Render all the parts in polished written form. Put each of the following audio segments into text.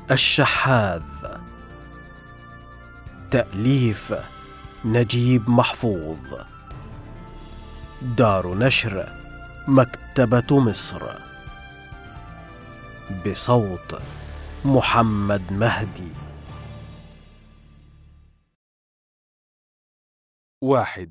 الشحاذ. تأليف نجيب محفوظ. دار نشر مكتبة مصر. بصوت محمد مهدي. 1.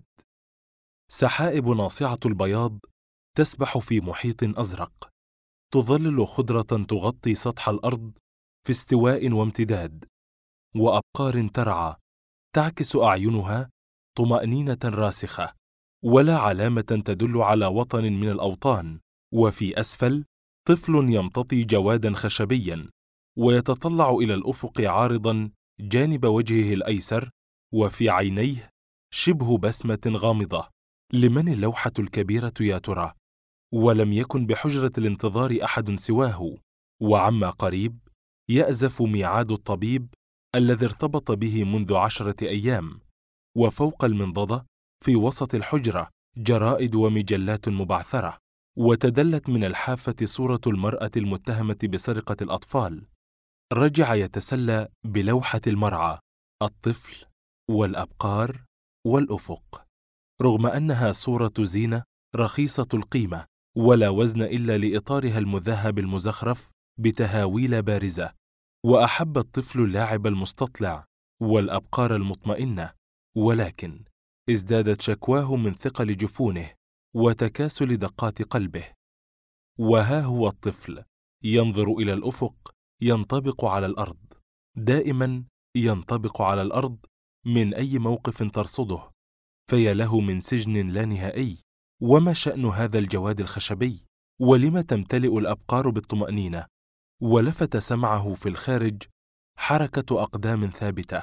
سحائب ناصعة البياض تسبح في محيط أزرق، تظلل خضرة تغطي سطح الأرض في استواء وامتداد، وأبقار ترعى تعكس أعينها طمأنينة راسخة، ولا علامة تدل على وطن من الأوطان. وفي أسفل طفل يمتطي جوادا خشبيا ويتطلع إلى الأفق عارضا جانب وجهه الأيسر، وفي عينيه شبه بسمة غامضة. لمن اللوحة الكبيرة يا ترى؟ ولم يكن بحجرة الانتظار أحد سواه، وعما قريب يأزف ميعاد الطبيب الذي ارتبط به منذ 10 أيام. وفوق المنضدة في وسط الحجرة جرائد ومجلات مبعثرة، وتدلت من الحافة صورة المرأة المتهمة بسرقة الأطفال. رجع يتسلى بلوحة المرعى، الطفل والأبقار والأفق، رغم أنها صورة زينة رخيصة القيمة ولا وزن إلا لإطارها المذهب المزخرف بتهاويل بارزة. وأحب الطفل اللاعب المستطلع والأبقار المطمئنة، ولكن ازدادت شكواه من ثقل جفونه وتكاسل دقات قلبه. وها هو الطفل ينظر إلى الأفق، ينطبق على الأرض، دائما ينطبق على الأرض من أي موقف ترصده. فيا له من سجن لا نهائي. وما شأن هذا الجواد الخشبي؟ ولم تمتلئ الأبقار بالطمأنينة؟ ولفت سمعه في الخارج حركة أقدام ثابتة،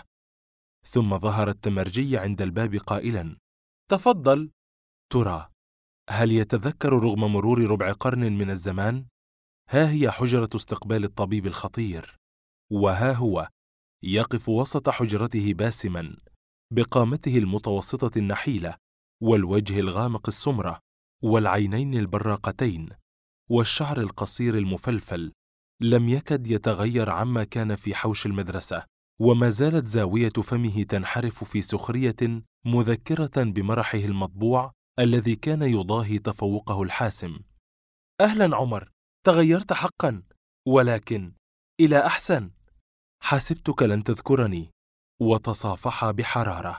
ثم ظهر التمرجي عند الباب قائلا: تفضل. ترى هل يتذكر رغم مرور ربع قرن من الزمان؟ ها هي حجرة استقبال الطبيب الخطير، وها هو يقف وسط حجرته باسما بقامته المتوسطة النحيلة، والوجه الغامق السمرة، والعينين البراقتين، والشعر القصير المفلفل. لم يكد يتغير عما كان في حوش المدرسة، وما زالت زاوية فمه تنحرف في سخرية مذكرة بمرحه المطبوع الذي كان يضاهي تفوقه الحاسم. أهلا عمر، تغيرت حقا، ولكن إلى أحسن. حسبتك لن تذكرني. وتصافحا بحرارة.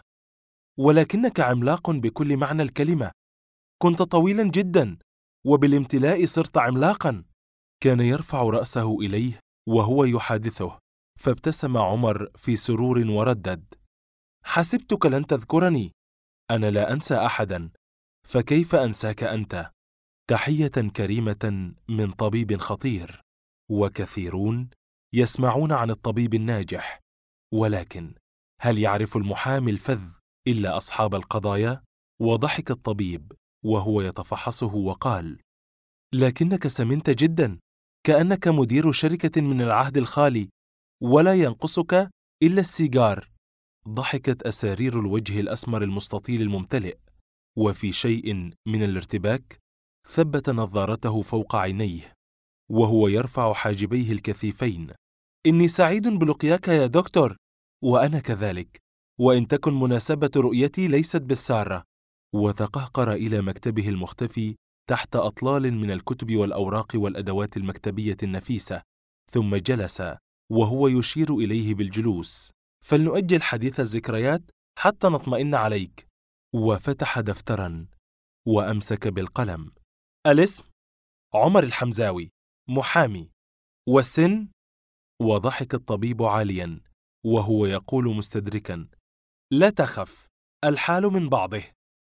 ولكنك عملاق بكل معنى الكلمة، كنت طويلا جدا، وبالامتلاء صرت عملاقا. كان يرفع رأسه إليه وهو يحادثه، فابتسم عمر في سرور وردد: حسبتك لن تذكرني. أنا لا أنسى أحدا، فكيف أنساك أنت؟ تحية كريمة من طبيب خطير. وكثيرون يسمعون عن الطبيب الناجح، ولكن هل يعرف المحامي الفذ إلا أصحاب القضايا؟ وضحك الطبيب وهو يتفحصه وقال: لكنك سمنت جدا، كأنك مدير شركة من العهد الخالي، ولا ينقصك إلا السيجار. ضحكت أسارير الوجه الأسمر المستطيل الممتلئ، وفي شيء من الارتباك ثبت نظارته فوق عينيه وهو يرفع حاجبيه الكثيفين. إني سعيد بلقياك يا دكتور. وأنا كذلك، وإن تكن مناسبة رؤيتي ليست بالسارة. وتقهقر إلى مكتبه المختفي تحت أطلال من الكتب والأوراق والأدوات المكتبية النفيسة، ثم جلس وهو يشير إليه بالجلوس. فلنؤجل حديث الذكريات حتى نطمئن عليك. وفتح دفترا وأمسك بالقلم. الاسم: عمر الحمزاوي، محامي. والسن؟ وضحك الطبيب عاليا وهو يقول مستدركا: لا تخف، الحال من بعضه.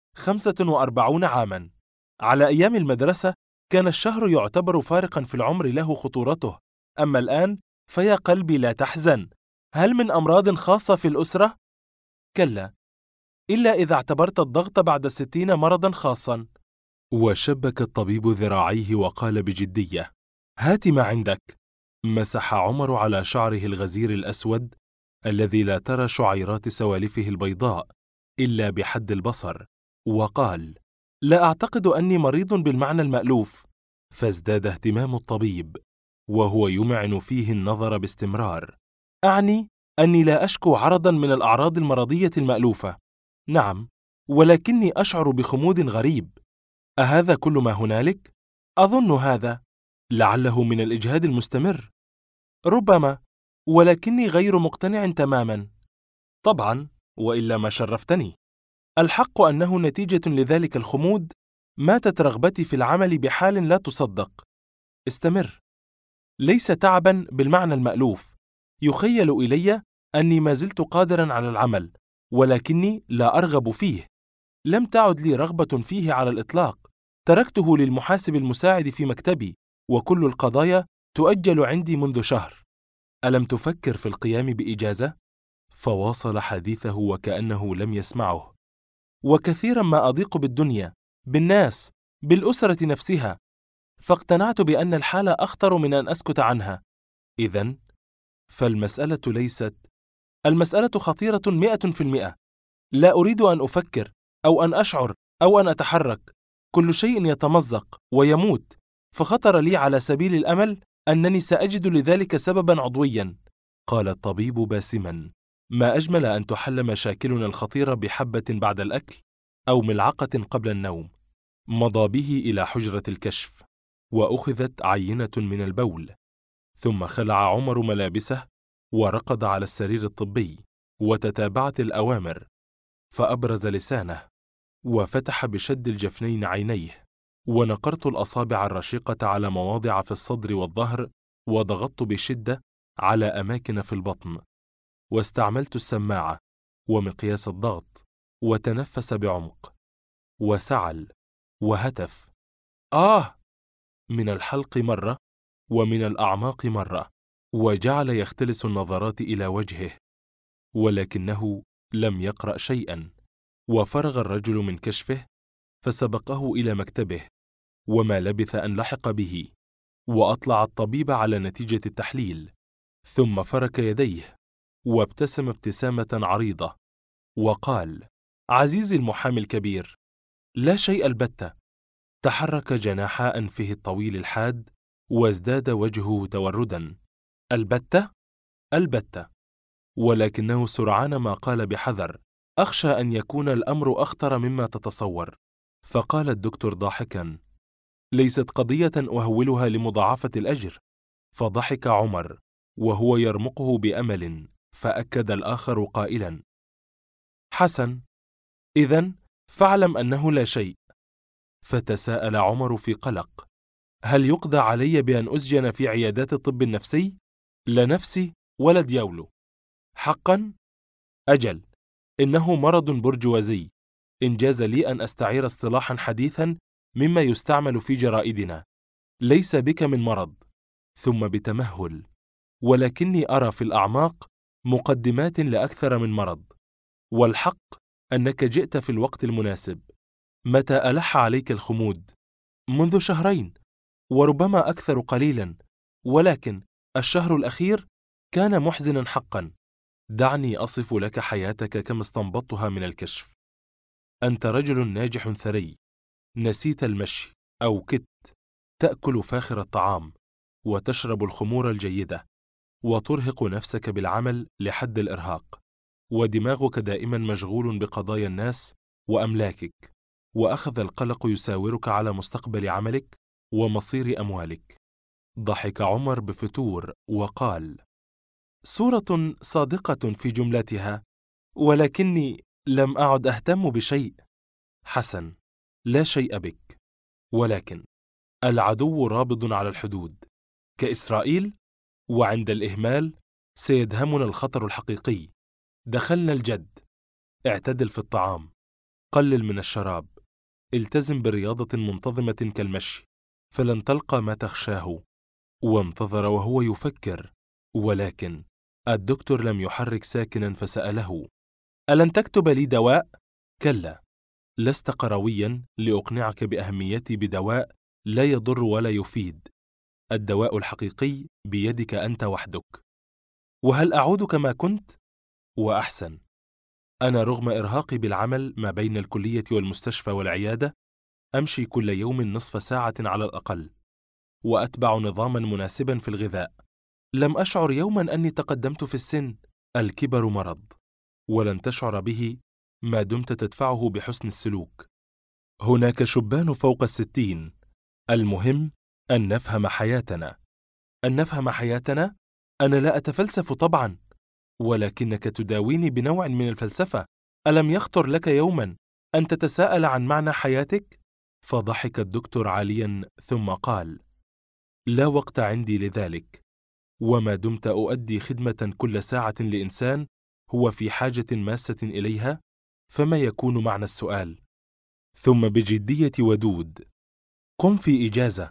45 عاما. على أيام المدرسة كان الشهر يعتبر فارقا في العمر له خطورته، أما الآن فيا قلبي لا تحزن. هل من أمراض خاصة في الأسرة؟ كلا، إلا إذا اعتبرت الضغط بعد 60 مرضا خاصا. وشبك الطبيب ذراعيه وقال بجدية: هات ما عندك. مسح عمر على شعره الغزير الأسود الذي لا ترى شعيرات سوالفه البيضاء إلا بحد البصر، وقال: لا أعتقد أني مريض بالمعنى المألوف. فازداد اهتمام الطبيب، وهو يمعن فيه النظر باستمرار. أعني أني لا أشكو عرضا من الأعراض المرضية المألوفة. نعم، ولكني أشعر بخمود غريب. أهذا كل ما هنالك؟ أظن هذا. لعله من الإجهاد المستمر. ربما، ولكني غير مقتنع تماما. طبعا، وإلا ما شرفتني. الحق أنه نتيجة لذلك الخمود ماتت رغبتي في العمل بحال لا تصدق. استمر. ليس تعبا بالمعنى المألوف. يخيل إلي أني ما زلت قادرا على العمل، ولكني لا أرغب فيه. لم تعد لي رغبة فيه على الإطلاق. تركته للمحاسب المساعد في مكتبي، وكل القضايا تؤجل عندي منذ شهر. ألم تفكر في القيام بإجازة؟ فواصل حديثه وكأنه لم يسمعه. وكثيرا ما أضيق بالدنيا، بالناس، بالأسرة نفسها، فاقتنعت بأن الحالة أخطر من أن أسكت عنها. إذن، فالمسألة ليست... المسألة خطيرة 100%. لا أريد أن أفكر أو أن أشعر أو أن أتحرك. كل شيء يتمزق ويموت، فخطر لي على سبيل الأمل أنني سأجد لذلك سببا عضويا. قال الطبيب باسما: ما أجمل أن تحل مشاكلنا الخطيرة بحبة بعد الأكل أو ملعقة قبل النوم. مضى به إلى حجرة الكشف، وأخذت عينة من البول، ثم خلع عمر ملابسه ورقد على السرير الطبي، وتتابعت الأوامر. فأبرز لسانه، وفتح بشد الجفنين عينيه، ونقرت الأصابع الرشيقة على مواضع في الصدر والظهر، وضغطت بشدة على أماكن في البطن، واستعملت السماعة ومقياس الضغط، وتنفس بعمق، وسعل، وهتف: آه! من الحلق مرة، ومن الأعماق مرة، وجعل يختلس النظرات إلى وجهه، ولكنه لم يقرأ شيئا. وفرغ الرجل من كشفه، فسبقه إلى مكتبه، وما لبث أن لحق به، وأطلع الطبيب على نتيجة التحليل، ثم فرك يديه، وابتسم ابتسامة عريضة، وقال: عزيزي المحامي الكبير، لا شيء البتة. تحرك جناحا أنفه الطويل الحاد، وازداد وجهه توردا. البتة؟ البتة. ولكنه سرعان ما قال بحذر: أخشى أن يكون الأمر أخطر مما تتصور. فقال الدكتور ضاحكا: ليست قضية أهولها لمضاعفة الأجر. فضحك عمر وهو يرمقه بأمل، فأكد الآخر قائلا: حسن، إذن فاعلم أنه لا شيء. فتساءل عمر في قلق: هل يقضى علي بأن أسجن في عيادات الطب النفسي؟ لا نفسي ولا دياولو. حقا؟ أجل، إنه مرض برجوازي. إن جاز لي أن أستعير اصطلاحا حديثا مما يستعمل في جرائدنا: ليس بك من مرض. ثم بتمهل: ولكني أرى في الأعماق مقدمات لأكثر من مرض. والحق أنك جئت في الوقت المناسب. متى ألح عليك الخمود؟ منذ شهرين، وربما أكثر قليلا، ولكن الشهر الأخير كان محزنا حقا. دعني أصف لك حياتك كما استنبطتها من الكشف. أنت رجل ناجح ثري، نسيت المشي أو كت، تأكل فاخر الطعام، وتشرب الخمور الجيدة، وترهق نفسك بالعمل لحد الإرهاق، ودماغك دائما مشغول بقضايا الناس وأملاكك، وأخذ القلق يساورك على مستقبل عملك ومصير أموالك. ضحك عمر بفتور وقال: صورة صادقة في جملتها، ولكني لم أعد أهتم بشيء. حسن، لا شيء بك، ولكن العدو رابض على الحدود كإسرائيل، وعند الإهمال سيدهمنا الخطر الحقيقي. دخلنا الجد. اعتدل في الطعام، قلل من الشراب، التزم برياضة منتظمة كالمشي، فلن تلقى ما تخشاه. وانتظر وهو يفكر، ولكن الدكتور لم يحرك ساكنا، فسأله: ألن تكتب لي دواء؟ كلا، لست قرويا لأقنعك بأهميتي بدواء لا يضر ولا يفيد. الدواء الحقيقي بيدك أنت وحدك. وهل أعود كما كنت؟ وأحسن. أنا رغم إرهاقي بالعمل ما بين الكلية والمستشفى والعيادة، أمشي كل يوم نصف ساعة على الأقل، وأتبع نظاماً مناسباً في الغذاء. لم أشعر يوماً أني تقدمت في السن. الكبر مرض، ولن تشعر به ما دمت تدفعه بحسن السلوك. هناك شبان فوق 60. المهم أن نفهم حياتنا. أن نفهم حياتنا؟ أنا لا أتفلسف طبعاً، ولكنك تداويني بنوع من الفلسفة. ألم يخطر لك يوماً أن تتساءل عن معنى حياتك؟ فضحك الدكتور عالياً ثم قال: لا وقت عندي لذلك، وما دمت أؤدي خدمة كل ساعة لإنسان هو في حاجة ماسة إليها، فما يكون معنى السؤال؟ ثم بجدية ودود: قم في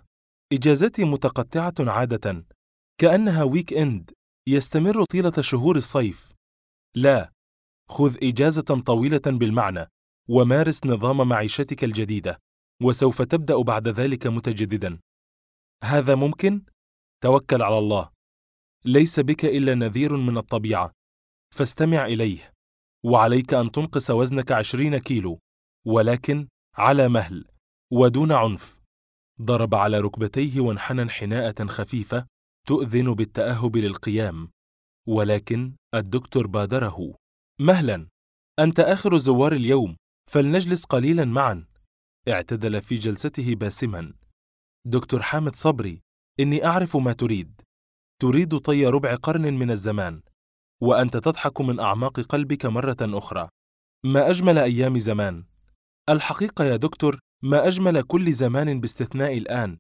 إجازتي متقطعة عادة، كأنها ويك إند يستمر طيلة شهور الصيف. لا، خذ إجازة طويلة بالمعنى، ومارس نظام معيشتك الجديدة، وسوف تبدأ بعد ذلك متجددا. هذا ممكن؟ توكل على الله. ليس بك إلا نذير من الطبيعة، فاستمع إليه. وعليك أن تنقص وزنك 20 كيلو، ولكن على مهل ودون عنف. ضرب على ركبتيه وانحنى انحناءة خفيفة تؤذن بالتأهب للقيام، ولكن الدكتور بادره: مهلا، أنت آخر زوار اليوم، فلنجلس قليلا معا. اعتدل في جلسته باسما: دكتور حامد صبري، إني أعرف ما تريد طي ربع قرن من الزمان، وأنت تضحك من أعماق قلبك مرة أخرى. ما أجمل أيام زمان. الحقيقة يا دكتور، ما أجمل كل زمان باستثناء الآن.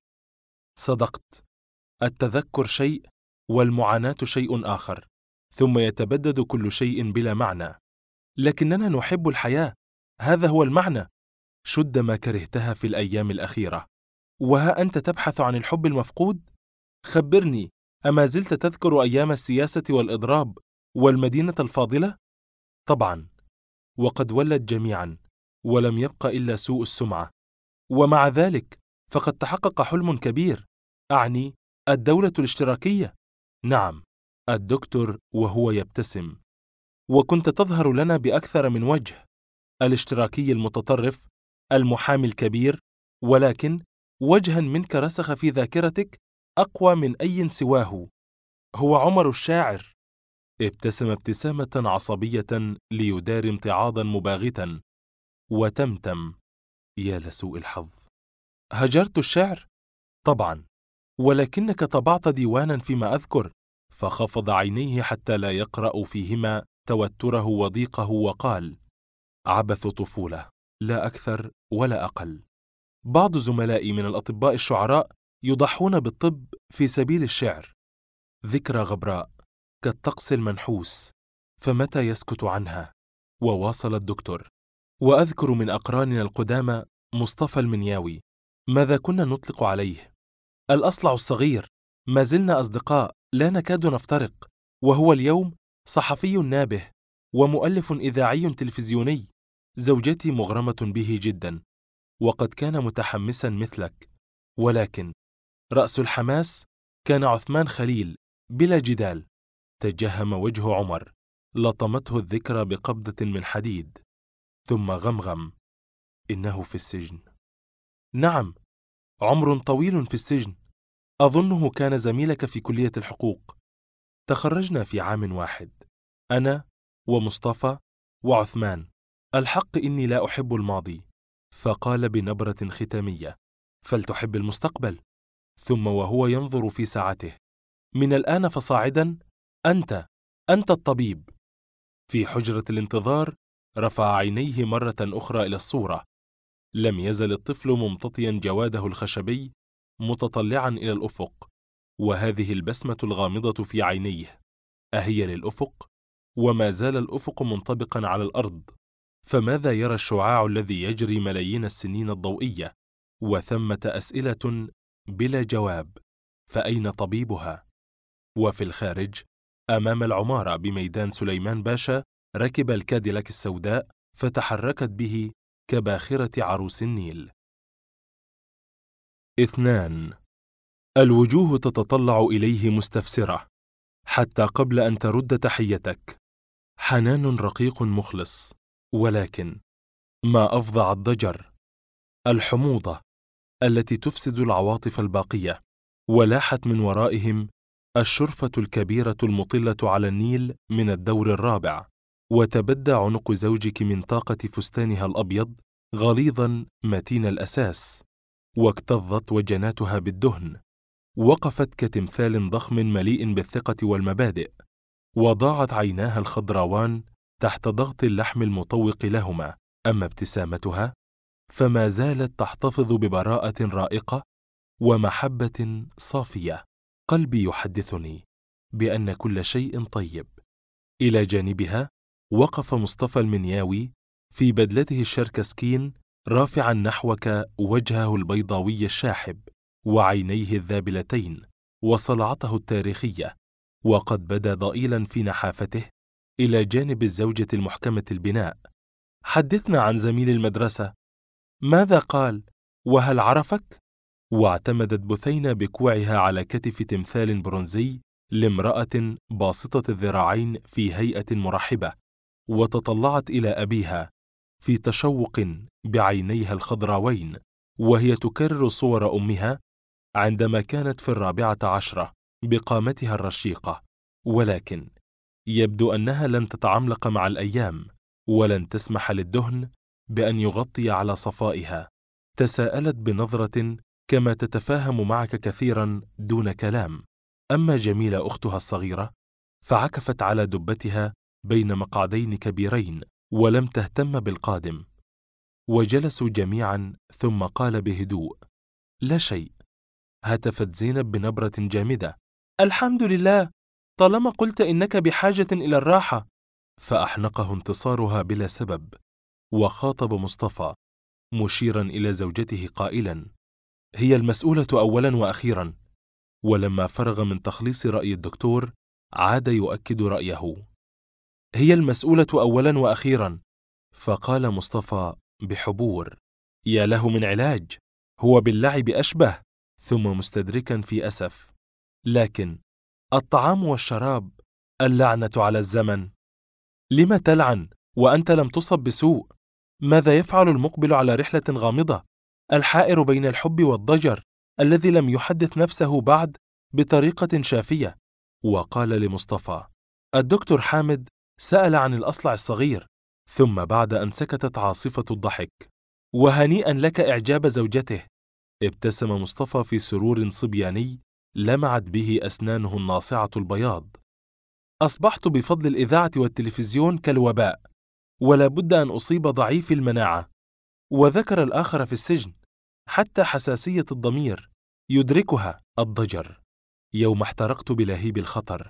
صدقت، التذكر شيء والمعاناة شيء آخر، ثم يتبدد كل شيء بلا معنى. لكننا نحب الحياة، هذا هو المعنى. شد ما كرهتها في الأيام الأخيرة، وها أنت تبحث عن الحب المفقود؟ خبرني، أما زلت تذكر أيام السياسة والإضراب والمدينة الفاضلة؟ طبعا، وقد ولت جميعا، ولم يبق إلا سوء السمعة. ومع ذلك فقد تحقق حلم كبير، أعني الدولة الاشتراكية. نعم، الدكتور وهو يبتسم. وكنت تظهر لنا بأكثر من وجه: الاشتراكي المتطرف، المحامي الكبير، ولكن وجها منك رسخ في ذاكرتك أقوى من أي سواه، هو عمر الشاعر. ابتسم ابتسامة عصبية ليدار امتعاضا مباغتا، وتمتم: يا لسوء الحظ. هجرت الشعر؟ طبعا، ولكنك طبعت ديوانا فيما أذكر. فخفض عينيه حتى لا يقرأ فيهما توتره وضيقه، وقال: عبث طفولة، لا أكثر ولا أقل. بعض زملائي من الأطباء الشعراء يضحون بالطب في سبيل الشعر. ذكرى غبراء كالطقس المنحوس، فمتى يسكت عنها؟ وواصل الدكتور: وأذكر من أقراننا القدامى مصطفى المنياوي، ماذا كنا نطلق عليه؟ الأصلع الصغير. ما زلنا أصدقاء، لا نكاد نفترق، وهو اليوم صحفي نابه ومؤلف إذاعي تلفزيوني. زوجتي مغرمة به جدا، وقد كان متحمسا مثلك، ولكن رأس الحماس كان عثمان خليل بلا جدال. تجهم وجه عمر، لطمته الذكرى بقبضة من حديد، ثم غمغم: إنه في السجن. نعم، عمر طويل في السجن. أظنه كان زميلك في كلية الحقوق. تخرجنا في عام واحد، أنا ومصطفى وعثمان. الحق إني لا أحب الماضي. فقال بنبرة ختامية: فلتحب المستقبل. ثم وهو ينظر في ساعته: من الآن فصاعدا أنت الطبيب. في حجرة الانتظار رفع عينيه مرة أخرى إلى الصورة. لم يزل الطفل ممتطيا جواده الخشبي متطلعا إلى الأفق، وهذه البسمة الغامضة في عينيه أهي للأفق؟ وما زال الأفق منطبقا على الأرض، فماذا يرى الشعاع الذي يجري ملايين السنين الضوئية؟ وثمة أسئلة بلا جواب، فأين طبيبها؟ وفي الخارج أمام العمارة بميدان سليمان باشا ركب الكاديلاك السوداء، فتحركت به كباخرة عروس النيل. 2. الوجوه تتطلع إليه مستفسرة حتى قبل أن ترد تحيتك. حنان رقيق مخلص، ولكن ما أفظع الضجر، الحموضة التي تفسد العواطف الباقية. ولاحت من ورائهم الشرفة الكبيرة المطلة على النيل من الدور الرابع، وتبدى عنق زوجك من طاقة فستانها الأبيض غليظا متين الأساس، واكتظت وجناتها بالدهن، وقفت كتمثال ضخم مليء بالثقة والمبادئ، وضاعت عيناها الخضراوان تحت ضغط اللحم المطوق لهما. أما ابتسامتها فما زالت تحتفظ ببراءة رائقة ومحبة صافية. قلبي يحدثني بأن كل شيء طيب. إلى جانبها وقف مصطفى المنياوي في بدلته الشركسكين، رافعا نحوك وجهه البيضاوي الشاحب وعينيه الذابلتين وصلعته التاريخية، وقد بدا ضئيلا في نحافته إلى جانب الزوجة المحكمة البناء. حدثنا عن زميل المدرسة، ماذا قال؟ وهل عرفك؟ واعتمدت بثينة بكوعها على كتف تمثال برونزي لامرأة باسطة الذراعين في هيئة مرحبة، وتطلعت إلى أبيها في تشوق بعينيها الخضراوين، وهي تكرر صور أمها عندما كانت في 14 بقامتها الرشيقة. ولكن يبدو أنها لن تتعملق مع الأيام، ولن تسمح للدهن بأن يغطي على صفائها. تساءلت بنظرة كما تتفاهم معك كثيرا دون كلام. أما جميلة أختها الصغيرة فعكفت على دبتها بين مقعدين كبيرين ولم تهتم بالقادم. وجلسوا جميعا، ثم قال بهدوء: لا شيء. هتفت زينب بنبرة جامدة: الحمد لله، طالما قلت إنك بحاجة إلى الراحة. فأحنقه انتصارها بلا سبب، وخاطب مصطفى مشيرا إلى زوجته قائلا: هي المسؤولة أولا وأخيرا. ولما فرغ من تخليص رأي الدكتور عاد يؤكد رأيه: هي المسؤولة أولا وأخيرا. فقال مصطفى بحبور: يا له من علاج، هو باللعب أشبه. ثم مستدركا في أسف: لكن الطعام والشراب، اللعنة على الزمن. لم تلعن وأنت لم تصب بسوء؟ ماذا يفعل المقبل على رحلة غامضة، الحائر بين الحب والضجر، الذي لم يحدث نفسه بعد بطريقة شافية؟ وقال لمصطفى: الدكتور حامد سأل عن الأصلع الصغير. ثم بعد أن سكتت عاصفة الضحك: وهنيئا لك إعجاب زوجته. ابتسم مصطفى في سرور صبياني لمعت به أسنانه الناصعة البياض: أصبحت بفضل الإذاعة والتلفزيون كالوباء، ولا بد أن أصيب ضعيف المناعة. وذكر الآخر في السجن حتى حساسية الضمير يدركها الضجر يوم احترقت بلهيب الخطر،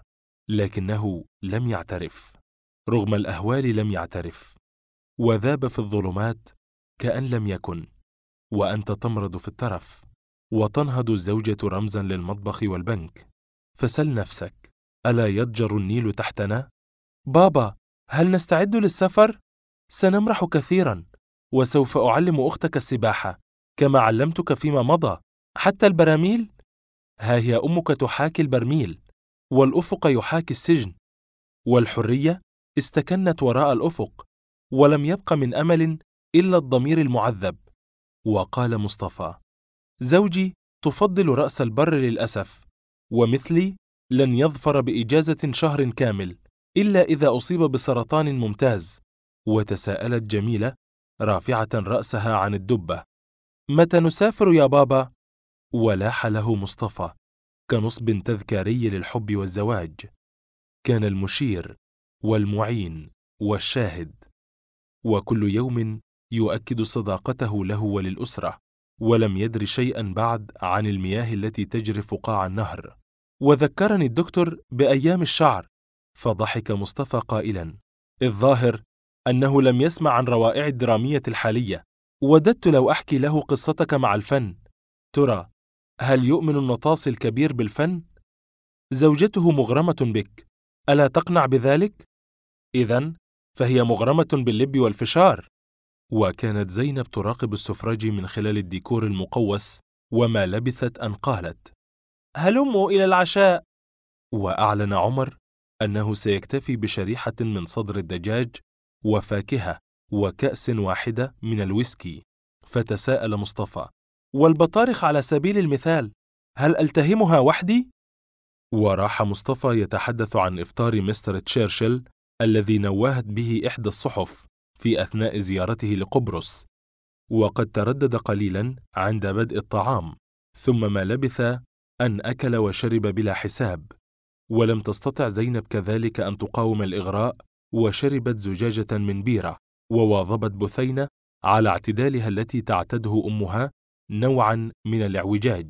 لكنه لم يعترف، رغم الأهوال لم يعترف، وذاب في الظلمات كأن لم يكن. وأنت تمرض في الترف، وتنهض الزوجة رمزا للمطبخ والبنك. فسل نفسك: ألا يضجر النيل تحتنا؟ بابا، هل نستعد للسفر؟ سنمرح كثيرا، وسوف أعلم أختك السباحة كما علمتك فيما مضى، حتى البراميل. ها هي أمك تحاكي البرميل، والأفق يحاكي السجن، والحرية استكنت وراء الأفق، ولم يبق من أمل إلا الضمير المعذب. وقال مصطفى: زوجي تفضل رأس البر للأسف، ومثلي لن يظفر بإجازة شهر كامل إلا إذا أصيب بسرطان ممتاز. وتساءلت جميلة رافعة رأسها عن الدبة: متى نسافر يا بابا؟ ولاح له مصطفى كنصب تذكاري للحب والزواج. كان المشير والمعين والشاهد، وكل يوم يؤكد صداقته له وللأسرة، ولم يدر شيئا بعد عن المياه التي تجرف قاع النهر. وذكرني الدكتور بأيام الشعر، فضحك مصطفى قائلا: الظاهر أنه لم يسمع عن روائع الدرامية الحالية. وددت لو أحكي له قصتك مع الفن. ترى هل يؤمن النطاس الكبير بالفن؟ زوجته مغرمة بك، ألا تقنع بذلك؟ إذن فهي مغرمة باللب والفشار. وكانت زينب تراقب السفرجي من خلال الديكور المقوس، وما لبثت أن قالت: هلموا إلى العشاء. وأعلن عمر أنه سيكتفي بشريحة من صدر الدجاج وفاكهة وكأس واحدة من الويسكي. فتساءل مصطفى: والبطارخ على سبيل المثال هل ألتهمها وحدي؟ وراح مصطفى يتحدث عن إفطار مستر تشرشل الذي نوهت به إحدى الصحف في أثناء زيارته لقبرص، وقد تردد قليلا عند بدء الطعام، ثم ما لبث أن أكل وشرب بلا حساب. ولم تستطع زينب كذلك أن تقاوم الإغراء، وشربت زجاجة من بيرة، وواظبت بثينة على اعتدالها التي تعتده أمها نوعا من الاعوجاج.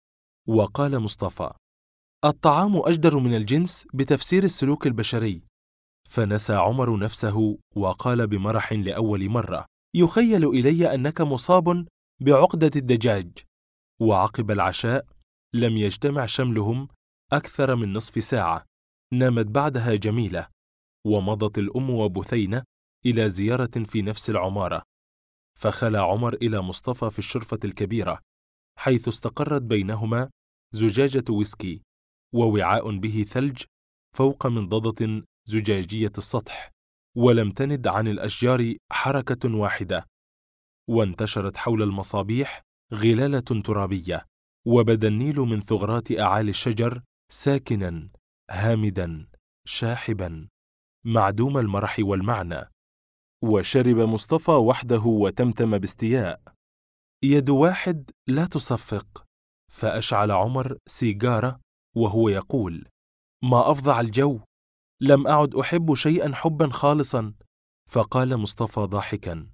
وقال مصطفى: الطعام أجدر من الجنس بتفسير السلوك البشري. فنسى عمر نفسه وقال بمرح لأول مرة: يخيل إلي أنك مصاب بعقدة الدجاج. وعقب العشاء لم يجتمع شملهم أكثر من نصف ساعة. نامت بعدها جميلة، ومضت الأم وبثينة إلى زيارة في نفس العمارة. فخلى عمر إلى مصطفى في الشرفة الكبيرة، حيث استقرت بينهما زجاجة ويسكي ووعاء به ثلج فوق منضدة زجاجية السطح، ولم تند عن الأشجار حركة واحدة. وانتشرت حول المصابيح غلالة ترابية، وبدا النيل من ثغرات أعالي الشجر ساكنا هامدا شاحبا معدوم المرح والمعنى. وشرب مصطفى وحده وتمتم باستياء. يد واحد لا تصفق. فأشعل عمر سيجارة وهو يقول: ما أفظع الجو، لم أعد أحب شيئا حبا خالصا. فقال مصطفى ضاحكا: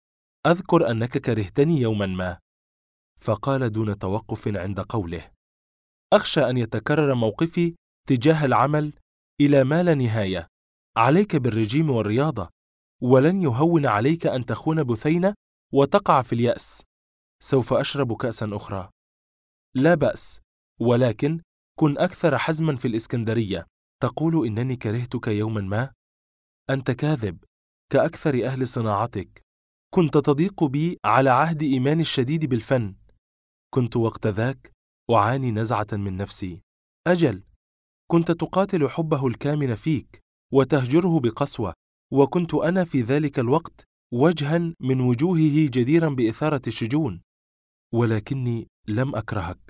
أذكر أنك كرهتني يوما ما. فقال دون توقف عند قوله: أخشى أن يتكرر موقفي تجاه العمل إلى ما لا نهاية. عليك بالرجيم والرياضة، ولن يهون عليك أن تخون بثينة وتقع في اليأس. سوف أشرب كأسا أخرى. لا بأس، ولكن كن أكثر حزما في الإسكندرية. تقول إنني كرهتك يوما ما؟ أنت كاذب كأكثر أهل صناعتك. كنت تضيق بي على عهد إيماني الشديد بالفن. كنت وقت ذاك أعاني نزعة من نفسي. أجل، كنت تقاتل حبه الكامن فيك وتهجره بقسوة، وكنت أنا في ذلك الوقت وجها من وجوهه جديرا بإثارة الشجون. ولكني لم أكرهك،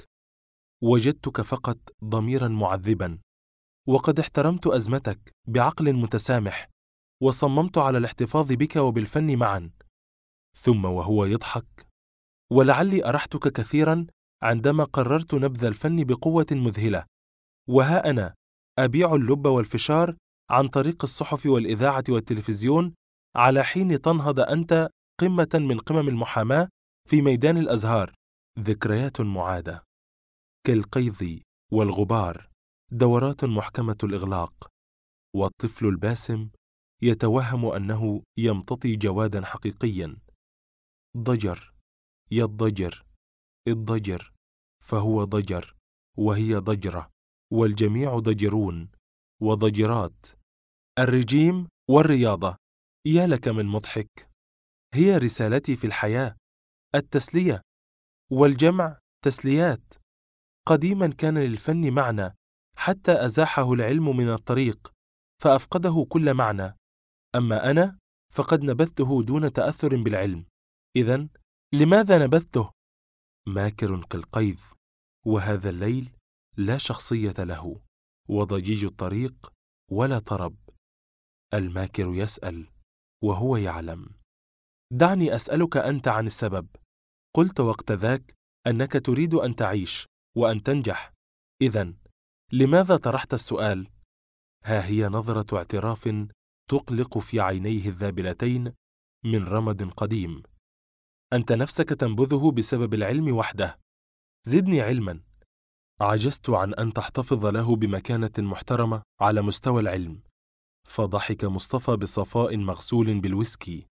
وجدتك فقط ضميرا معذبا. وقد احترمت أزمتك بعقل متسامح، وصممت على الاحتفاظ بك وبالفن معا. ثم وهو يضحك: ولعلي أرحتك كثيرا عندما قررت نبذ الفن بقوة مذهلة. وها أنا أبيع اللب والفشار عن طريق الصحف والإذاعة والتلفزيون، على حين تنهض أنت قمة من قمم المحاماة في ميدان الأزهار. ذكريات معادة كالقيظ والغبار، دورات محكمة الإغلاق. والطفل الباسم يتوهم أنه يمتطي جوادا حقيقيا. ضجر يضجر، الضجر، فهو ضجر وهي ضجرة، والجميع ضجرون وضجرات. الرجيم والرياضة، يا لك من مضحك. هي رسالتي في الحياة، التسلية، والجمع تسليات. قديما كان للفن معنى، حتى أزاحه العلم من الطريق فأفقده كل معنى. أما أنا فقد نبذته دون تأثر بالعلم. إذن لماذا نبذته؟ ماكر كالقيظ، وهذا الليل لا شخصية له، وضجيج الطريق ولا طرب. الماكر يسأل وهو يعلم. دعني أسألك أنت عن السبب. قلت وقت ذاك أنك تريد أن تعيش وأن تنجح. إذن لماذا طرحت السؤال؟ ها هي نظرة اعتراف تقلق في عينيه الذابلتين من رمد قديم. أنت نفسك تنبذه بسبب العلم وحده. زدني علما. عجزت عن أن تحتفظ له بمكانة محترمة على مستوى العلم. فضحك مصطفى بصفاء مغسول بالويسكي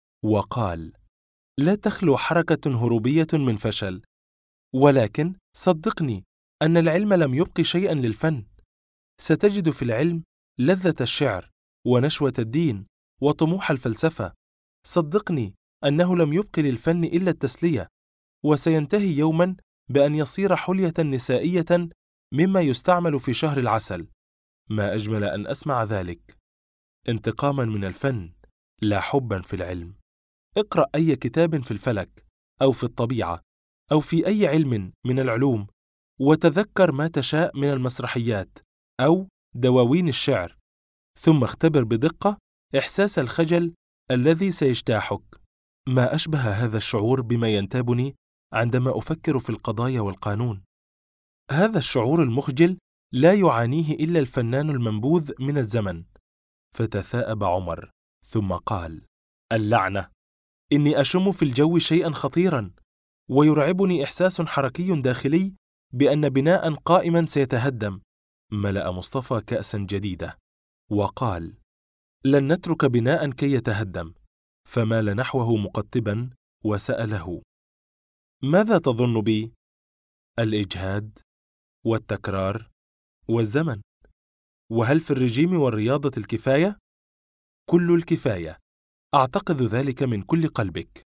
وقال: لا تخلو حركة هروبية من فشل، ولكن صدقني أن العلم لم يبق شيئا للفن. ستجد في العلم لذة الشعر ونشوة الدين وطموح الفلسفة. صدقني أنه لم يبق للفن إلا التسلية، وسينتهي يوما بأن يصير حلية نسائية مما يستعمل في شهر العسل. ما أجمل أن أسمع ذلك. انتقاما من الفن، لا حبا في العلم. اقرأ أي كتاب في الفلك أو في الطبيعة أو في أي علم من العلوم، وتذكر ما تشاء من المسرحيات أو دواوين الشعر، ثم اختبر بدقة إحساس الخجل الذي سيجتاحك. ما أشبه هذا الشعور بما ينتابني عندما أفكر في القضايا والقانون. هذا الشعور المخجل لا يعانيه إلا الفنان المنبوذ من الزمن. فتثاءب عمر ثم قال: اللعنة، إني أشم في الجو شيئا خطيرا، ويرعبني إحساس حركي داخلي بأن بناء قائما سيتهدم. ملأ مصطفى كأسا جديدة وقال: لن نترك بناء كي يتهدم. فمال نحوه مقتبا وسأله: ماذا تظن بي؟ الإجهاد والتكرار والزمن. وهل في الرجيم والرياضة الكفاية؟ كل الكفاية، أعتقد ذلك من كل قلبك.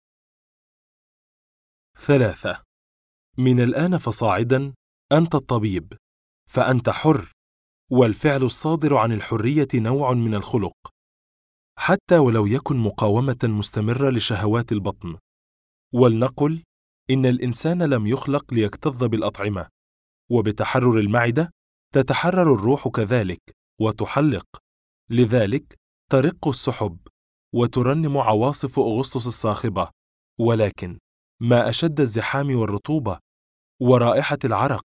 3. من الآن فصاعدا أنت الطبيب، فأنت حر، والفعل الصادر عن الحرية نوع من الخلق، حتى ولو يكن مقاومة مستمرة لشهوات البطن. ولنقل إن الإنسان لم يخلق ليكتظ بالأطعمة، وبتحرر المعدة تتحرر الروح كذلك وتحلق. لذلك ترق السحب وترنم عواصف أغسطس الصاخبة، ولكن ما أشد الزحام والرطوبة ورائحة العرق.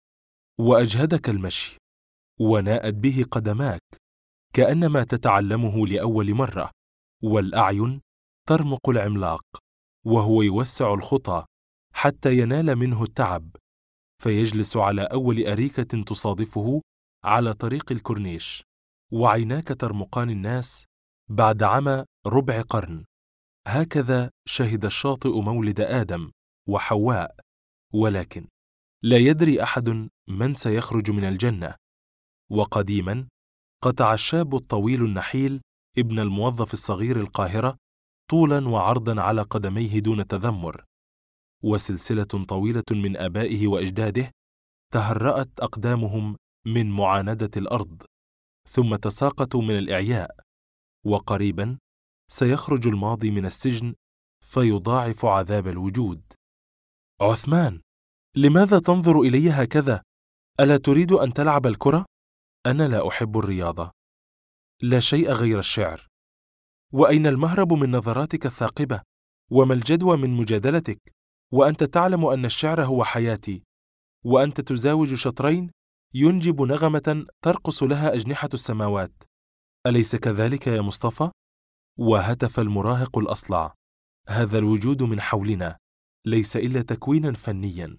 وأجهدك المشي، وناءت به قدماك كأنما تتعلمه لأول مرة، والأعين ترمق العملاق وهو يوسع الخطى حتى ينال منه التعب، فيجلس على أول أريكة تصادفه على طريق الكورنيش، وعيناك ترمقان الناس بعد عمى ربع قرن. هكذا شهد الشاطئ مولد آدم وحواء، ولكن لا يدري أحد من سيخرج من الجنة. وقديما قطع الشاب الطويل النحيل ابن الموظف الصغير القاهرة طولا وعرضا على قدميه دون تذمر، وسلسلة طويلة من آبائه وأجداده تهرأت أقدامهم من معاندة الأرض، ثم تساقطوا من الإعياء. وقريبا سيخرج الماضي من السجن فيضاعف عذاب الوجود. عثمان، لماذا تنظر إلي هكذا؟ ألا تريد أن تلعب الكرة؟ أنا لا أحب الرياضة، لا شيء غير الشعر. وأين المهرب من نظراتك الثاقبة؟ وما الجدوى من مجادلتك؟ وأنت تعلم أن الشعر هو حياتي، وأنت تزاوج شطرين ينجب نغمة ترقص لها أجنحة السماوات، أليس كذلك يا مصطفى؟ وهتف المراهق الأصلع: هذا الوجود من حولنا ليس إلا تكوينا فنيا.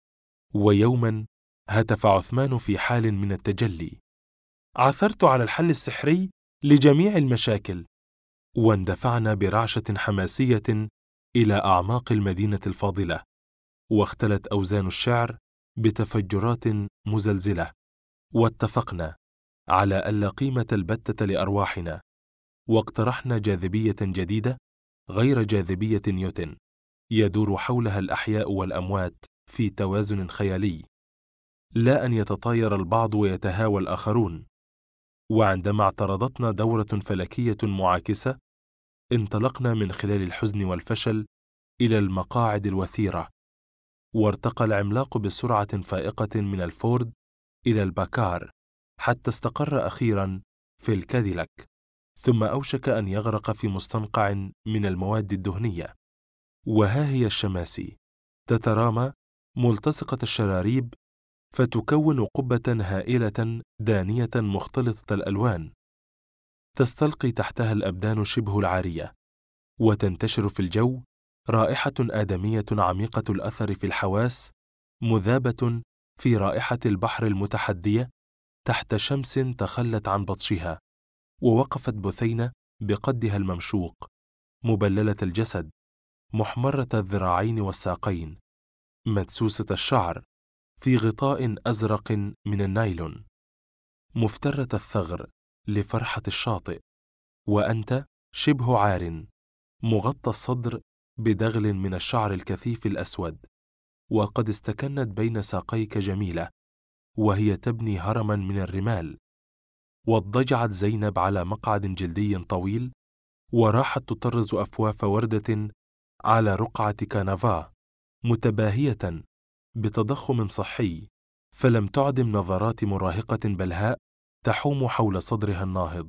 ويوما هتف عثمان في حال من التجلي: عثرت على الحل السحري لجميع المشاكل. واندفعنا برعشة حماسية إلى أعماق المدينة الفاضلة، واختلت أوزان الشعر بتفجرات مزلزلة، واتفقنا على ألا قيمة البتة لأرواحنا، واقترحنا جاذبية جديدة غير جاذبية نيوتن، يدور حولها الأحياء والأموات في توازن خيالي، لا أن يتطاير البعض ويتهاوى الآخرون. وعندما اعترضتنا دورة فلكية معاكسة، انطلقنا من خلال الحزن والفشل إلى المقاعد الوثيرة، وارتقى العملاق بسرعة فائقة من الفورد إلى الباكار، حتى استقر أخيرا في الكاديلاك، ثم أوشك أن يغرق في مستنقع من المواد الدهنية. وها هي الشماسي تترامى ملتصقة الشراريب، فتكون قبة هائلة دانية مختلطة الألوان، تستلقي تحتها الأبدان شبه العارية، وتنتشر في الجو رائحة آدمية عميقة الأثر في الحواس، مذابة في رائحة البحر المتحدية تحت شمس تخلت عن بطشها. ووقفت بثينة بقدها الممشوق، مبللة الجسد، محمرة الذراعين والساقين، مدسوسة الشعر في غطاء أزرق من النايلون، مفترة الثغر لفرحة الشاطئ، وأنت شبه عار، مغطى الصدر بدغل من الشعر الكثيف الأسود، وقد استكنت بين ساقيك جميلة وهي تبني هرما من الرمال. واضطجعت زينب على مقعد جلدي طويل، وراحت تطرز أفواف وردة على رقعة كنفا، متباهية بتضخم صحي فلم تعدم نظرات مراهقة بلهاء تحوم حول صدرها الناهض.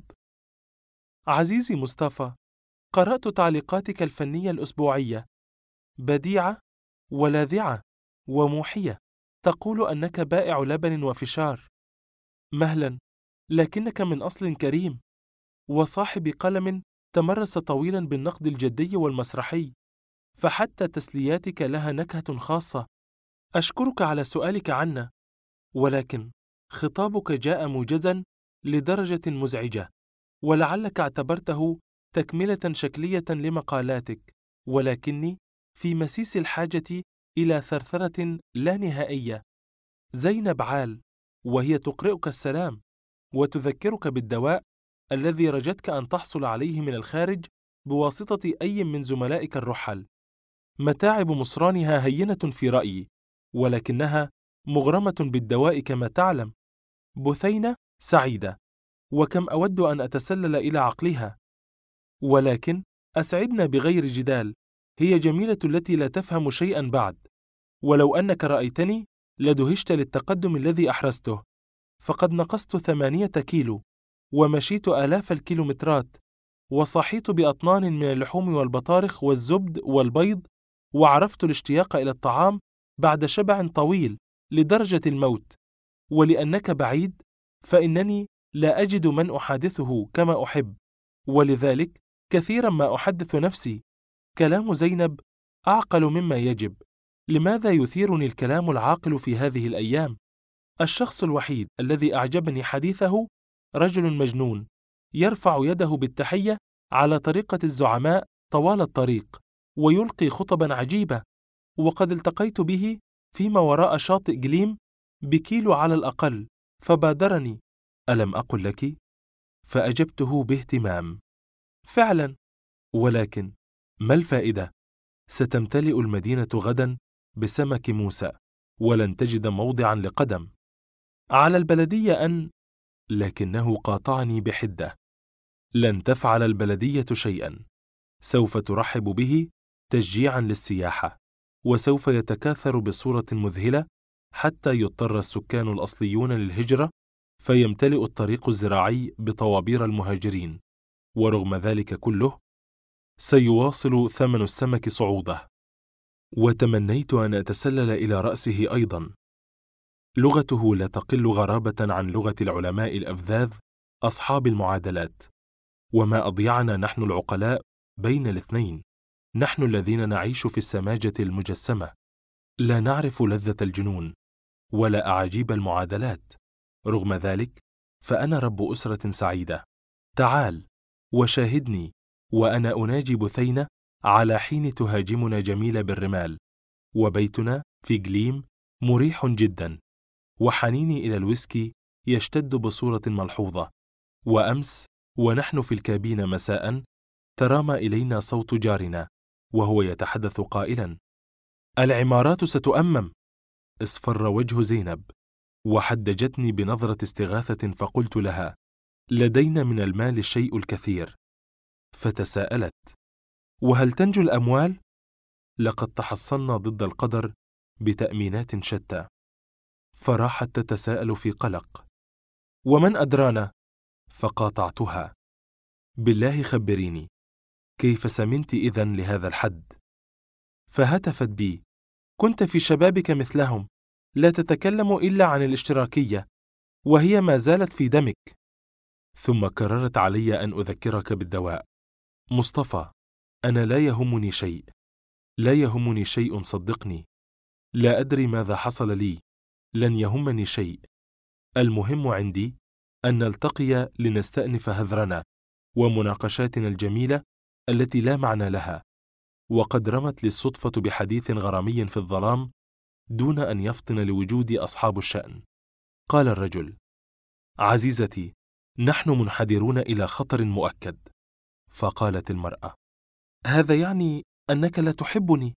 عزيزي مصطفى، قرأت تعليقاتك الفنية الأسبوعية، بديعة ولاذعة وموحية. تقول أنك بائع لبن وفشار. مهلا، لكنك من أصل كريم وصاحب قلم تمرس طويلا بالنقد الجدي والمسرحي، فحتى تسلياتك لها نكهة خاصة. أشكرك على سؤالك عنا، ولكن خطابك جاء موجزا لدرجة مزعجة، ولعلك اعتبرته تكملة شكلية لمقالاتك، ولكني في مسيس الحاجة إلى ثرثرة لا نهائية. زينب عال، وهي تقرئك السلام وتذكرك بالدواء الذي رجتك أن تحصل عليه من الخارج بواسطة أي من زملائك الرحل. متاعب مصرانها هينة في رأيي، ولكنها مغرمة بالدواء كما تعلم. بثينة سعيدة، وكم أود أن أتسلل إلى عقلها، ولكن أسعدنا بغير جدال. هي جميلة التي لا تفهم شيئا بعد، ولو أنك رأيتني لدهشت للتقدم الذي أحرزته، فقد نقصت 8 كيلو، ومشيت آلاف الكيلومترات، وصحيت بأطنان من اللحوم والبطارخ والزبد والبيض، وعرفت الاشتياق إلى الطعام بعد شبع طويل لدرجة الموت. ولأنك بعيد فإنني لا أجد من أحادثه كما أحب، ولذلك كثيرا ما أحدث نفسي: كلام زينب أعقل مما يجب. لماذا يثيرني الكلام العاقل في هذه الأيام؟ الشخص الوحيد الذي أعجبني حديثه رجل مجنون يرفع يده بالتحية على طريقة الزعماء طوال الطريق، ويلقي خطبا عجيبة، وقد التقيت به فيما وراء شاطئ جليم بكيلو على الأقل، فبادرني: ألم أقل لك؟ فأجبته باهتمام: فعلا، ولكن ما الفائدة؟ ستمتلئ المدينة غدا بسمك موسى، ولن تجد موضعا لقدم. على البلدية أن... لكنه قاطعني بحدة: لن تفعل البلدية شيئا، سوف ترحب به تشجيعا للسياحة، وسوف يتكاثر بصورة مذهلة حتى يضطر السكان الأصليون للهجرة، فيمتلئ الطريق الزراعي بطوابير المهاجرين، ورغم ذلك كله سيواصل ثمن السمك صعوده. وتمنيت أن أتسلل إلى رأسه أيضا. لغته لا تقل غرابة عن لغة العلماء الأفذاذ أصحاب المعادلات، وما أضيعنا نحن العقلاء بين الاثنين، نحن الذين نعيش في السماجة المجسمة، لا نعرف لذة الجنون ولا أعاجيب المعادلات. رغم ذلك فأنا رب أسرة سعيدة. تعال وشاهدني وأنا أناجي بثينة على حين تهاجمنا جميلة بالرمال، وبيتنا في جليم مريح جدا، وحنيني إلى الويسكي يشتد بصورة ملحوظة. وأمس ونحن في الكابينة مساء ترامى إلينا صوت جارنا وهو يتحدث قائلا: العمارات ستؤمم. اصفر وجه زينب وحدجتني بنظرة استغاثة، فقلت لها: لدينا من المال الشيء الكثير. فتساءلت: وهل تنجو الأموال؟ لقد تحصنا ضد القدر بتأمينات شتى. فراحت تتساءل في قلق: ومن أدرانا؟ فقاطعتها: بالله خبريني، كيف سمنت إذن لهذا الحد؟ فهتفت بي: كنت في شبابك مثلهم، لا تتكلم إلا عن الاشتراكية، وهي ما زالت في دمك. ثم كررت علي أن أذكرك بالدواء. مصطفى، أنا لا يهمني شيء، لا يهمني شيء، صدقني. لا أدري ماذا حصل لي، لن يهمني شيء. المهم عندي أن نلتقي لنستأنف هذرنا ومناقشاتنا الجميلة التي لا معنى لها. وقد رمت لي الصدفة بحديث غرامي في الظلام دون أن يفطن لوجودي أصحاب الشأن. قال الرجل: عزيزتي، نحن منحدرون إلى خطر مؤكد. فقالت المرأة: هذا يعني أنك لا تحبني.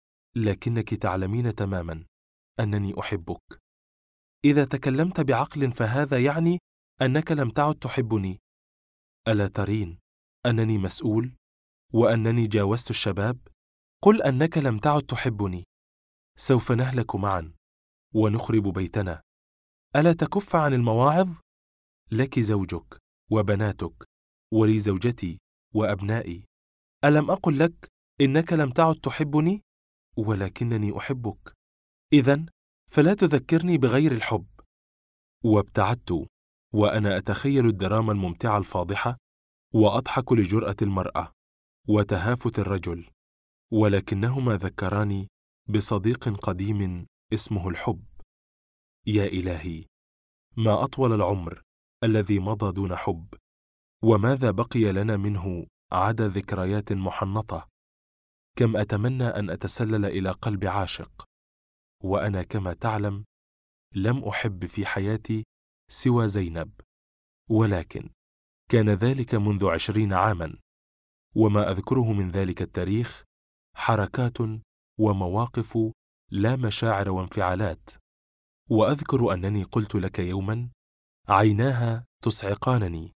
لكنك تعلمين تماما أنني أحبك. إذا تكلمت بعقل فهذا يعني أنك لم تعد تحبني. ألا ترين أنني مسؤول وأنني جاوزت الشباب؟ قل أنك لم تعد تحبني. سوف نهلك معا ونخرب بيتنا ألا تكف عن المواعظ؟ لك زوجك وبناتك ولي زوجتي وأبنائي. ألم أقل لك إنك لم تعد تحبني؟ ولكنني أحبك. إذن فلا تذكرني بغير الحب. وابتعدت وأنا أتخيل الدراما الممتعة الفاضحة، وأضحك لجرأة المرأة وتهافت الرجل، ولكنهما ذكراني بصديق قديم اسمه الحب. يا إلهي، ما أطول العمر الذي مضى دون حب، وماذا بقي لنا منه عدا ذكريات محنطة. كم أتمنى أن أتسلل إلى قلب عاشق، وأنا كما تعلم لم أحب في حياتي سوى زينب، ولكن كان ذلك منذ 20 عاما، وما أذكره من ذلك التاريخ حركات ومواقف لا مشاعر وانفعالات. وأذكر أنني قلت لك يوما: عيناها تصعقانني.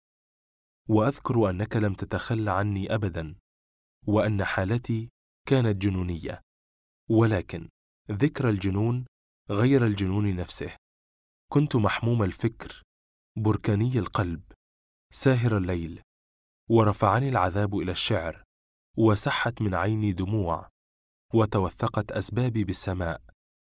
وأذكر أنك لم تتخل عني أبدا، وأن حالتي كانت جنونية، ولكن ذكر الجنون غير الجنون نفسه. كنت محموم الفكر، بركاني القلب، ساهر الليل، ورفعني العذاب إلى الشعر، وسحت من عيني دموع، وتوثقت أسبابي بالسماء.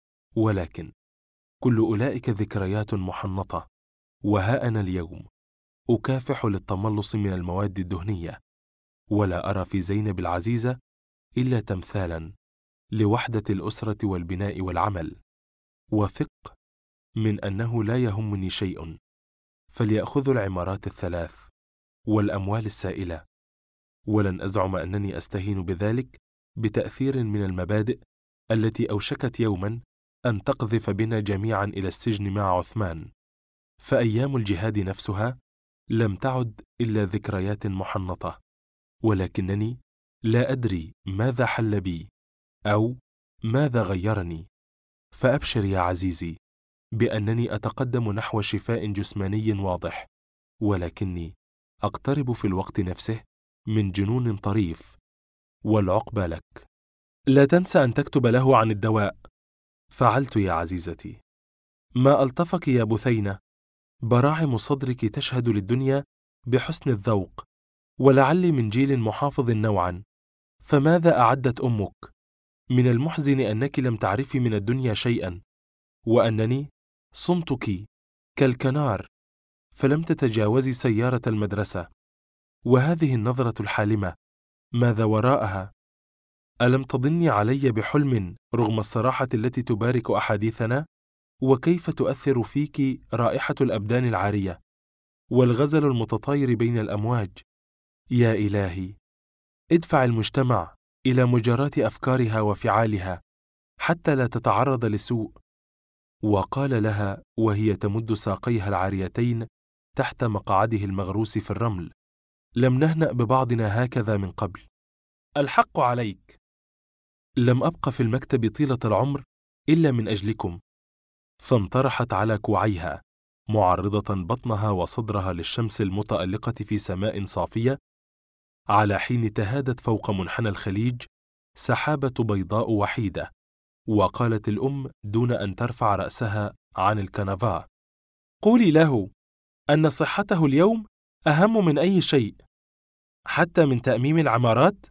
ولكن كل أولئك ذكريات محنطة، وها أنا اليوم أكافح للتملص من المواد الدهنية، ولا أرى في زينب العزيزة إلا تمثالا لوحدة الأسرة والبناء والعمل. وثق من أنه لا يهمني شيء، فليأخذوا العمارات الثلاث والأموال السائلة، ولن أزعم أنني أستهين بذلك بتأثير من المبادئ التي أوشكت يوما أن تقذف بنا جميعا إلى السجن مع عثمان. فأيام الجهاد نفسها لم تعد إلا ذكريات محنطة، ولكنني لا أدري ماذا حل بي أو ماذا غيرني. فأبشر يا عزيزي بأنني أتقدم نحو شفاء جسماني واضح، ولكني أقترب في الوقت نفسه من جنون طريف، والعقبى لك. لا تنسى أن تكتب له عن الدواء. فعلت يا عزيزتي. ما ألطفك يا بثينة، براعم صدرك تشهد للدنيا بحسن الذوق، ولعلي من جيل محافظ نوعا. فماذا أعدت أمك؟ من المحزن أنك لم تعرفي من الدنيا شيئا، وأنني صمتك كالكنار، فلم تتجاوزي سيارة المدرسة. وهذه النظرة الحالمة ماذا وراءها؟ ألم تظني علي بحلم رغم الصراحة التي تبارك أحاديثنا؟ وكيف تؤثر فيك رائحة الأبدان العارية والغزل المتطاير بين الأمواج؟ يا إلهي، ادفع المجتمع إلى مجاراة أفكارها وفعالها حتى لا تتعرض لسوء. وقال لها وهي تمد ساقيها العاريتين تحت مقعده المغروس في الرمل: لم نهنأ ببعضنا هكذا من قبل. الحق عليك. لم أبق في المكتب طيلة العمر إلا من أجلكم. فانطرحت على كوعيها، معرضة بطنها وصدرها للشمس المتألقة في سماء صافية، على حين تهادت فوق منحنى الخليج سحابة بيضاء وحيدة. وقالت الأم دون أن ترفع رأسها عن الكنفا: قولي له أن صحته اليوم أهم من أي شيء، حتى من تأميم العمارات.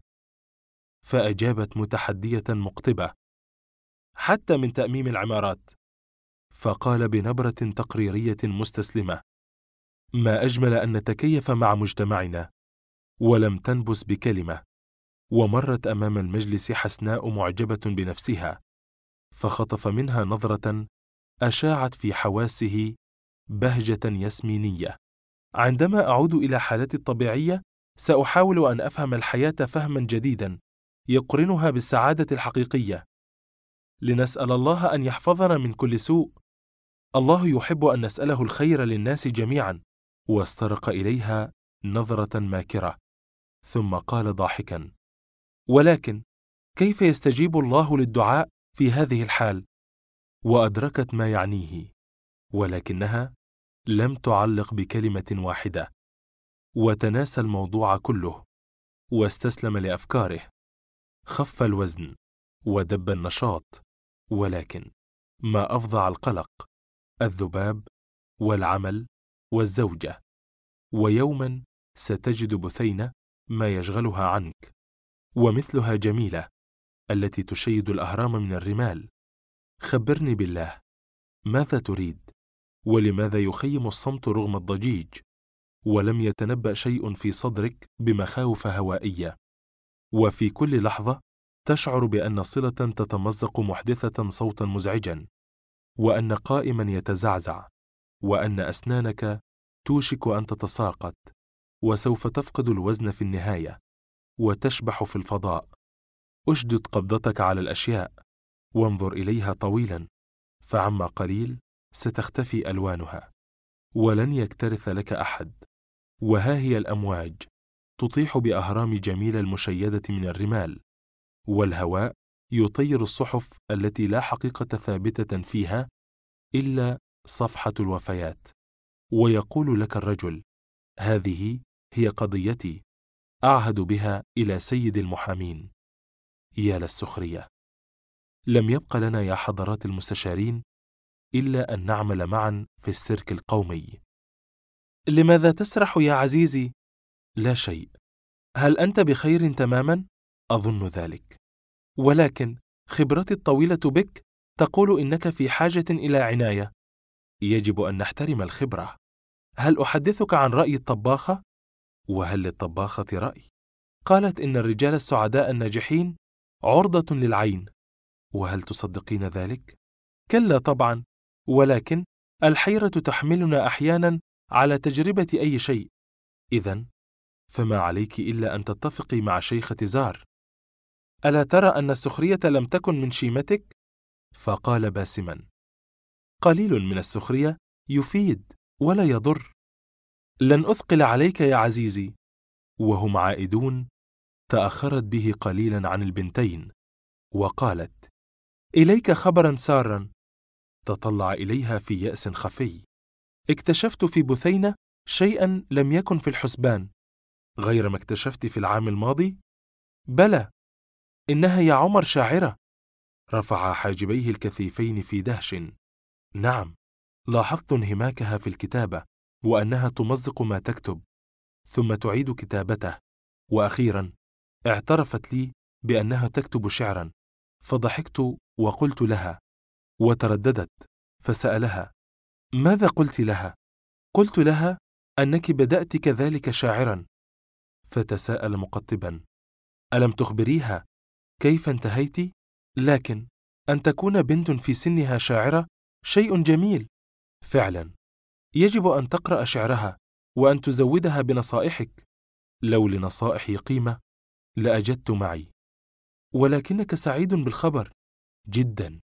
فأجابت متحدية مقطبة: حتى من تأميم العمارات. فقال بنبرة تقريرية مستسلمة: ما أجمل أن نتكيف مع مجتمعنا. ولم تنبس بكلمة، ومرت أمام المجلس حسناء معجبة بنفسها، فخطف منها نظرة أشاعت في حواسه بهجة ياسمينية. عندما أعود إلى حالتي الطبيعية سأحاول أن أفهم الحياة فهما جديدا يقرنها بالسعادة الحقيقية، لنسأل الله أن يحفظنا من كل سوء. الله يحب أن نسأله الخير للناس جميعا. واسترق إليها نظرة ماكرة، ثم قال ضاحكا: ولكن كيف يستجيب الله للدعاء في هذه الحال؟ وأدركت ما يعنيه، ولكنها لم تعلق بكلمة واحدة، وتناسى الموضوع كله، واستسلم لأفكاره. خف الوزن ودب النشاط، ولكن ما أفظع القلق: الذباب والعمل والزوجة، ويوما ستجد بثينة ما يشغلها عنك، ومثلها جميلة التي تشيد الأهرام من الرمال. خبرني بالله، ماذا تريد؟ ولماذا يخيم الصمت رغم الضجيج، ولم يتنبأ شيء في صدرك بمخاوف هوائية؟ وفي كل لحظة تشعر بأن صلة تتمزق محدثة صوتا مزعجا، وأن قائما يتزعزع، وأن أسنانك توشك أن تتساقط، وسوف تفقد الوزن في النهاية، وتشبح في الفضاء. أشدد قبضتك على الأشياء، وانظر إليها طويلا، فعما قليل ستختفي ألوانها، ولن يكترث لك أحد. وها هي الأمواج تطيح بأهرام جميلة المشيدة من الرمال، والهواء يطير الصحف التي لا حقيقة ثابتة فيها إلا صفحة الوفيات، ويقول لك الرجل: هذه هي قضيتي، أعهد بها إلى سيد المحامين. يا للسخرية! لم يبق لنا يا حضرات المستشارين إلا أن نعمل معا في السيرك القومي. لماذا تسرح يا عزيزي؟ لا شيء. هل أنت بخير تماما؟ أظن ذلك، ولكن خبرتي الطويلة بك تقول إنك في حاجة إلى عناية. يجب أن نحترم الخبرة. هل أحدثك عن رأي الطباخة؟ وهل للطباخة رأي؟ قالت إن الرجال السعداء الناجحين عرضة للعين. وهل تصدقين ذلك؟ كلا طبعا، ولكن الحيرة تحملنا أحيانا على تجربة أي شيء. إذن فما عليك إلا أن تتفقي مع شيخة زار. ألا ترى أن السخرية لم تكن من شيمتك؟ فقال باسما: قليل من السخرية يفيد ولا يضر. لن أثقل عليك يا عزيزي. وهم عائدون تأخرت به قليلا عن البنتين، وقالت: إليك خبرا سارا. تطلع إليها في يأس خفي. اكتشفت في بثينة شيئا لم يكن في الحسبان، غير ما اكتشفت في العام الماضي. بلى، إنها يا عمر شاعرة. رفع حاجبيه الكثيفين في دهش. نعم، لاحظت انهماكها في الكتابة، وأنها تمزق ما تكتب ثم تعيد كتابته، وأخيرا اعترفت لي بأنها تكتب شعرا، فضحكت وقلت لها، وترددت فسألها: ماذا قلت لها؟ قلت لها أنك بدأت كذلك شاعرا. فتساءل مقطبا: ألم تخبريها كيف انتهيت؟ لكن أن تكون بنت في سنها شاعرة شيء جميل فعلا. يجب أن تقرأ شعرها وأن تزودها بنصائحك. لو لنصائحي قيمة لأجدت معي، ولكنك سعيد بالخبر جدا.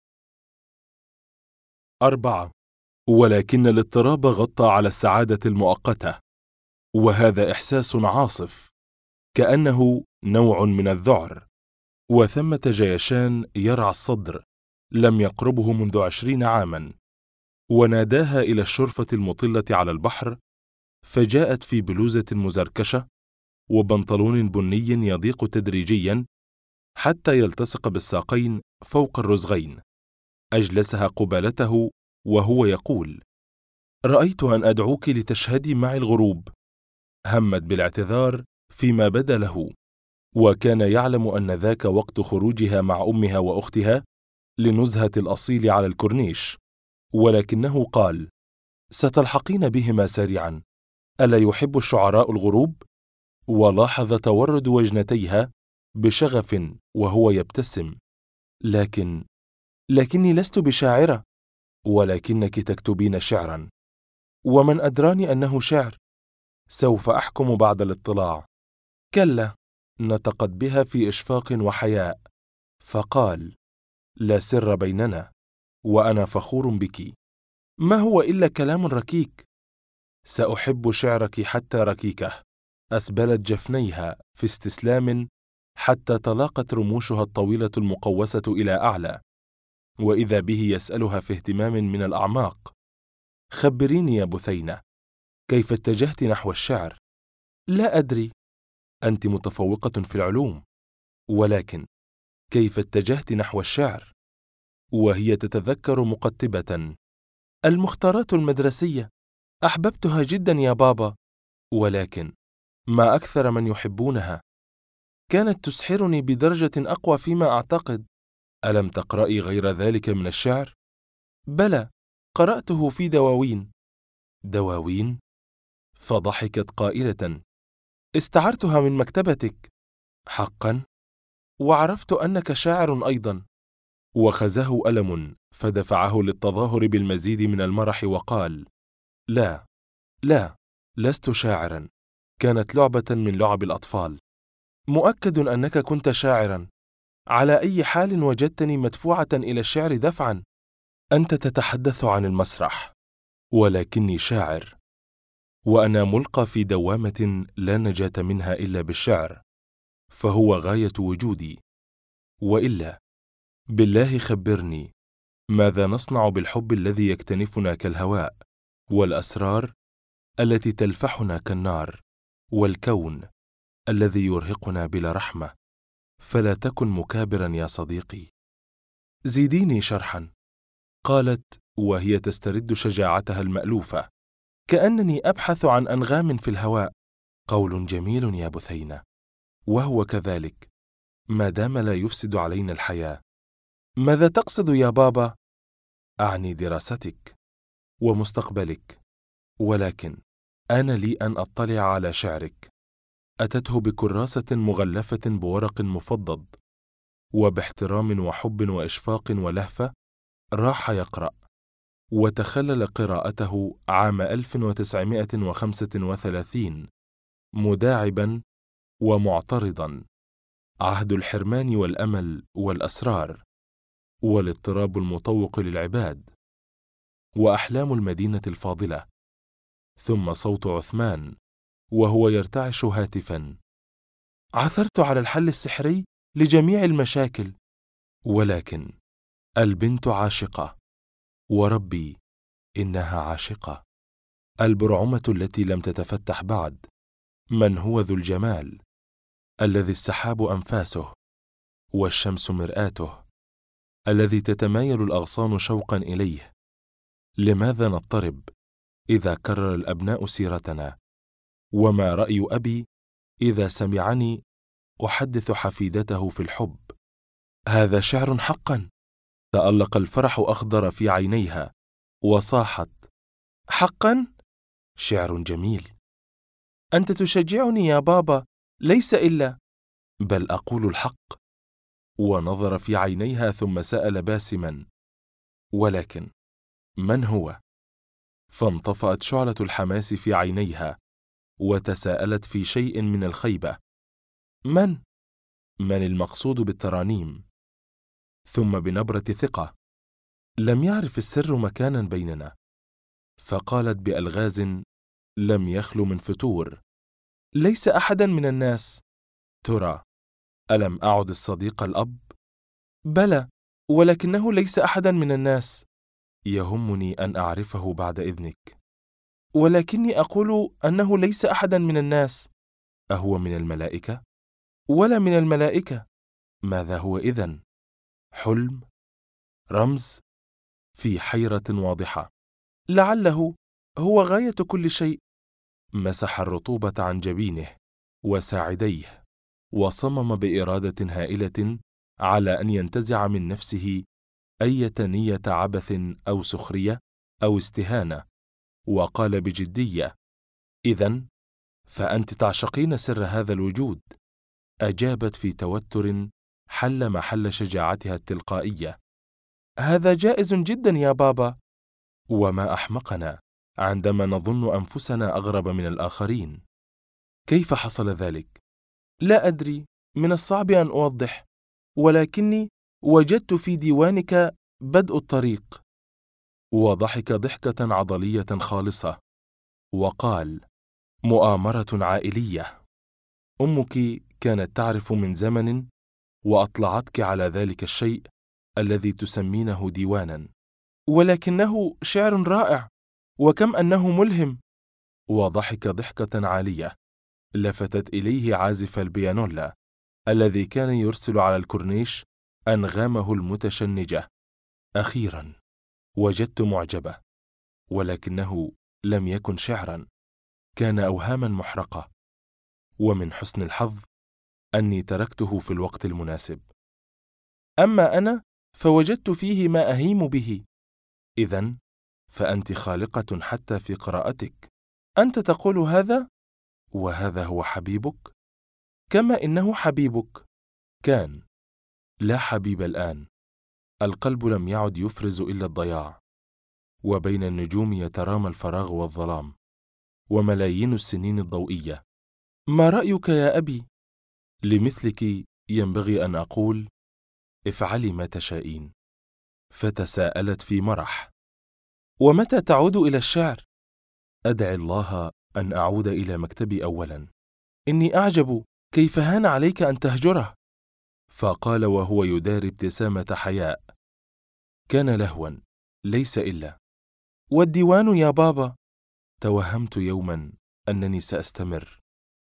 4. ولكن الاضطراب غطى على السعادة المؤقتة، وهذا إحساس عاصف كأنه نوع من الذعر. وثمة جيشان يرعى الصدر لم يقربه منذ 20 عاما، وناداها إلى الشرفة المطلة على البحر، فجاءت في بلوزة مزركشة وبنطلون بني يضيق تدريجيا حتى يلتصق بالساقين فوق الرزغين. أجلسها قبالته وهو يقول: رأيت أن أدعوك لتشهدي معي الغروب. همت بالاعتذار فيما بدا له، وكان يعلم أن ذاك وقت خروجها مع أمها وأختها لنزهة الأصيل على الكورنيش، ولكنه قال: ستلحقين بهما سريعا، ألا يحب الشعراء الغروب؟ ولاحظ تورد وجنتيها بشغف وهو يبتسم. لكني لست بشاعرة. ولكنك تكتبين شعرا. ومن أدراني أنه شعر؟ سوف أحكم بعد الاطلاع. كلا، نطقت بها في إشفاق وحياء، فقال: لا سر بيننا، وأنا فخور بك. ما هو إلا كلام ركيك. سأحب شعرك حتى ركيكه. أسبلت جفنيها في استسلام حتى تلاقت رموشها الطويلة المقوسة إلى أعلى، وإذا به يسألها في اهتمام من الأعماق: خبريني يا بثينة، كيف اتجهت نحو الشعر؟ لا أدري. أنت متفوقة في العلوم، ولكن كيف اتجهت نحو الشعر؟ وهي تتذكر مقتبة: المختارات المدرسية أحببتها جدا يا بابا، ولكن ما أكثر من يحبونها. كانت تسحرني بدرجة أقوى فيما أعتقد. ألم تقرأي غير ذلك من الشعر؟ بلى، قرأته في دواوين. دواوين؟ فضحكت قائلة: استعرتها من مكتبتك. حقا؟ وعرفت أنك شاعر أيضا. وخزه ألم فدفعه للتظاهر بالمزيد من المرح وقال: لا لا، لست شاعرا، كانت لعبة من لعب الأطفال. مؤكد أنك كنت شاعرا، على أي حال وجدتني مدفوعة إلى الشعر دفعا. أنت تتحدث عن المسرح، ولكني شاعر، وأنا ملقى في دوامة لا نجاة منها إلا بالشعر، فهو غاية وجودي. وإلا بالله خبرني، ماذا نصنع بالحب الذي يكتنفنا كالهواء، والأسرار التي تلفحنا كالنار، والكون الذي يرهقنا بلا رحمة؟ فلا تكن مكابرا يا صديقي. زيديني شرحا، قالت وهي تسترد شجاعتها المألوفة، كأنني أبحث عن أنغام في الهواء. قول جميل يا بثينة، وهو كذلك ما دام لا يفسد علينا الحياة. ماذا تقصد يا بابا؟ أعني دراستك ومستقبلك، ولكن أنا لي أن أطلع على شعرك. أتته بكراسة مغلفة بورق مفضد، وباحترام وحب وإشفاق ولهفة راح يقرأ، وتخلل قراءته عام 1935 مداعبا ومعترضا: عهد الحرمان والأمل والأسرار، والاضطراب المطوق للعباد، وأحلام المدينة الفاضلة. ثم صوت عثمان وهو يرتعش هاتفا: عثرت على الحل السحري لجميع المشاكل، ولكن البنت عاشقة، وربي إنها عاشقة. البرعمة التي لم تتفتح بعد، من هو ذو الجمال الذي السحاب أنفاسه والشمس مرآته، الذي تتمايل الأغصان شوقا إليه؟ لماذا نضطرب إذا كرر الأبناء سيرتنا؟ وما رأي أبي إذا سمعني أحدث حفيدته في الحب؟ هذا شعر حقا. تألق الفرح أخضر في عينيها وصاحت: حقا؟ شعر جميل. أنت تشجعني يا بابا، ليس إلا، بل أقول الحق. ونظر في عينيها ثم سأل باسما: ولكن من هو؟ فانطفأت شعلة الحماس في عينيها، وتساءلت في شيء من الخيبة: من المقصود بالترانيم؟ ثم بنبرة ثقة: لم يعرف السر مكانا بيننا. فقالت بألغاز لم يخلو من فتور: ليس أحدا من الناس. ترى ألم أعد الصديق الأب؟ بلى، ولكنه ليس أحدا من الناس. يهمني أن أعرفه بعد إذنك. ولكني أقول أنه ليس أحدا من الناس. أهو من الملائكة؟ ولا من الملائكة. ماذا هو إذن؟ حلم؟ رمز؟ في حيرة واضحة. لعله هو غاية كل شيء. مسح الرطوبة عن جبينه وساعديه، وصمم بإرادة هائلة على أن ينتزع من نفسه أية نية عبث أو سخرية أو استهانة، وقال بجدية: إذن فأنت تعشقين سر هذا الوجود. أجابت في توتر حل محل شجاعتها التلقائية: هذا جائز جدا يا بابا. وما أحمقنا عندما نظن أنفسنا أغرب من الآخرين. كيف حصل ذلك؟ لا أدري، من الصعب أن أوضح، ولكني وجدت في ديوانك بدء الطريق. وضحك ضحكة عضلية خالصة وقال: مؤامرة عائلية. أمك كانت تعرف من زمن، وأطلعتك على ذلك الشيء الذي تسمينه ديوانا. ولكنه شعر رائع، وكم أنه ملهم. وضحك ضحكة عالية لفتت إليه عازف البيانولا الذي كان يرسل على الكورنيش أنغامه المتشنجة. أخيرا وجدت معجبة، ولكنه لم يكن شعرا، كان أوهاما محرقة، ومن حسن الحظ أني تركته في الوقت المناسب. أما أنا فوجدت فيه ما أهيم به. إذن فأنت خالقة حتى في قراءتك. أنت تقول هذا، وهذا هو حبيبك؟ كما إنه حبيبك كان، لا حبيب الآن. القلب لم يعد يفرز إلا الضياع، وبين النجوم يترامى الفراغ والظلام، وملايين السنين الضوئية. ما رأيك يا أبي؟ لمثلك ينبغي أن أقول: افعلي ما تشائين. فتساءلت في مرح: ومتى تعود إلى الشعر؟ أدعي الله أن أعود إلى مكتبي أولا. إني أعجب كيف هان عليك أن تهجره. فقال وهو يداري ابتسامة حياء: كان لهوا ليس إلا. والديوان يا بابا؟ توهمت يوما أنني سأستمر،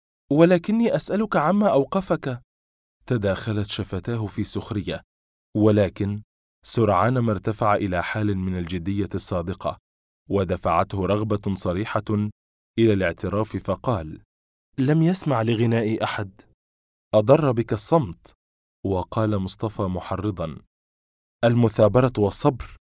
ولكني أسألك عما أوقفك. تداخلت شفتاه في سخرية، ولكن سرعان ما ارتفع إلى حال من الجدية الصادقة، ودفعته رغبة صريحة إلى الاعتراف، فقال: لم يسمع لغناء أحد، أضر بك الصمت. وقال مصطفى محرضا: المثابرة والصبر.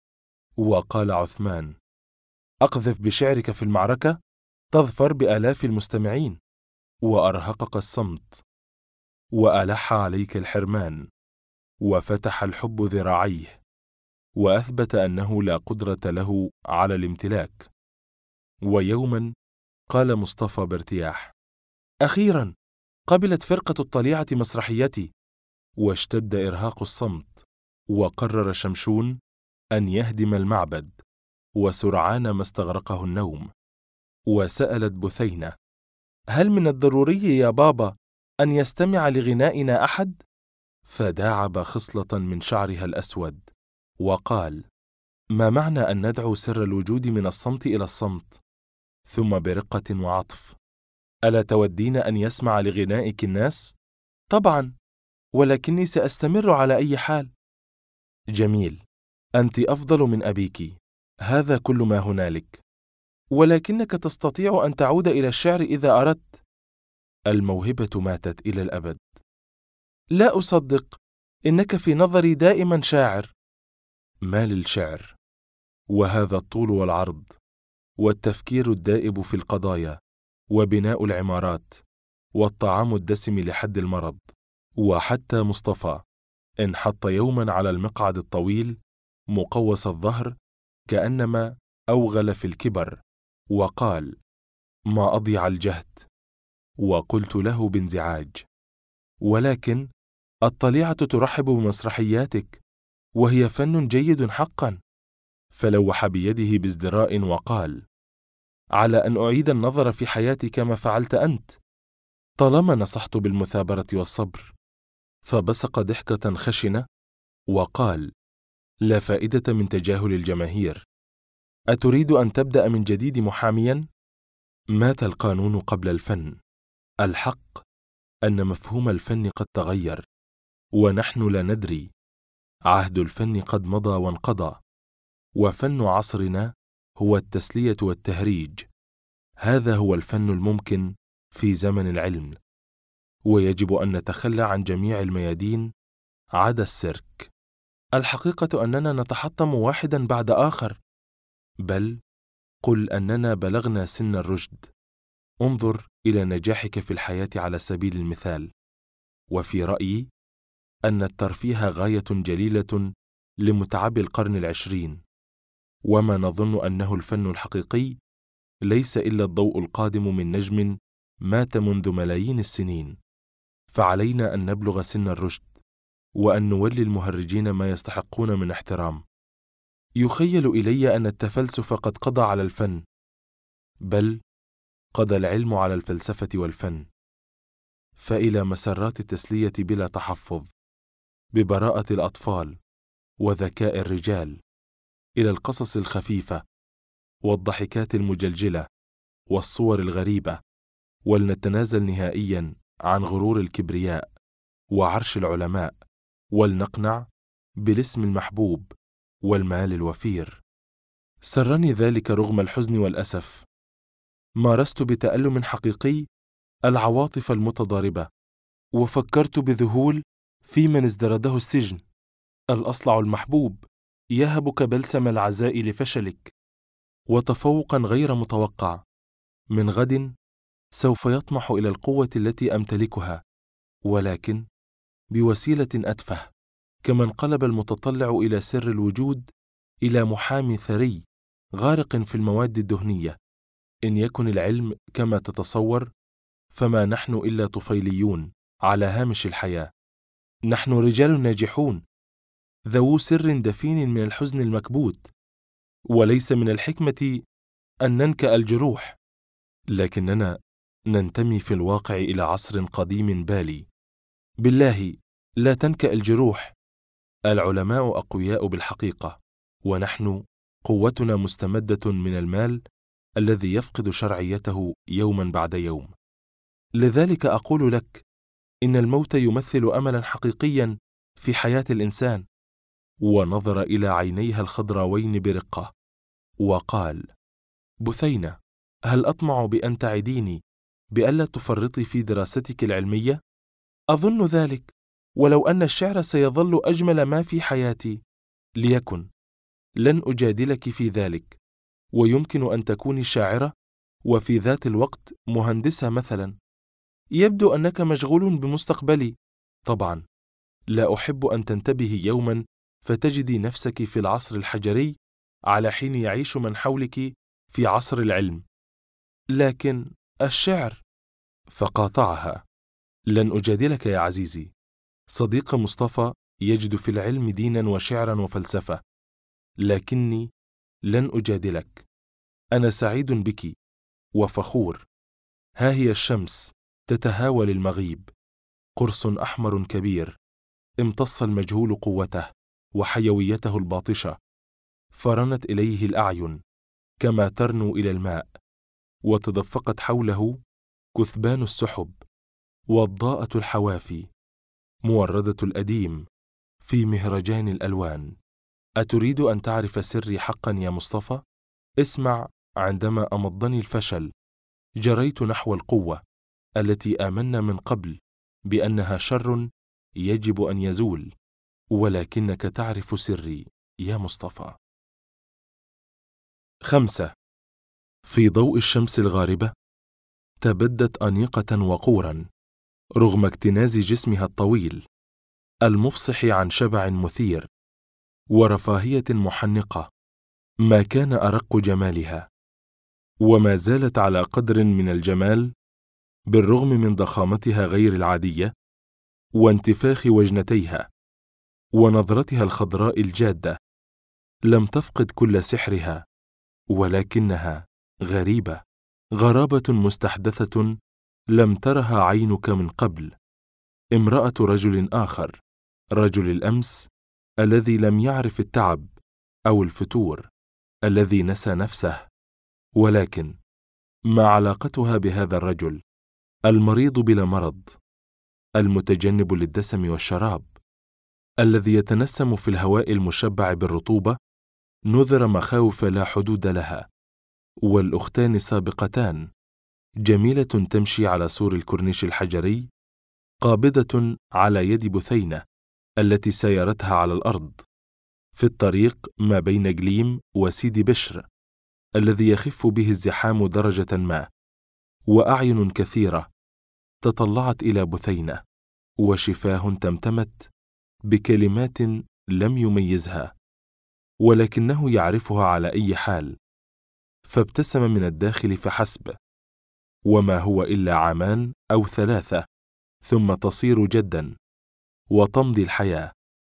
وقال عثمان: أقذف بشعرك في المعركة تظفر بآلاف المستمعين. وأرهقك الصمت، وألح عليك الحرمان، وفتح الحب ذراعيه، وأثبت أنه لا قدرة له على الامتلاك. ويوما قال مصطفى بارتياح: أخيرا قبلت فرقة الطليعة مسرحيتي. واشتد إرهاق الصمت، وقرر شمشون أن يهدم المعبد، وسرعان ما استغرقه النوم. وسألت بثينة: هل من الضروري يا بابا أن يستمع لغنائنا أحد؟ فداعب خصلة من شعرها الأسود وقال: ما معنى أن ندعو سر الوجود من الصمت إلى الصمت؟ ثم برقة وعطف: ألا تودين أن يسمع لغنائك الناس؟ طبعا، ولكني سأستمر على أي حال. جميل، أنت أفضل من أبيك، هذا كل ما هنالك، ولكنك تستطيع أن تعود إلى الشعر إذا أردت. الموهبة ماتت إلى الأبد. لا أصدق، إنك في نظري دائما شاعر. ما للشعر؟ وهذا الطول والعرض، والتفكير الدائب في القضايا، وبناء العمارات، والطعام الدسم لحد المرض. وحتى مصطفى انحط يوما على المقعد الطويل مقوس الظهر، كأنما أوغل في الكبر، وقال: ما أضيع الجهد. وقلت له بانزعاج: ولكن الطليعة ترحب بمسرحياتك، وهي فن جيد حقا. فلوح بيده بازدراء وقال: على أن أعيد النظر في حياتي كما فعلت أنت، طالما نصحت بالمثابرة والصبر. فبصق ضحكة خشنة وقال: لا فائدة من تجاهل الجماهير. أتريد أن تبدأ من جديد محاميا؟ مات القانون قبل الفن. الحق أن مفهوم الفن قد تغير، ونحن لا ندري. عهد الفن قد مضى وانقضى، وفن عصرنا هو التسلية والتهريج. هذا هو الفن الممكن في زمن العلم، ويجب أن نتخلى عن جميع الميادين عدا السيرك. الحقيقة أننا نتحطم واحدا بعد آخر، بل قل أننا بلغنا سن الرشد. انظر إلى نجاحك في الحياة على سبيل المثال. وفي رأيي أن الترفيه غاية جليلة لمتعبي القرن العشرين، وما نظن أنه الفن الحقيقي ليس إلا الضوء القادم من نجم مات منذ ملايين السنين. فعلينا أن نبلغ سن الرشد، وأن نولي المهرجين ما يستحقون من احترام. يخيل إلي أن التفلسف قد قضى على الفن، بل قضى العلم على الفلسفة والفن. فإلى مسرات التسلية بلا تحفظ، ببراءة الأطفال وذكاء الرجال، إلى القصص الخفيفة والضحكات المجلجلة والصور الغريبة، ولنتنازل نهائيا عن غرور الكبرياء وعرش العلماء، ولنقنع بالاسم المحبوب والمال الوفير. سرني ذلك رغم الحزن والأسف. مارست بتألم حقيقي العواطف المتضاربة، وفكرت بذهول في من ازدرده السجن. الأصلع المحبوب يهبك بلسم العزاء لفشلك، وتفوقا غير متوقع من غد سوف يطمح إلى القوة التي أمتلكها، ولكن بوسيلة أتفه، كما انقلب المتطلع إلى سر الوجود إلى محامي ثري غارق في المواد الدهنية. إن يكن العلم كما تتصور، فما نحن إلا طفيليون على هامش الحياة. نحن رجال ناجحون ذو سر دفين من الحزن المكبوت، وليس من الحكمة أن ننكأ الجروح، لكننا ننتمي في الواقع إلى عصر قديم بالي. بالله لا تنكأ الجروح. العلماء أقوياء بالحقيقة، ونحن قوتنا مستمدة من المال الذي يفقد شرعيته يوما بعد يوم. لذلك أقول لك إن الموت يمثل أملا حقيقيا في حياة الإنسان. ونظر إلى عينيها الخضراوين برقة وقال: بثينة، هل أطمع بأن تعديني بألا تفرطي في دراستك العلمية؟ أظن ذلك، ولو أن الشعر سيظل أجمل ما في حياتي ليكن. لن أجادلك في ذلك، ويمكن أن تكوني شاعرة وفي ذات الوقت مهندسة مثلا. يبدو أنك مشغول بمستقبلي. طبعا لا أحب أن تنتبهي يوما فتجدي نفسك في العصر الحجري على حين يعيش من حولك في عصر العلم. لكن الشعر. فقاطعها: لن أجادلك يا عزيزي. صديق مصطفى يجد في العلم دينا وشعرا وفلسفة، لكني لن أجادلك. أنا سعيد بك وفخور. ها هي الشمس تتهاوى للمغيب، قرص أحمر كبير امتص المجهول قوته وحيويته الباطشة، فرنت إليه الأعين كما ترنو إلى الماء، وتدفقت حوله كثبان السحب، وضاءة الحوافي، موردة الأديم في مهرجان الألوان. أتريد أن تعرف سري حقا يا مصطفى؟ اسمع. عندما أمضني الفشل جريت نحو القوة التي آمنا من قبل بأنها شر يجب أن يزول، ولكنك تعرف سري يا مصطفى. 5. في ضوء الشمس الغاربة تبدت أنيقة وقورا رغم اكتناز جسمها الطويل المفصح عن شبع مثير ورفاهية محنقة. ما كان أرق جمالها، وما زالت على قدر من الجمال بالرغم من ضخامتها غير العادية وانتفاخ وجنتيها ونظرتها الخضراء الجادة. لم تفقد كل سحرها، ولكنها غريبة، غرابة مستحدثة لم ترها عينك من قبل. امرأة رجل آخر، رجل الأمس الذي لم يعرف التعب أو الفتور، الذي نسى نفسه. ولكن ما علاقتها بهذا الرجل المريض بلا مرض، المتجنب للدسم والشراب، الذي يتنسم في الهواء المشبع بالرطوبة، نذر مخاوف لا حدود لها. والأختان سابقتان، جميلة تمشي على سور الكورنيش الحجري، قابضة على يد بثينة التي سيرتها على الأرض في الطريق ما بين جليم وسيدي بشر الذي يخف به الزحام درجة ما. وأعين كثيرة تطلعت إلى بثينة، وشفاه تمتمت بكلمات لم يميزها، ولكنه يعرفها على أي حال، فابتسم من الداخل فحسب. وما هو إلا 2 أو 3 ثم تصير جدا وتمضي الحياة.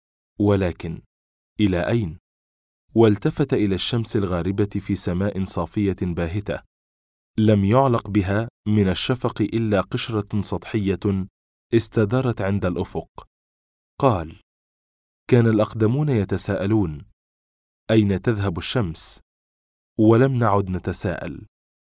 ولكن إلى أين؟ والتفت إلى الشمس الغاربة في سماء صافية باهتة، لم يعلق بها من الشفق إلا قشرة سطحية استدارت عند الأفق. قال: كان الأقدمون يتساءلون أين تذهب الشمس؟ ولم نعد نتساءل.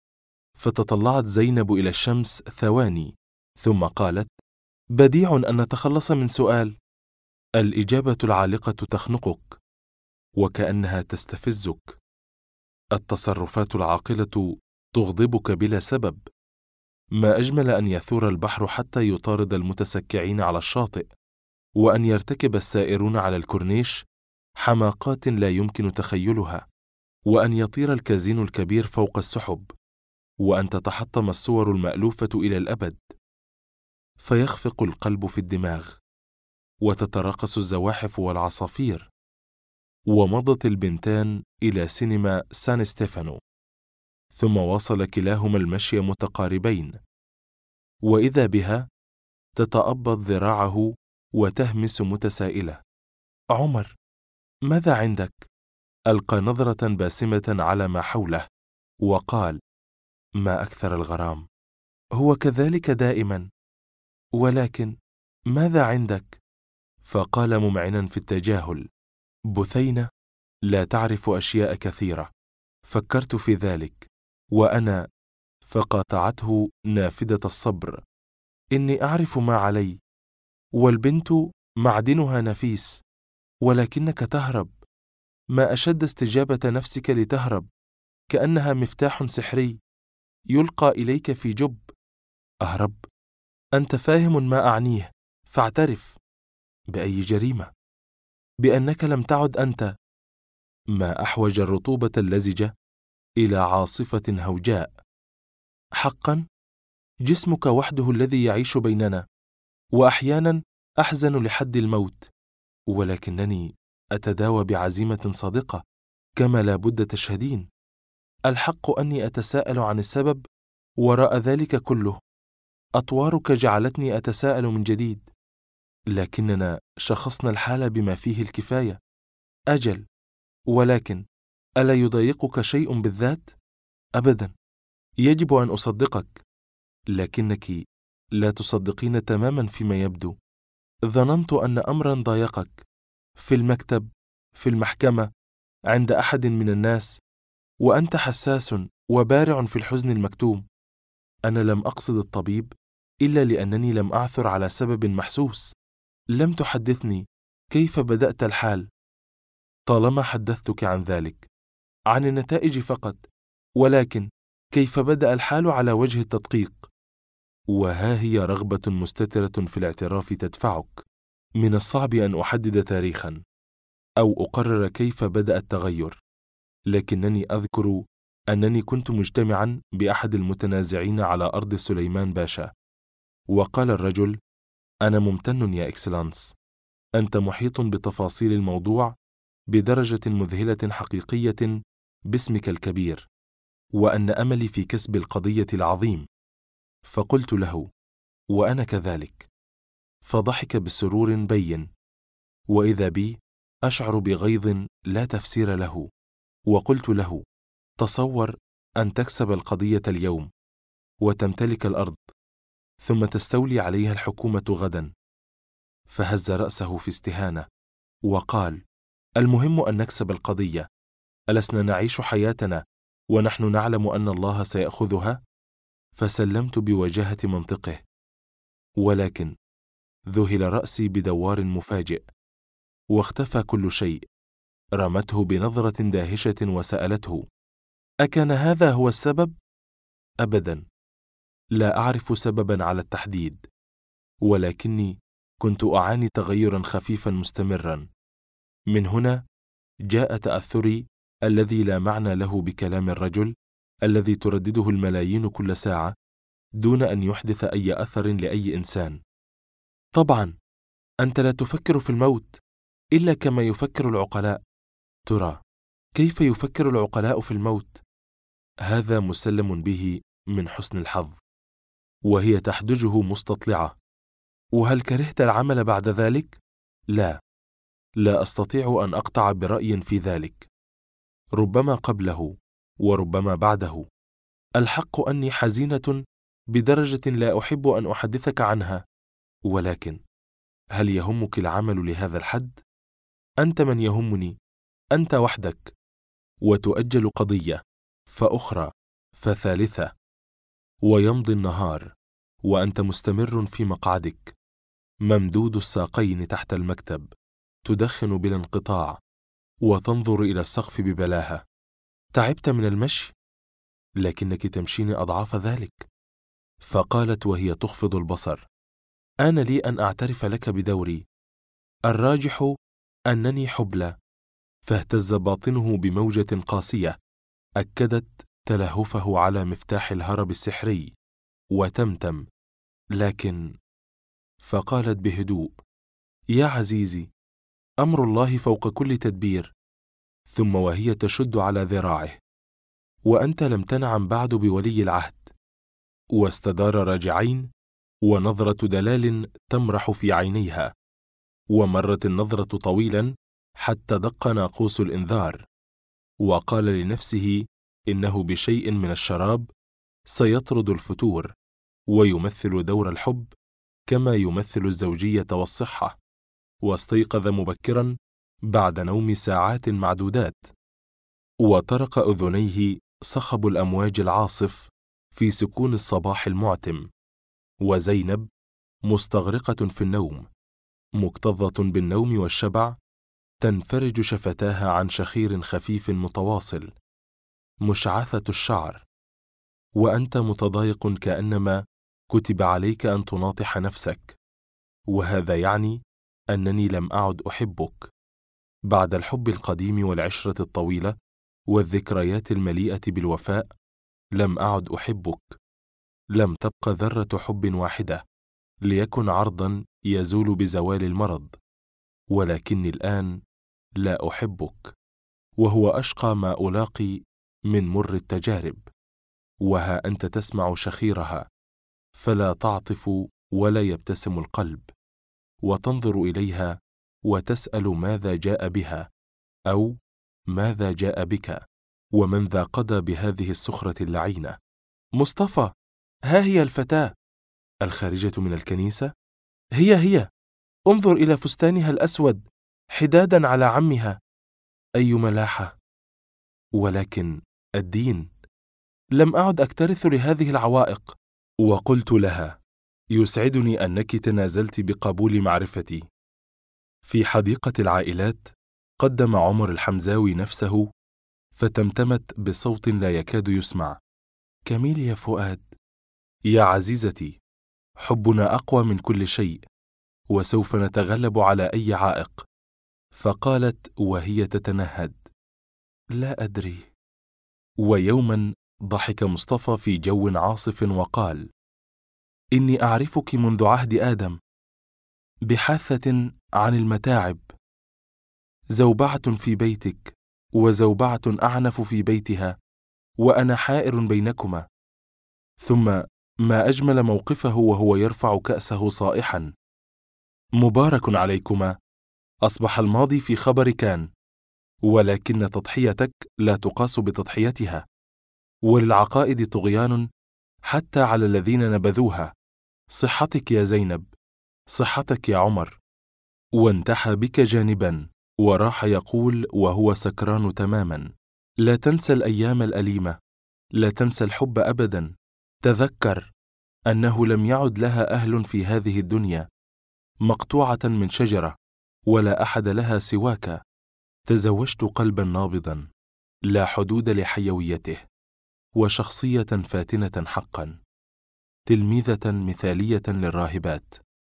فتطلعت زينب إلى الشمس ثواني، ثم قالت: بديع أن نتخلص من سؤال. الإجابة العالقة تخنقك، وكأنها تستفزك. التصرفات العاقلة تغضبك بلا سبب. ما أجمل أن يثور البحر حتى يطارد المتسكعين على الشاطئ، وأن يرتكب السائرون على الكورنيش حماقات لا يمكن تخيلها، وأن يطير الكازينو الكبير فوق السحب، وأن تتحطم الصور المألوفة إلى الأبد. فيخفق القلب في الدماغ، وتتراقص الزواحف والعصافير. ومضت البنتان إلى سينما سان ستيفانو، ثم واصل كلاهما المشي متقاربين، وإذا بها تتأبط ذراعه وتهمس متسائلة: عمر، ماذا عندك؟ ألقى نظرة باسمة على ما حوله وقال: ما أكثر الغرام، هو كذلك دائما، ولكن ماذا عندك؟ فقال ممعنا في التجاهل: بثينة لا تعرف أشياء كثيرة، فكرت في ذلك، وأنا... فقاطعته نافذة الصبر: إني أعرف ما علي، والبنت معدنها نفيس، ولكنك تهرب. ما أشد استجابة نفسك لتهرب، كأنها مفتاح سحري يلقى إليك في جب. أهرب؟ أنت فاهم ما أعنيه، فاعترف. بأي جريمة؟ بأنك لم تعد أنت. ما أحوج الرطوبة اللزجة إلى عاصفة هوجاء. حقا جسمك وحده الذي يعيش بيننا، وأحيانا أحزن لحد الموت، ولكنني أتداوى بعزيمة صادقة كما لا بد تشهدين. الحق أني أتساءل عن السبب وراء ذلك كله. أطوارك جعلتني أتساءل من جديد، لكننا شخصنا الحال بما فيه الكفاية. أجل، ولكن ألا يضايقك شيء بالذات؟ أبدا، يجب أن أصدقك، لكنك لا تصدقين تماما فيما يبدو. ظننت أن أمرا ضايقك، في المكتب، في المحكمة، عند أحد من الناس، وأنت حساس وبارع في الحزن المكتوم. أنا لم أقصد الطبيب إلا لأنني لم أعثر على سبب محسوس. لم تحدثني كيف بدأت الحال. طالما حدثتك عن ذلك، عن النتائج فقط، ولكن كيف بدأ الحال على وجه التدقيق؟ وها هي رغبة مستترة في الاعتراف تدفعك. من الصعب أن أحدد تاريخا أو أقرر كيف بدأ التغير، لكنني أذكر أنني كنت مجتمعا بأحد المتنازعين على أرض سليمان باشا، وقال الرجل: أنا ممتن يا إكسلانس، أنت محيط بتفاصيل الموضوع بدرجة مذهلة حقيقية باسمك الكبير، وأن أملي في كسب القضية العظيم. فقلت له: وأنا كذلك. فضحك بسرور بين، وإذا بي أشعر بغيظ لا تفسير له، وقلت له: تصور أن تكسب القضية اليوم وتمتلك الأرض، ثم تستولي عليها الحكومة غدا. فهز رأسه في استهانة وقال: المهم أن نكسب القضية، ألسنا نعيش حياتنا ونحن نعلم أن الله سيأخذها؟ فسلمت بوجاهة منطقه، ولكن ذهل رأسي بدوار مفاجئ، واختفى كل شيء. رمته بنظرة داهشة وسألته: أكان هذا هو السبب؟ أبدا، لا أعرف سببا على التحديد، ولكني كنت أعاني تغيرا خفيفا مستمرا. من هنا جاء تأثري الذي لا معنى له بكلام الرجل الذي تردده الملايين كل ساعة دون أن يحدث أي أثر لأي إنسان. طبعا أنت لا تفكر في الموت إلا كما يفكر العقلاء. ترى كيف يفكر العقلاء في الموت؟ هذا مسلم به من حسن الحظ. وهي تحدجه مستطلعة. وهل كرهت العمل بعد ذلك؟ لا أستطيع أن أقطع برأي في ذلك، ربما قبله وربما بعده. الحق أني حزينة بدرجة لا أحب أن أحدثك عنها، ولكن هل يهمك العمل لهذا الحد؟ أنت من يهمني، أنت وحدك. وتؤجل قضية، فأخرى، فثالثة، ويمضي النهار وأنت مستمر في مقعدك، ممدود الساقين تحت المكتب، تدخن بلا انقطاع وتنظر إلى السقف ببلاهة. تعبت من المشي، لكنك تمشين أضعاف ذلك. فقالت وهي تخفض البصر: آن لي أن أعترف لك بدوري، الراجح أنني حبلى. فاهتز باطنه بموجة قاسية أكدت تلهفه على مفتاح الهرب السحري، وتمتم: لكن. فقالت بهدوء: يا عزيزي، أمر الله فوق كل تدبير. ثم وهي تشد على ذراعه: وأنت لم تنعم بعد بولي العهد. واستدار راجعين، ونظرة دلال تمرح في عينيها، ومرت النظرة طويلا حتى دق ناقوس الإنذار، وقال لنفسه إنه بشيء من الشراب سيطرد الفتور، ويمثل دور الحب كما يمثل الزوجية والصحة. واستيقظ مبكرا بعد نوم ساعات معدودات، وطرق أذنيه صخب الأمواج العاصف في سكون الصباح المعتم، وزينب مستغرقة في النوم، مكتظة بالنوم والشبع، تنفرج شفتاها عن شخير خفيف متواصل، مشعثة الشعر. وأنت متضايق كأنما كتب عليك أن تناطح نفسك، وهذا يعني أنني لم أعد أحبك. بعد الحب القديم والعشرة الطويلة والذكريات المليئة بالوفاء لم أعد أحبك. لم تبق ذرة حب واحدة ليكن عرضا يزول بزوال المرض، ولكني الآن لا أحبك، وهو أشقى ما ألاقي من مر التجارب. وها أنت تسمع شخيرها فلا تعطف ولا يبتسم القلب، وتنظر إليها وتسأل ماذا جاء بها، أو ماذا جاء بك، ومن ذا قضى بهذه السخرة اللعينة. مصطفى، ها هي الفتاة الخارجة من الكنيسة، هي انظر إلى فستانها الأسود حدادا على عمها، أي ملاحة. ولكن الدين، لم أعد أكترث لهذه العوائق. وقلت لها: يسعدني أنك تنازلت بقبول معرفتي. في حديقة العائلات قدم عمر الحمزاوي نفسه، فتمتمت بصوت لا يكاد يسمع: كميل يا فؤاد، يا عزيزتي، حبنا أقوى من كل شيء، وسوف نتغلب على أي عائق. فقالت وهي تتنهد: لا أدري. ويوما ضحك مصطفى في جو عاصف وقال: إني أعرفك منذ عهد آدم، بحاثة عن المتاعب، زوبعة في بيتك وزوبعة أعنف في بيتها، وأنا حائر بينكما. ثم ما أجمل موقفه وهو يرفع كأسه صائحا: مبارك عليكما، أصبح الماضي في خبر كان، ولكن تضحيتك لا تقاس بتضحيتها، وللعقائد طغيان حتى على الذين نبذوها. صحتك يا زينب، صحتك يا عمر. وانتحى بك جانبا، وراح يقول وهو سكران تماما: لا تنسى الأيام الأليمة، لا تنسى الحب أبدا. تذكر أنه لم يعد لها أهل في هذه الدنيا، مقطوعة من شجرة، ولا أحد لها سواك. تزوجت قلبا نابضا لا حدود لحيويته، وشخصية فاتنة حقا، تلميذة مثالية للراهبات،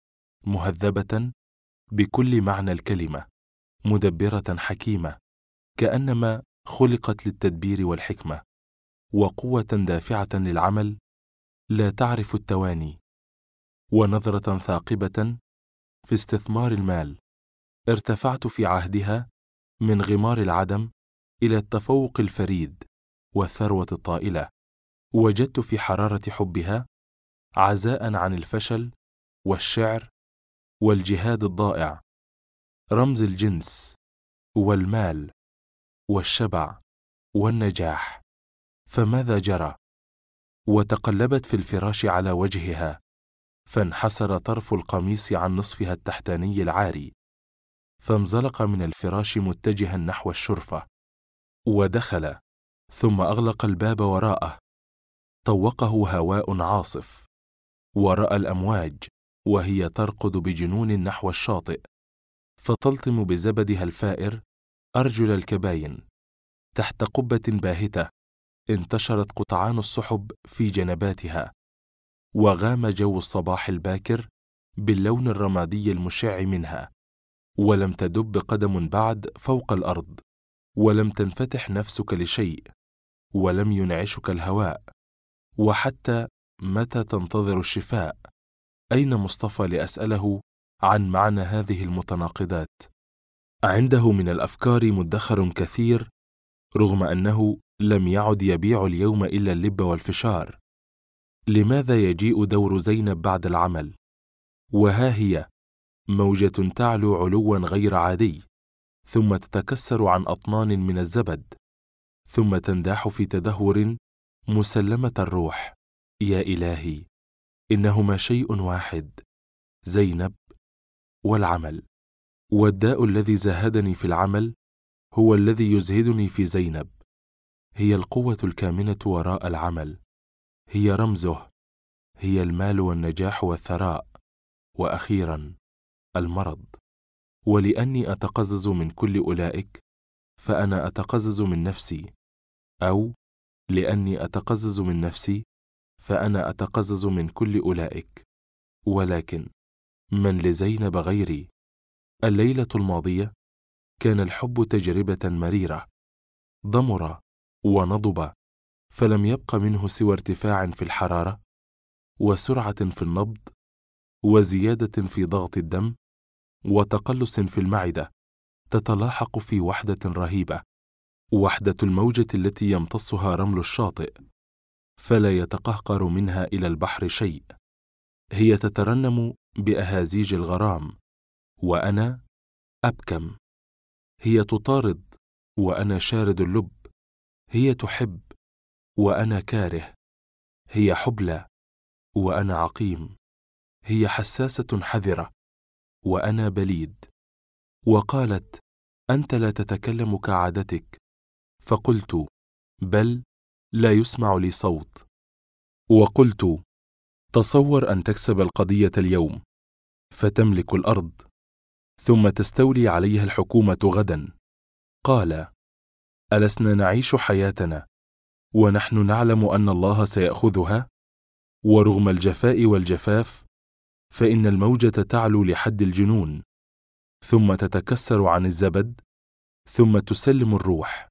مهذبة بكل معنى الكلمة، مدبرة حكيمة، كأنما خلقت للتدبير والحكمة، وقوة دافعة للعمل لا تعرف التواني، ونظرة ثاقبة في استثمار المال. ارتفعت في عهدها من غمار العدم إلى التفوق الفريد والثروة الطائلة. وجدت في حرارة حبها عزاء عن الفشل والشعر والجهاد الضائع، رمز الجنس والمال والشبع والنجاح. فماذا جرى؟ وتقلبت في الفراش على وجهها، فانحسر طرف القميص عن نصفها التحتاني العاري، فانزلق من الفراش متجها نحو الشرفة، ودخل ثم أغلق الباب وراءه. طوقه هواء عاصف، ورأى الأمواج وهي ترقد بجنون نحو الشاطئ، فتلطم بزبدها الفائر أرجل الكباين، تحت قبة باهتة انتشرت قطعان السحب في جنباتها، وغام جو الصباح الباكر باللون الرمادي المشع منها، ولم تدب قدم بعد فوق الأرض، ولم تنفتح نفسك لشيء، ولم ينعشك الهواء. وحتى متى تنتظر الشفاء؟ أين مصطفى لأسأله عن معنى هذه المتناقضات؟ عنده من الأفكار مدخر كثير، رغم أنه لم يعد يبيع اليوم إلا اللب والفشار. لماذا يجيء دور زينب بعد العمل؟ وها هي موجة تعلو علوا غير عادي، ثم تتكسر عن أطنان من الزبد، ثم تنداح في تدهور مسلمة الروح. يا إلهي، إنهما شيء واحد، زينب والعمل. والداء الذي زهدني في العمل هو الذي يزهدني في زينب. هي القوة الكامنة وراء العمل، هي رمزه، هي المال والنجاح والثراء، وأخيرا المرض. ولأني أتقزز من كل أولئك فأنا أتقزز من نفسي، أو لأني أتقزز من نفسي فأنا أتقزز من كل أولئك. ولكن من لزينب غيري؟ الليلة الماضية كان الحب تجربة مريرة، ضمر ونضب، فلم يبق منه سوى ارتفاع في الحرارة، وسرعة في النبض، وزيادة في ضغط الدم، وتقلص في المعدة، تتلاحق في وحدة رهيبة، وحدة الموجة التي يمتصها رمل الشاطئ، فلا يتقهقر منها إلى البحر شيء. هي تترنم بأهازيج الغرام، وأنا أبكم. هي تطارد، وأنا شارد اللب. هي تحب، وأنا كاره. هي حبلى، وأنا عقيم. هي حساسة حذرة، وأنا بليد. وقالت: أنت لا تتكلم كعادتك. فقلت: بل لا يسمع لي صوت. وقلت: تصور أن تكسب القضية اليوم، فتملك الأرض، ثم تستولي عليها الحكومة غدا. قال: ألسنا نعيش حياتنا ونحن نعلم أن الله سيأخذها؟ ورغم الجفاء والجفاف فإن الموجة تعلو لحد الجنون، ثم تتكسر عن الزبد، ثم تسلم الروح،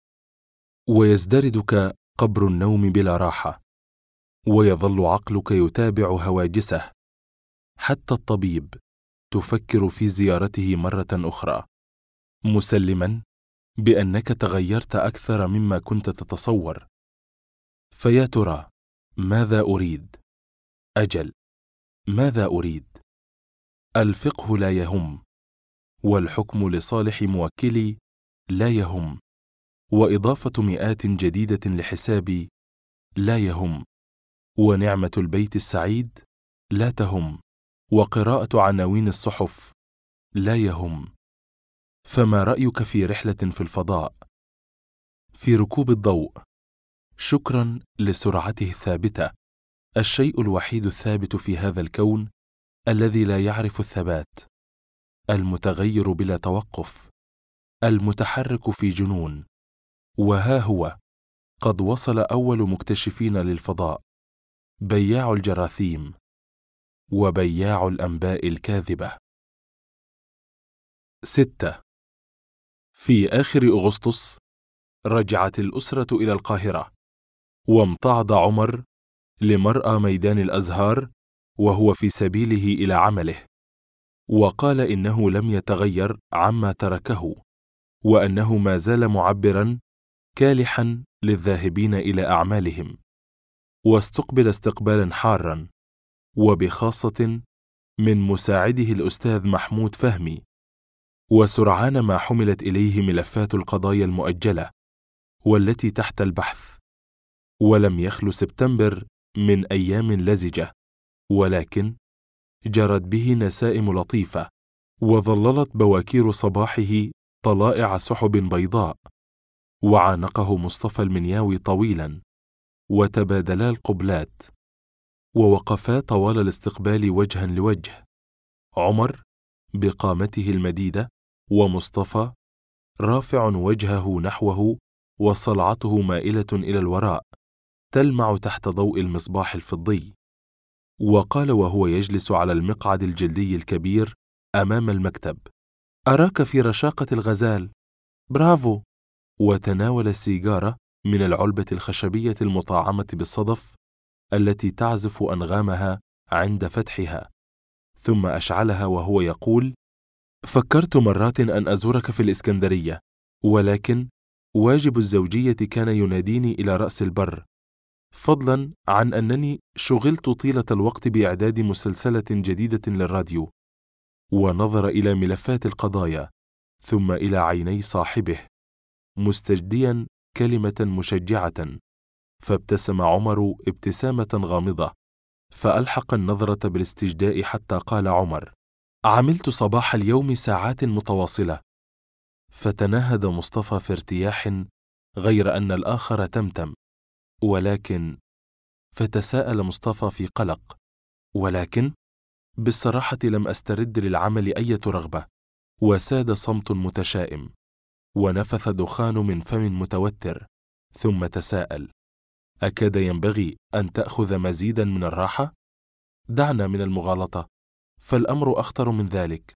ويزدردك قبر النوم بلا راحة، ويظل عقلك يتابع هواجسه. حتى الطبيب تفكر في زيارته مرة أخرى، مسلما بأنك تغيرت أكثر مما كنت تتصور. فيا ترى ماذا أريد؟ أجل، ماذا أريد؟ الفقه لا يهم، والحكم لصالح موكلي لا يهم، وإضافة مئات جديدة لحسابي لا يهم، ونعمة البيت السعيد لا تهم، وقراءة عناوين الصحف لا يهم. فما رأيك في رحلة في الفضاء؟ في ركوب الضوء، شكرا لسرعته الثابتة، الشيء الوحيد الثابت في هذا الكون الذي لا يعرف الثبات، المتغير بلا توقف، المتحرك في جنون. وها هو قد وصل أول مكتشفين للفضاء، بياع الجراثيم وبياع الأنباء الكاذبة. 6. في آخر أغسطس رجعت الأسرة إلى القاهرة، وامتعض عمر لمرأى ميدان الأزهار وهو في سبيله إلى عمله، وقال إنه لم يتغير عما تركه، وأنه ما زال معبرا كالحا للذاهبين إلى أعمالهم. واستقبل استقبالا حارا، وبخاصة من مساعده الأستاذ محمود فهمي، وسرعان ما حملت إليه ملفات القضايا المؤجلة والتي تحت البحث. ولم يخل سبتمبر من أيام لزجة، ولكن جرت به نسائم لطيفة، وظللت بواكير صباحه طلائع سحب بيضاء، وعانقه مصطفى المنياوي طويلا، وتبادلا القبلات، ووقفا طوال الاستقبال وجها لوجه، عمر بقامته المديدة، ومصطفى رافع وجهه نحوه وصلعته مائلة إلى الوراء تلمع تحت ضوء المصباح الفضي. وقال وهو يجلس على المقعد الجلدي الكبير أمام المكتب: أراك في رشاقة الغزال، برافو. وتناول السيجارة من العلبة الخشبية المطعمة بالصدف التي تعزف أنغامها عند فتحها، ثم أشعلها وهو يقول: فكرت مرات أن أزورك في الإسكندرية، ولكن واجب الزوجية كان يناديني إلى رأس البر، فضلا عن أنني شغلت طيلة الوقت بإعداد مسلسلة جديدة للراديو. ونظر إلى ملفات القضايا ثم إلى عيني صاحبه مستجديا كلمة مشجعة، فابتسم عمر ابتسامة غامضة، فألحق النظرة بالاستجداء حتى قال عمر: عملت صباح اليوم ساعات متواصلة. فتنهد مصطفى في ارتياح، غير أن الآخر تمتم. ولكن، فتساءل مصطفى في قلق: ولكن؟ بالصراحة لم أسترد للعمل أي رغبة. وساد صمت متشائم، ونفث دخان من فم متوتر، ثم تساءل: أكاد ينبغي أن تأخذ مزيدا من الراحة؟ دعنا من المغالطة، فالأمر أخطر من ذلك.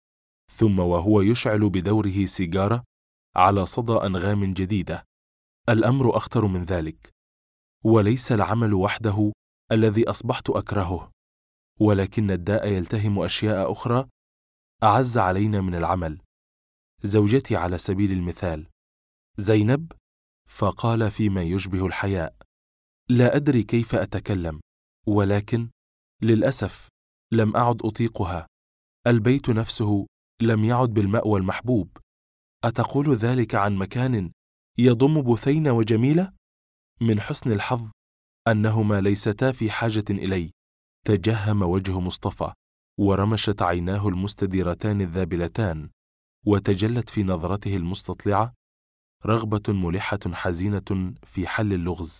ثم وهو يشعل بدوره سيجارة على صدى أنغام جديدة: الأمر أخطر من ذلك، وليس العمل وحده الذي أصبحت أكرهه، ولكن الداء يلتهم أشياء أخرى أعز علينا من العمل. زوجتي على سبيل المثال. زينب؟ فقال فيما يشبه الحياء: لا أدري كيف أتكلم، ولكن للأسف لم أعد أطيقها. البيت نفسه لم يعد بالمأوى المحبوب. أتقول ذلك عن مكان يضم بثينة وجميلة؟ من حسن الحظ أنهما ليستا في حاجة إلي. تجهم وجه مصطفى، ورمشت عيناه المستديرتان الذابلتان، وتجلت في نظرته المستطلعة رغبة ملحة حزينة في حل اللغز.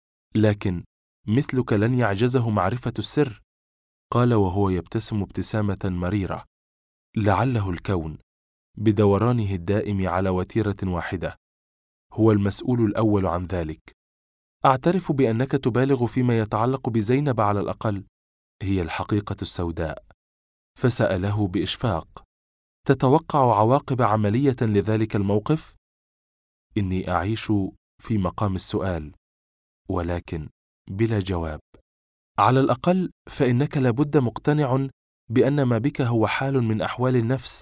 لكن مثلك لن يعجزه معرفة السر، قال وهو يبتسم ابتسامة مريرة. لعله الكون بدورانه الدائم على وتيرة واحدة هو المسؤول الأول عن ذلك. أعترف بأنك تبالغ فيما يتعلق بزينب على الأقل، هي الحقيقة السوداء. فسأله بإشفاق: تتوقع عواقب عملية لذلك الموقف؟ إني أعيش في مقام السؤال، ولكن بلا جواب. على الأقل فإنك لابد مقتنع بأن ما بك هو حال من أحوال النفس،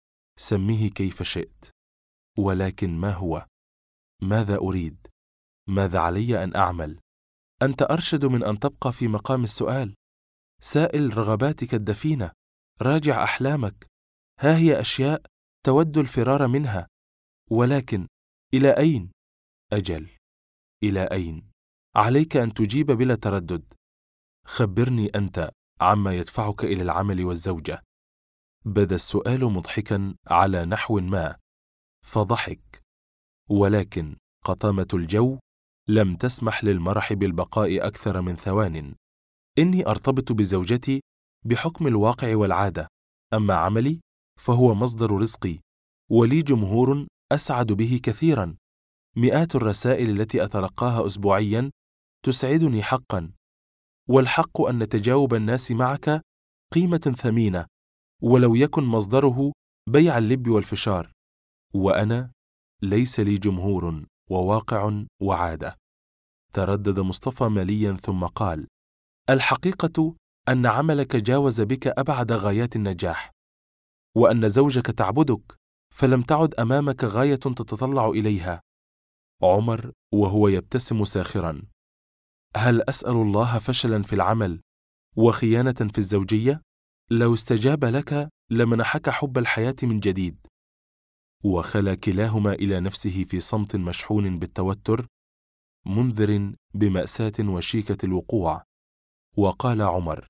سميه كيف شئت. ولكن ما هو؟ ماذا أريد؟ ماذا علي أن أعمل؟ أنت أرشد من أن تبقى في مقام السؤال. سائل رغباتك الدفينة، راجع أحلامك، ها هي أشياء تود الفرار منها، ولكن إلى أين؟ أجل، إلى أين؟ عليك أن تجيب بلا تردد. خبرني أنت عما يدفعك إلى العمل والزوجة. بدا السؤال مضحكا على نحو ما، فضحك، ولكن قطامة الجو لم تسمح للمرح بالبقاء أكثر من ثوان. إني أرتبط بزوجتي بحكم الواقع والعادة، أما عملي فهو مصدر رزقي، ولي جمهور أسعد به كثيرا. مئات الرسائل التي أتلقاها أسبوعيا تسعدني حقا، والحق أن تجاوب الناس معك قيمة ثمينة، ولو يكن مصدره بيع اللب والفشار. وأنا ليس لي جمهور وواقع وعادة. تردد مصطفى مليا ثم قال: الحقيقة أن عملك جاوز بك أبعد غايات النجاح، وأن زوجك تعبدك، فلم تعد أمامك غاية تتطلع إليها. عمر وهو يبتسم ساخرا: هل أسأل الله فشلا في العمل وخيانة في الزوجية؟ لو استجاب لك لمنحك حب الحياة من جديد. وخلا كلاهما إلى نفسه في صمت مشحون بالتوتر، منذر بمأساة وشيكة الوقوع. وقال عمر: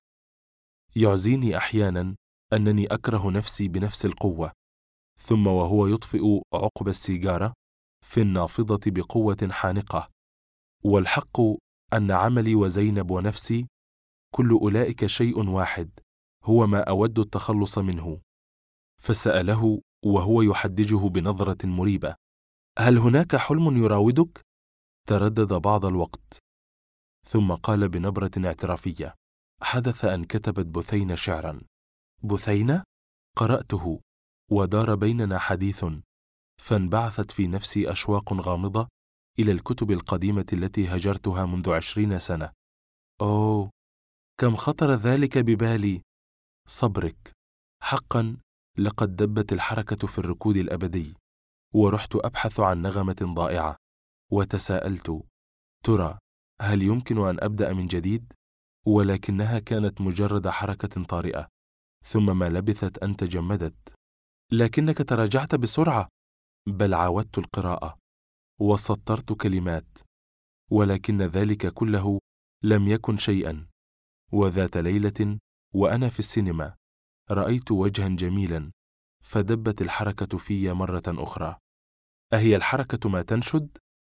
يعزيني أحيانا أنني أكره نفسي بنفس القوة. ثم وهو يطفئ عقب السيجارة في النافضة بقوة حانقة: والحق أن عملي وزينب ونفسي كل أولئك شيء واحد، هو ما أود التخلص منه. فسأله وهو يحدجه بنظرة مريبة: هل هناك حلم يراودك؟ تردد بعض الوقت، ثم قال بنبرة اعترافية: حدث أن كتبت بثينة شعرا. بثينة؟ قرأته، ودار بيننا حديث، فانبعثت في نفسي أشواق غامضة إلى الكتب القديمة التي هجرتها منذ 20 سنة. أوه، كم خطر ذلك ببالي! صبرك، حقا لقد دبت الحركة في الركود الأبدي، ورحت أبحث عن نغمة ضائعة، وتساءلت: ترى هل يمكن أن أبدأ من جديد؟ ولكنها كانت مجرد حركة طارئة، ثم ما لبثت أن تجمدت. لكنك تراجعت بسرعة. بل عاودت القراءة وسطرت كلمات، ولكن ذلك كله لم يكن شيئا. وذات ليلة وأنا في السينما رأيت وجها جميلا، فدبت الحركة في مرة أخرى. أهي الحركة ما تنشد؟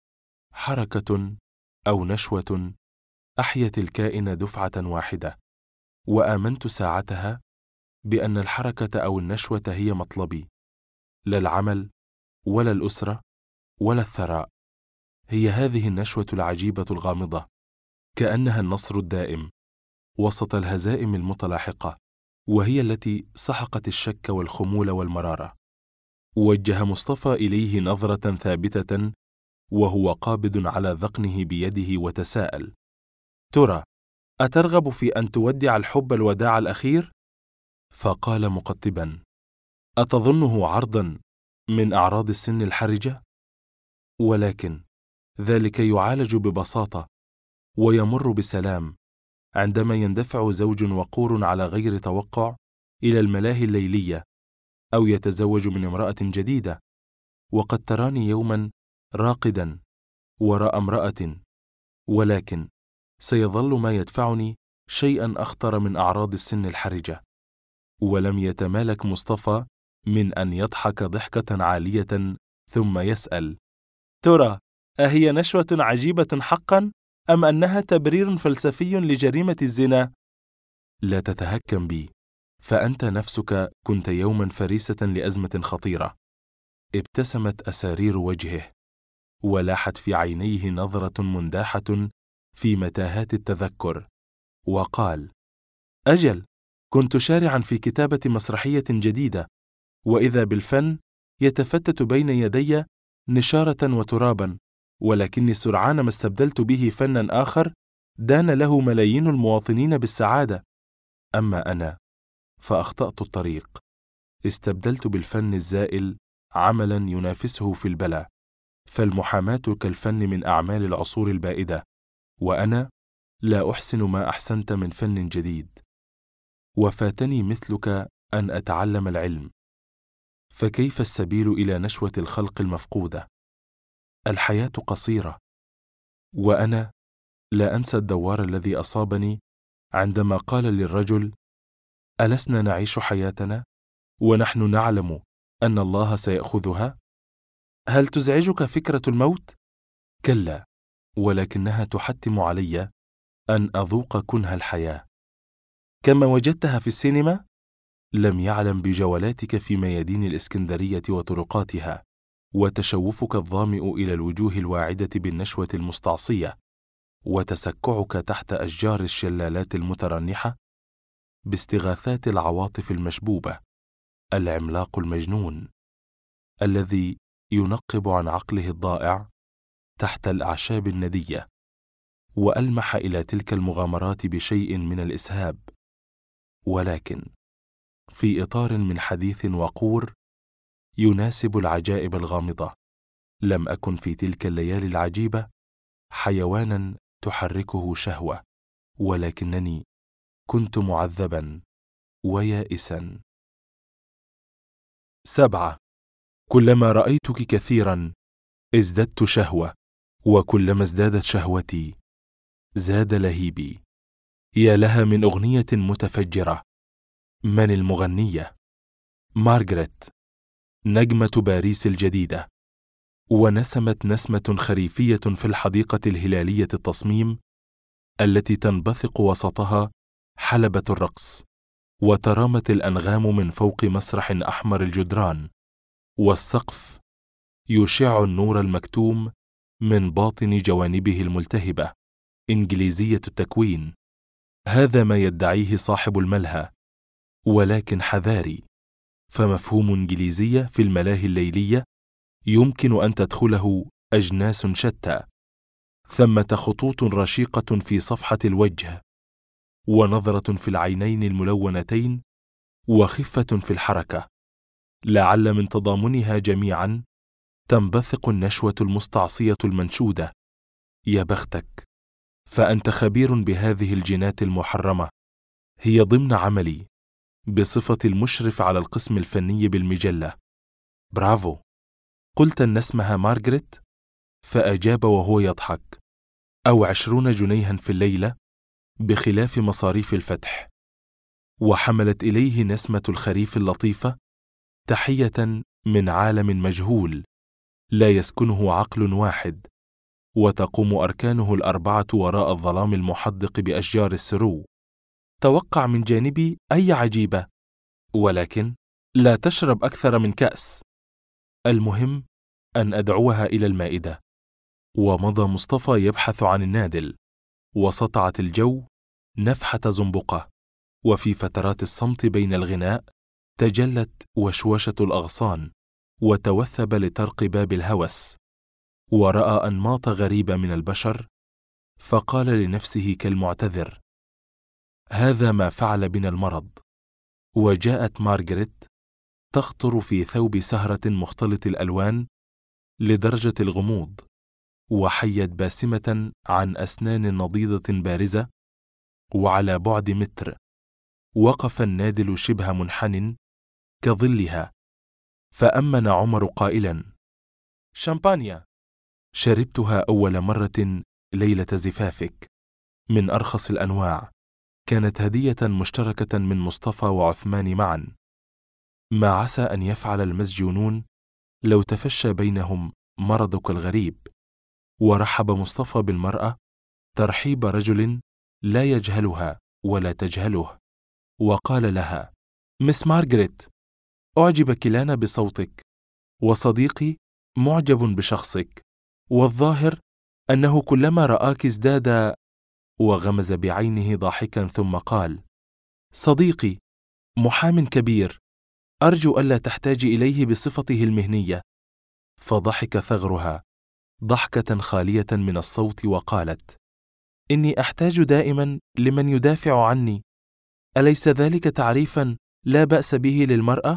حركة أو نشوة أحيت الكائن دفعة واحدة، وآمنت ساعتها بأن الحركة أو النشوة هي مطلبي، لا العمل ولا الأسرة ولا الثراء. هي هذه النشوة العجيبة الغامضة، كأنها النصر الدائم وسط الهزائم المتلاحقة، وهي التي سحقت الشك والخمول والمرارة. وجه مصطفى إليه نظرة ثابتة وهو قابض على ذقنه بيده، وتساءل: ترى أترغب في أن تودع الحب الوداع الأخير؟ فقال مقطبا: أتظنه عرضا من أعراض السن الحرجة؟ ولكن ذلك يعالج ببساطة ويمر بسلام عندما يندفع زوج وقور على غير توقع إلى الملاهي الليلية، أو يتزوج من امرأة جديدة. وقد تراني يوما راقدا وراء امرأة، ولكن سيظل ما يدفعني شيئا أخطر من أعراض السن الحرجة. ولم يتمالك مصطفى من أن يضحك ضحكة عالية ثم يسأل: ترى أهي نشوة عجيبة حقا، أم أنها تبرير فلسفي لجريمة الزنا؟ لا تتهكم بي، فأنت نفسك كنت يوما فريسة لأزمة خطيرة. ابتسمت أسارير وجهه، ولاحت في عينيه نظرة منداحة في متاهات التذكر، وقال: أجل، كنت شارعا في كتابة مسرحية جديدة، وإذا بالفن يتفتت بين يدي نشارة وترابا، ولكني سرعان ما استبدلت به فنا آخر دان له ملايين المواطنين بالسعادة. أما أنا فأخطأت الطريق، استبدلت بالفن الزائل عملا ينافسه في البلاء، فالمحاماة كالفن من أعمال العصور البائدة، وأنا لا أحسن ما أحسنت من فن جديد. وفاتني مثلك أن أتعلم العلم، فكيف السبيل إلى نشوة الخلق المفقودة؟ الحياة قصيرة، وأنا لا أنسى الدوار الذي أصابني عندما قال للرجل: ألسنا نعيش حياتنا ونحن نعلم أن الله سيأخذها؟ هل تزعجك فكرة الموت؟ كلا، ولكنها تحتم علي أن أذوق كنه الحياة. كما وجدتها في السينما، لم يعلم بجولاتك في ميادين الإسكندرية وطرقاتها، وتشوفك الظامئ إلى الوجوه الواعدة بالنشوة المستعصية، وتسكعك تحت أشجار الشلالات المترنحة باستغاثات العواطف المشبوبة، العملاق المجنون الذي ينقب عن عقله الضائع تحت الأعشاب الندية. وألمح إلى تلك المغامرات بشيء من الإسهاب، ولكن في إطار من حديث وقور يناسب العجائب الغامضة. لم أكن في تلك الليالي العجيبة حيوانا تحركه شهوة، ولكنني كنت معذبا ويائسا. 7. كلما رأيتك كثيرا ازددت شهوة، وكلما ازدادت شهوتي زاد لهيبي. يا لها من أغنية متفجرة! من المغنية؟ مارغريت، نجمة باريس الجديدة، ونسمت نسمة خريفية في الحديقة الهلالية التصميم التي تنبثق وسطها حلبة الرقص، وترامت الأنغام من فوق مسرح أحمر الجدران، والسقف يشع النور المكتوم من باطن جوانبه الملتهبة، إنجليزية التكوين. هذا ما يدعيه صاحب الملهى، ولكن حذاري، فمفهوم إنجليزية في الملاهي الليلية يمكن أن تدخله أجناس شتى. ثمة خطوط رشيقة في صفحة الوجه، ونظرة في العينين الملونتين، وخفة في الحركة، لعل من تضامنها جميعا تنبثق النشوة المستعصية المنشودة. يا بختك، فأنت خبير بهذه الجينات المحرمة، هي ضمن عملي بصفة المشرف على القسم الفني بالمجلة. برافو. قلت أن اسمها مارغريت؟ فأجاب وهو يضحك: أو 20 جنيها في الليلة بخلاف مصاريف الفتح. وحملت إليه نسمة الخريف اللطيفة تحية من عالم مجهول لا يسكنه عقل واحد، وتقوم أركانه الأربعة وراء الظلام المحدق بأشجار السرو. توقع من جانبي أي عجيبة، ولكن لا تشرب أكثر من كأس. المهم أن أدعوها إلى المائدة. ومضى مصطفى يبحث عن النادل، وسطعت الجو نفحة زنبقة، وفي فترات الصمت بين الغناء تجلت وشوشة الأغصان، وتوثب لطرق باب الهوس، ورأى أنماط غريبة من البشر، فقال لنفسه كالمعتذر: هذا ما فعل بنا المرض. وجاءت مارغريت تخطر في ثوب سهرة مختلط الألوان لدرجة الغموض، وحيت باسمة عن أسنان نضيضة بارزة. وعلى بعد متر وقف النادل شبه منحن كظلها، فأمن عمر قائلا: شامبانيا. شربتها أول مرة ليلة زفافك، من أرخص الأنواع، كانت هدية مشتركة من مصطفى وعثمان معا. ما عسى أن يفعل المسجونون لو تفشى بينهم مرضك الغريب. ورحب مصطفى بالمرأة ترحيب رجل لا يجهلها ولا تجهله، وقال لها: مس مارغريت، أعجب كلانا بصوتك، وصديقي معجب بشخصك، والظاهر أنه كلما رآك ازداد. وغمز بعينه ضاحكا ثم قال: صديقي محام كبير، أرجو ألا تحتاج إليه بصفته المهنية. فضحك ثغرها ضحكة خالية من الصوت وقالت: إني أحتاج دائما لمن يدافع عني، أليس ذلك تعريفا لا بأس به للمرأة؟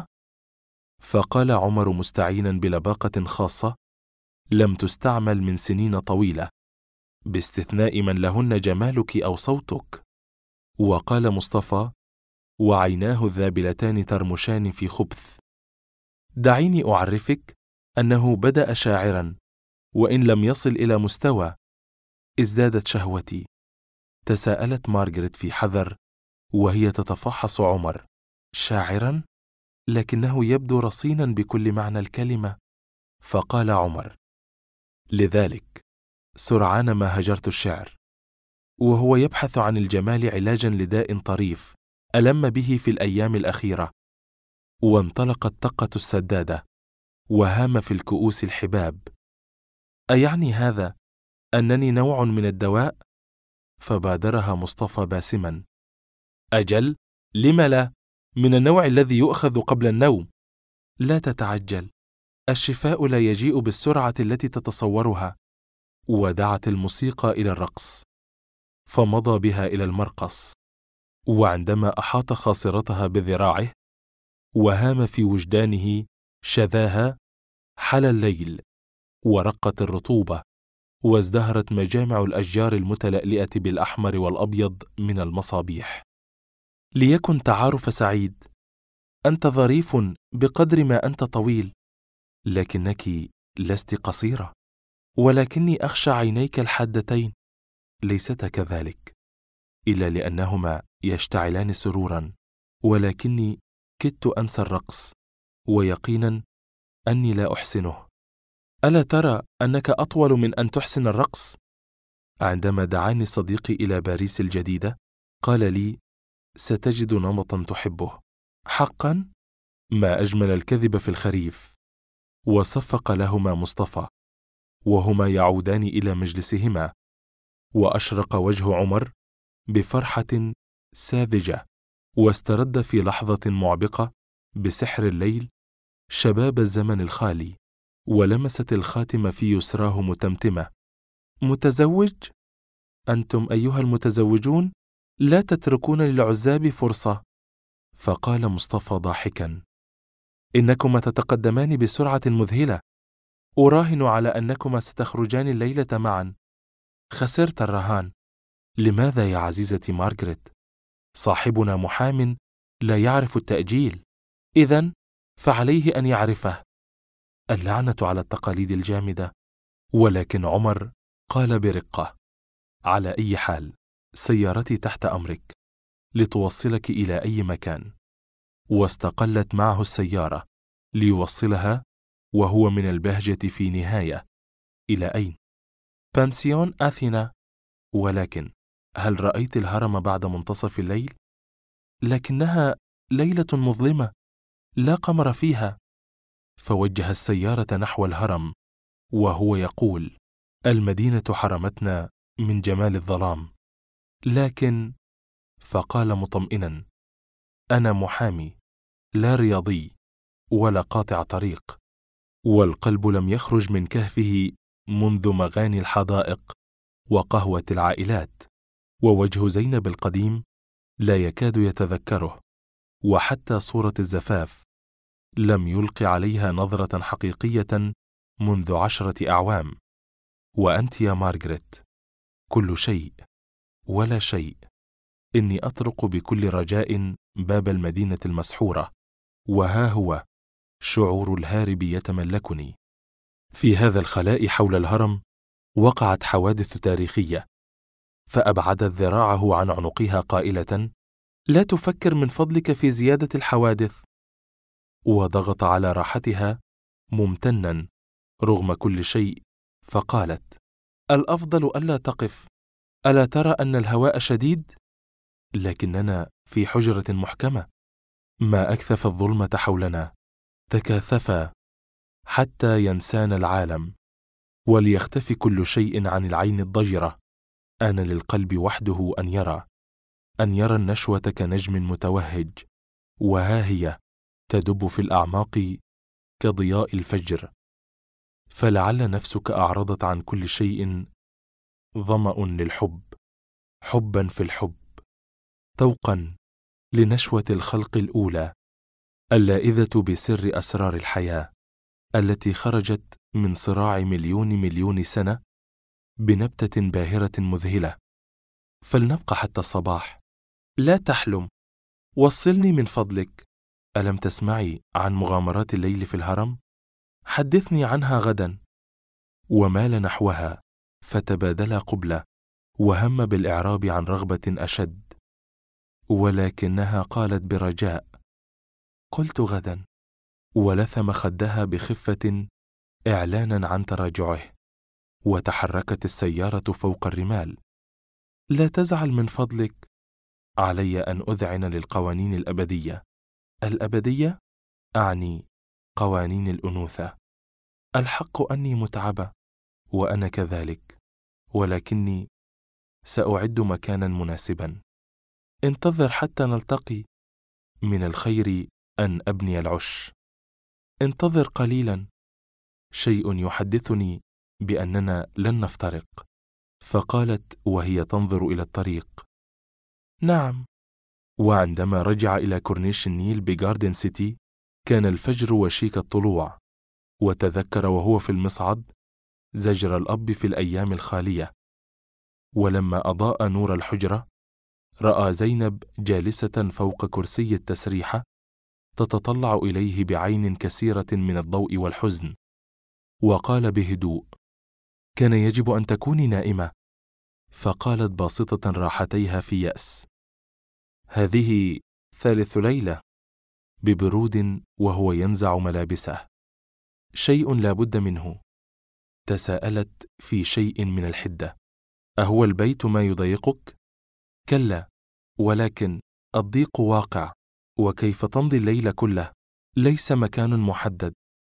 فقال عمر مستعينا بلباقة خاصة لم تستعمل من سنين طويلة، باستثناء من لهن جمالك أو صوتك. وقال مصطفى وعيناه الذابلتان ترمشان في خبث: دعيني أعرفك أنه بدأ شاعرا، وإن لم يصل إلى مستوى. ازدادت شهوتي. تساءلت مارغريت في حذر وهي تتفحص عمر: شاعرا؟ لكنه يبدو رصينا بكل معنى الكلمة. فقال عمر: لذلك سرعان ما هجرت الشعر. وهو يبحث عن الجمال علاجا لداء طريف ألم به في الأيام الأخيرة. وانطلقت طقة السدادة، وهام في الكؤوس الحباب. أيعني هذا أنني نوع من الدواء؟ فبادرها مصطفى باسما: أجل، لم لا؟ من النوع الذي يؤخذ قبل النوم. لا تتعجل، الشفاء لا يجيء بالسرعة التي تتصورها. ودعت الموسيقى إلى الرقص، فمضى بها إلى المرقص. وعندما أحاط خاصرتها بذراعه وهام في وجدانه شذاها، حل الليل، ورقت الرطوبة، وازدهرت مجامع الأشجار المتلألئة بالأحمر والأبيض من المصابيح. ليكن تعارف سعيد. أنت ظريف بقدر ما أنت طويل، لكنك لست قصيرة، ولكني أخشى عينيك الحادتين ليستا كذلك، إلا لأنهما يشتعلان سرورا، ولكني كدت أنسى الرقص، ويقينا أني لا أحسنه. ألا ترى أنك أطول من أن تحسن الرقص؟ عندما دعاني صديقي إلى باريس الجديدة قال لي: ستجد نمطا تحبه. حقا؟ ما أجمل الكذب في الخريف. وصفق لهما مصطفى وهما يعودان إلى مجلسهما، وأشرق وجه عمر بفرحة ساذجة، واسترد في لحظة معبقة بسحر الليل شباب الزمن الخالي، ولمست الخاتم في يسراه متمتمة: متزوج؟ أنتم أيها المتزوجون لا تتركون للعزاب فرصة. فقال مصطفى ضاحكا: إنكما تتقدمان بسرعة مذهلة، أراهن على أنكما ستخرجان الليلة معا. خسرت الرهان. لماذا يا عزيزتي مارغريت؟ صاحبنا محام لا يعرف التأجيل، إذن فعليه أن يعرفه. اللعنة على التقاليد الجامدة. ولكن عمر قال برقة: على أي حال، سيارتي تحت أمرك لتوصلك إلى أي مكان. واستقلت معه السيارة ليوصلها وهو من البهجة في نهاية. إلى أين؟ بانسيون أثينا. ولكن هل رأيت الهرم بعد منتصف الليل؟ لكنها ليلة مظلمة لا قمر فيها. فوجه السيارة نحو الهرم وهو يقول: المدينة حرمتنا من جمال الظلام. لكن فقال مطمئنا: أنا محامي لا رياضي ولا قاطع طريق، والقلب لم يخرج من كهفه منذ مغاني الحدائق وقهوة العائلات، ووجه زينب القديم لا يكاد يتذكره، وحتى صورة الزفاف لم يلق عليها نظرة حقيقية منذ 10 أعوام. وأنت يا مارغريت كل شيء ولا شيء. إني أطرق بكل رجاء باب المدينة المسحورة، وها هو شعور الهارب يتملكني. في هذا الخلاء حول الهرم وقعت حوادث تاريخية، فأبعدت ذراعه عن عنقها قائلة: لا تفكر من فضلك في زيادة الحوادث. وضغط على راحتها ممتنا رغم كل شيء، فقالت: الأفضل ألا تقف، ألا ترى أن الهواء شديد؟ لكننا في حجرة محكمة. ما أكثف الظلمة حولنا، تكاثفا حتى ينسانا العالم، وليختفي كل شيء عن العين الضجرة. آن للقلب وحده أن يرى النشوة كنجم متوهج، وها هي تدب في الأعماق كضياء الفجر. فلعل نفسك أعرضت عن كل شيء ظمأ للحب، حبا في الحب، توقا لنشوة الخلق الأولى اللائذة بسر أسرار الحياة، التي خرجت من صراع مليون سنة بنبتة باهرة مذهلة. فلنبقى حتى الصباح. لا تحلم، وصلني من فضلك. ألم تسمعي عن مغامرات الليل في الهرم؟ حدثني عنها غدا. ومال نحوها فتبادلا قبلة، وهم بالإعراب عن رغبة أشد، ولكنها قالت برجاء: قلت غدا. ولثم خدها بخفة إعلانا عن تراجعه، وتحركت السيارة فوق الرمال. لا تزعل من فضلك، علي أن أذعن للقوانين الأبدية. الأبدية أعني قوانين الأنوثة. الحق أني متعبة، وأنا كذلك، ولكني سأعد مكانا مناسبا. انتظر حتى نلتقي. من الخير أن أبني العش. انتظر قليلا، شيء يحدثني بأننا لن نفترق. فقالت وهي تنظر إلى الطريق: نعم. وعندما رجع إلى كورنيش النيل بجاردن سيتي كان الفجر وشيك الطلوع، وتذكر وهو في المصعد زجر الأب في الأيام الخالية. ولما أضاء نور الحجرة رأى زينب جالسة فوق كرسي التسريحة تتطلع إليه بعين كثيرة من الضوء والحزن، وقال بهدوء: كان يجب أن تكوني نائمة. فقالت باسطة راحتيها في يأس: هذه 3 ليلة، ببرود وهو ينزع ملابسه. شيء لا بد منه. تساءلت في شيء من الحدة: أهو البيت ما يضايقك؟ كلا، ولكن الضيق واقع، وكيف تمضي الليل كله؟ ليس مكان محدد.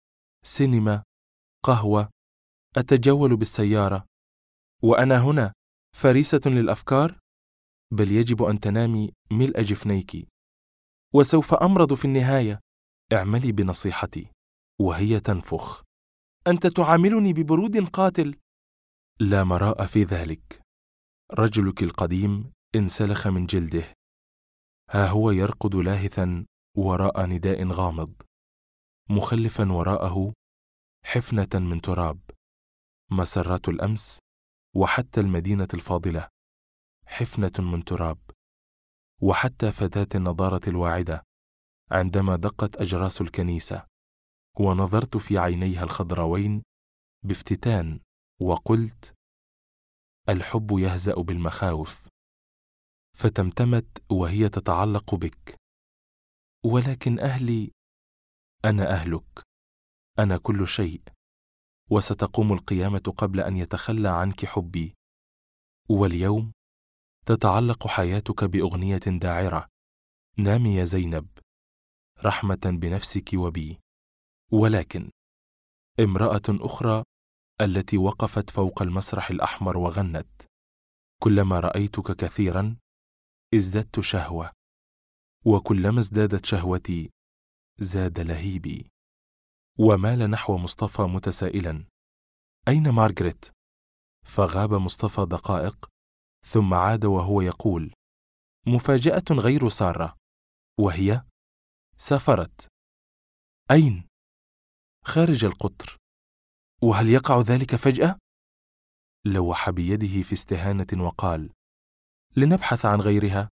سينما، قهوة، أتجول بالسيارة، وأنا هنا فريسة للأفكار؟ بل يجب أن تنامي ملء جفنيك، وسوف أمرض في النهاية. اعملي بنصيحتي. وهي تنفخ: أنت تعاملني ببرود قاتل. لا مراء في ذلك. رجلك القديم انسلخ من جلده، ها هو يرقد لاهثا وراء نداء غامض، مخلفا وراءه حفنة من تراب. مسرات الأمس وحتى المدينة الفاضلة حفنة من تراب، وحتى فتاة النضارة الواعدة عندما دقت أجراس الكنيسة ونظرت في عينيها الخضراوين بافتتان وقلت: الحب يهزأ بالمخاوف. فتمتمت وهي تتعلق بك: ولكن أهلي. أنا أهلك، أنا كل شيء، وستقوم القيامة قبل أن يتخلى عنك حبي. واليوم تتعلق حياتك بأغنية داعرة: نامي يا زينب، رحمة بنفسك وبي. ولكن امرأة أخرى التي وقفت فوق المسرح الأحمر وغنت: كلما رأيتك كثيرا ازددت شهوة، وكلما ازدادت شهوتي زاد لهيبي. ومال نحو مصطفى متسائلا: أين مارغريت؟ فغاب مصطفى دقائق، ثم عاد وهو يقول: مفاجأة غير سارة، وهي سافرت. أين؟ خارج القطر. وهل يقع ذلك فجأة؟ لوح بيده في استهانة وقال: لنبحث عن غيرها.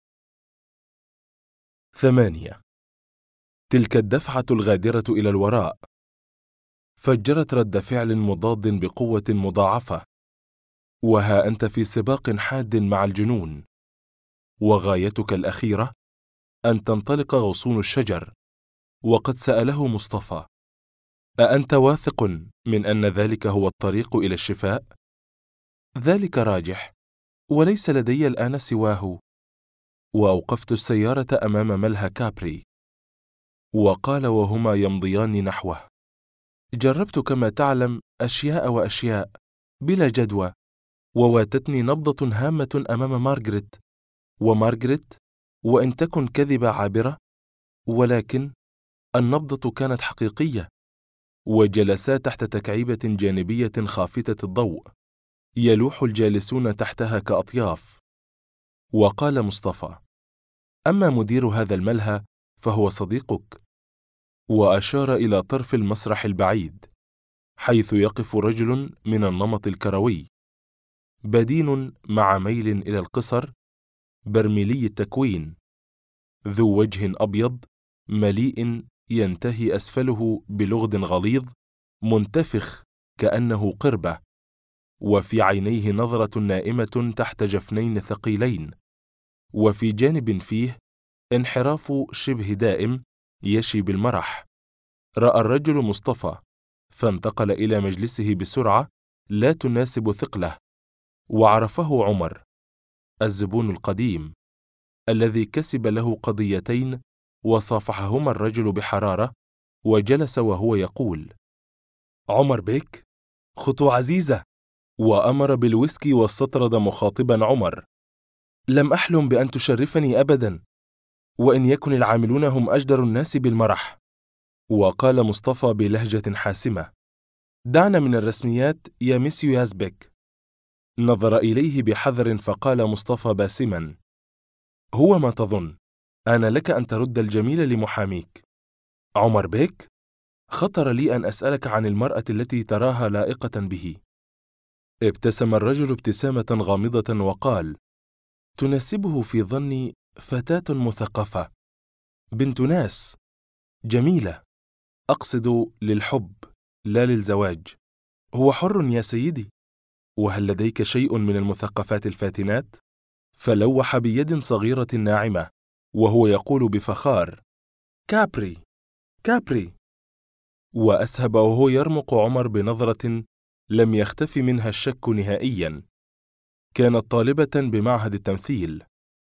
8. تلك الدفعة الغادرة إلى الوراء فجرت رد فعل مضاد بقوة مضاعفة، وها أنت في سباق حاد مع الجنون، وغايتك الأخيرة أن تنطلق غصون الشجر. وقد سأله مصطفى: أأنت واثق من أن ذلك هو الطريق إلى الشفاء؟ ذلك راجح، وليس لدي الآن سواه. وأوقفت السيارة أمام ملهى كابري، وقال وهما يمضيان نحوه: جربت كما تعلم أشياء وأشياء بلا جدوى، وواتتني نبضة هامة أمام مارغريت، ومارغريت وإن تكن كذبة عابرة، ولكن النبضة كانت حقيقية. وجلسا تحت تكعيبة جانبية خافتة الضوء يلوح الجالسون تحتها كأطياف. وقال مصطفى: أما مدير هذا الملهى فهو صديقك. وأشار إلى طرف المسرح البعيد، حيث يقف رجل من النمط الكروي، بدين مع ميل إلى القصر، برميلي التكوين، ذو وجه أبيض مليء ينتهي أسفله بلغد غليظ منتفخ كأنه قربة، وفي عينيه نظرة نائمة تحت جفنين ثقيلين، وفي جانب فيه انحراف شبه دائم يشي بالمرح. رأى الرجل مصطفى، فانتقل إلى مجلسه بسرعة لا تناسب ثقله، وعرفه عمر، الزبون القديم الذي كسب له قضيتين، وصافحهما الرجل بحرارة، وجلس وهو يقول: عمر بيك، خطوة عزيزة. وأمر بالويسكي واستطرد مخاطبا عمر: لم أحلم بأن تشرفني أبدا، وإن يكن العاملون هم أجدر الناس بالمرح. وقال مصطفى بلهجة حاسمة: دعنا من الرسميات يا ميسيو يازبك. نظر إليه بحذر فقال مصطفى باسما: هو ما تظن، أنا لك أن ترد الجميل لمحاميك. عمر بيك، خطر لي أن أسألك عن المرأة التي تراها لائقة به. ابتسم الرجل ابتسامة غامضة وقال: تناسبه في ظني فتاة مثقفة، بنت ناس، جميلة، أقصد للحب لا للزواج. هو حر يا سيدي. وهل لديك شيء من المثقفات الفاتنات؟ فلوح بيد صغيرة ناعمة وهو يقول بفخار: كابري، كابري. وأسهب وهو يرمق عمر بنظرة لم يختف منها الشك نهائيا. كانت طالبة بمعهد التمثيل،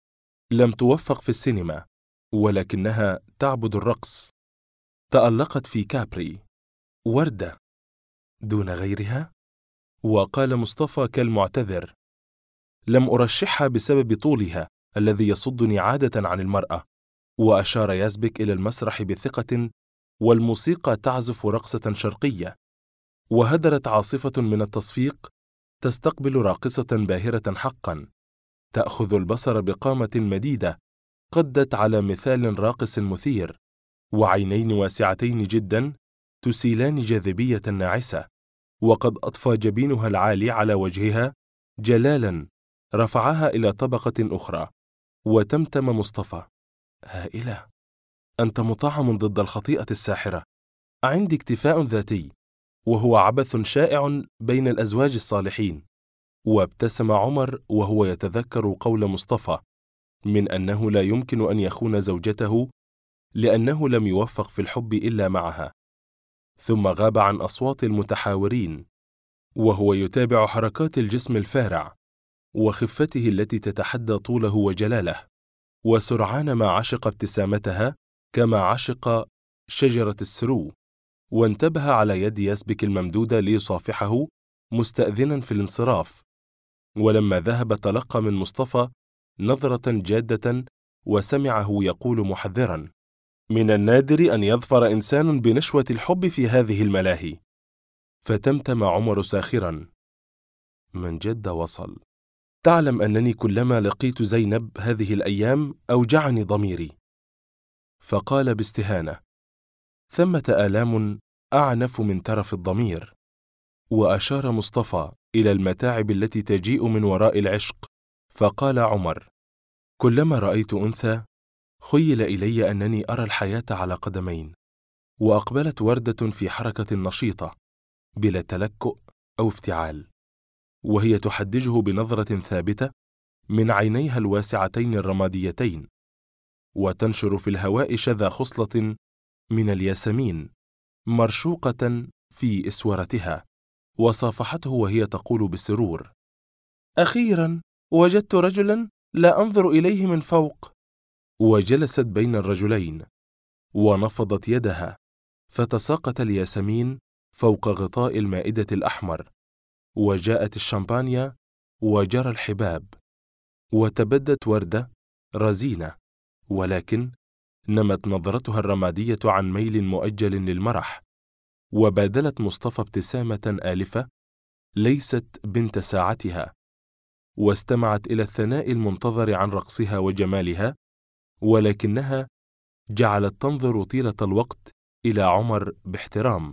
لم توفق في السينما، ولكنها تعبد الرقص. تألقت في كابري، وردة دون غيرها؟ وقال مصطفى كالمعتذر: لم أرشحها بسبب طولها الذي يصدني عادة عن المرأة. وأشار يازبك إلى المسرح بثقة، والموسيقى تعزف رقصة شرقية، وهدرت عاصفة من التصفيق تستقبل راقصة باهرة حقا، تأخذ البصر بقامة مديدة قدت على مثال راقص مثير، وعينين واسعتين جدا تسيلان جاذبية ناعسة، وقد أطفى جبينها العالي على وجهها جلالا رفعها إلى طبقة أخرى. وتمتم مصطفى: هائلة، أنت مطعم ضد الخطيئة الساحرة، عندي اكتفاء ذاتي، وهو عبث شائع بين الأزواج الصالحين. وابتسم عمر وهو يتذكر قول مصطفى من أنه لا يمكن أن يخون زوجته لأنه لم يوفق في الحب إلا معها، ثم غاب عن أصوات المتحاورين وهو يتابع حركات الجسم الفارع وخفته التي تتحدى طوله وجلاله، وسرعان ما عشق ابتسامتها كما عشق شجرة السرو، وانتبه على يد يازبك الممدودة ليصافحه مستأذنا في الانصراف. ولما ذهب تلقى من مصطفى نظرة جادة وسمعه يقول محذرا: من النادر أن يظفر إنسان بنشوة الحب في هذه الملاهي. فتمتم عمر ساخرا: من جد وصل. تعلم أنني كلما لقيت زينب هذه الأيام أوجعني ضميري. فقال باستهانة: ثمة آلام أعنف من ترف الضمير. وأشار مصطفى إلى المتاعب التي تجيء من وراء العشق، فقال عمر: كلما رأيت أنثى خيل إلي أنني أرى الحياة على قدمين. وأقبلت وردة في حركة نشيطة بلا تلكؤ أو افتعال، وهي تحدجه بنظرة ثابتة من عينيها الواسعتين الرماديتين، وتنشر في الهواء شذا خصلة من الياسمين مرشوقة في إسورتها، وصافحته وهي تقول بسرور: أخيرا وجدت رجلا لا أنظر إليه من فوق. وجلست بين الرجلين ونفضت يدها فتساقط الياسمين فوق غطاء المائدة الأحمر، وجاءت الشامبانيا وجرى الحباب، وتبدت وردة رزينة، ولكن نمت نظرتها الرمادية عن ميل مؤجل للمرح، وبادلت مصطفى ابتسامة آلفة ليست بنت ساعتها، واستمعت إلى الثناء المنتظر عن رقصها وجمالها، ولكنها جعلت تنظر طيلة الوقت إلى عمر باحترام،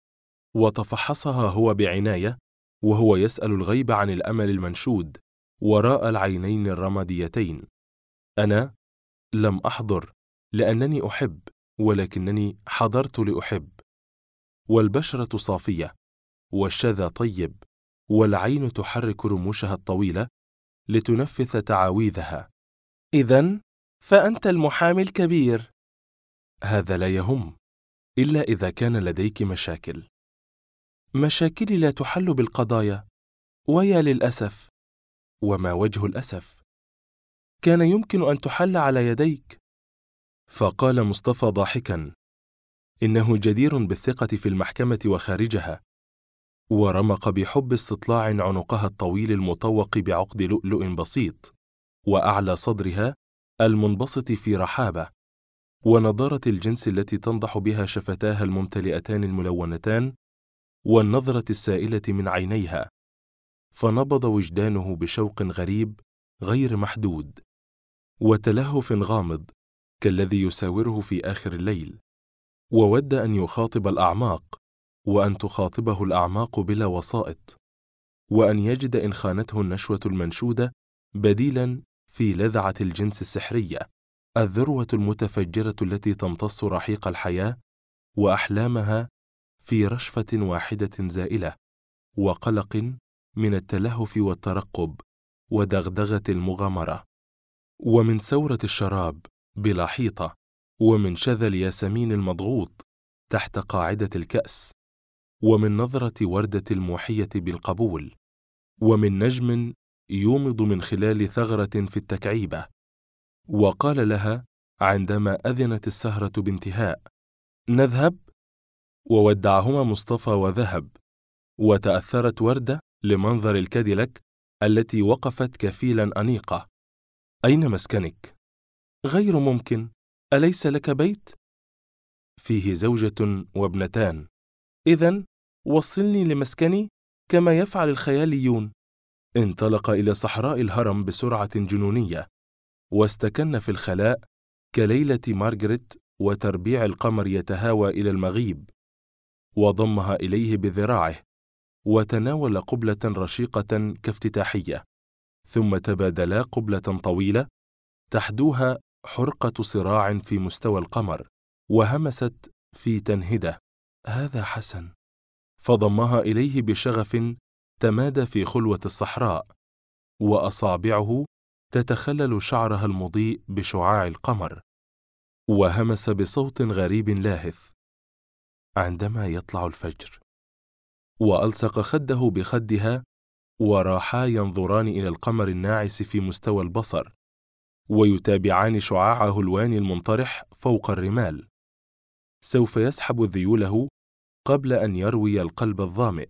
وتفحصها هو بعناية وهو يسأل الغيب عن الأمل المنشود وراء العينين الرماديتين. أنا لم أحضر لأنني أحب، ولكنني حضرت لأحب. والبشرة صافية، والشذا طيب، والعين تحرك رموشها الطويلة لتنفث تعاويذها. إذن فأنت المحامي الكبير. هذا لا يهم، إلا إذا كان لديك مشاكل. مشاكلي لا تحل بالقضايا، ويا للأسف. وما وجه الأسف؟ كان يمكن أن تحل على يديك. فقال مصطفى ضاحكا: إنه جدير بالثقة في المحكمة وخارجها. ورمق بحب استطلاع عنقها الطويل المطوق بعقد لؤلؤ بسيط، وأعلى صدرها المنبسط في رحابة، ونضارة الجنس التي تنضح بها شفتاها الممتلئتان الملونتان، والنظرة السائلة من عينيها. فنبض وجدانه بشوق غريب غير محدود، وتلهف غامض كالذي يساوره في آخر الليل، وود أن يخاطب الأعماق، وأن تخاطبه الأعماق بلا وسائط، وأن يجد إن خانته النشوة المنشودة بديلا في لذعة الجنس السحرية، الذروة المتفجرة التي تمتص رحيق الحياة وأحلامها في رشفة واحدة زائلة، وقلق من التلهف والترقب ودغدغة المغامرة، ومن سورة الشراب بلا حيطة، ومن شذا الياسمين المضغوط تحت قاعدة الكأس، ومن نظرة وردة الموحية بالقبول، ومن نجم يومض من خلال ثغرة في التكعيبة. وقال لها عندما أذنت السهرة بانتهاء: نذهب؟ وودعهما مصطفى وذهب. وتأثرت وردة لمنظر الكاديلاك التي وقفت كفيلا أنيقة. أين مسكنك؟ غير ممكن، أليس لك بيت؟ فيه زوجة وابنتان. إذن وصلني لمسكني كما يفعل الخياليون. انطلق إلى صحراء الهرم بسرعة جنونية، واستكن في الخلاء كليلة مارغريت وتربيع القمر يتهاوى إلى المغيب، وضمها إليه بذراعه، وتناول قبلة رشيقة كافتتاحية، ثم تبادلا قبلة طويلة تحدوها حرقة صراع في مستوى القمر، وهمست في تنهده: هذا حسن. فضمها إليه بشغف تمادى في خلوة الصحراء، وأصابعه تتخلل شعرها المضيء بشعاع القمر، وهمس بصوت غريب لاهث: عندما يطلع الفجر. وألصق خده بخدها، وراحا ينظران إلى القمر الناعس في مستوى البصر، ويتابعان شعاعه الواني المنطرح فوق الرمال. سوف يسحب ذيوله قبل أن يروي القلب الظامئ،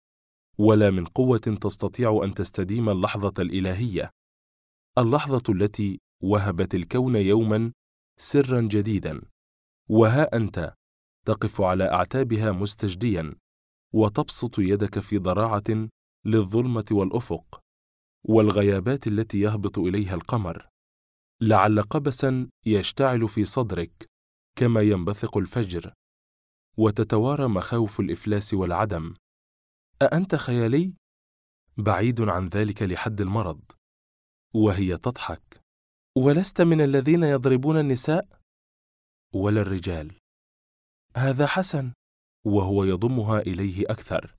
ولا من قوة تستطيع أن تستديم اللحظة الإلهية، اللحظة التي وهبت الكون يوما سرا جديدا. وها أنت تقف على أعتابها مستجديا، وتبسط يدك في ضراعة للظلمة والأفق والغيابات التي يهبط إليها القمر، لعل قبسا يشتعل في صدرك كما ينبثق الفجر، وتتوارى مخاوف الإفلاس والعدم. أأنت خيالي؟ بعيد عن ذلك لحد المرض. وهي تضحك: ولست من الذين يضربون النساء ولا الرجال. هذا حسن. وهو يضمها إليه أكثر: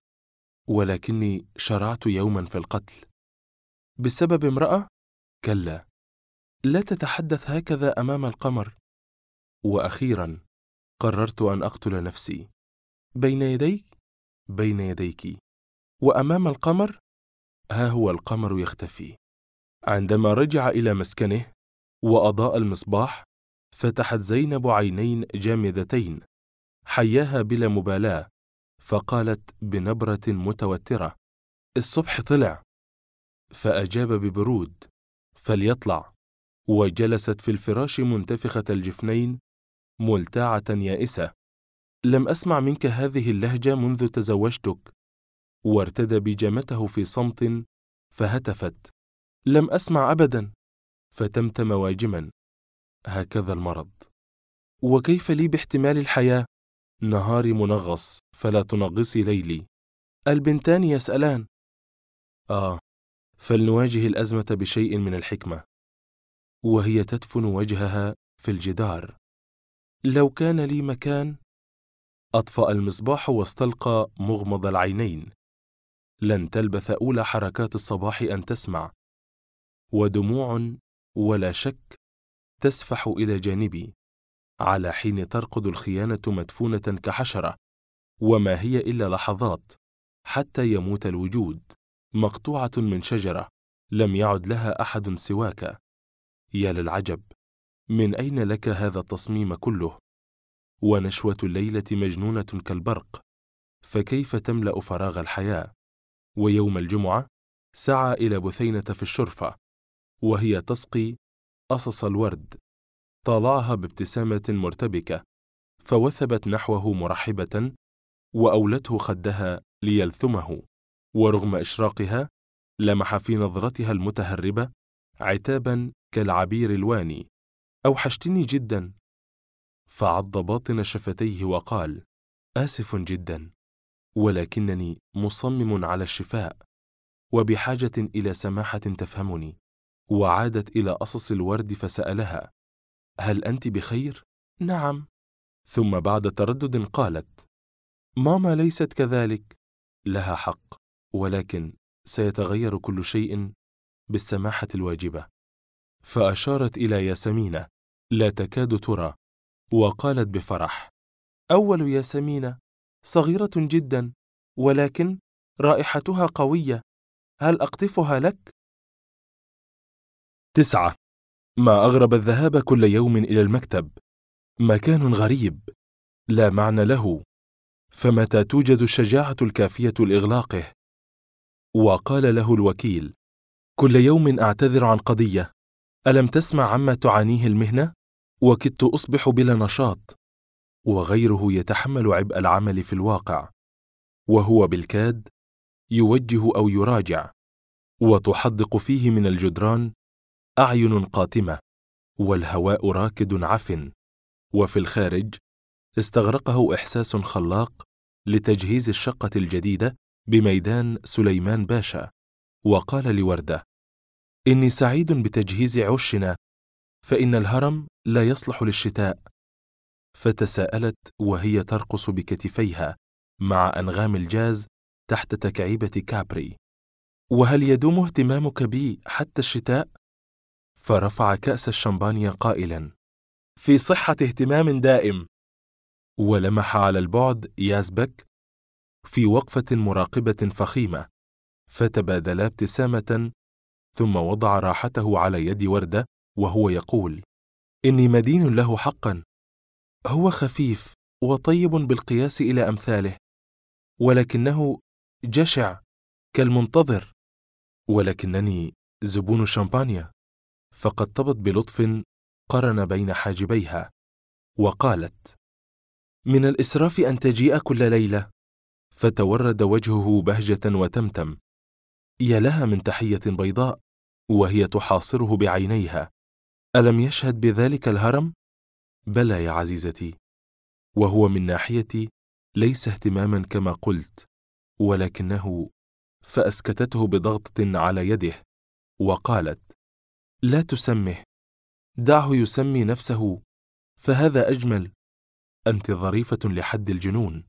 ولكني شرعت يوما في القتل. بسبب امرأة؟ كلا، لا تتحدث هكذا أمام القمر. وأخيرا قررت أن أقتل نفسي. بين يديك، بين يديك، وأمام القمر. ها هو القمر يختفي. عندما رجع إلى مسكنه وأضاء المصباح، فتحت زينب عينين جامدتين، حياها بلا مبالاة، فقالت بنبرة متوترة: الصبح طلع. فأجاب ببرود: فليطلع. وجلست في الفراش منتفخة الجفنين ملتاعة يائسة: لم أسمع منك هذه اللهجة منذ تزوجتك. وارتدى بيجامته في صمت، فهتفت: لم أسمع أبدا. فتمتم واجما: هكذا المرض. وكيف لي باحتمال الحياة؟ نهاري منغص، فلا تنغصي ليلي. البنتان يسألان. فلنواجه الأزمة بشيء من الحكمة. وهي تدفن وجهها في الجدار: لو كان لي مكان. أطفأ المصباح واستلقى مغمض العينين. لن تلبث أولى حركات الصباح أن تسمع، ودموع ولا شك تسفح إلى جانبي، على حين ترقد الخيانة مدفونة كحشرة، وما هي إلا لحظات حتى يموت الوجود، مقطوعة من شجرة لم يعد لها أحد سواك. يا للعجب، من أين لك هذا التصميم كله؟ ونشوة الليلة مجنونة كالبرق، فكيف تملأ فراغ الحياة؟ ويوم الجمعة سعى إلى بثينة في الشرفة، وهي تسقي أصص الورد، طالعها بابتسامة مرتبكة، فوثبت نحوه مرحبة، وأولته خدها ليلثمه، ورغم إشراقها لمح في نظرتها المتهربة عتابا كالعبير الواني: أوحشتني جدا. فعض باطن شفتيه وقال: آسف جدا، ولكنني مصمم على الشفاء، وبحاجة إلى سماحة تفهمني. وعادت إلى أصص الورد فسألها: هل أنت بخير؟ نعم. ثم بعد تردد قالت: ماما ليست كذلك. لها حق، ولكن سيتغير كل شيء بالسماحة الواجبة. فأشارت إلى ياسمينة لا تكاد ترى، وقالت بفرح: أول ياسمينة، صغيرة جدا، ولكن رائحتها قوية، هل أقطفها لك؟ 9. ما أغرب الذهاب كل يوم إلى المكتب. مكان غريب لا معنى له، فمتى توجد الشجاعة الكافية لإغلاقه؟ وقال له الوكيل: كل يوم أعتذر عن قضية، ألم تسمع عما تعانيه المهنة؟ وكدت أصبح بلا نشاط. وغيره يتحمل عبء العمل في الواقع، وهو بالكاد يوجه أو يراجع، وتحدق فيه من الجدران أعين قاتمة، والهواء راكد عفن، وفي الخارج استغرقه إحساس خلاق لتجهيز الشقة الجديدة بميدان سليمان باشا، وقال لوردة: إني سعيد بتجهيز عشنا، فإن الهرم لا يصلح للشتاء. فتساءلت وهي ترقص بكتفيها مع أنغام الجاز تحت تكعيبة كابري: وهل يدوم اهتمامك بي حتى الشتاء؟ فرفع كأس الشمبانيا قائلا: في صحة اهتمام دائم. ولمح على البعد يازبك في وقفة مراقبة فخيمة، فتبادلا ابتسامة، ثم وضع راحته على يد وردة وهو يقول: إني مدين له حقا، هو خفيف وطيب بالقياس إلى أمثاله، ولكنه جشع كالمنتظر، ولكنني زبون شامبانيا. فقد طبت بلطف قرن بين حاجبيها وقالت: من الإسراف أن تجيء كل ليلة. فتورد وجهه بهجة وتمتم: يا لها من تحية بيضاء، وهي تحاصره بعينيها: ألم يشهد بذلك الهرم؟ بلى يا عزيزتي. وهو من ناحيتي ليس اهتماما كما قلت، ولكنه... فأسكتته بضغطة على يده وقالت: لا تسمه، دعه يسمي نفسه، فهذا أجمل. أنت ظريفة لحد الجنون.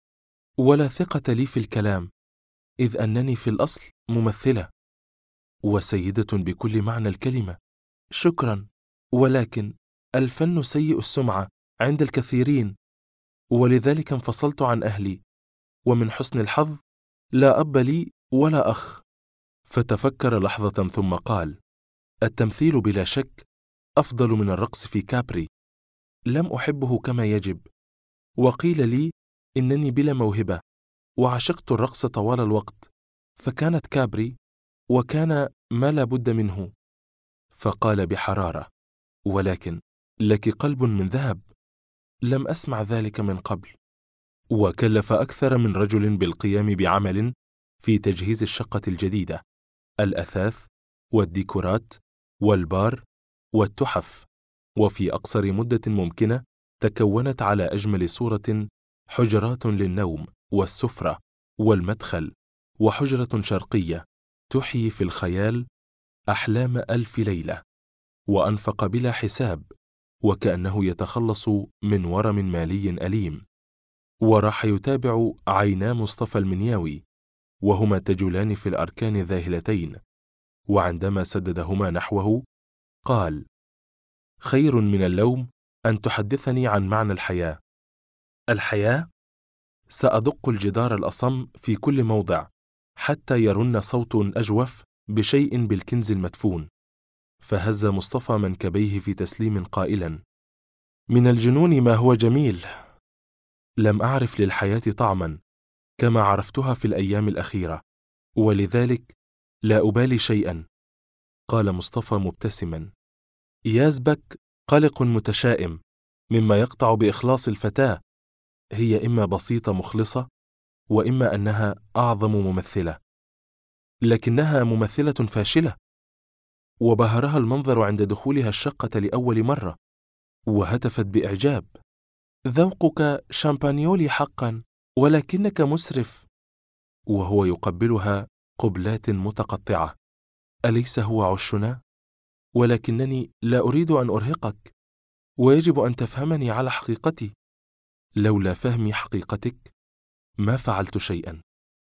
ولا ثقة لي في الكلام، إذ أنني في الأصل ممثلة وسيدة بكل معنى الكلمة. شكرا، ولكن الفن سيء السمعة عند الكثيرين، ولذلك انفصلت عن أهلي، ومن حسن الحظ لا أب لي ولا أخ. فتفكر لحظة ثم قال: التمثيل بلا شك أفضل من الرقص في كابري، لم أحبه كما يجب، وقيل لي إنني بلا موهبة، وعشقت الرقص طوال الوقت، فكانت كابري وكان ما لا بد منه. فقال بحرارة: ولكن لك قلب من ذهب، لم أسمع ذلك من قبل. وكلف أكثر من رجل بالقيام بعمل في تجهيز الشقة الجديدة: الأثاث والديكورات والبار والتحف، وفي أقصر مدة ممكنة تكونت على أجمل صورة حجرات للنوم والسفرة والمدخل، وحجرة شرقية تحيي في الخيال أحلام 1000 ليلة. وأنفق بلا حساب، وكأنه يتخلص من ورم مالي أليم. وراح يتابع عينا مصطفى المنياوي وهما تجولان في الأركان ذاهلتين، وعندما سددهما نحوه قال: خير من اللوم أن تحدثني عن معنى الحياة. الحياة؟ سأدق الجدار الأصم في كل موضع حتى يرن صوت أجوف بشيء بالكنز المدفون. فهز مصطفى منكبيه في تسليم قائلا: من الجنون ما هو جميل. لم أعرف للحياة طعما كما عرفتها في الأيام الأخيرة، ولذلك لا أبالي شيئا. قال مصطفى مبتسما: يازبك قلق متشائم، مما يقطع بإخلاص الفتاة. هي إما بسيطة مخلصة، وإما أنها أعظم ممثلة، لكنها ممثلة فاشلة. وبهرها المنظر عند دخولها الشقة لأول مرة، وهتفت بإعجاب: ذوقك شامبانيولي حقا، ولكنك مسرف. وهو يقبلها قبلات متقطعة: أليس هو عشنا؟ ولكنني لا أريد أن أرهقك، ويجب أن تفهمني على حقيقتي. لولا فهمي حقيقتك ما فعلت شيئا.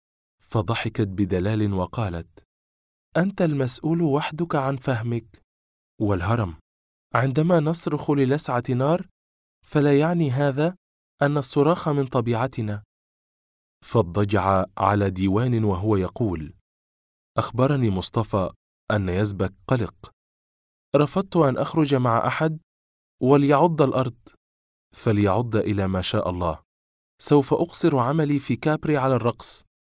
فضحكت بدلال وقالت: أنت المسؤول وحدك عن فهمك. والهرم، عندما نصرخ للسعة نار، فلا يعني هذا أن الصراخ من طبيعتنا. فاضطجع على ديوان وهو يقول: أخبرني مصطفى أن يزبك قلق. رفضت أن أخرج مع أحد، وليعض الأرض فليعض إلى ما شاء الله. سوف أقصر عملي في كابري على الرقص.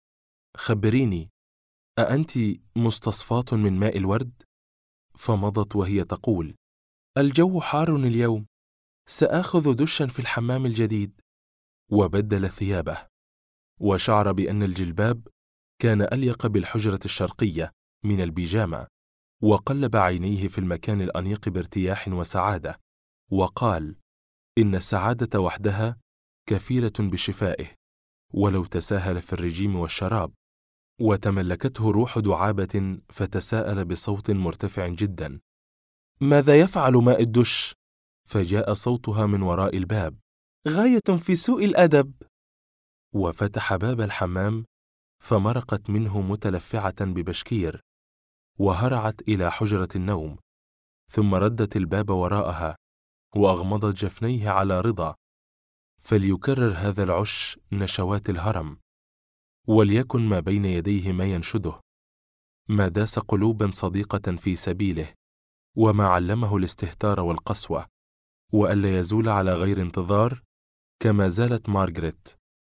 خبريني، أأنت مستصفاة من ماء الورد؟ فمضت وهي تقول: الجو حار اليوم، سآخذ دشا في الحمام الجديد. وبدل ثيابه، وشعر بأن الجلباب كان أليق بالحجرة الشرقية من البيجامة، وقلب عينيه في المكان الأنيق بارتياح وسعادة، وقال: إن السعادة وحدها كفيلة بشفائه ولو تساهل في الرجيم والشراب. وتملكته روح دعابة فتساءل بصوت مرتفع جدا: ماذا يفعل ماء الدش؟ فجاء صوتها من وراء الباب: غاية في سوء الأدب. وفتح باب الحمام فمرقت منه متلفعة ببشكير، وهرعت إلى حجرة النوم، ثم ردت الباب وراءها وأغمضت جفنيه على رضا. فليكرر هذا العش نشوات الهرم، وليكن ما بين يديه ما ينشده، ما داس قلوبا صديقة في سبيله، وما علمه الاستهتار والقسوة، وألا يزول على غير انتظار كما زالت مارغريت.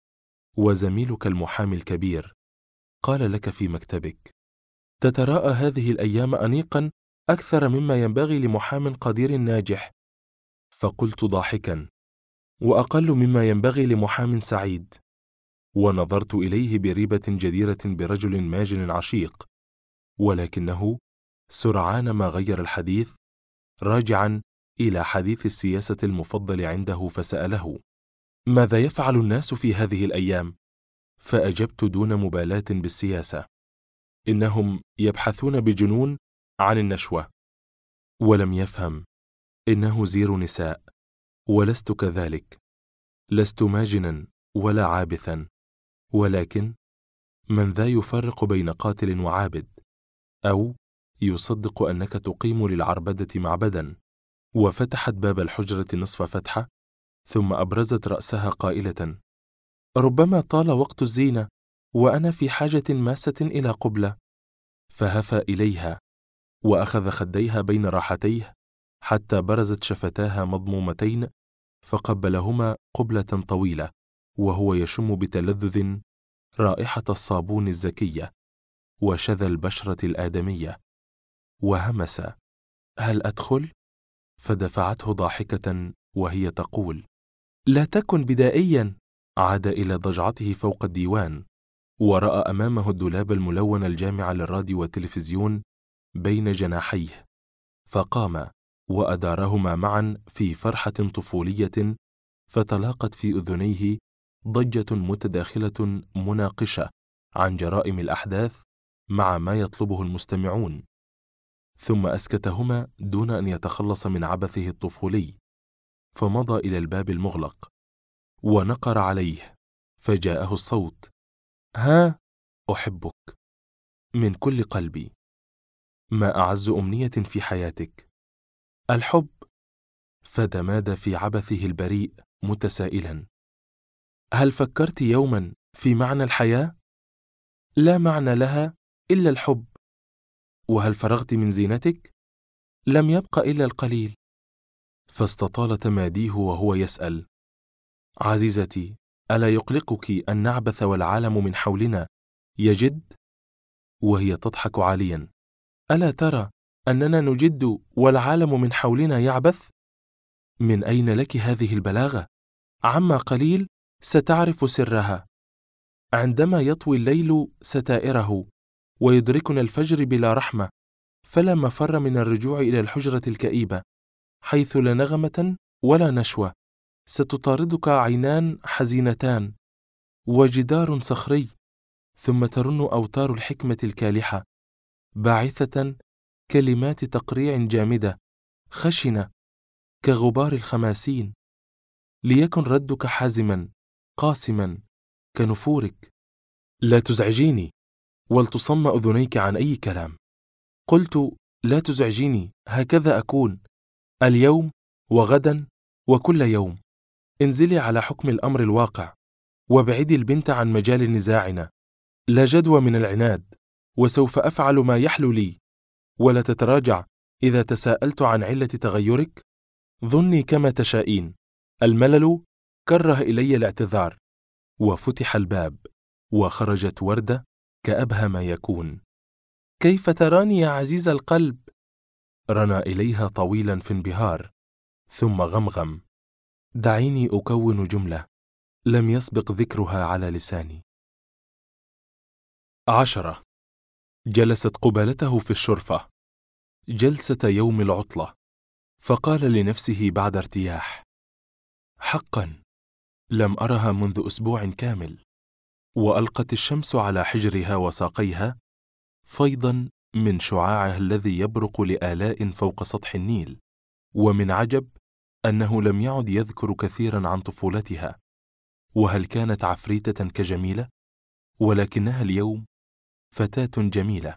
وزميلك المحامي الكبير قال لك في مكتبك: تتراءى هذه الأيام أنيقا أكثر مما ينبغي لمحام قدير ناجح. فقلت ضاحكا: وأقل مما ينبغي لمحام سعيد. ونظرت إليه بريبة جديرة برجل ماجن عشيق، ولكنه سرعان ما غير الحديث، راجعا إلى حديث السياسة المفضل عنده، فسأله: ماذا يفعل الناس في هذه الأيام؟ فأجبت دون مبالاة بالسياسة: إنهم يبحثون بجنون عن النشوة. ولم يفهم إنه زير نساء، ولست كذلك، لست ماجنا ولا عابثا، ولكن من ذا يفرق بين قاتل وعابد، أو يصدق أنك تقيم للعربدة معبدا. وفتحت باب الحجرة نصف فتحة، ثم أبرزت رأسها قائلة: ربما طال وقت الزينة، وأنا في حاجة ماسة إلى قبلة. فهفى إليها وأخذ خديها بين راحتيه حتى برزت شفتاها مضمومتين، فقبلهما قبلة طويلة وهو يشم بتلذذ رائحة الصابون الزكية وشذا البشرة الآدمية، وهمس: هل أدخل؟ فدفعته ضاحكة وهي تقول: لا تكن بدائيا. عاد إلى ضجعته فوق الديوان، ورأى أمامه الدولاب الملون الجامع للراديو والتلفزيون بين جناحيه، فقام وأدارهما معا في فرحة طفولية، فتلاقت في أذنيه ضجة متداخلة مناقشة عن جرائم الأحداث مع ما يطلبه المستمعون، ثم أسكتهما دون أن يتخلص من عبثه الطفولي، فمضى إلى الباب المغلق ونقر عليه، فجاءه الصوت: ها، أحبك من كل قلبي. ما أعز أمنية في حياتك؟ الحب. فتمادى في عبثه البريء متسائلا: هل فكرت يوما في معنى الحياة؟ لا معنى لها إلا الحب. وهل فرغت من زينتك؟ لم يبق إلا القليل. فاستطال تماديه وهو يسأل: عزيزتي، ألا يقلقك أن نعبث والعالم من حولنا يجد؟ وهي تضحك عاليا: ألا ترى أننا نجد والعالم من حولنا يعبث؟ من أين لك هذه البلاغة؟ عما قليل ستعرف سرها. عندما يطوي الليل ستائره ويدركنا الفجر بلا رحمة، فلا مفر من الرجوع إلى الحجرة الكئيبة حيث لا نغمة ولا نشوة، ستطاردك عينان حزينتان وجدار صخري، ثم ترن أوتار الحكمة الكالحة باعثة كلمات تقريع جامدة خشنة كغبار الخماسين، ليكن ردك حازما قاسما كنفورك. لا تزعجيني، ولتصم أذنيك عن أي كلام. قلت: لا تزعجيني، هكذا أكون اليوم وغدا وكل يوم. انزلي على حكم الأمر الواقع، وابعدي البنت عن مجال نزاعنا. لا جدوى من العناد، وسوف أفعل ما يحلو لي. ولا تتراجع إذا تساءلت عن علة تغيرك. ظني كما تشائين، الملل كره إلي الاعتذار، وفتح الباب، وخرجت وردة كأبهى ما يكون. كيف تراني يا عزيز القلب؟ رنى إليها طويلا في انبهار، ثم غمغم: دعيني أكون جملة لم يسبق ذكرها على لساني. 10. جلست قبالته في الشرفة جلسة يوم العطلة، فقال لنفسه بعد ارتياح: حقا لم أرها منذ أسبوع كامل. وألقت الشمس على حجرها وساقيها فيضا من شعاعها الذي يبرق لآلاء فوق سطح النيل. ومن عجب أنه لم يعد يذكر كثيرا عن طفولتها، وهل كانت عفريتة كجميلة؟ ولكنها اليوم فتاة جميلة،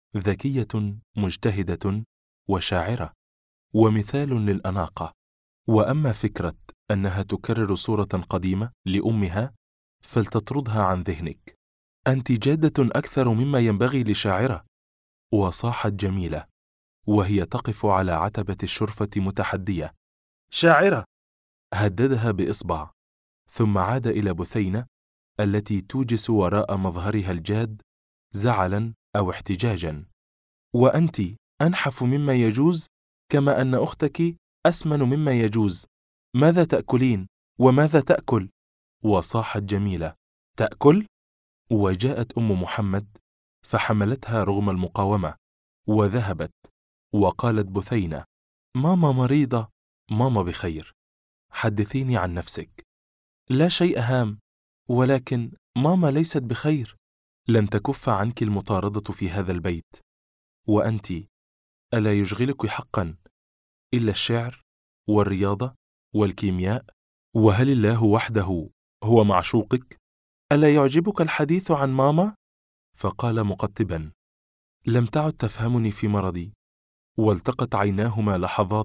ذكية مجتهدة وشاعرة، ومثال للأناقة. وأما فكرة أنها تكرر صورة قديمة لأمها فلتطردها عن ذهنك. أنت جادة أكثر مما ينبغي لشاعرة. وصاحت جميلة وهي تقف على عتبة الشرفة متحدية: شاعرة! هددها بإصبع، ثم عاد إلى بثينة التي توجس وراء مظهرها الجاد زعلا أو احتجاجا: وأنت أنحف مما يجوز، كما أن أختك أسمن مما يجوز. ماذا تأكلين؟ وماذا تأكل؟ وصاحت جميلة: تأكل؟ وجاءت أم محمد فحملتها رغم المقاومة وذهبت. وقالت بثينة: ماما مريضة. ماما بخير، حدثيني عن نفسك. لا شيء هام، ولكن ماما ليست بخير. لن تكف عنك المطاردة في هذا البيت. وأنت ألا يشغلك حقا إلا الشعر والرياضة والكيمياء؟ وهل الله وحده هو معشوقك؟ ألا يعجبك الحديث عن ماما؟ فقال مقتبا: لم تعد تفهمني في مرضي. والتقت عيناهما لحظات،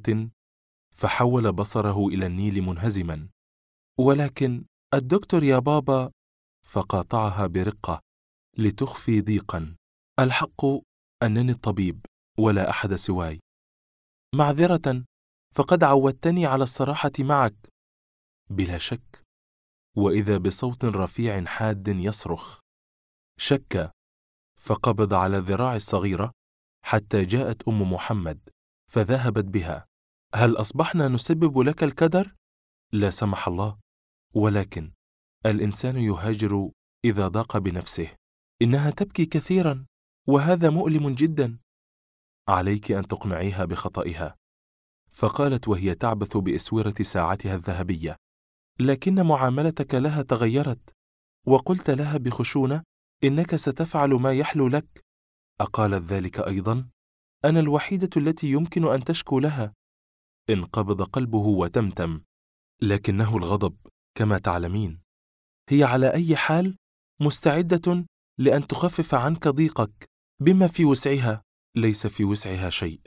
فحول بصره إلى النيل منهزما: ولكن الدكتور يا بابا. فقاطعها برقة لتخفي ضيقا: الحق أنني الطبيب ولا أحد سواي. معذرة، فقد عودتني على الصراحة معك. بلا شك. وإذا بصوت رفيع حاد يصرخ: شك. فقبض على ذراع الصغيرة حتى جاءت أم محمد فذهبت بها. هل أصبحنا نسبب لك الكدر؟ لا سمح الله، ولكن الإنسان يهاجر إذا ضاق بنفسه. إنها تبكي كثيرا وهذا مؤلم جدا. عليك أن تقنعيها بخطئها. فقالت وهي تعبث بإسورة ساعتها الذهبية: لكن معاملتك لها تغيرت. وقلت لها بخشونة: إنك ستفعل ما يحلو لك. أقالت ذلك أيضا؟ أنا الوحيدة التي يمكن أن تشكو لها. انقبض قلبه وتمتم، لكنه الغضب كما تعلمين. هي على أي حال مستعدة لأن تخفف عنك ضيقك بما في وسعها. ليس في وسعها شيء.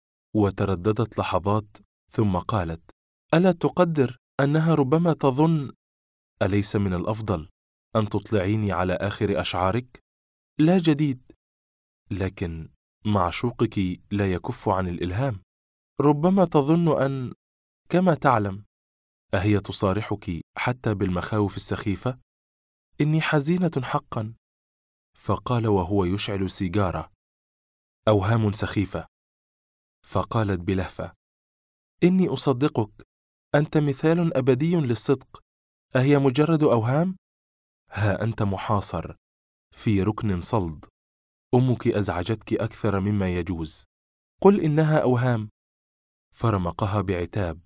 وترددت لحظات ثم قالت: ألا تقدر أنها ربما تظن؟ أليس من الأفضل أن تطلعيني على آخر أشعارك؟ لا جديد، لكن معشوقك لا يكف عن الإلهام. ربما تظن أن، كما تعلم. أهي تصارحك حتى بالمخاوف السخيفة؟ إني حزينة حقا. فقال وهو يشعل سيجارة: أوهام سخيفة. فقالت بلهفة: إني أصدقك، أنت مثال أبدي للصدق. أهي مجرد أوهام؟ ها أنت محاصر في ركن صلد. أمك أزعجتك أكثر مما يجوز. قل إنها أوهام. فرمقها بعتاب،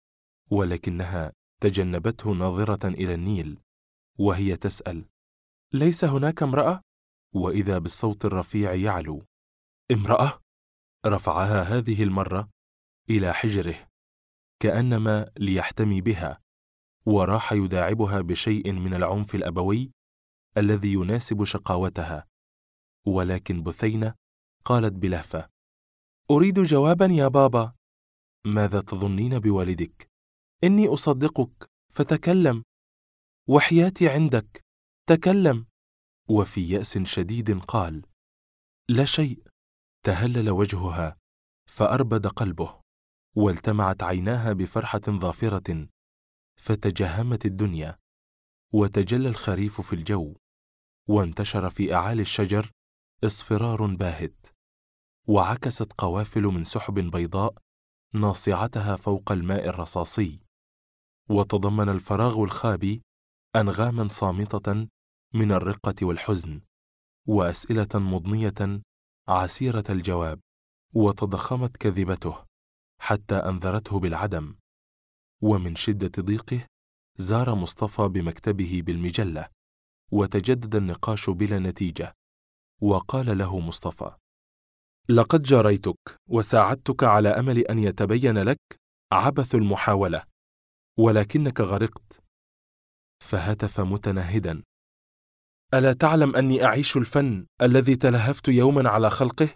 ولكنها تجنبته ناظرة إلى النيل وهي تسأل: ليس هناك امرأة؟ وإذا بالصوت الرفيع يعلو: امرأة؟ رفعها هذه المرة إلى حجره كأنما ليحتمي بها، وراح يداعبها بشيء من العنف الأبوي الذي يناسب شقاوتها. ولكن بثينة قالت بلهفة: أريد جوابا يا بابا. ماذا تظنين بوالدك؟ إني أصدقك، فتكلم. وحياتي عندك، تكلم. وفي يأس شديد قال: لا شيء. تهلل وجهها فأربد قلبه، والتمعت عيناها بفرحة ظافرة، فتجهمت الدنيا. وتجلى الخريف في الجو، وانتشر في أعالي الشجر اصفرار باهت، وعكست قوافل من سحب بيضاء ناصعتها فوق الماء الرصاصي، وتضمن الفراغ الخابي أنغاما صامتة من الرقة والحزن، وأسئلة مضنية عسيرة الجواب، وتضخمت كذبته حتى أنذرته بالعدم. ومن شدة ضيقه زار مصطفى بمكتبه بالمجلة، وتجدد النقاش بلا نتيجة، وقال له مصطفى: لقد جاريتك وساعدتك على أمل أن يتبين لك عبث المحاولة، ولكنك غرقت. فهتف متنهدا: ألا تعلم أني أعيش الفن الذي تلهفت يوما على خلقه؟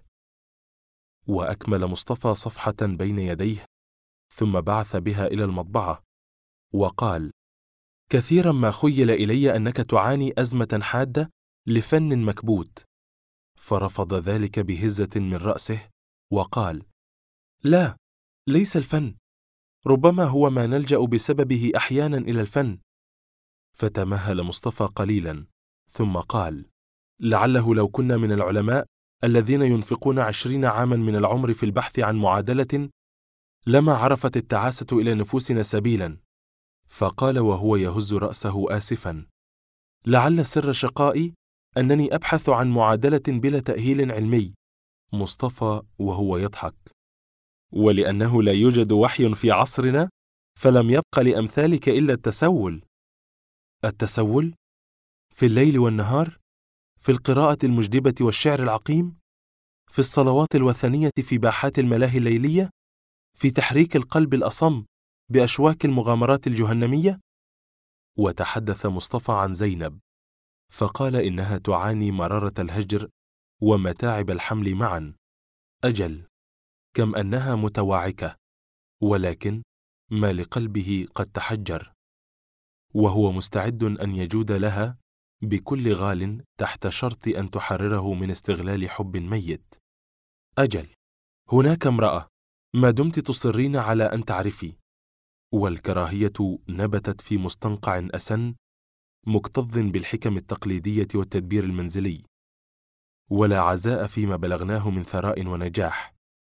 وأكمل مصطفى صفحة بين يديه، ثم بعث بها إلى المطبعة، وقال: كثيرا ما خيل إلي أنك تعاني أزمة حادة لفن مكبوت. فرفض ذلك بهزة من رأسه، وقال: لا، ليس الفن، ربما هو ما نلجأ بسببه أحيانا إلى الفن. فتمهل مصطفى قليلا، ثم قال: لعله لو كنا من العلماء الذين ينفقون 20 عاما من العمر في البحث عن معادلة لما عرفت التعاسة إلى نفوسنا سبيلا. فقال وهو يهز رأسه آسفا: لعل سر شقائي أنني أبحث عن معادلة بلا تأهيل علمي. مصطفى وهو يضحك: ولأنه لا يوجد وحي في عصرنا فلم يبق لأمثالك إلا التسول. التسول؟ في الليل والنهار؟ في القراءة المجدبة والشعر العقيم؟ في الصلوات الوثنية، في باحات الملاهي الليلية؟ في تحريك القلب الأصم بأشواك المغامرات الجهنمية؟ وتحدث مصطفى عن زينب، فقال إنها تعاني مرارة الهجر ومتاعب الحمل معا. أجل، كم أنها متواعكة، ولكن ما لقلبه قد تحجر، وهو مستعد أن يجود لها بكل غال تحت شرط أن تحرره من استغلال حب ميت. أجل، هناك امرأة ما دمت تصرين على أن تعرفي. والكراهية نبتت في مستنقع أسن مكتظ بالحكم التقليدية والتدبير المنزلي، ولا عزاء فيما بلغناه من ثراء ونجاح.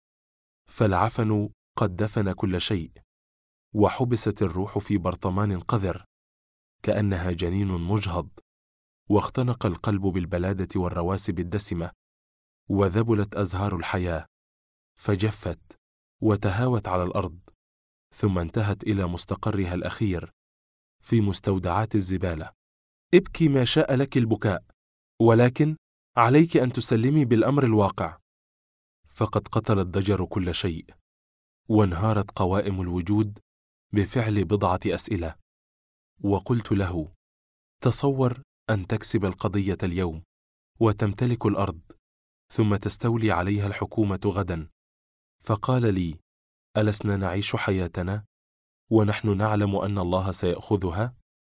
فالعفن قد دفن كل شيء، وحبست الروح في برطمان قذر كأنها جنين مجهض، واختنق القلب بالبلادة والرواسب الدسمة، وذبلت أزهار الحياة فجفت وتهاوت على الأرض، ثم انتهت إلى مستقرها الأخير في مستودعات الزبالة. ابكي ما شاء لك البكاء، ولكن عليك أن تسلمي بالأمر الواقع، فقد قتل الضجر كل شيء، وانهارت قوائم الوجود بفعل بضعة أسئلة. وقلت له: تصور أن تكسب القضية اليوم وتمتلك الأرض، ثم تستولي عليها الحكومة غدا. فقال لي: ألسنا نعيش حياتنا ونحن نعلم أن الله سيأخذها؟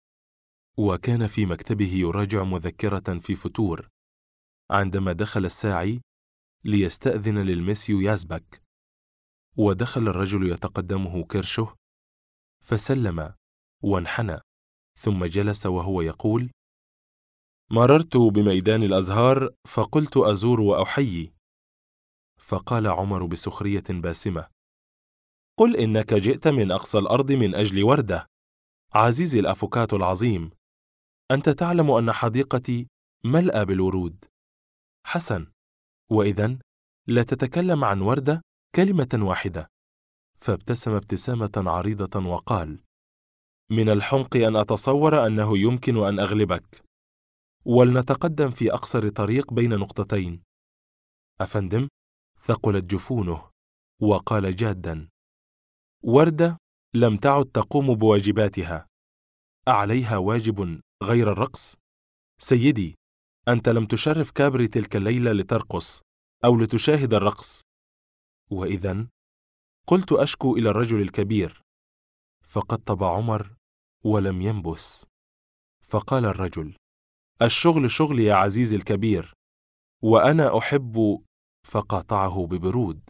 وكان في مكتبه يراجع مذكرة في فتور، عندما دخل الساعي ليستأذن للمسيو يازبك، ودخل الرجل يتقدمه كرشه، فسلم وانحنى، ثم جلس وهو يقول: مررت بميدان الأزهار فقلت أزور وأحيي. فقال عمر بسخرية باسمة: قل إنك جئت من أقصى الأرض من أجل وردة، عزيزي الأفوكاتو العظيم، أنت تعلم أن حديقتي ملأى بالورود. حسن، وإذن لا تتكلم عن وردة كلمة واحدة. فابتسم ابتسامة عريضة وقال: من الحمق أن أتصور أنه يمكن أن أغلبك، ولنتقدم في أقصر طريق بين نقطتين. أفندم، ثقلت جفونه، وقال جادا: وردة لم تعد تقوم بواجباتها، أعليها واجب غير الرقص؟ سيدي، أنت لم تشرف كابري تلك الليلة لترقص أو لتشاهد الرقص. وإذن قلت أشكو إلى الرجل الكبير، فقطب عمر ولم ينبس. فقال الرجل: الشغل شغلي يا عزيزي الكبير، وأنا أحب. فقاطعه ببرود: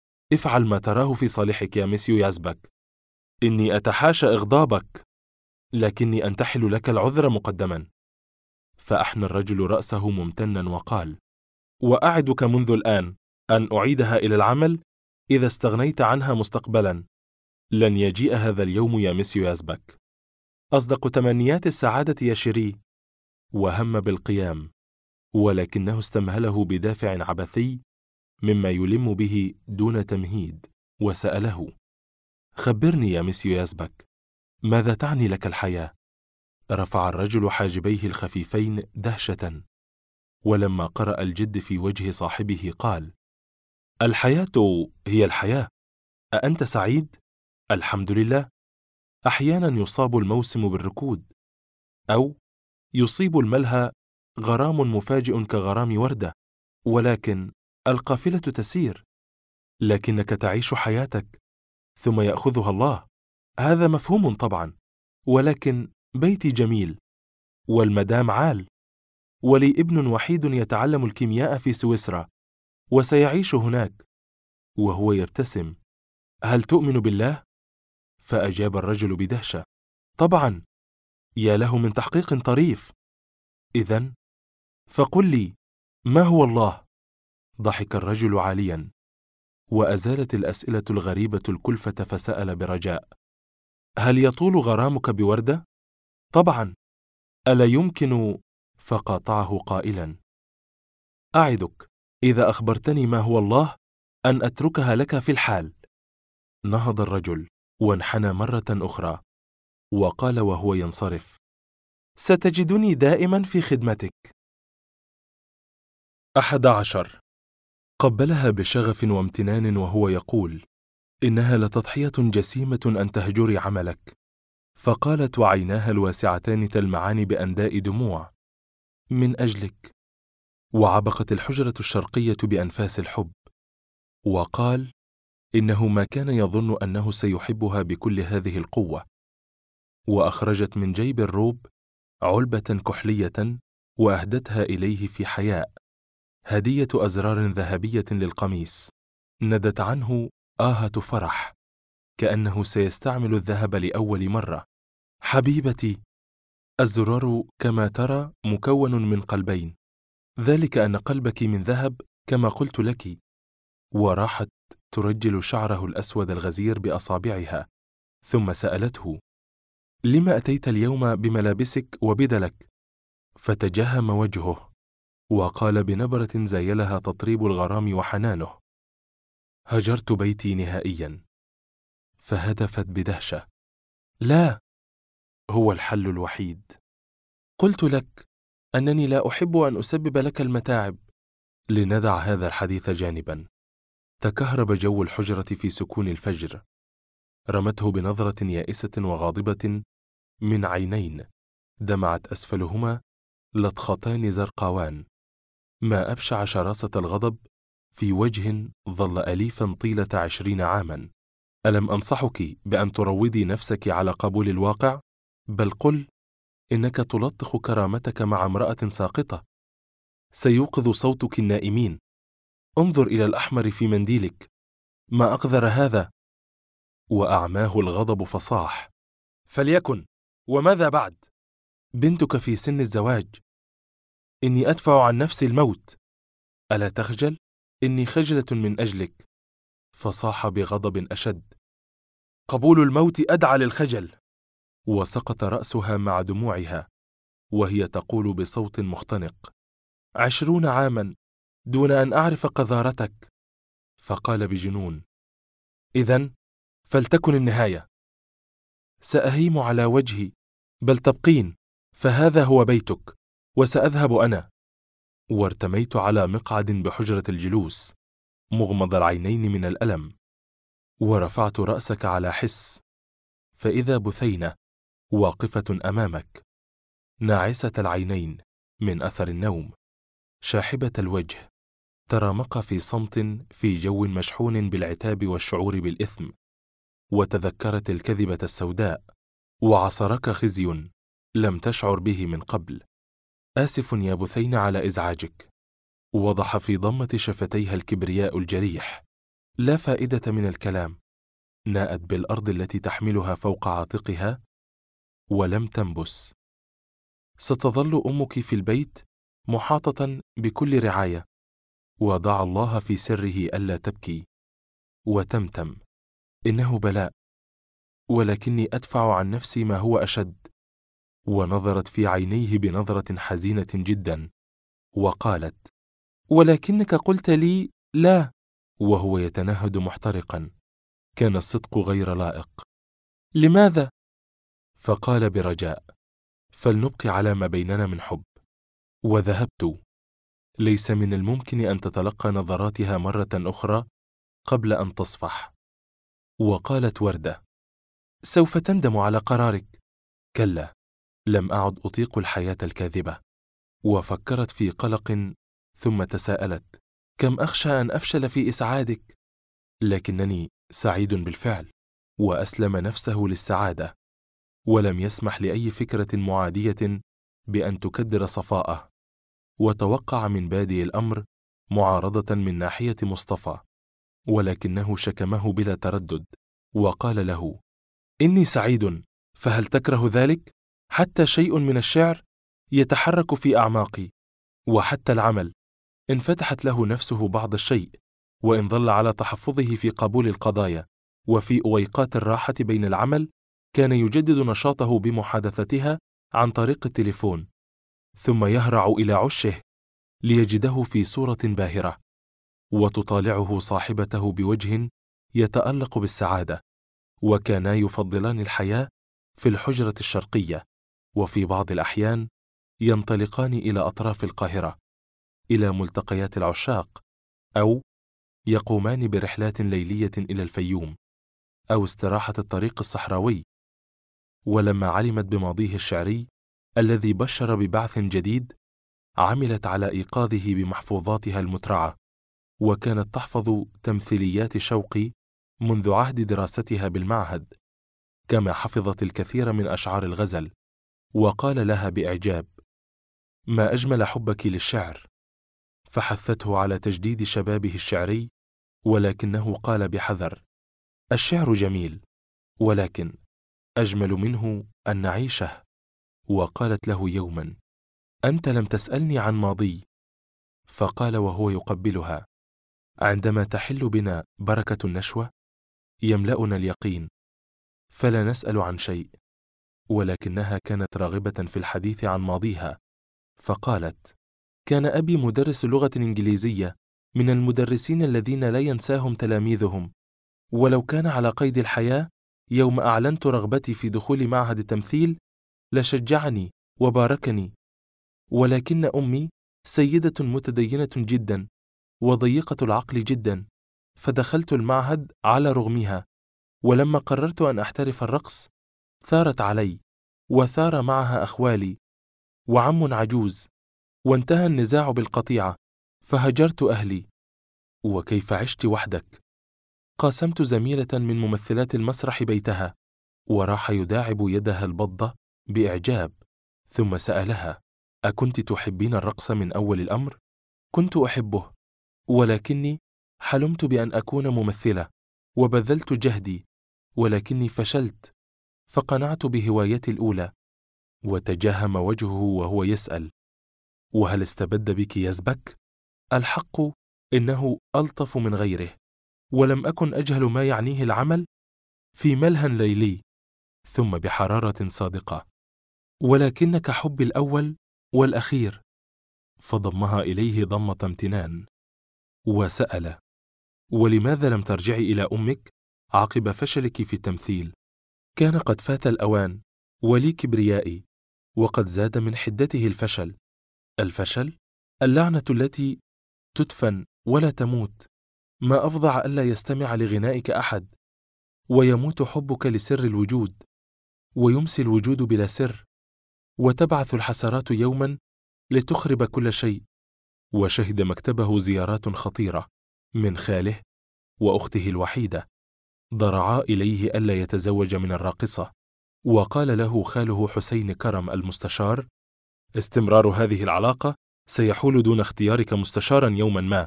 افعل ما تراه في صالحك يا مسيو يازبك، إني أتحاشى إغضابك. لكني أنتحل لك العذر مقدما. فأحنى الرجل رأسه ممتنا وقال: وأعدك منذ الآن أن أعيدها إلى العمل إذا استغنيت عنها مستقبلا. لن يجيء هذا اليوم يا مسيو يازبك. أصدق تمنيات السعادة يا شيري. وهم بالقيام، ولكنه استمهله بدافع عبثي مما يلم به دون تمهيد، وسأله: خبرني يا مسيو يازبك، ماذا تعني لك الحياة؟ رفع الرجل حاجبيه الخفيفين دهشة، ولما قرأ الجد في وجه صاحبه قال: الحياة هي الحياة. أأنت سعيد؟ الحمد لله. أحيانا يصاب الموسم بالركود، أو يصيب الملهى غرام مفاجئ كغرام وردة، ولكن القافلة تسير، لكنك تعيش حياتك ثم يأخذها الله. هذا مفهوم طبعا، ولكن بيتي جميل، والمدام عال، ولي ابن وحيد يتعلم الكيمياء في سويسرا، وسيعيش هناك. وهو يبتسم: هل تؤمن بالله؟ فأجاب الرجل بدهشة: طبعا. يا له من تحقيق طريف. إذن فقل لي، ما هو الله؟ ضحك الرجل عاليا، وأزالت الأسئلة الغريبة الكلفة، فسأل برجاء: هل يطول غرامك بوردة؟ طبعا. ألا يمكن؟ فقاطعه قائلا: أعدك إذا أخبرتني ما هو الله أن أتركها لك في الحال. نهض الرجل وانحنى مرة أخرى، وقال وهو ينصرف: ستجدني دائما في خدمتك. 11. قبلها بشغف وامتنان وهو يقول: إنها لتضحية جسيمة أن تهجري عملك. فقالت وعيناها الواسعتان تلمعان بأنداء دموع: من أجلك. وعبقت الحجرة الشرقية بأنفاس الحب. وقال: إنه ما كان يظن أنه سيحبها بكل هذه القوة. وأخرجت من جيب الروب علبة كحلية وأهدتها إليه في حياء، هدية أزرار ذهبية للقميص. ندت عنه آهة فرح، كأنه سيستعمل الذهب لأول مرة. حبيبتي، الزرار كما ترى مكون من قلبين، ذلك أن قلبك من ذهب كما قلت لك. وراحت ترجل شعره الأسود الغزير بأصابعها، ثم سألته: لما أتيت اليوم بملابسك وبدلك؟ فتجهم وجهه وقال بنبرة زايلها تطريب الغرام وحنانه: هجرت بيتي نهائيا. فهتفت بدهشة: لا، هو الحل الوحيد. قلت لك أنني لا أحب أن أسبب لك المتاعب. لندع هذا الحديث جانبا. تكهرب جو الحجرة في سكون الفجر. رمته بنظرة يائسة وغاضبة من عينين دمعت أسفلهما لطختان زرقاوان. ما أبشع شراسة الغضب في وجه ظل أليفا طيلة 20 عاما. ألم أنصحك بأن تروضي نفسك على قبول الواقع؟ بل قل إنك تلطخ كرامتك مع امرأة ساقطة. سيوقظ صوتك النائمين. انظر إلى الأحمر في منديلك، ما أقذر هذا. وأعماه الغضب فصاح: فليكن، وماذا بعد؟ بنتك في سن الزواج. إني أدفع عن نفسي الموت. ألا تخجل؟ إني خجلة من أجلك. فصاح بغضب أشد: قبول الموت أدعى للخجل. وسقط رأسها مع دموعها، وهي تقول بصوت مختنق: 20 عاما دون أن أعرف قذارتك. فقال بجنون: إذن فلتكن النهاية. سأهيم على وجهي، بل تبقين، فهذا هو بيتك، وسأذهب أنا. وارتميت على مقعد بحجرة الجلوس، مغمض العينين من الألم. ورفعت رأسك على حس، فإذا بثينة واقفة أمامك، ناعسة العينين من أثر النوم، شاحبة الوجه، ترامق في صمت في جو مشحون بالعتاب والشعور بالإثم. وتذكرت الكذبة السوداء، وعصرك خزي لم تشعر به من قبل. آسف يا بثينة على إزعاجك. وضح في ضمة شفتيها الكبرياء الجريح: لا فائدة من الكلام. ناءت بالأرض التي تحملها فوق عاتقها، ولم تنبس. ستظل أمك في البيت محاطة بكل رعاية، وضع الله في سره ألا تبكي. وتمتم: إنه بلاء، ولكني أدفع عن نفسي ما هو أشد. ونظرت في عينيه بنظرة حزينة جدا، وقالت: ولكنك قلت لي لا. وهو يتنهد محترقا. كان الصدق غير لائق. لماذا؟ فقال برجاء: فلنبقي على ما بيننا من حب. وذهبت. ليس من الممكن أن تتلقى نظراتها مرة أخرى قبل أن تصفح. وقالت وردة: سوف تندم على قرارك. كلا، لم أعد أطيق الحياة الكاذبة. وفكرت في قلق، ثم تساءلت: كم أخشى أن أفشل في إسعادك؟ لكنني سعيد بالفعل. وأسلم نفسه للسعادة، ولم يسمح لأي فكرة معادية بأن تكدر صفاءه. وتوقع من بادئ الأمر معارضة من ناحية مصطفى، ولكنه شكمه بلا تردد، وقال له: إني سعيد، فهل تكره ذلك؟ حتى شيء من الشعر يتحرك في أعماقي، وحتى العمل انفتحت له نفسه بعض الشيء، وإن ظل على تحفظه في قبول القضايا وفي أويقات الراحة بين العمل، كان يجدد نشاطه بمحادثتها عن طريق التليفون، ثم يهرع إلى عشه ليجده في صورة باهرة، وتطالعه صاحبته بوجه يتألق بالسعادة. وكانا يفضلان الحياة في الحجرة الشرقية، وفي بعض الأحيان ينطلقان إلى أطراف القاهرة، إلى ملتقيات العشاق، أو يقومان برحلات ليلية إلى الفيوم، أو استراحة الطريق الصحراوي. ولما علمت بماضيه الشعري الذي بشر ببعث جديد، عملت على إيقاظه بمحفوظاتها المترعة، وكانت تحفظ تمثيليات شوقي منذ عهد دراستها بالمعهد، كما حفظت الكثير من أشعار الغزل. وقال لها بإعجاب: ما أجمل حبك للشعر. فحثته على تجديد شبابه الشعري، ولكنه قال بحذر: الشعر جميل، ولكن أجمل منه أن نعيشه. وقالت له يوما: أنت لم تسألني عن ماضي. فقال وهو يقبلها: عندما تحل بنا بركة النشوة يملأنا اليقين، فلا نسأل عن شيء. ولكنها كانت راغبة في الحديث عن ماضيها، فقالت: كان أبي مدرس لغة إنجليزية، من المدرسين الذين لا ينساهم تلاميذهم، ولو كان على قيد الحياة يوم أعلنت رغبتي في دخول معهد التمثيل لشجعني وباركني. ولكن أمي سيدة متدينة جدا وضيقة العقل جدا، فدخلت المعهد على رغمها. ولما قررت أن أحترف الرقص ثارت علي، وثار معها أخوالي وعم عجوز، وانتهى النزاع بالقطيعة، فهجرت أهلي. وكيف عشت وحدك؟ قاسمت زميلة من ممثلات المسرح بيتها، وراح يداعب يدها البضة بإعجاب، ثم سألها: أكنت تحبين الرقص من أول الأمر؟ كنت أحبه، ولكني حلمت بأن أكون ممثلة، وبذلت جهدي، ولكني فشلت، فقنعت بهوايتي الأولى. وتجهم وجهه وهو يسأل: وهل استبد بك يزبك؟ الحق إنه ألطف من غيره، ولم أكن أجهل ما يعنيه العمل في ملهى ليلي، ثم بحرارة صادقة: ولكنك حبي الأول والأخير. فضمها إليه ضمة امتنان، وسأل: ولماذا لم ترجعي إلى أمك عقب فشلك في التمثيل؟ كان قد فات الأوان، ولي كبريائي، وقد زاد من حدته الفشل. الفشل اللعنة التي تدفن ولا تموت. ما أفظع ألا يستمع لغنائك أحد، ويموت حبك لسر الوجود، ويمسي الوجود بلا سر، وتبعث الحسرات يوما لتخرب كل شيء. وشهد مكتبه زيارات خطيرة من خاله وأخته الوحيدة، ضرعا إليه ألا يتزوج من الراقصة. وقال له خاله حسين كرم المستشار: استمرار هذه العلاقة سيحول دون اختيارك مستشارا يوما ما.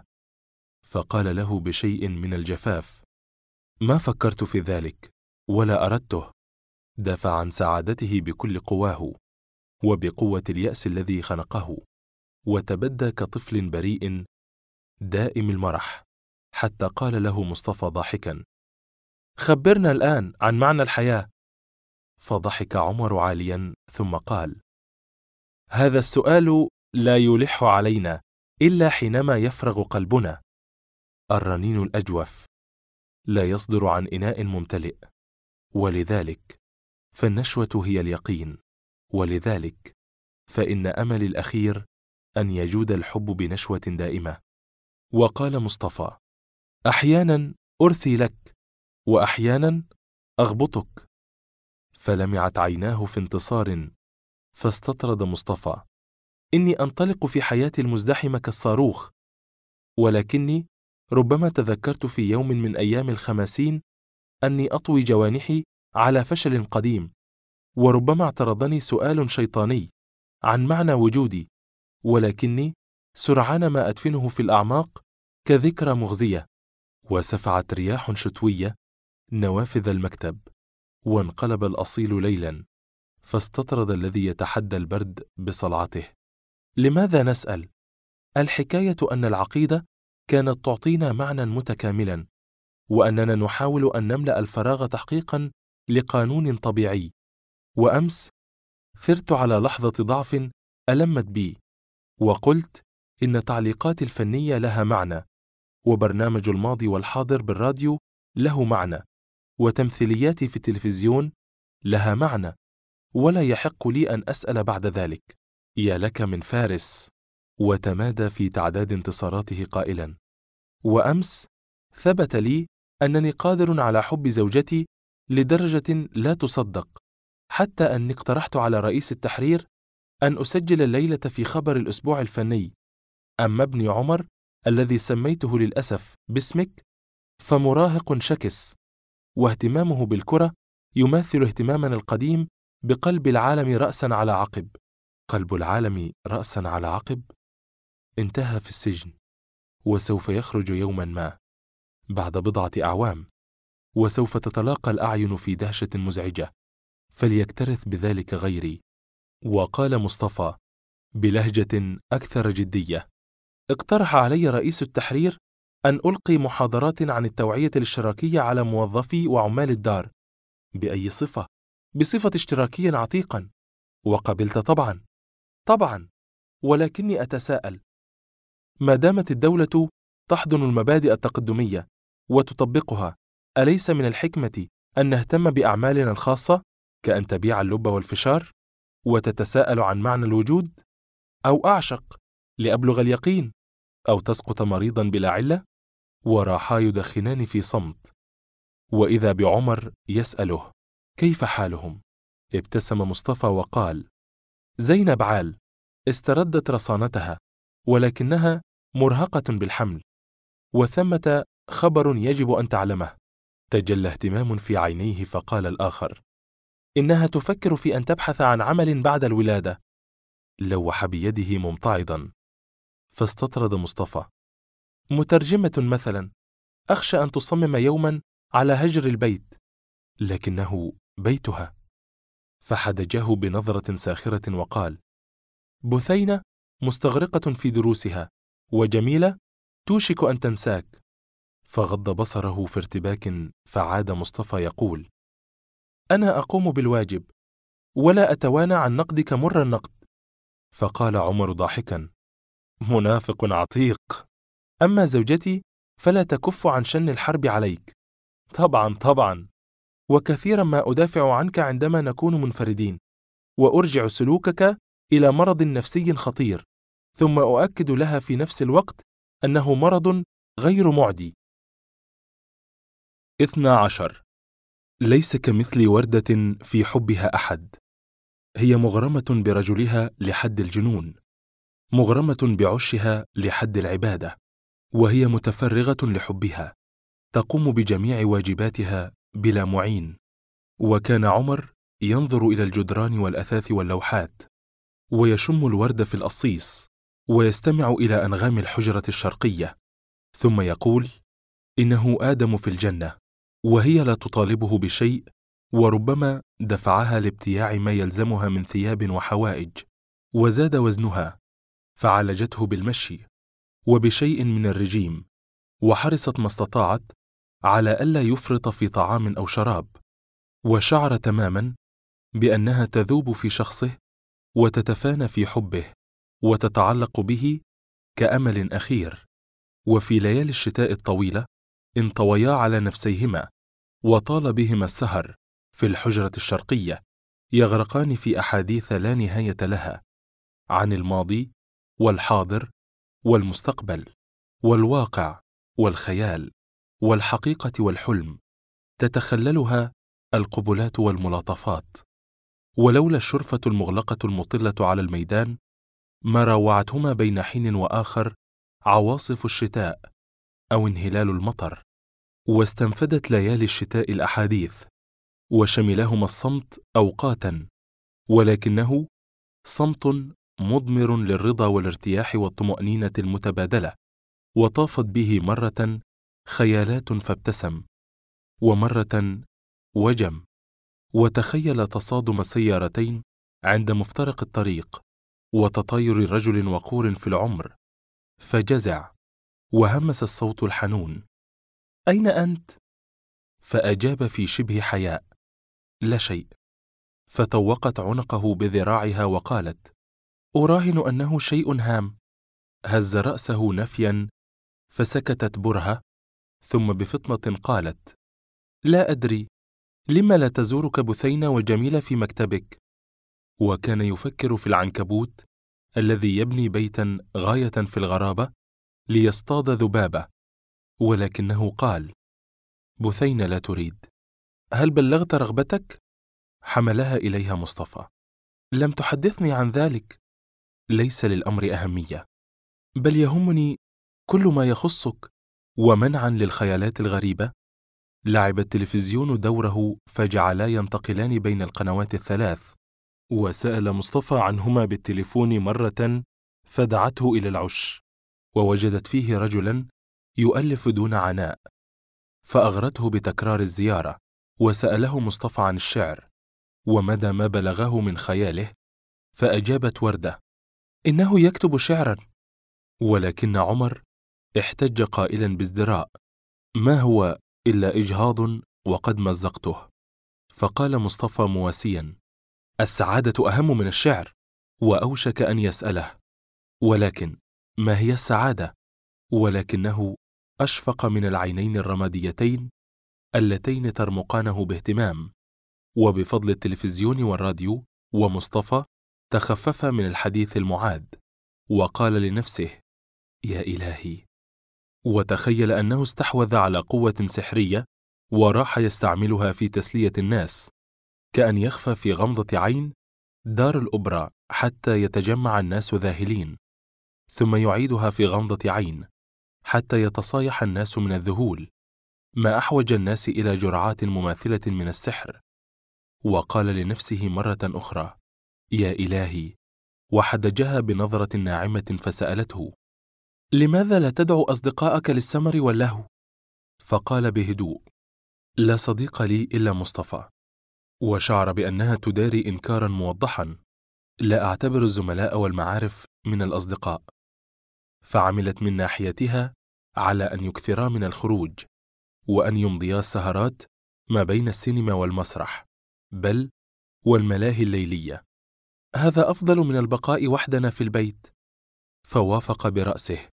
فقال له بشيء من الجفاف: ما فكرت في ذلك ولا أردته، دافع عن سعادته بكل قواه وبقوة اليأس الذي خنقه، وتبدى كطفل بريء دائم المرح، حتى قال له مصطفى ضاحكا: خبرنا الآن عن معنى الحياة. فضحك عمر عاليا ثم قال: هذا السؤال لا يلح علينا إلا حينما يفرغ قلبنا. الرنين الأجوف لا يصدر عن إناء ممتلئ، ولذلك فالنشوة هي اليقين، ولذلك فإن أمل الأخير أن يجود الحب بنشوة دائمة. وقال مصطفى: أحيانا أرثي لك وأحيانا أغبطك. فلمعت عيناه في انتصار، فاستطرد مصطفى: إني أنطلق في حياتي المزدحمة كالصاروخ، ولكني ربما تذكرت في يوم من أيام الخماسين أني أطوي جوانحي على فشل قديم، وربما اعترضني سؤال شيطاني عن معنى وجودي، ولكني سرعان ما أدفنه في الأعماق كذكرى مغزية. وسفعت رياح شتوية نوافذ المكتب، وانقلب الأصيل ليلا، فاستطرد الذي يتحدى البرد بصلعته: لماذا نسأل؟ الحكاية أن العقيدة كانت تعطينا معنى متكاملا، وأننا نحاول أن نملأ الفراغ تحقيقا لقانون طبيعي. وأمس ثرت على لحظة ضعف ألمت بي، وقلت إن تعليقاتي الفنية لها معنى، وبرنامج الماضي والحاضر بالراديو له معنى، وتمثيلياتي في التلفزيون لها معنى، ولا يحق لي أن أسأل بعد ذلك. يا لك من فارس! وتمادى في تعداد انتصاراته قائلا: وأمس ثبت لي أنني قادر على حب زوجتي لدرجة لا تصدق، حتى أني اقترحت على رئيس التحرير أن أسجل الليلة في خبر الأسبوع الفني: أما ابني عمر الذي سميته للأسف باسمك فمراهق شكس، واهتمامه بالكرة يماثل اهتمامنا القديم بقلب العالم رأسا على عقب. قلب العالم رأسا على عقب انتهى في السجن، وسوف يخرج يوما ما بعد بضعة أعوام، وسوف تتلاقى الأعين في دهشة مزعجة، فليكترث بذلك غيري. وقال مصطفى بلهجة أكثر جدية: اقترح علي رئيس التحرير أن ألقي محاضرات عن التوعية الاشتراكية على موظفي وعمال الدار. بأي صفة؟ بصفة اشتراكي عتيقا. وقبلت طبعا، ولكني أتساءل: ما دامت الدولة تحضن المبادئ التقدمية وتطبقها، أليس من الحكمة أن نهتم بأعمالنا الخاصة، كأن تبيع اللب والفشار؟ وتتساءل عن معنى الوجود؟ أو أعشق لأبلغ اليقين؟ أو تسقط مريضا بلا علة؟ وراحا يدخنان في صمت، وإذا بعمر يسأله: كيف حالهم؟ ابتسم مصطفى وقال: زينب عال، استردت رصانتها، ولكنها مرهقة بالحمل، وثمة خبر يجب أن تعلمه. تجلى اهتمام في عينيه، فقال الآخر: إنها تفكر في أن تبحث عن عمل بعد الولادة. لوح بيده ممتعضا، فاستطرد مصطفى: مترجمة مثلا، أخشى أن تصمم يوما على هجر البيت، لكنه بيتها. فحدجه بنظرة ساخرة وقال: بثينة مستغرقة في دروسها، وجميلة توشك أن تنساك. فغض بصره في ارتباك، فعاد مصطفى يقول: أنا أقوم بالواجب، ولا أتوانى عن نقدك مر النقد. فقال عمر ضاحكا: منافق عتيق. أما زوجتي فلا تكف عن شن الحرب عليك. طبعا، وكثيرا ما أدافع عنك عندما نكون منفردين، وأرجع سلوكك إلى مرض نفسي خطير، ثم أؤكد لها في نفس الوقت أنه مرض غير معدي. 12. ليس كمثل وردة في حبها أحد. هي مغرمة برجلها لحد الجنون، مغرمة بعشها لحد العبادة، وهي متفرغة لحبها، تقوم بجميع واجباتها بلا معين. وكان عمر ينظر إلى الجدران والأثاث واللوحات، ويشم الورد في الأصيص، ويستمع إلى أنغام الحجرة الشرقية، ثم يقول: إنه آدم في الجنة، وهي لا تطالبه بشيء وربما دفعها لابتياع ما يلزمها من ثياب وحوائج، وزاد وزنها، فعالجته بالمشي وبشيء من الرجيم، وحرصت ما استطاعت على ألا يفرط في طعام أو شراب، وشعر تماما بأنها تذوب في شخصه وتتفانى في حبه وتتعلق به كأمل أخير. وفي ليالي الشتاء الطويلة انطويا على نفسيهما، وطال بهما السهر في الحجرة الشرقية، يغرقان في أحاديث لا نهاية لها عن الماضي والحاضر والمستقبل والواقع والخيال والحقيقة والحلم، تتخللها القبلات والملاطفات. ولولا الشرفة المغلقة المطلة على الميدان ما راوعتهما بين حين وآخر عواصف الشتاء أو انهلال المطر، واستنفدت ليالي الشتاء الأحاديث، وشملهما الصمت أوقاتا، ولكنه صمت مضمر للرضا والارتياح والطمأنينة المتبادلة. وطافت به مرة خيالات فابتسم، ومرة وجم، وتخيل تصادم سيارتين عند مفترق الطريق، وتطاير رجل وقور في العمر، فجزع، وهمس الصوت الحنون: أين أنت؟ فأجاب في شبه حياء: لا شيء. فتوقت عنقه بذراعها وقالت: أراهن أنه شيء هام. هز رأسه نفيا، فسكتت برهة، ثم بفطنة قالت: لا أدري، لما لا تزورك بثينة وجميلة في مكتبك؟ وكان يفكر في العنكبوت الذي يبني بيتا غاية في الغرابة ليصطاد ذبابة، ولكنه قال: بثينة لا تريد. هل بلغت رغبتك؟ حملها إليها مصطفى: لم تحدثني عن ذلك. ليس للأمر أهمية، بل يهمني كل ما يخصك. ومنعا للخيالات الغريبة لعب التلفزيون دوره، فجعلا ينتقلان بين القنوات الثلاث، وسأل مصطفى عنهما بالتليفون مرة، فدعته إلى العش، ووجدت فيه رجلا يؤلف دون عناء، فأغرته بتكرار الزيارة. وسأله مصطفى عن الشعر ومدى ما بلغه من خياله، فأجابت وردة: إنه يكتب شعرا. ولكن عمر احتج قائلا بازدراء: ما هو إلا إجهاض وقد مزقته. فقال مصطفى مواسيا: السعادة أهم من الشعر. وأوشك أن يسأله: ولكن ما هي السعادة؟ ولكنه أشفق من العينين الرماديتين اللتين ترمقانه باهتمام، وبفضل التلفزيون والراديو ومصطفى تخفف من الحديث المعاد، وقال لنفسه: يا إلهي. وتخيل أنه استحوذ على قوة سحرية وراح يستعملها في تسلية الناس، كأن يخفى في غمضة عين دار الأوبرا حتى يتجمع الناس ذاهلين، ثم يعيدها في غمضة عين حتى يتصايح الناس من الذهول. ما أحوج الناس إلى جرعات مماثلة من السحر. وقال لنفسه مرة أخرى: يا إلهي. وحدجها بنظرة ناعمة فسألته: لماذا لا تدعو أصدقائك للسمر واللهو؟ فقال بهدوء: لا صديق لي إلا مصطفى. وشعر بأنها تداري إنكارا موضحا: لا أعتبر الزملاء والمعارف من الأصدقاء. فعملت من ناحيتها على أن يكثرا من الخروج، وأن يمضيا السهرات ما بين السينما والمسرح، بل والملاهي الليلية. هذا أفضل من البقاء وحدنا في البيت. فوافق برأسه،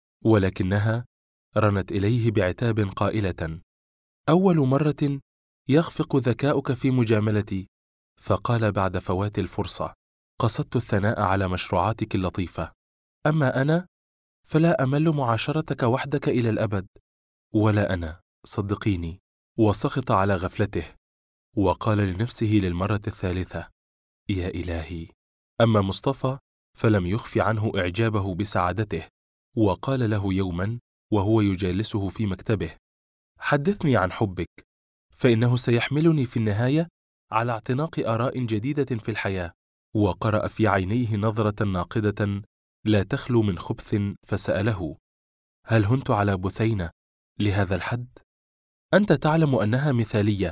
ولكنها رنت إليه بعتاب قائلة: أول مرة يخفق ذكاؤك في مجاملتي. فقال بعد فوات الفرصة: قصدت الثناء على مشروعاتك اللطيفة، أما أنا فلا أمل معاشرتك وحدك إلى الأبد. ولا أنا، صدقيني. وسخط على غفلته، وقال لنفسه للمرة الثالثة: يا إلهي. أما مصطفى فلم يخف عنه إعجابه بسعادته، وقال له يوما وهو يجالسه في مكتبه: حدثني عن حبك، فإنه سيحملني في النهاية على اعتناق آراء جديدة في الحياة. وقرأ في عينيه نظرة ناقدة لا تخلو من خبث، فسأله: هل هنت على بثينة لهذا الحد؟ أنت تعلم أنها مثالية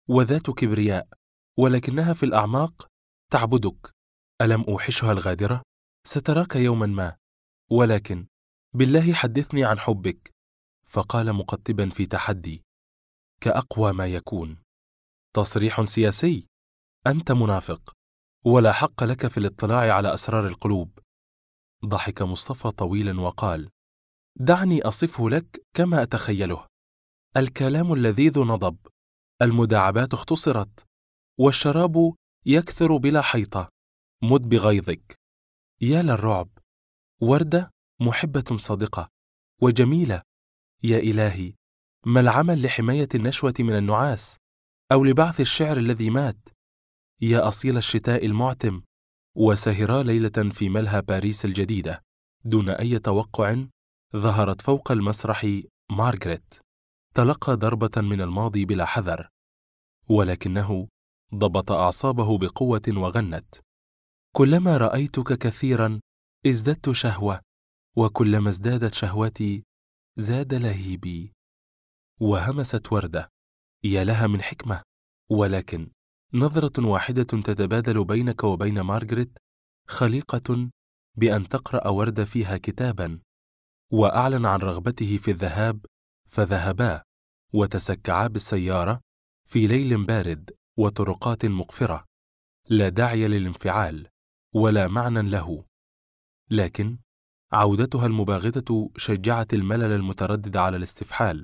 وذات كبرياء، ولكنها في الأعماق تعبدك. ألم أوحشها الغادرة؟ ستراك يوما ما، ولكن بالله حدثني عن حبك. فقال مقتبا في تحدي كأقوى ما يكون: تصريح سياسي؟ أنت منافق، ولا حق لك في الاطلاع على أسرار القلوب. ضحك مصطفى طويلا وقال: دعني أصفه لك كما أتخيله. الكلام اللذيذ نضب، المداعبات اختصرت، والشراب يكثر بلا حيطة. مد بغيظك. يا للرعب. وردة محبة صادقة وجميلة. يا إلهي، ما العمل لحماية النشوة من النعاس أو لبعث الشعر الذي مات؟ يا أصيل الشتاء المعتم. وسهرا ليلة في ملهى باريس الجديدة دون أي توقع. ظهرت فوق المسرح مارغريت. تلقى ضربة من الماضي بلا حذر، ولكنه ضبط أعصابه بقوة وغنت: كلما رأيتك كثيرا ازددت شهوة، وكلما ازدادت شهوتي زاد لهيبي. وهمست وردة: يا لها من حكمة، ولكن نظرة واحدة تتبادل بينك وبين مارغريت خليقة بأن تقرأ وردة فيها كتابا. وأعلن عن رغبته في الذهاب، فذهبا وتسكعا بالسيارة في ليل بارد وطرقات مقفرة. لا داعي للانفعال ولا معنى له، لكن عودتها المباغتة شجعت الملل المتردد على الاستفحال.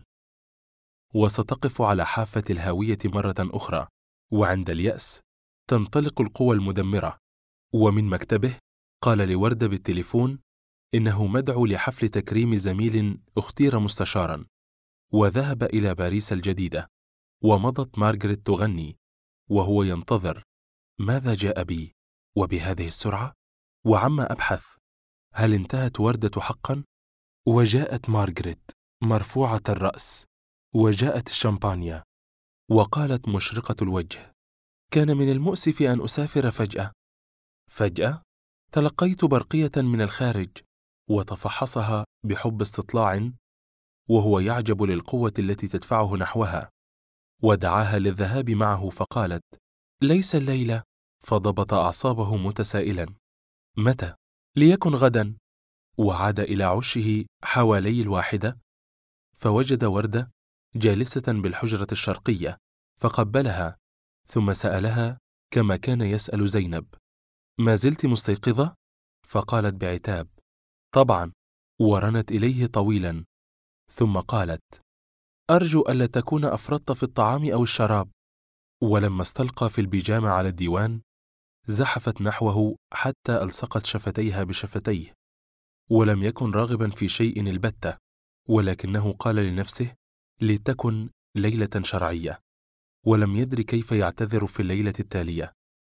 وستقف على حافة الهاوية مرة أخرى، وعند اليأس تنطلق القوى المدمرة. ومن مكتبه قال لوردة بالتليفون إنه مدعو لحفل تكريم زميل اختير مستشارا، وذهب إلى باريس الجديدة. ومضت مارغريت تغني وهو ينتظر: ماذا جاء بي وبهذه السرعة؟ وعما أبحث، هل انتهت وردة حقا؟ وجاءت مارغريت مرفوعة الرأس، وجاءت الشامبانيا، وقالت مشرقة الوجه: كان من المؤسف أن أسافر فجأة تلقيت برقية من الخارج. وتفحصها بحب استطلاع، وهو يعجب للقوة التي تدفعه نحوها. ودعاها للذهاب معه، فقالت: ليس الليلة. فضبط أعصابه متسائلا: متى؟ ليكن غدا. وعاد إلى عشه حوالي 1، فوجد وردة جالسة بالحجرة الشرقية، فقبلها، ثم سألها كما كان يسأل زينب: ما زلت مستيقظة؟ فقالت بعتاب: طبعا. ورنت إليه طويلا، ثم قالت: أرجو ألا تكون أفرطت في الطعام أو الشراب. ولما استلقى في البيجامة على الديوان زحفت نحوه حتى ألصقت شفتيها بشفتيه، ولم يكن راغبا في شيء البتة، ولكنه قال لنفسه: لتكن ليلة شرعية. ولم يدر كيف يعتذر في الليلة التالية.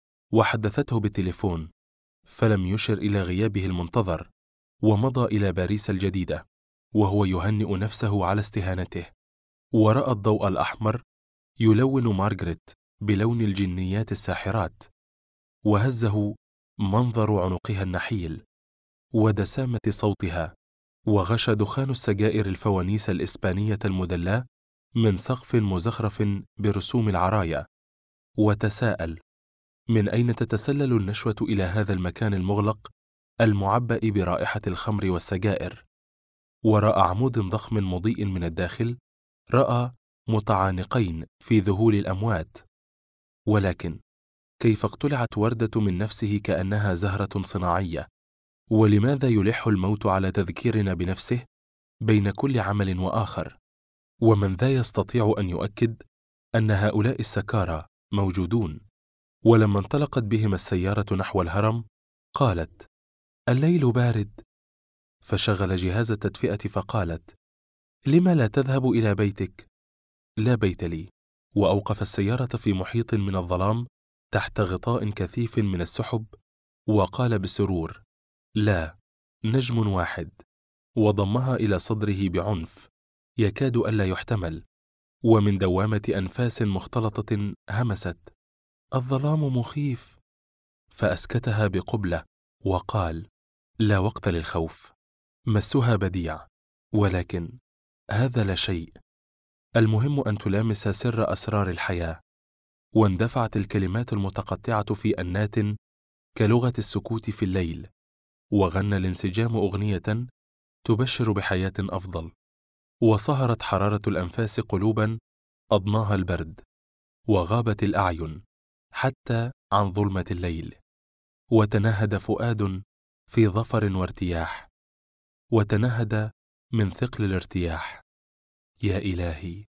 وحدثته بالتليفون، فلم يشر إلى غيابه المنتظر، ومضى إلى باريس الجديدة وهو يهنئ نفسه على استهانته. ورأى الضوء الأحمر يلون مارغريت بلون الجنيات الساحرات، وهزه منظر عنقها النحيل ودسامة صوتها، وغش دخان السجائر الفوانيس الإسبانية المدلاة من سقف مزخرف برسوم العرايا. وتساءل: من أين تتسلل النشوة إلى هذا المكان المغلق المعبأ برائحة الخمر والسجائر؟ وراء عمود ضخم مضيء من الداخل رأى متعانقين في ذهول الأموات. ولكن كيف اقتلعت وردة من نفسه كأنها زهرة صناعية؟ ولماذا يلح الموت على تذكيرنا بنفسه بين كل عمل وآخر؟ ومن ذا يستطيع أن يؤكد أن هؤلاء السكارى موجودون؟ ولما انطلقت بهم السيارة نحو الهرم قالت: الليل بارد. فشغل جهاز التدفئة فقالت: لما لا تذهب إلى بيتك؟ لا بيت لي. وأوقف السيارة في محيط من الظلام تحت غطاء كثيف من السحب، وقال بسرور: لا، نجم واحد. وضمها إلى صدره بعنف يكاد ألا يحتمل، ومن دوامة أنفاس مختلطة همست: الظلام مخيف. فأسكتها بقبلة وقال: لا وقت للخوف. مسها بديع، ولكن هذا لا شيء. المهم أن تلامس سر أسرار الحياة، واندفعت الكلمات المتقطعة في أنات كلغة السكوت في الليل، وغنى الانسجام أغنية تبشر بحياة أفضل، وصهرت حرارة الأنفاس قلوبا أضناها البرد، وغابت الأعين حتى عن ظلمة الليل، وتنهد فؤاد في ظفر وارتياح، وتنهد من ثقل الارتياح يا إلهي،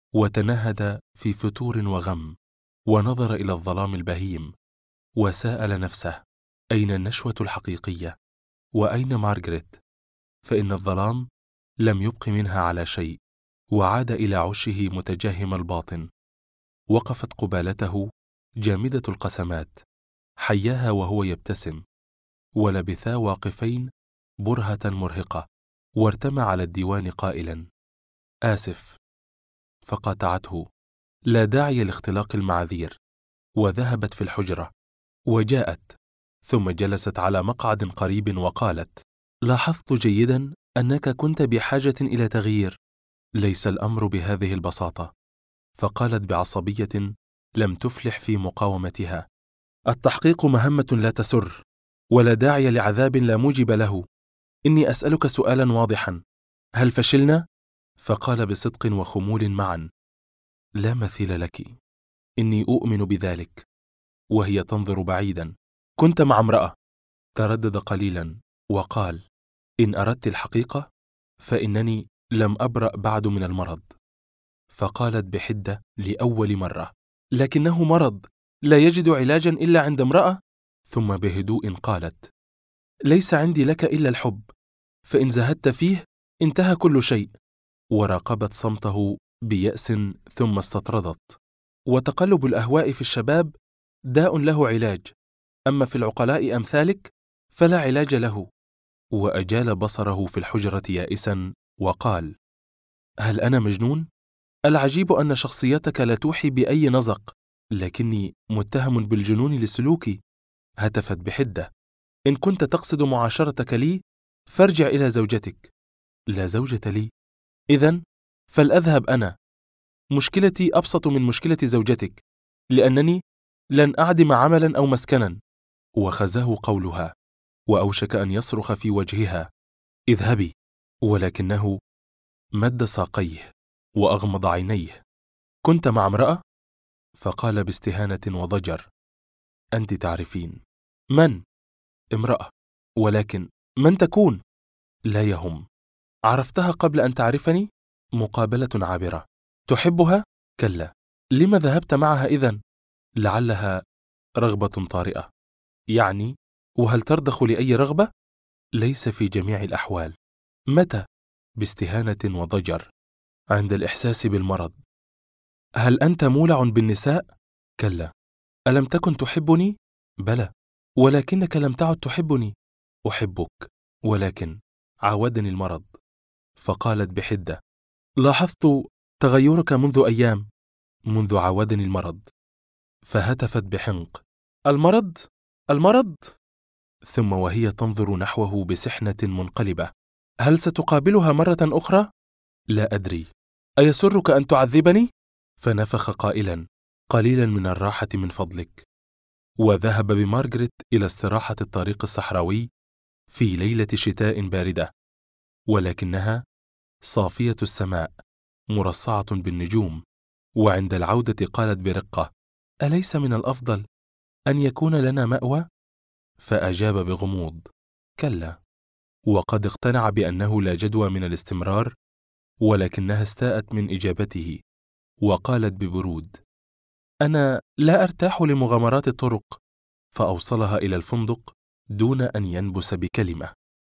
وتنهد في فتور وغم، ونظر إلى الظلام البهيم، وسأل نفسه: أين النشوة الحقيقية؟ وأين مارغريت؟ فإن الظلام لم يبق منها على شيء، وعاد إلى عشه متجهم الباطن. وقفت قبالته جامدة القسمات، حياها وهو يبتسم، ولبثا واقفين برهة مرهقة، وارتمى على الديوان قائلا: آسف. فقاطعته: لا داعي لاختلاق المعاذير، وذهبت في الحجرة، وجاءت، ثم جلست على مقعد قريب وقالت: لاحظت جيدا أنك كنت بحاجة إلى تغيير، ليس الأمر بهذه البساطة. فقالت بعصبية لم تفلح في مقاومتها: التحقيق مهمة لا تسر، ولا داعي لعذاب لا موجب له. إني أسألك سؤالا واضحا: هل فشلنا؟ فقال بصدق وخمول معا: لا مثيل لك، إني أؤمن بذلك. وهي تنظر بعيدا: كنت مع امرأة. تردد قليلا وقال: إن أردت الحقيقة فإنني لم أبرأ بعد من المرض. فقالت بحدة لأول مرة: لكنه مرض لا يجد علاجا إلا عند امرأة. ثم بهدوء قالت: ليس عندي لك إلا الحب، فإن زهدت فيه انتهى كل شيء. وراقبت صمته بيأس، ثم استطردت: وتقلب الأهواء في الشباب داء له علاج، أما في العقلاء أمثالك فلا علاج له. وأجال بصره في الحجرة يائسا وقال: هل أنا مجنون؟ العجيب أن شخصيتك لا توحي بأي نزق، لكني متهم بالجنون لسلوكي. هتفت بحدة: إن كنت تقصد معاشرتك لي فارجع إلى زوجتك. لا زوجة لي؟ إذن فلأذهب أنا. مشكلتي أبسط من مشكلة زوجتك، لأنني لن أعدم عملا أو مسكنا. وخزاه قولها، وأوشك أن يصرخ في وجهها: اذهبي. ولكنه مد ساقيه وأغمض عينيه: كنت مع امرأة؟ فقال باستهانة وضجر: أنت تعرفين. من؟ امرأة. ولكن من تكون؟ لا يهم. عرفتها قبل أن تعرفني؟ مقابلة عابرة. تحبها؟ كلا. لما ذهبت معها إذن؟ لعلها رغبة طارئة. يعني وهل ترضخ لأي رغبة؟ ليس في جميع الأحوال. متى؟ باستهانة وضجر: عند الإحساس بالمرض. هل أنت مولع بالنساء؟ كلا. ألم تكن تحبني؟ بلى، ولكنك لم تعد تحبني. أحبك، ولكن عاودني المرض. فقالت بحدة: لاحظت تغيرك منذ أيام، منذ عاودني المرض. فهتفت بحنق: المرض؟ المرض؟ ثم وهي تنظر نحوه بسحنة منقلبة: هل ستقابلها مرة أخرى؟ لا أدري. أيسرك أن تعذبني؟ فنفخ قائلا: قليلا من الراحة من فضلك. وذهب بمارغريت إلى استراحة الطريق الصحراوي في ليلة شتاء باردة، ولكنها صافية السماء مرصعة بالنجوم. وعند العودة قالت برقة: أليس من الأفضل أن يكون لنا مأوى؟ فأجاب بغموض: كلا. وقد اقتنع بأنه لا جدوى من الاستمرار، ولكنها استاءت من إجابته، وقالت ببرود: أنا لا أرتاح لمغامرات الطرق. فأوصلها إلى الفندق دون أن ينبس بكلمة.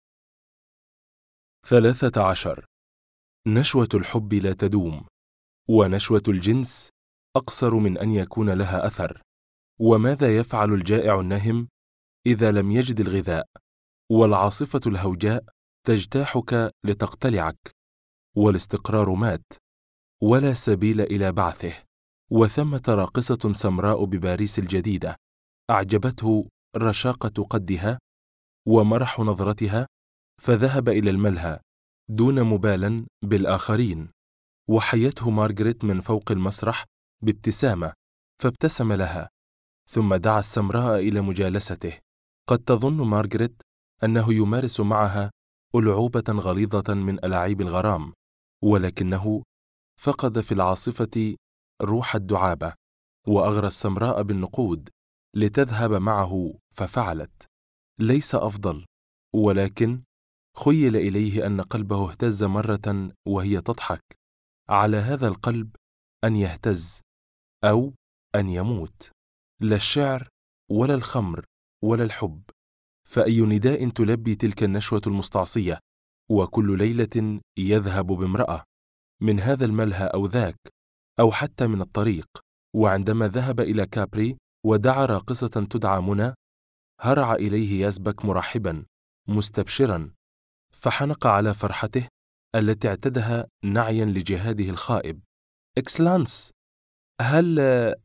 13. نشوة الحب لا تدوم، ونشوة الجنس أقصر من أن يكون لها أثر. وماذا يفعل الجائع النهم إذا لم يجد الغذاء؟ والعاصفة الهوجاء تجتاحك لتقتلعك، والاستقرار مات ولا سبيل إلى بعثه. وثمة راقصة سمراء بباريس الجديدة أعجبته رشاقة قدها ومرح نظرتها، فذهب إلى الملهى دون مبالا بالآخرين. وحيته مارغريت من فوق المسرح بابتسامة، فابتسم لها، ثم دعا السمراء إلى مجالسته. قد تظن مارغريت أنه يمارس معها ألعوبة غليظة من ألاعيب الغرام، ولكنه فقد في العاصفة روح الدعابة، وأغرى السمراء بالنقود لتذهب معه، ففعلت. ليس أفضل، ولكن خيل إليه أن قلبه اهتز مرة وهي تضحك. على هذا القلب أن يهتز أو أن يموت، لا الشعر ولا الخمر ولا الحب، فأي نداء تلبي تلك النشوة المستعصية، وكل ليلة يذهب بامرأة من هذا الملهى أو ذاك، أو حتى من الطريق. وعندما ذهب إلى كابري ودعا راقصة تدعى منى، هرع إليه يزبك مرحبا مستبشرا، فحنق على فرحته التي اعتدها نعيا لجهاده الخائب. إكسلانس، هل...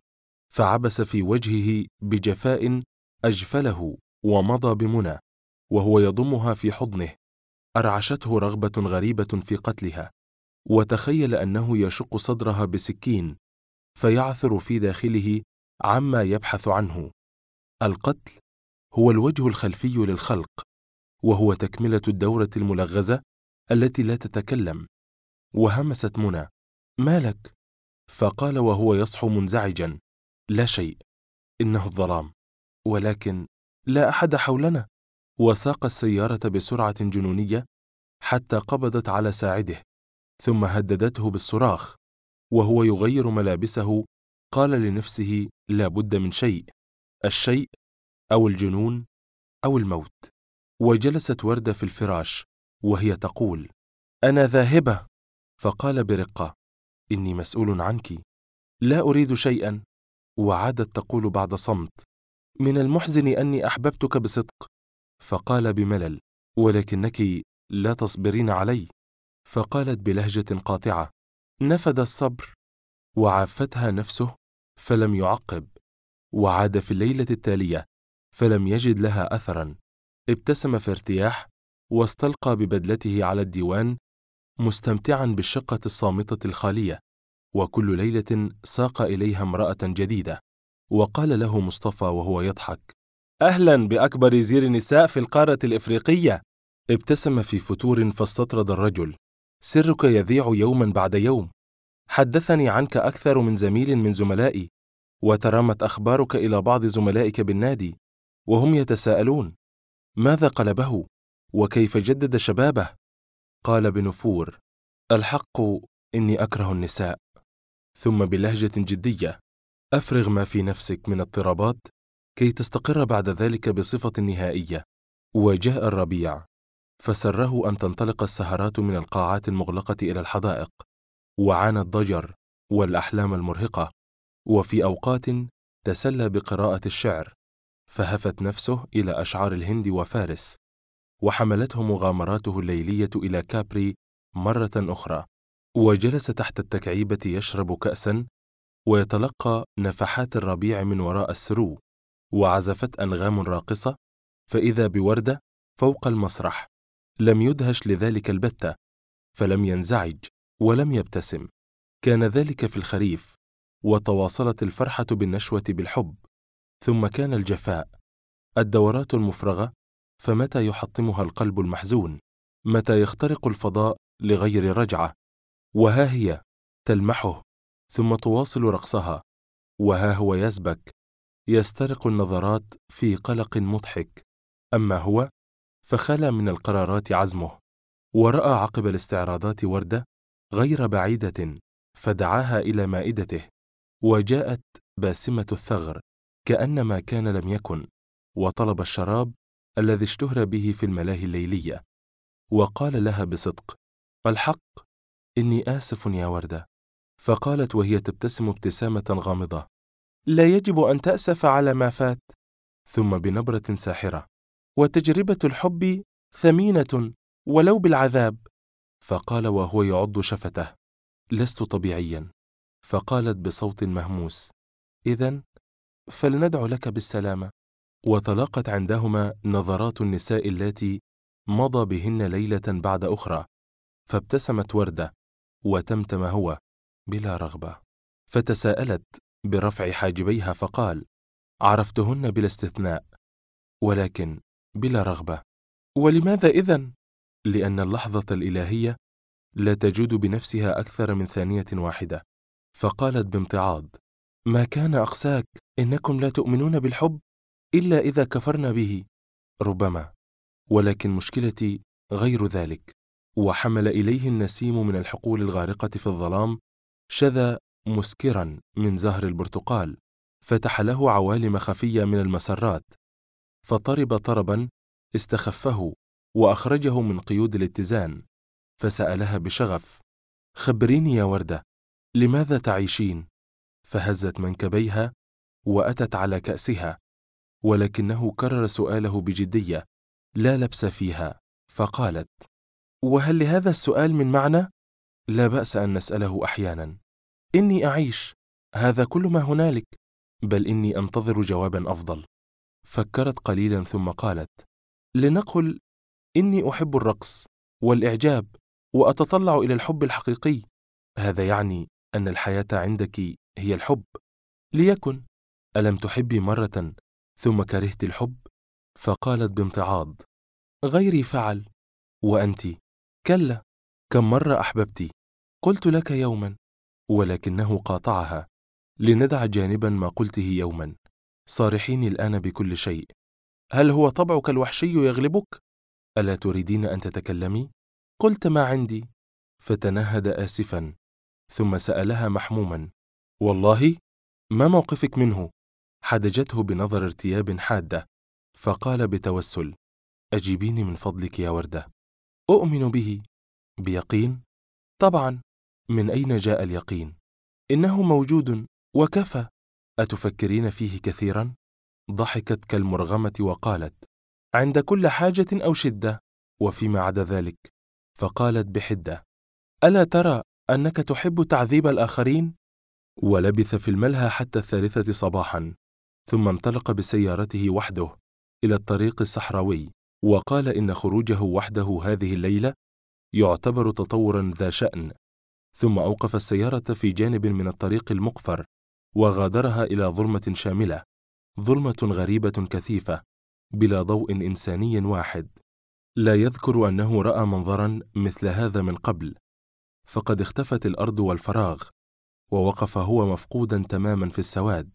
فعبس في وجهه بجفاء أجفله، ومضى بمنى وهو يضمها في حضنه. أرعشته رغبة غريبة في قتلها، وتخيل أنه يشق صدرها بسكين فيعثر في داخله عما يبحث عنه. القتل هو الوجه الخلفي للخلق، وهو تكملة الدورة الملغزة التي لا تتكلم. وهمست منى: ما لك؟ فقال وهو يصحو منزعجا: لا شيء، إنه الظلام، ولكن لا أحد حولنا. وساق السيارة بسرعة جنونية حتى قبضت على ساعده، ثم هددته بالصراخ. وهو يغير ملابسه قال لنفسه: لا بد من شيء، الشيء أو الجنون أو الموت. وجلست وردة في الفراش وهي تقول: أنا ذاهبة. فقال برقة: إني مسؤول عنك، لا أريد شيئا. وعادت تقول بعد صمت: من المحزن أني أحببتك بصدق. فقال بملل: ولكنك لا تصبرين علي. فقالت بلهجة قاطعة: نفد الصبر. وعافتها نفسه فلم يعقب. وعاد في الليلة التالية فلم يجد لها أثرا. ابتسم في ارتياح، واستلقى ببدلته على الديوان مستمتعا بالشقة الصامتة الخالية. وكل ليلة ساق إليها امرأة جديدة. وقال له مصطفى وهو يضحك: أهلا بأكبر زير نساء في القارة الإفريقية. ابتسم في فتور فاستطرد الرجل: سرك يذيع يوما بعد يوم، حدثني عنك أكثر من زميل من زملائي، وترامت أخبارك إلى بعض زملائك بالنادي وهم يتساءلون ماذا قلبه وكيف جدد شبابه. قال بنفور: الحق إني أكره النساء. ثم بلهجة جدية: أفرغ ما في نفسك من اضطرابات كي تستقر بعد ذلك بصفة نهائية. وجاء الربيع، فسره أن تنطلق السهرات من القاعات المغلقة إلى الحدائق، وعانى الضجر والأحلام المرهقة. وفي أوقات تسلى بقراءة الشعر، فهفت نفسه إلى أشعار الهند وفارس. وحملته مغامراته الليلية إلى كابري مرة أخرى، وجلس تحت التكعيبة يشرب كأسا ويتلقى نفحات الربيع من وراء السرو. وعزفت أنغام راقصة، فإذا بوردة فوق المسرح. لم يدهش لذلك البتة، فلم ينزعج ولم يبتسم. كان ذلك في الخريف، وتواصلت الفرحة بالنشوة بالحب. ثم كان الجفاء، الدورات المفرغة، فمتى يحطمها القلب المحزون؟ متى يخترق الفضاء لغير رجعة؟ وها هي تلمحه، ثم تواصل رقصها. وها هو يزبك، يسترق النظرات في قلق مضحك. أما هو فخلا من القرارات عزمه، ورأى عقب الاستعراضات وردة غير بعيدة، فدعاها إلى مائدته. وجاءت باسمة الثغر كأنما كان لم يكن، وطلب الشراب الذي اشتهر به في الملاهي الليلية. وقال لها بصدق: الحق إني آسف يا وردة. فقالت وهي تبتسم ابتسامة غامضة: لا يجب أن تأسف على ما فات. ثم بنبرة ساحرة: وتجربة الحب ثمينة ولو بالعذاب. فقال وهو يعض شفته: لست طبيعيا. فقالت بصوت مهموس: إذن فلندع لك بالسلامة. وتلاقت عندهما نظرات النساء اللاتي مضى بهن ليلة بعد أخرى. فابتسمت وردة، وتمتم هو بلا رغبة. فتساءلت برفع حاجبيها فقال: عرفتهن بلا استثناء، ولكن بلا رغبة. ولماذا إذن؟ لأن اللحظة الإلهية لا تجود بنفسها أكثر من ثانية واحدة. فقالت بامتعاض: ما كان أقساك، إنكم لا تؤمنون بالحب إلا إذا كفرنا به. ربما، ولكن مشكلتي غير ذلك. وحمل إليه النسيم من الحقول الغارقة في الظلام شذا مسكرا من زهر البرتقال، فتح له عوالم خفية من المسرات، فطرب طربا استخفه وأخرجه من قيود الاتزان. فسألها بشغف: خبريني يا وردة، لماذا تعيشين؟ فهزت منكبيها وأتت على كأسها، ولكنه كرر سؤاله بجدية لا لبس فيها، فقالت: وهل لهذا السؤال من معنى؟ لا بأس أن نسأله أحيانا. إني أعيش، هذا كل ما هنالك، بل إني أنتظر جوابا أفضل. فكرت قليلا ثم قالت: لنقل إني أحب الرقص والإعجاب وأتطلع إلى الحب الحقيقي، هذا يعني أن الحياة عندك هي الحب. ليكن. ألم تحبي مرة ثم كرهت الحب؟ فقالت بامتعاض: غيري فعل. وأنت؟ كلا. كم مرة أحببت؟ قلت لك يوما. ولكنه قاطعها: لندع جانبا ما قلته يوما، صارحيني الآن بكل شيء. هل هو طبعك الوحشي يغلبك؟ ألا تريدين أن تتكلمي؟ قلت ما عندي. فتنهد آسفا، ثم سألها محموما: والله؟ ما موقفك منه؟ حدجته بنظر ارتياب حادة، فقال بتوسل: أجيبيني من فضلك يا وردة. أؤمن به. بيقين؟ طبعا. من أين جاء اليقين؟ إنه موجود وكفى. أتفكرين فيه كثيرا؟ ضحكت كالمرغمة وقالت: عند كل حاجة أو شدة، وفيما عدا ذلك. فقالت بحدة: ألا ترى أنك تحب تعذيب الآخرين؟ ولبث في الملهى حتى 3 صباحا، ثم انطلق بسيارته وحده إلى الطريق الصحراوي، وقال إن خروجه وحده هذه الليلة يعتبر تطورا ذا شأن. ثم أوقف السيارة في جانب من الطريق المقفر، وغادرها إلى ظلمة شاملة، ظلمة غريبة كثيفة بلا ضوء إنساني واحد. لا يذكر أنه رأى منظرا مثل هذا من قبل. فقد اختفت الأرض والفراغ، ووقف هو مفقودا تماما في السواد،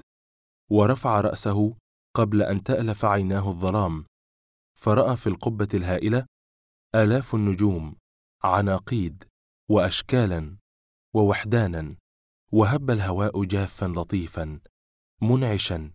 ورفع رأسه قبل أن تألف عيناه الظلام، فرأى في القبة الهائلة آلاف النجوم، عناقيد وأشكالا ووحدانا، وهب الهواء جافا لطيفا منعشا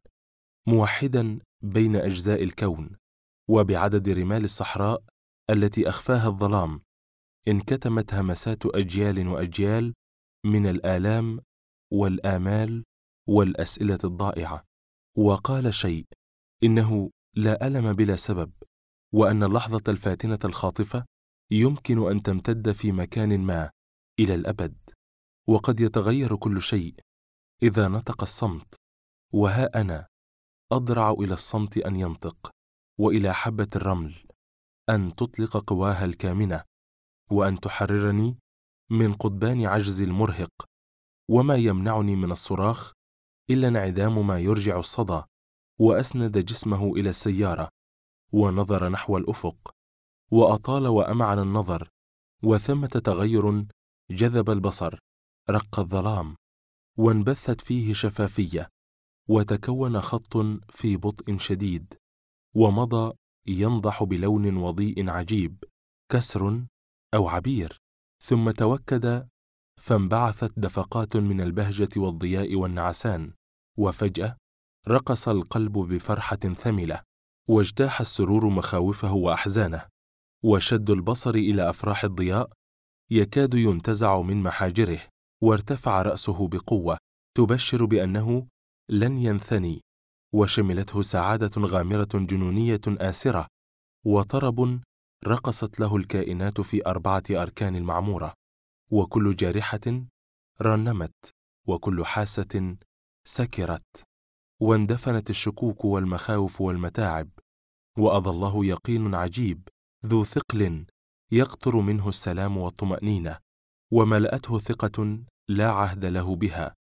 موحدا بين أجزاء الكون. وبعدد رمال الصحراء التي أخفاها الظلام انكتمت همسات أجيال وأجيال من الآلام والآمال والأسئلة الضائعة. وقال شيء: إنه لا ألم بلا سبب، وأن اللحظة الفاتنة الخاطفة يمكن أن تمتد في مكان ما إلى الأبد، وقد يتغير كل شيء إذا نطق الصمت. وها أنا أضرع إلى الصمت أن ينطق، وإلى حبة الرمل أن تطلق قواها الكامنة، وأن تحررني من قضبان عجز المرهق. وما يمنعني من الصراخ إلا انعدام ما يرجع الصدى. وأسند جسمه إلى السيارة، ونظر نحو الأفق، وأطال وأمعن النظر، وثمة تغير جذب البصر. رق الظلام، وانبثت فيه شفافية، وتكون خط في بطء شديد، ومضى ينضح بلون وضيء عجيب، كسر أو عبير. ثم توكد، فانبعثت دفقات من البهجة والضياء والنعسان، وفجأة رقص القلب بفرحة ثملة، واجتاح السرور مخاوفه وأحزانه، وشد البصر إلى أفراح الضياء يكاد ينتزع من محاجره. وارتفع رأسه بقوة تبشر بأنه لن ينثني، وشملته سعادة غامرة جنونية آسرة، وطرب رقصت له الكائنات في 4 أركان المعمورة، وكل جارحة رنمت، وكل حاسة سكرت، واندفنت الشكوك والمخاوف والمتاعب، وأظله يقين عجيب ذو ثقل يقطر منه السلام والطمأنينة، وملأته ثقة لا عهد له بها.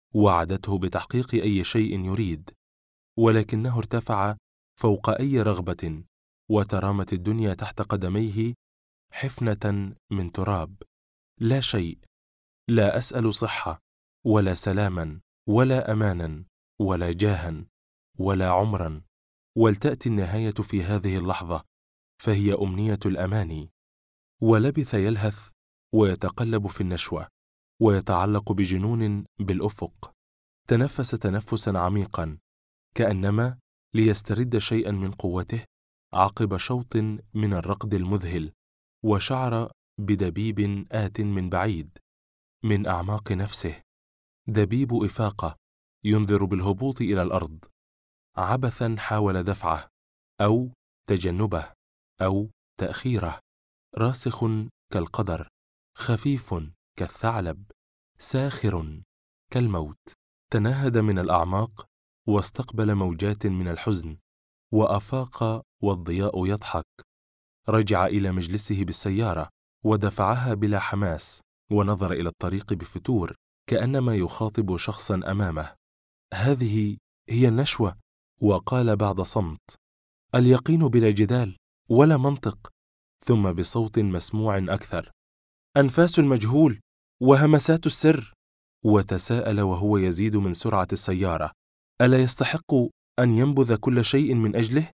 وعدته بتحقيق أي شيء يريد، ولكنه ارتفع فوق أي رغبة، وترامت الدنيا تحت قدميه حفنة من تراب. لا شيء، لا أسأل صحة ولا سلاما ولا أمانا ولا جاها ولا عمرا، ولتأتي النهاية في هذه اللحظة، فهي أمنية الأماني. ولبث يلهث ويتقلب في النشوة، ويتعلق بجنون بالأفق. تنفس تنفسا عميقا، كأنما ليسترد شيئا من قوته عقب شوط من الركض المذهل، وشعر بدبيب آت من بعيد من أعماق نفسه، دبيب إفاقة ينذر بالهبوط إلى الأرض. عبثا حاول دفعه أو تجنبه أو تأخيره، راسخ كالقدر، خفيف كالثعلب، ساخر كالموت. تنهد من الأعماق واستقبل موجات من الحزن، وأفاق والضياء يضحك. رجع إلى مجلسه بالسيارة ودفعها بلا حماس، ونظر إلى الطريق بفتور، كأنما يخاطب شخصا أمامه. هذه هي النشوة. وقال بعد صمت: اليقين بلا جدال ولا منطق. ثم بصوت مسموع أكثر: أنفاس المجهول وهمسات السر. وتساءل وهو يزيد من سرعة السيارة: ألا يستحق أن ينبذ كل شيء من أجله؟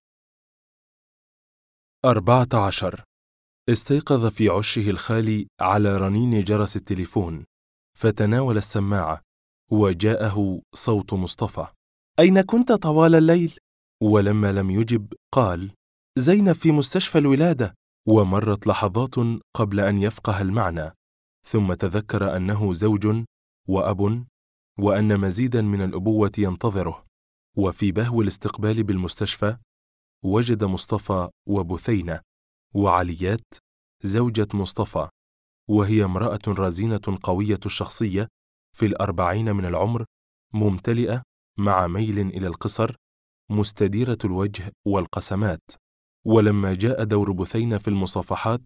14. استيقظ في عشه الخالي على رنين جرس التليفون، فتناول السماعة، وجاءه صوت مصطفى: أين كنت طوال الليل؟ ولما لم يجب قال: زينب في مستشفى الولادة. ومرت لحظات قبل أن يفقه المعنى، ثم تذكر أنه زوج وأب، وأن مزيدا من الأبوة ينتظره. وفي بهو الاستقبال بالمستشفى وجد مصطفى وبثينة وعليات زوجة مصطفى، وهي امرأة رزينة قوية الشخصية في 40 من العمر، ممتلئة مع ميل إلى القصر، مستديرة الوجه والقسمات. ولما جاء دور بثينة في المصافحات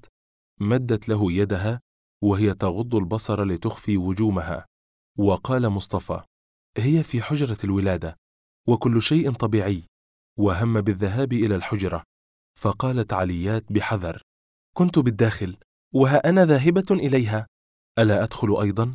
مدت له يدها وهي تغض البصر لتخفي وجومها، وقال مصطفى: هي في حجرة الولادة وكل شيء طبيعي. وهم بالذهاب إلى الحجرة، فقالت عليات بحذر: كنت بالداخل وها أنا ذاهبة إليها، ألا أدخل أيضا؟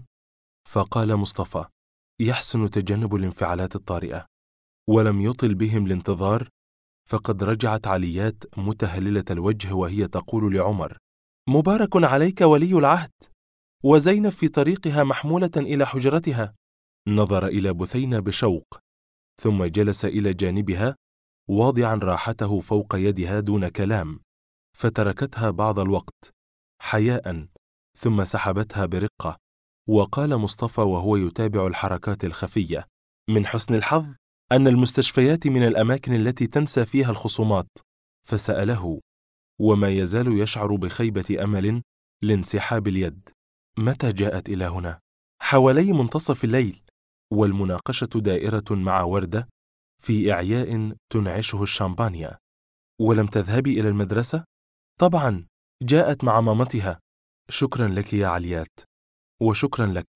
فقال مصطفى: يحسن تجنب الانفعالات الطارئة. ولم يطل بهم الانتظار، فقد رجعت عليات متهللة الوجه وهي تقول لعمر: مبارك عليك ولي العهد. وزينب في طريقها محمولة إلى حجرتها. نظر إلى بثينة بشوق، ثم جلس إلى جانبها واضعا راحته فوق يدها دون كلام، فتركتها بعض الوقت حياء، ثم سحبتها برقة. وقال مصطفى وهو يتابع الحركات الخفية: من حسن الحظ أن المستشفيات من الأماكن التي تنسى فيها الخصومات. فسأله، وما يزال يشعر بخيبة أمل، لانسحاب اليد: متى جاءت إلى هنا؟ حوالي منتصف الليل، والمناقشة دائرة مع وردة في إعياء تنعشه الشامبانيا. ولم تذهبي إلى المدرسة؟ طبعا، جاءت مع مامتها. شكرا لك يا عليات. وشكرا لك.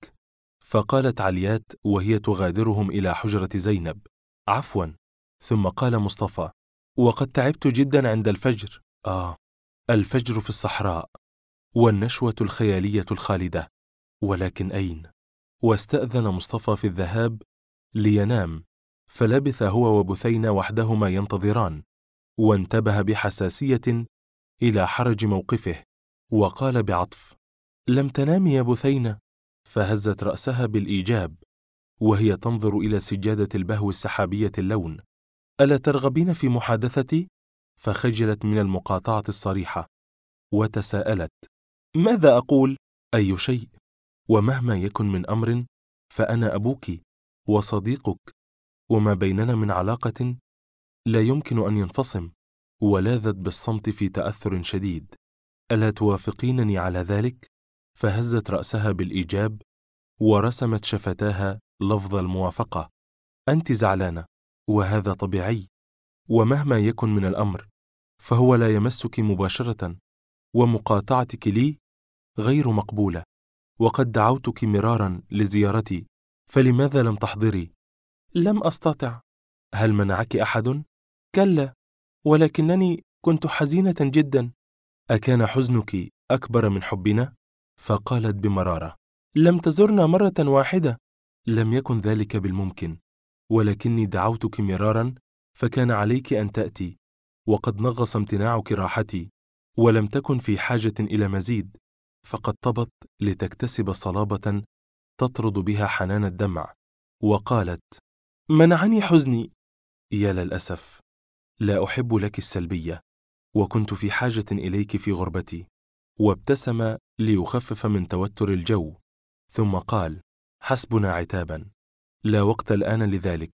فقالت عليات وهي تغادرهم إلى حجرة زينب: عفوا. ثم قال مصطفى: وقد تعبت جدا عند الفجر. الفجر في الصحراء، والنشوة الخيالية الخالدة، ولكن أين؟ واستأذن مصطفى في الذهاب لينام، فلبث هو وبثينة وحدهما ينتظران، وانتبه بحساسية إلى حرج موقفه، وقال بعطف: لم تنامي يا بثينة؟ فهزت رأسها بالإيجاب وهي تنظر إلى سجادة البهو السحابية اللون. ألا ترغبين في محادثتي؟ فخجلت من المقاطعة الصريحة، وتساءلت: ماذا أقول؟ أي شيء، ومهما يكن من أمر فأنا أبوك وصديقك، وما بيننا من علاقة لا يمكن أن ينفصم. ولاذت بالصمت في تأثر شديد. ألا توافقينني على ذلك؟ فهزت رأسها بالإيجاب، ورسمت شفتاها لفظ الموافقة. أنت زعلانة، وهذا طبيعي، ومهما يكن من الأمر فهو لا يمسك مباشرة، ومقاطعتك لي غير مقبولة، وقد دعوتك مرارا لزيارتي فلماذا لم تحضري؟ لم أستطع. هل منعك أحد؟ كلا، ولكنني كنت حزينة جدا. أكان حزنك أكبر من حبنا؟ فقالت بمرارة: لم تزرنا مرة واحدة. لم يكن ذلك بالممكن، ولكني دعوتك مرارا فكان عليك أن تأتي، وقد نغص امتناعك راحتي، ولم تكن في حاجة إلى مزيد، فقد طبت لتكتسب صلابة تطرد بها حنان الدمع، وقالت: منعني حزني. يا للأسف، لا أحب لك السلبية، وكنت في حاجة إليك في غربتي. وابتسم ليخفف من توتر الجو، ثم قال: حسبنا عتابا، لا وقت الآن لذلك.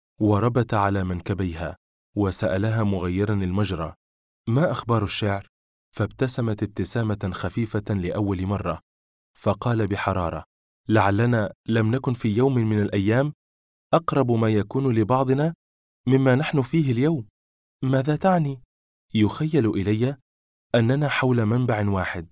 وربت على منكبيها وسألها مغيرا المجرى: ما أخبار الشعر؟ فابتسمت ابتسامة خفيفة لأول مرة، فقال بحرارة: لعلنا لم نكن في يوم من الأيام أقرب ما يكون لبعضنا مما نحن فيه اليوم. ماذا تعني؟ يخيل إلي أننا حول منبع واحد.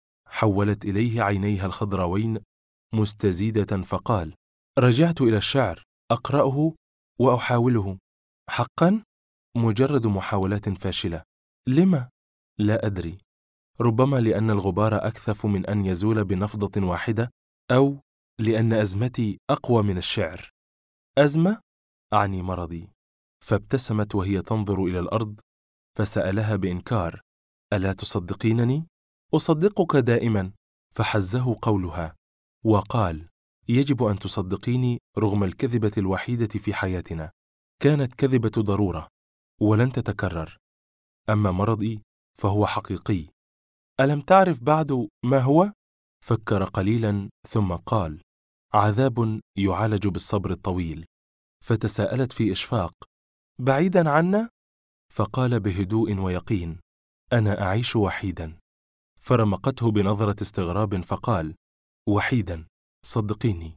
حولت إليه عينيها الخضراوين مستزيدة، فقال: رجعت إلى الشعر أقرأه وأحاوله. حقا؟ مجرد محاولات فاشلة. لما؟ لا أدري. ربما لأن الغبار أكثف من أن يزول بنفضة واحدة، أو لأن أزمتي أقوى من الشعر. أزمة؟ أعني مرضي. فابتسمت وهي تنظر إلى الأرض، فسألها بإنكار: ألا تصدقينني؟ أصدقك دائما. فحزه قولها، وقال: يجب أن تصدقيني رغم الكذبة الوحيدة في حياتنا. كانت كذبة ضرورة ولن تتكرر، أما مرضي فهو حقيقي. ألم تعرف بعد ما هو؟ فكر قليلا ثم قال: عذاب يعالج بالصبر الطويل. فتساءلت في إشفاق: بعيدا عنا؟ فقال بهدوء ويقين: أنا أعيش وحيدا. فرمقته بنظرة استغراب فقال: وحيدا، صدقيني،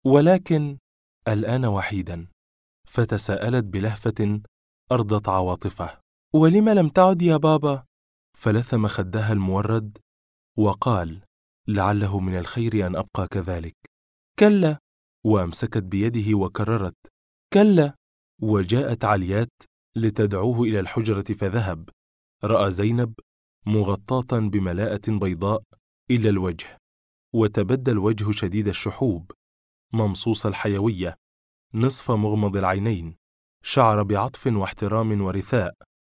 ولكن الآن وحيدا. فتساءلت بلهفة أرضت عواطفه: ولم لم تعد يا بابا؟ فلثم خدها المورد وقال: لعله من الخير أن أبقى كذلك. كلا. وأمسكت بيده وكررت: كلا. وجاءت عليات لتدعوه إلى الحجرة فذهب. رأى زينب مغطاة بملاءة بيضاء إلى الوجه، وتبدى الوجه شديد الشحوب، ممصوص الحيوية، نصف مغمض العينين، شعر بعطف واحترام ورثاء،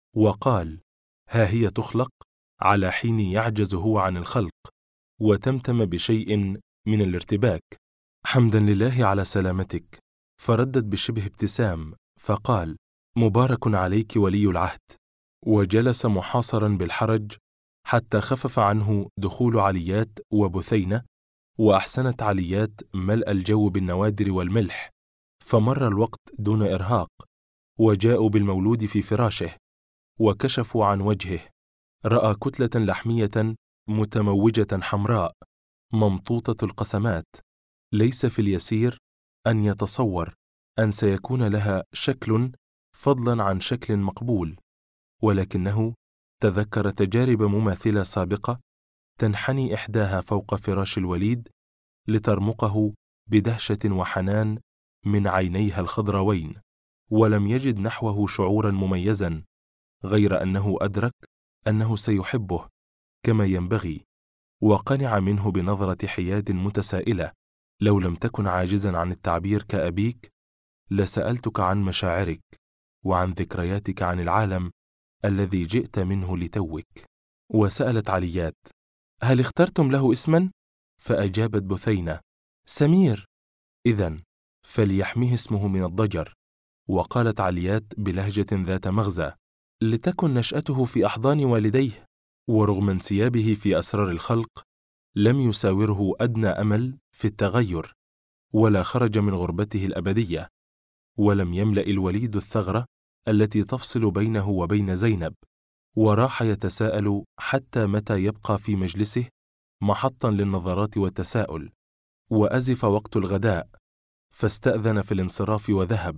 وقال: ها هي تخلق على حين يعجز هو عن الخلق. وتمتم بشيء من الارتباك: حمدا لله على سلامتك. فردت بشبه ابتسام فقال: مبارك عليك ولي العهد. وجلس محاصرا بالحرج حتى خفف عنه دخول عليات وبثينة، وأحسنت عليات ملء الجو بالنوادر والملح. فمر الوقت دون إرهاق، وجاءوا بالمولود في فراشه، وكشفوا عن وجهه. رأى كتلة لحمية متموجة حمراء ممطوطة القسمات، ليس في اليسير أن يتصور أن سيكون لها شكل فضلا عن شكل مقبول، ولكنه تذكر تجارب مماثلة سابقة تنحني إحداها فوق فراش الوليد لترمقه بدهشة وحنان من عينيها الخضراوين، ولم يجد نحوه شعورا مميزا، غير أنه أدرك أنه سيحبه كما ينبغي، وقنع منه بنظرة حياد متسائلة: لو لم تكن عاجزا عن التعبير كأبيك لسألتك عن مشاعرك وعن ذكرياتك عن العالم الذي جئت منه لتوك. وسألت عليات: هل اخترتم له اسما؟ فأجابت بثينة: سمير. إذن فليحميه اسمه من الضجر. وقالت عليات بلهجة ذات مغزى: لتكن نشأته في أحضان والديه. ورغم انسيابه في أسرار الخلق لم يساوره أدنى أمل في التغير، ولا خرج من غربته الأبدية، ولم يملأ الوليد الثغرة التي تفصل بينه وبين زينب، وراح يتساءل حتى متى يبقى في مجلسه محطا للنظرات والتساؤل. وأزف وقت الغداء، فاستأذن في الانصراف وذهب،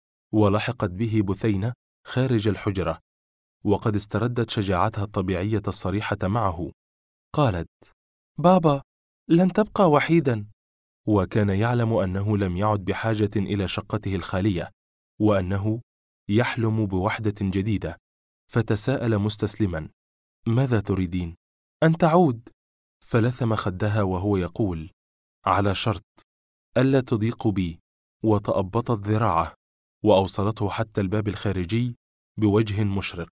ولحقت به بثينة خارج الحجرة، وقد استردت شجاعتها الطبيعية الصريحة معه. قالت: بابا، لن تبقى وحيدا. وكان يعلم أنه لم يعد بحاجة إلى شقته الخالية، وأنه يحلم بوحدة جديدة، فتساءل مستسلما: ماذا تريدين؟ أن تعود. فلثم خدها وهو يقول: على شرط ألا تضيق بي. وتأبطت ذراعه، وأوصلته حتى الباب الخارجي بوجه مشرق.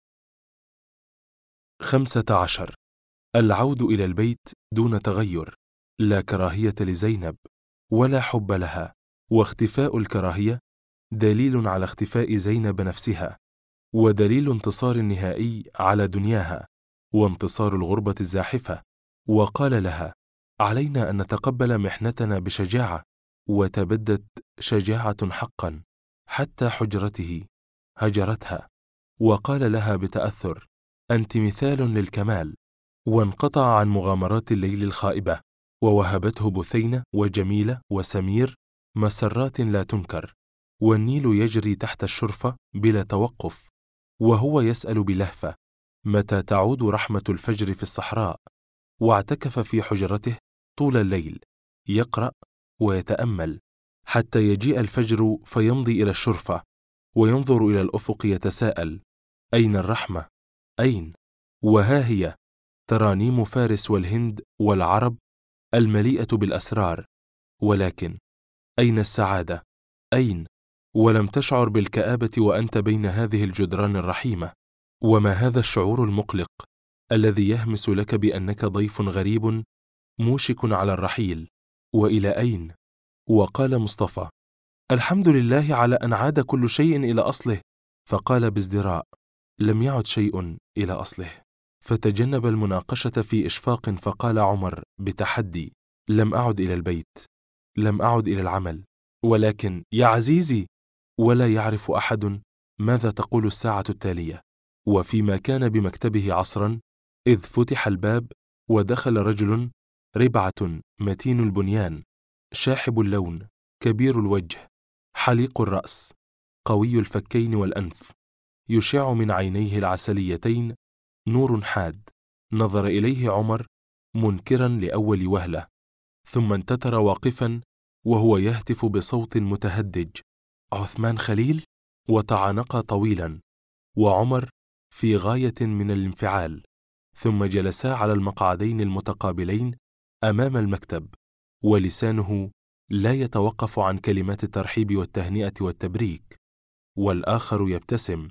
15. العود إلى البيت دون تغير، لا كراهية لزينب ولا حب لها، واختفاء الكراهية دليل على اختفاء زينب نفسها، ودليل انتصار نهائي على دنياها، وانتصار الغربة الزاحفة. وقال لها: علينا أن نتقبل محنتنا بشجاعة. وتبدت شجاعة حقا، حتى حجرته هجرتها، وقال لها بتأثر: أنت مثال للكمال. وانقطع عن مغامرات الليل الخائبة، ووهبته بثينة وجميلة وسمير مسرات لا تنكر. والنيل يجري تحت الشرفة بلا توقف، وهو يسأل بلهفة: متى تعود رحمة الفجر في الصحراء؟ واعتكف في حجرته طول الليل يقرأ ويتأمل، حتى يجيء الفجر فيمضي إلى الشرفة، وينظر إلى الأفق يتساءل: أين الرحمة؟ أين؟ وها هي ترانيم فارس والهند والعرب المليئة بالأسرار، ولكن أين السعادة؟ أين؟ ولم تشعر بالكآبة وأنت بين هذه الجدران الرحيمة. وما هذا الشعور المقلق الذي يهمس لك بأنك ضيف غريب موشك على الرحيل؟ وإلى أين؟ وقال مصطفى: الحمد لله على أن عاد كل شيء إلى أصله. فقال بازدراء: لم يعد شيء إلى أصله. فتجنب المناقشة في إشفاق، فقال عمر بتحدي: لم أعد إلى البيت، لم أعد إلى العمل، ولكن يا عزيزي، ولا يعرف أحد ماذا تقول الساعة التالية. وفيما كان بمكتبه عصرا، إذ فتح الباب ودخل رجل ربعة متين البنيان، شاحب اللون، كبير الوجه، حليق الرأس، قوي الفكين والأنف، يشع من عينيه العسليتين نور حاد. نظر إليه عمر منكرا لأول وهلة، ثم انتتر واقفا وهو يهتف بصوت متهدج: عثمان خليل؟ وتعانقا طويلا، وعمر في غاية من الانفعال. ثم جلسا على المقعدين المتقابلين أمام المكتب، ولسانه لا يتوقف عن كلمات الترحيب والتهنئة والتبريك، والآخر يبتسم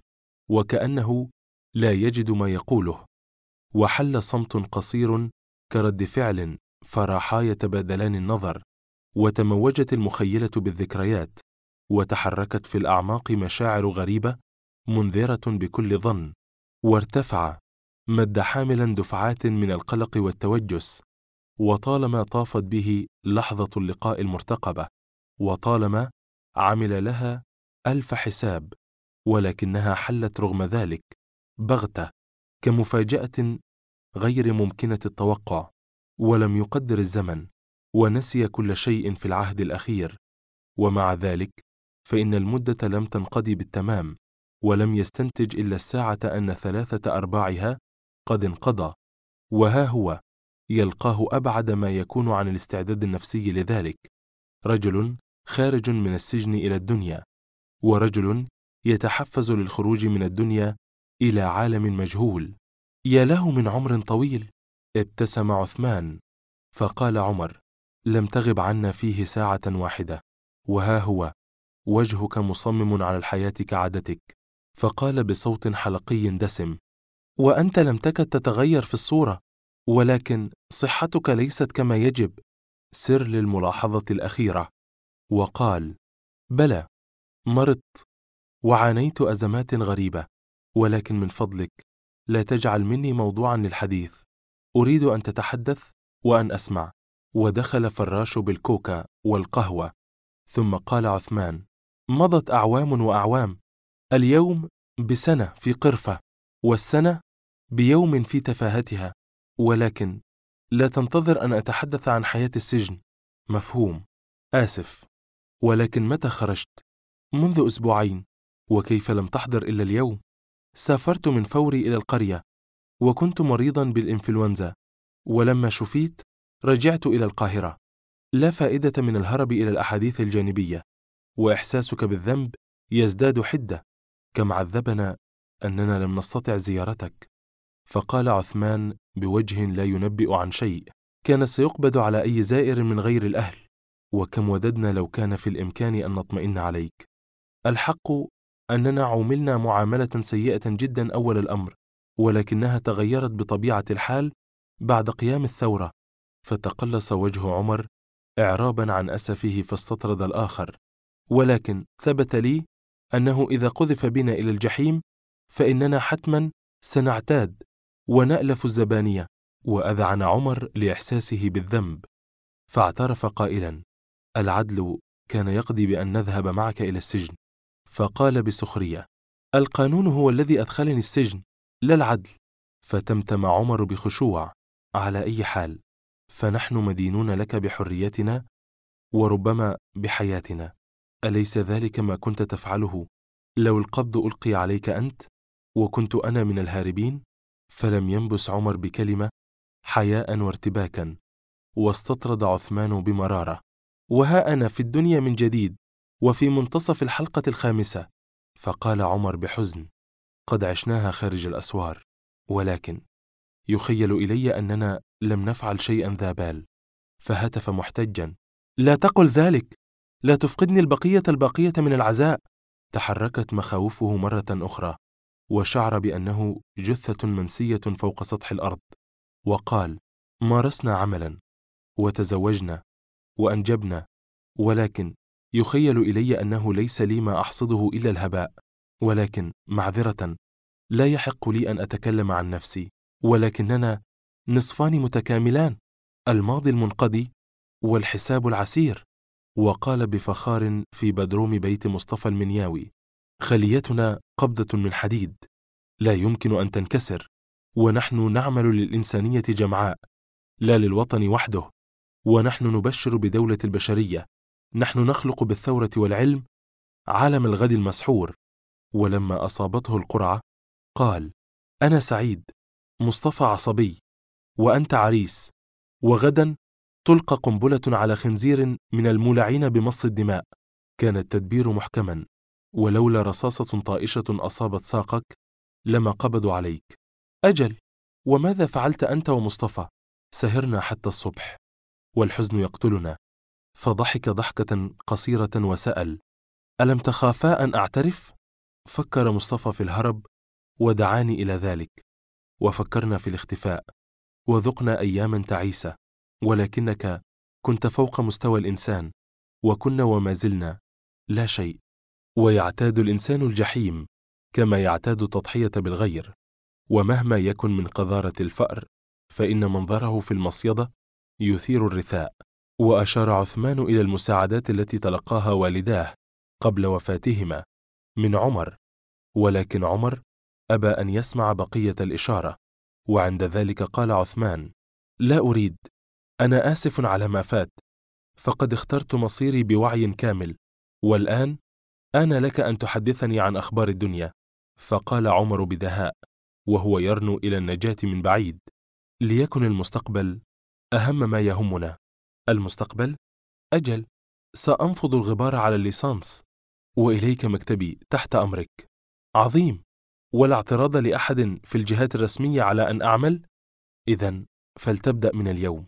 وكأنه لا يجد ما يقوله. وحل صمت قصير كرد فعل، فراحا يتبادلان النظر، وتموجت المخيلة بالذكريات، وتحركت في الأعماق مشاعر غريبة منذرة بكل ظن، وارتفع مد حاملا دفعات من القلق والتوجس. وطالما طافت به لحظة اللقاء المرتقبة، وطالما عمل لها 1000 حساب، ولكنها حلت رغم ذلك بغتة، كمفاجأة غير ممكنة التوقع. ولم يقدر الزمن، ونسي كل شيء في العهد الأخير. ومع ذلك فإن المدة لم تنقضي بالتمام، ولم يستنتج إلا الساعة أن 3/4 قد انقضى. وها هو يلقاه أبعد ما يكون عن الاستعداد النفسي لذلك: رجل خارج من السجن إلى الدنيا، ورجل يتحفز للخروج من الدنيا إلى عالم مجهول. يا له من عمر طويل! ابتسم عثمان، فقال عمر: لم تغب عنا فيه ساعة واحدة، وها هو وجهك مصمم على الحياة كعادتك. فقال بصوت حلقي دسم: وأنت لم تكد تتغير في الصورة، ولكن صحتك ليست كما يجب. سر للملاحظة الأخيرة. وقال: بلى، مرضت وعانيت أزمات غريبة، ولكن من فضلك لا تجعل مني موضوعا للحديث. أريد أن تتحدث وأن أسمع. ودخل فراش بالكوكا والقهوة. ثم قال عثمان: مضت أعوام وأعوام، اليوم بسنة في قرفة، والسنة بيوم في تفاهتها، ولكن لا تنتظر أن أتحدث عن حياة السجن. مفهوم. آسف، ولكن متى خرجت؟ منذ أسبوعين. وكيف لم تحضر إلا اليوم؟ سافرت من فوري إلى القرية، وكنت مريضا بالإنفلونزا، ولما شفيت رجعت إلى القاهرة. لا فائدة من الهرب إلى الأحاديث الجانبية، وإحساسك بالذنب يزداد حدة، كم عذبنا أننا لم نستطع زيارتك. فقال عثمان بوجه لا ينبئ عن شيء: كان سيقبض على أي زائر من غير الأهل، وكم وددنا لو كان في الإمكان أن نطمئن عليك. الحق أننا عوملنا معاملة سيئة جدا أول الأمر، ولكنها تغيرت بطبيعة الحال بعد قيام الثورة. فتقلص وجه عمر إعرابا عن أسفه فاستطرد الآخر: ولكن ثبت لي أنه إذا قذف بنا إلى الجحيم فإننا حتما سنعتاد ونألف الزبانية. وأذعن عمر لإحساسه بالذنب، فاعترف قائلا: العدل كان يقضي بأن نذهب معك إلى السجن. فقال بسخرية: القانون هو الذي أدخلني السجن، لا العدل. فتمتم عمر بخشوع: على أي حال فنحن مدينون لك بحريتنا وربما بحياتنا. أليس ذلك ما كنت تفعله لو القبض ألقي عليك أنت وكنت أنا من الهاربين؟ فلم ينبس عمر بكلمة حياء وارتباكا، واستطرد عثمان بمرارة: وها أنا في الدنيا من جديد وفي منتصف الحلقة 5. فقال عمر بحزن: قد عشناها خارج الأسوار، ولكن يخيل إلي أننا لم نفعل شيئا ذا بال. فهتف محتجا: لا تقل ذلك، لا تفقدني البقية من العزاء. تحركت مخاوفه مرة أخرى، وشعر بأنه جثة منسية فوق سطح الأرض، وقال: مارسنا عملا وتزوجنا وأنجبنا، ولكن يخيل إلي أنه ليس لي ما أحصده إلا الهباء. ولكن معذرة، لا يحق لي أن أتكلم عن نفسي، ولكننا نصفان متكاملان، الماضي المنقضي والحساب العسير. وقال بفخار في بدروم بيت مصطفى المنياوي: خليتنا قبضة من حديد لا يمكن أن تنكسر، ونحن نعمل للإنسانية جمعاء لا للوطن وحده، ونحن نبشر بدولة البشرية، نحن نخلق بالثورة والعلم عالم الغد المسحور. ولما أصابته القرعة قال: أنا سعيد، مصطفى عصبي، وأنت عريس، وغدا تلقى قنبلة على خنزير من المولعين بمص الدماء. كان التدبير محكما، ولولا رصاصة طائشة أصابت ساقك لما قبضوا عليك. أجل، وماذا فعلت أنت ومصطفى؟ سهرنا حتى الصبح والحزن يقتلنا. فضحك ضحكة قصيرة وسأل: ألم تخافا أن أعترف؟ فكر مصطفى في الهرب ودعاني إلى ذلك، وفكرنا في الاختفاء، وذقنا أياما تعيسة، ولكنك كنت فوق مستوى الإنسان، وكنا وما زلنا لا شيء. ويعتاد الإنسان الجحيم كما يعتاد التضحية بالغير، ومهما يكن من قذارة الفأر فإن منظره في المصيدة يثير الرثاء. وأشار عثمان إلى المساعدات التي تلقاها والداه قبل وفاتهما من عمر، ولكن عمر أبى أن يسمع بقية الإشارة. وعند ذلك قال عثمان: لا أريد، أنا آسف على ما فات، فقد اخترت مصيري بوعي كامل، والآن آن لك أن تحدثني عن أخبار الدنيا. فقال عمر بدهاء وهو يرنو إلى النجاة من بعيد: ليكن المستقبل أهم ما يهمنا. المستقبل؟ أجل، سأنفض الغبار على الليسانس، وإليك مكتبي تحت أمرك. عظيم، ولا اعتراض لأحد في الجهات الرسمية على أن أعمل؟ إذن فلتبدأ من اليوم.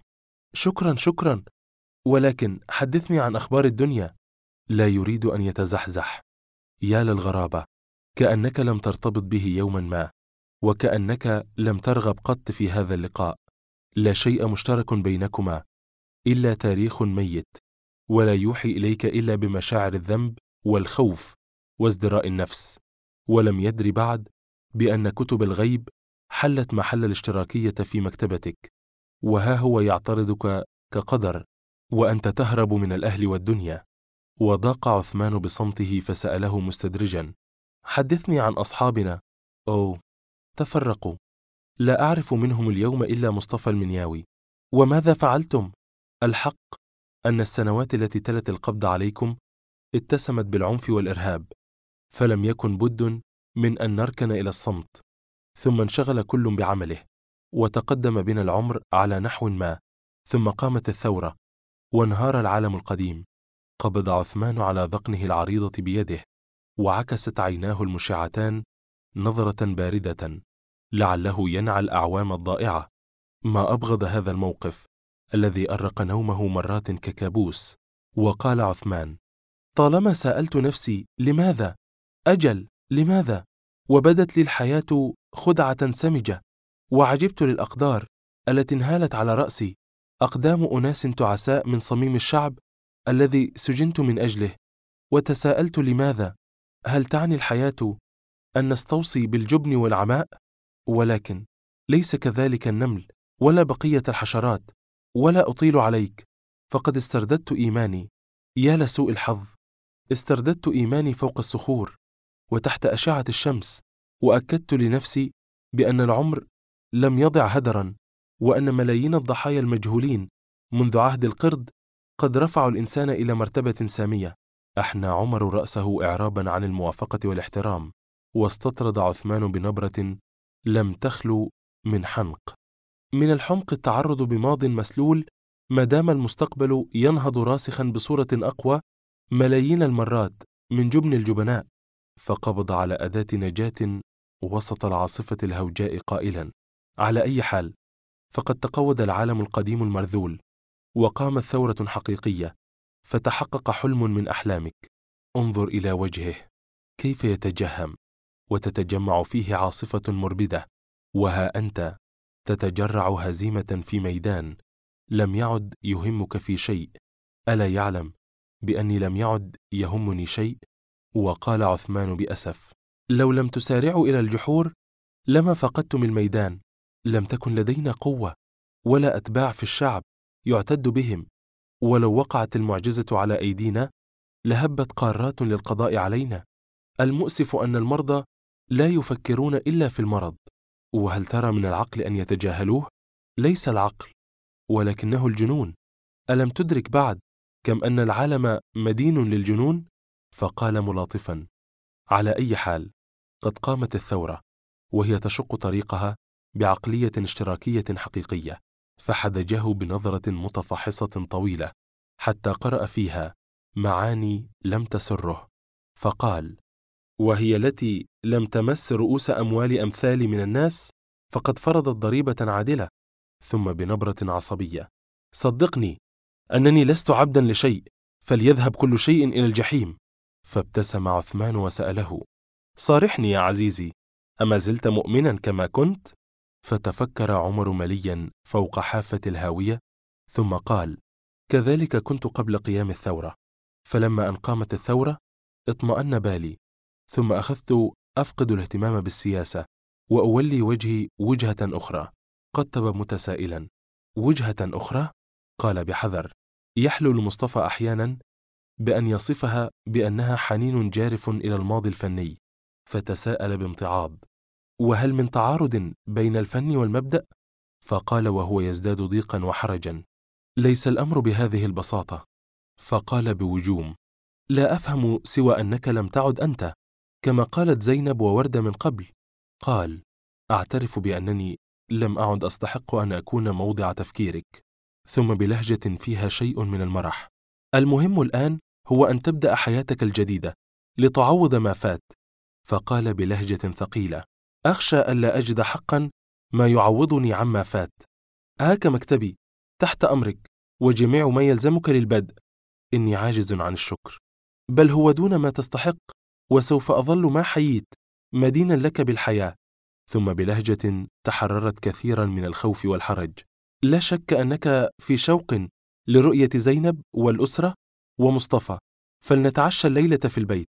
شكرا، ولكن حدثني عن أخبار الدنيا. لا يريد أن يتزحزح. يا للغرابة، كأنك لم ترتبط به يوما ما، وكأنك لم ترغب قط في هذا اللقاء. لا شيء مشترك بينكما إلا تاريخ ميت، ولا يوحي إليك إلا بمشاعر الذنب والخوف وازدراء النفس. ولم يدر بعد بأن كتب الغيب حلت محل الاشتراكية في مكتبتك، وها هو يعترضك كقدر، وأنت تهرب من الأهل والدنيا. وضاق عثمان بصمته فسأله مستدرجا: حدثني عن أصحابنا. أوه، تفرقوا، لا أعرف منهم اليوم إلا مصطفى المنياوي. وماذا فعلتم؟ الحق أن السنوات التي تلت القبض عليكم اتسمت بالعنف والإرهاب، فلم يكن بد من أن نركن إلى الصمت. ثم انشغل كل بعمله، وتقدم بنا العمر على نحو ما، ثم قامت الثورة، وانهار العالم القديم. قبض عثمان على ذقنه العريضة بيده، وعكست عيناه المشعتان نظرة باردة لعله ينعى الأعوام الضائعة. ما أبغض هذا الموقف الذي أرق نومه مرات ككابوس. وقال عثمان: طالما سألت نفسي لماذا؟ أجل لماذا؟ وبدت لي الحياة خدعة سمجة، وعجبت للأقدار التي انهالت على رأسي، أقدام أناس تعساء من صميم الشعب الذي سجنت من أجله. وتساءلت لماذا؟ هل تعني الحياة أن نستوصي بالجبن والعماء؟ ولكن ليس كذلك النمل ولا بقية الحشرات. ولا أطيل عليك، فقد استرددت إيماني. يا لسوء الحظ، استرددت إيماني فوق الصخور وتحت أشعة الشمس، وأكدت لنفسي بأن العمر لم يضع هدرا، وأن ملايين الضحايا المجهولين منذ عهد القرد قد رفعوا الإنسان إلى مرتبة سامية. أحنى عمر رأسه إعرابا عن الموافقة والاحترام، واستطرد عثمان بنبرة لم تخلو من حنق. من الحمق التعرض بماض مسلول ما دام المستقبل ينهض راسخا بصورة أقوى ملايين المرات من جبن الجبناء. فقبض على أداة نجاة وسط العاصفة الهوجاء قائلا: على أي حال، فقد تقوض العالم القديم المرذول، وقامت ثورة حقيقية، فتحقق حلم من أحلامك. انظر إلى وجهه كيف يتجهم، وتتجمع فيه عاصفة مربدة، وها أنت تتجرع هزيمة في ميدان لم يعد يهمك في شيء. ألا يعلم بأني لم يعد يهمني شيء؟ وقال عثمان بأسف: لو لم تسارعوا إلى الجحور لما فقدتم الميدان. لم تكن لدينا قوة ولا أتباع في الشعب يعتد بهم، ولو وقعت المعجزة على أيدينا لهبت قارات للقضاء علينا. المؤسف أن المرضى لا يفكرون إلا في المرض. وهل ترى من العقل أن يتجاهلوه؟ ليس العقل ولكنه الجنون. ألم تدرك بعد كم أن العالم مدين للجنون؟ فقال ملاطفا: على أي حال، قد قامت الثورة، وهي تشق طريقها بعقلية اشتراكية حقيقية. فحدجه بنظرة متفحصة طويلة حتى قرأ فيها معاني لم تسره، فقال: وهي التي لم تمس رؤوس أموال أمثال من الناس، فقد فرضت ضريبة عادلة. ثم بنبرة عصبية: صدقني أنني لست عبدا لشيء، فليذهب كل شيء إلى الجحيم. فابتسم عثمان وسأله: صارحني يا عزيزي، أما زلت مؤمنا كما كنت؟ فتفكر عمر مليا فوق حافة الهاوية، ثم قال: كذلك كنت قبل قيام الثورة، فلما أن قامت الثورة اطمأن بالي، ثم أخذت أفقد الاهتمام بالسياسة وأولي وجهي وجهة أخرى. قتب متسائلا: وجهة أخرى؟ قال بحذر. يحلو لمصطفى أحيانا بأن يصفها بأنها حنين جارف إلى الماضي الفني، فتساءل بامتعاض: وهل من تعارض بين الفن والمبدأ؟ فقال وهو يزداد ضيقا وحرجا: ليس الأمر بهذه البساطة. فقال بوجوم: لا أفهم سوى أنك لم تعد أنت، كما قالت زينب ووردة من قبل. قال: أعترف بأنني لم أعد أستحق أن أكون موضع تفكيرك. ثم بلهجة فيها شيء من المرح: المهم الآن هو أن تبدأ حياتك الجديدة لتعوض ما فات. فقال بلهجة ثقيلة: أخشى ألا أجد حقا ما يعوضني عما فات. هاك مكتبي تحت أمرك، وجميع ما يلزمك للبدء. إني عاجز عن الشكر، بل هو دون ما تستحق، وسوف أظل ما حييت مدينا لك بالحياة. ثم بلهجة تحررت كثيرا من الخوف والحرج: لا شك أنك في شوق لرؤية زينب والأسرة ومصطفى، فلنتعشى الليلة في البيت.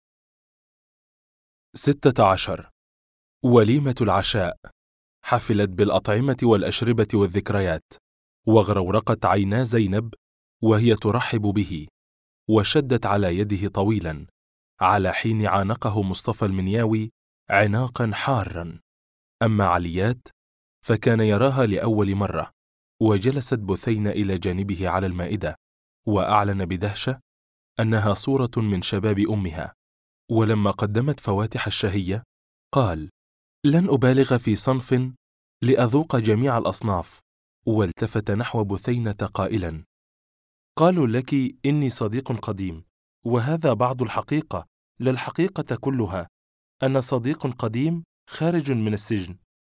16. وليمة العشاء. حفلت بالأطعمة والأشربة والذكريات، وغرورقت عينا زينب وهي ترحب به، وشدت على يده طويلا، على حين عانقه مصطفى المنياوي عناقا حارا. أما عليات فكان يراها لأول مرة، وجلست بثينة إلى جانبه على المائدة، وأعلن بدهشة أنها صورة من شباب أمها. ولما قدمت فواتح الشهية قال: لن أبالغ في صنف لأذوق جميع الأصناف. والتفت نحو بثينة قائلا: قالوا لك إني صديق قديم، وهذا بعض الحقيقة، لا الحقيقة كلها، أنا صديق قديم خارج من السجن.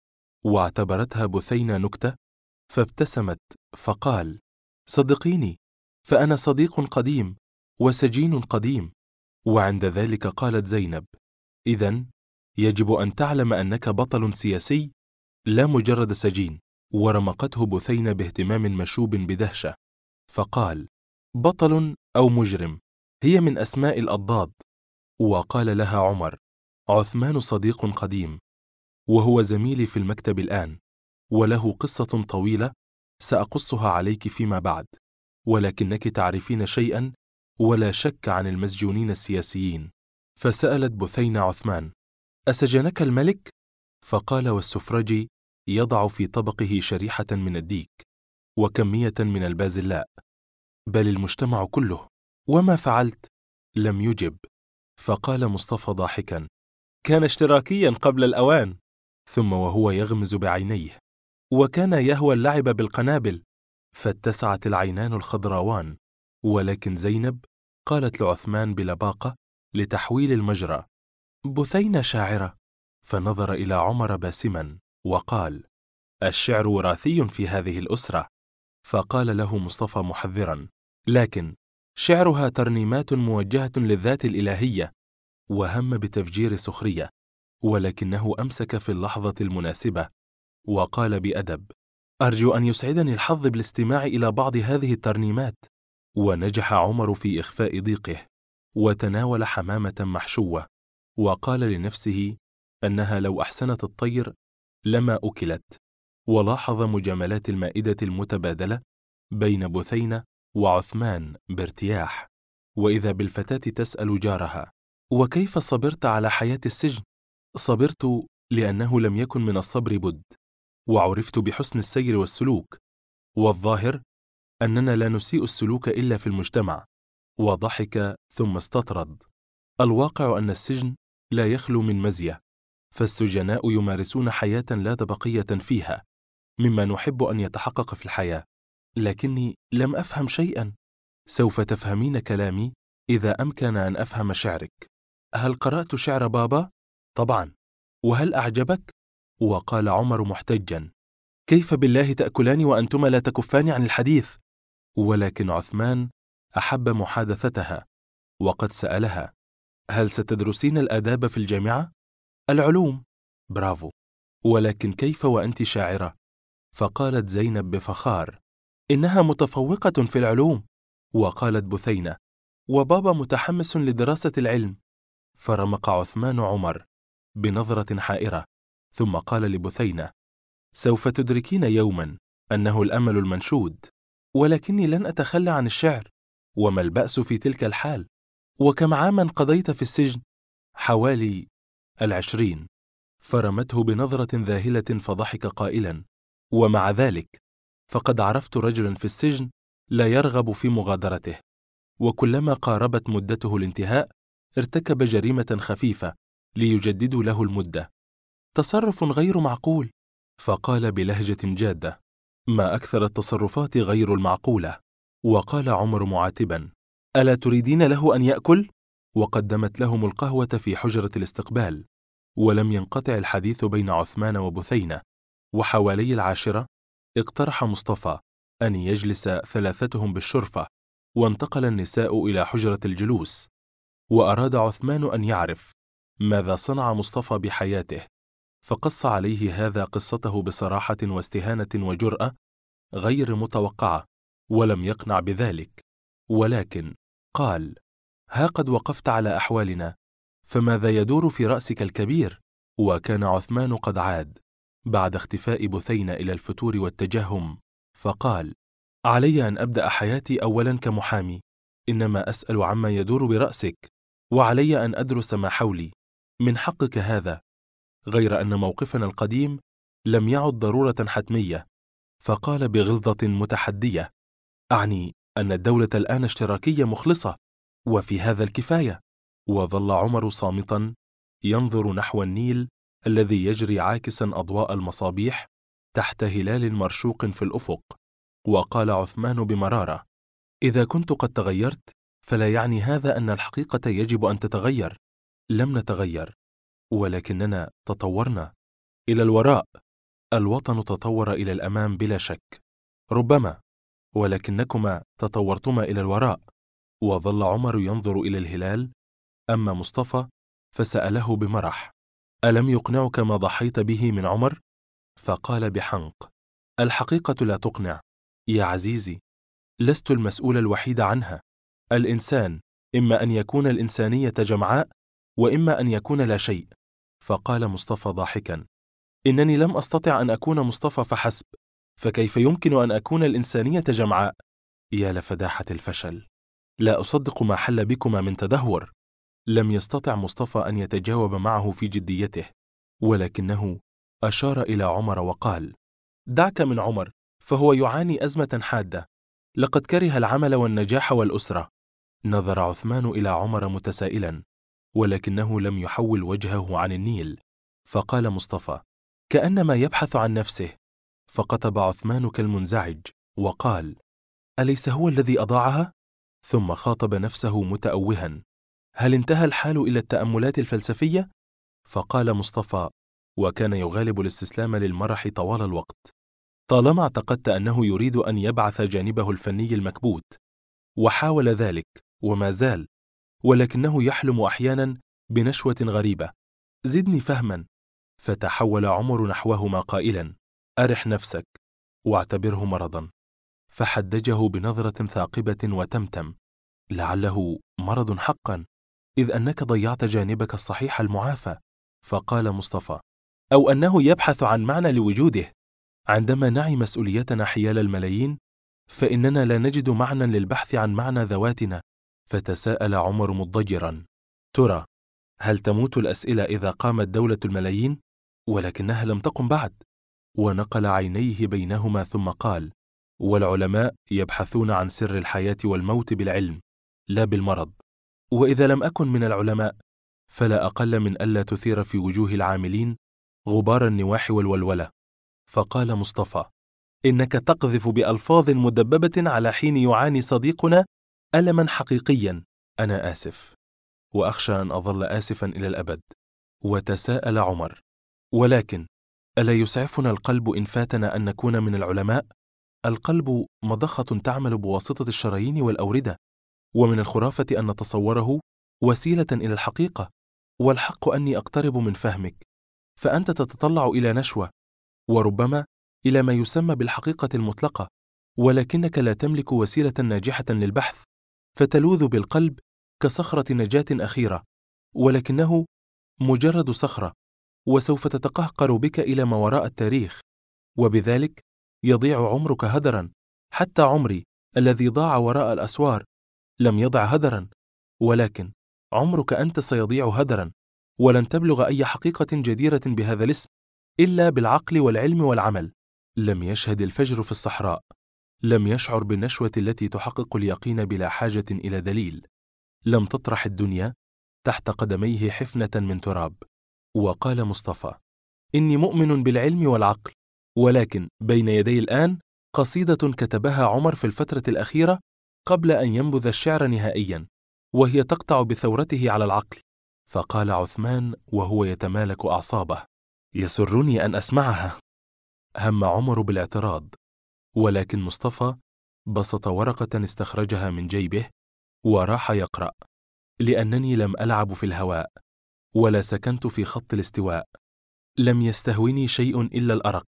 واعتبرتها بثينة نكتة، فابتسمت فقال: صدقيني، فأنا صديق قديم وسجين قديم. وعند ذلك قالت زينب: إذن يجب أن تعلم أنك بطل سياسي لا مجرد سجين. ورمقته بثينة باهتمام مشوب بدهشة، فقال: بطل أو مجرم هي من أسماء الأضداد. وقال لها عمر: عثمان صديق قديم، وهو زميلي في المكتب الآن، وله قصة طويلة سأقصها عليك فيما بعد، ولكنك تعرفين شيئا ولا شك عن المسجونين السياسيين. فسألت بثينة عثمان: أسجنك الملك؟ فقال والسفرجي يضع في طبقه شريحة من الديك وكمية من البازلاء: بل المجتمع كله. وما فعلت؟ لم يجب. فقال مصطفى ضاحكا: كان اشتراكيا قبل الأوان. ثم وهو يغمز بعينيه: وكان يهوى اللعب بالقنابل. فاتسعت العينان الخضراوان. ولكن زينب قالت لعثمان بلباقة لتحويل المجرى: بثينة شاعرة. فنظر إلى عمر باسما وقال: الشعر وراثي في هذه الأسرة. فقال له مصطفى محذرا: لكن شعرها ترنيمات موجهة للذات الإلهية. وهم بتفجير سخرية، ولكنه أمسك في اللحظة المناسبة وقال بأدب: أرجو أن يسعدني الحظ بالاستماع إلى بعض هذه الترنيمات. ونجح عمر في إخفاء ضيقه، وتناول حمامة محشوة، وقال لنفسه أنها لو أحسنت الطير لما أكلت. ولاحظ مجاملات المائدة المتبادلة بين بثينة وعثمان بارتياح، وإذا بالفتاة تسأل جارها: وكيف صبرت على حياة السجن؟ صبرت لأنه لم يكن من الصبر بد، وعرفت بحسن السير والسلوك، والظاهر أننا لا نسيء السلوك إلا في المجتمع. وضحك ثم استطرد: الواقع أن السجن لا يخلو من مزية، فالسجناء يمارسون حياة لا طبقية فيها مما نحب أن يتحقق في الحياة. لكني لم أفهم شيئا. سوف تفهمين كلامي إذا أمكن أن أفهم شعرك. هل قرأت شعر بابا؟ طبعا. وهل أعجبك؟ وقال عمر محتجا: كيف بالله تأكلان وأنتما لا تكفان عن الحديث؟ ولكن عثمان أحب محادثتها، وقد سألها: هل ستدرسين الآداب في الجامعة؟ العلوم. برافو. ولكن كيف وأنت شاعرة؟ فقالت زينب بفخار: إنها متفوقة في العلوم. وقالت بثينة: وبابا متحمس لدراسة العلم. فرمق عثمان عمر بنظرة حائرة، ثم قال لبثينة: سوف تدركين يوما أنه الأمل المنشود، ولكني لن أتخلى عن الشعر. وما البأس في تلك الحال؟ وكم عاما قضيت في السجن؟ حوالي 20. فرمته بنظرة ذاهلة فضحك قائلا: ومع ذلك فقد عرفت رجلا في السجن لا يرغب في مغادرته، وكلما قاربت مدته الانتهاء ارتكب جريمة خفيفة ليجددوا له المدة. تصرف غير معقول. فقال بلهجة جادة: ما أكثر التصرفات غير المعقولة. وقال عمر معاتبا: ألا تريدين له أن يأكل؟ وقدمت لهم القهوة في حجرة الاستقبال. ولم ينقطع الحديث بين عثمان وبثينة، وحوالي 10 اقترح مصطفى أن يجلس ثلاثتهم بالشرفة، وانتقل النساء إلى حجرة الجلوس. وأراد عثمان أن يعرف ماذا صنع مصطفى بحياته، فقص عليه هذا قصته بصراحة واستهانة وجرأة غير متوقعة، ولم يقنع بذلك، ولكن قال: ها قد وقفت على أحوالنا، فماذا يدور في رأسك الكبير؟ وكان عثمان قد عاد بعد اختفاء بثينة إلى الفتور والتجهم، فقال: علي أن أبدأ حياتي أولا كمحامي، إنما أسأل عما يدور برأسك، وعلي أن أدرس ما حولي، من حقك هذا، غير أن موقفنا القديم لم يعد ضرورة حتمية. فقال بغلظة متحدية: أعني أن الدولة الآن اشتراكية مخلصة، وفي هذا الكفاية. وظل عمر صامتا ينظر نحو النيل الذي يجري عاكسا أضواء المصابيح تحت هلال مرشوق في الأفق. وقال عثمان بمرارة: إذا كنت قد تغيرت فلا يعني هذا أن الحقيقة يجب أن تتغير. لم نتغير، ولكننا تطورنا إلى الوراء. الوطن تطور إلى الأمام بلا شك، ربما، ولكنكما تطورتما إلى الوراء. وظل عمر ينظر إلى الهلال. أما مصطفى فسأله بمرح: ألم يقنعك ما ضحيت به من عمر؟ فقال بحنق: الحقيقة لا تقنع يا عزيزي، لست المسؤول الوحيد عنها. الإنسان إما أن يكون الإنسانية جمعاء، وإما أن يكون لا شيء. فقال مصطفى ضاحكا: إنني لم أستطع أن أكون مصطفى فحسب، فكيف يمكن أن أكون الإنسانية جمعاء؟ يا لفداحة الفشل، لا أصدق ما حل بكما من تدهور. لم يستطع مصطفى أن يتجاوب معه في جديته، ولكنه أشار إلى عمر وقال: دعك من عمر، فهو يعاني أزمة حادة، لقد كره العمل والنجاح والأسرة. نظر عثمان إلى عمر متسائلا، ولكنه لم يحول وجهه عن النيل. فقال مصطفى كأنما يبحث عن نفسه. فقطب عثمان كالمنزعج وقال: أليس هو الذي أضاعها؟ ثم خاطب نفسه متأوها: هل انتهى الحال إلى التأملات الفلسفية؟ فقال مصطفى، وكان يغالب الاستسلام للمرح طوال الوقت: طالما اعتقدت أنه يريد أن يبعث جانبه الفني المكبوت، وحاول ذلك وما زال، ولكنه يحلم أحيانا بنشوة غريبة، زدني فهما. فتحول عمر نحوهما قائلا: أرح نفسك واعتبره مرضا. فحدجه بنظرة ثاقبة وتمتم: لعله مرض حقا، إذ أنك ضيعت جانبك الصحيح المعافى. فقال مصطفى: أو أنه يبحث عن معنى لوجوده. عندما نعي مسؤوليتنا حيال الملايين، فإننا لا نجد معنى للبحث عن معنى ذواتنا. فتساءل عمر مضجرا: ترى هل تموت الأسئلة إذا قامت دولة الملايين؟ ولكنها لم تقم بعد. ونقل عينيه بينهما ثم قال: والعلماء يبحثون عن سر الحياة والموت بالعلم لا بالمرض. وإذا لم أكن من العلماء، فلا أقل من ألا تثير في وجوه العاملين غبار النواح والولولة. فقال مصطفى: إنك تقذف بألفاظ مدببة على حين يعاني صديقنا ألما حقيقيا. أنا آسف، وأخشى أن أظل آسفا إلى الأبد. وتساءل عمر: ولكن ألا يسعفنا القلب إن فاتنا أن نكون من العلماء؟ القلب مضخة تعمل بواسطة الشرايين والأوردة، ومن الخرافة أن نتصوره وسيلة إلى الحقيقة، والحق أني أقترب من فهمك، فأنت تتطلع إلى نشوة، وربما إلى ما يسمى بالحقيقة المطلقة، ولكنك لا تملك وسيلة ناجحة للبحث، فتلوذ بالقلب كصخرة نجاة أخيرة، ولكنه مجرد صخرة، وسوف تتقهقر بك إلى ما وراء التاريخ، وبذلك يضيع عمرك هدرا. حتى عمري الذي ضاع وراء الأسوار لم يضع هدرا، ولكن عمرك أنت سيضيع هدرا، ولن تبلغ أي حقيقة جديرة بهذا الاسم إلا بالعقل والعلم والعمل. لم يشهد الفجر في الصحراء، لم يشعر بالنشوة التي تحقق اليقين بلا حاجة إلى دليل، لم تطرح الدنيا تحت قدميه حفنة من تراب. وقال مصطفى: إني مؤمن بالعلم والعقل، ولكن بين يدي الآن قصيدة كتبها عمر في الفترة الأخيرة قبل أن ينبذ الشعر نهائيا، وهي تقطع بثورته على العقل. فقال عثمان وهو يتمالك أعصابه: يسرني أن أسمعها. هم عمر بالاعتراض، ولكن مصطفى بسط ورقة استخرجها من جيبه وراح يقرأ: لأنني لم ألعب في الهواء، ولا سكنت في خط الاستواء، لم يستهوني شيء إلا الأرق،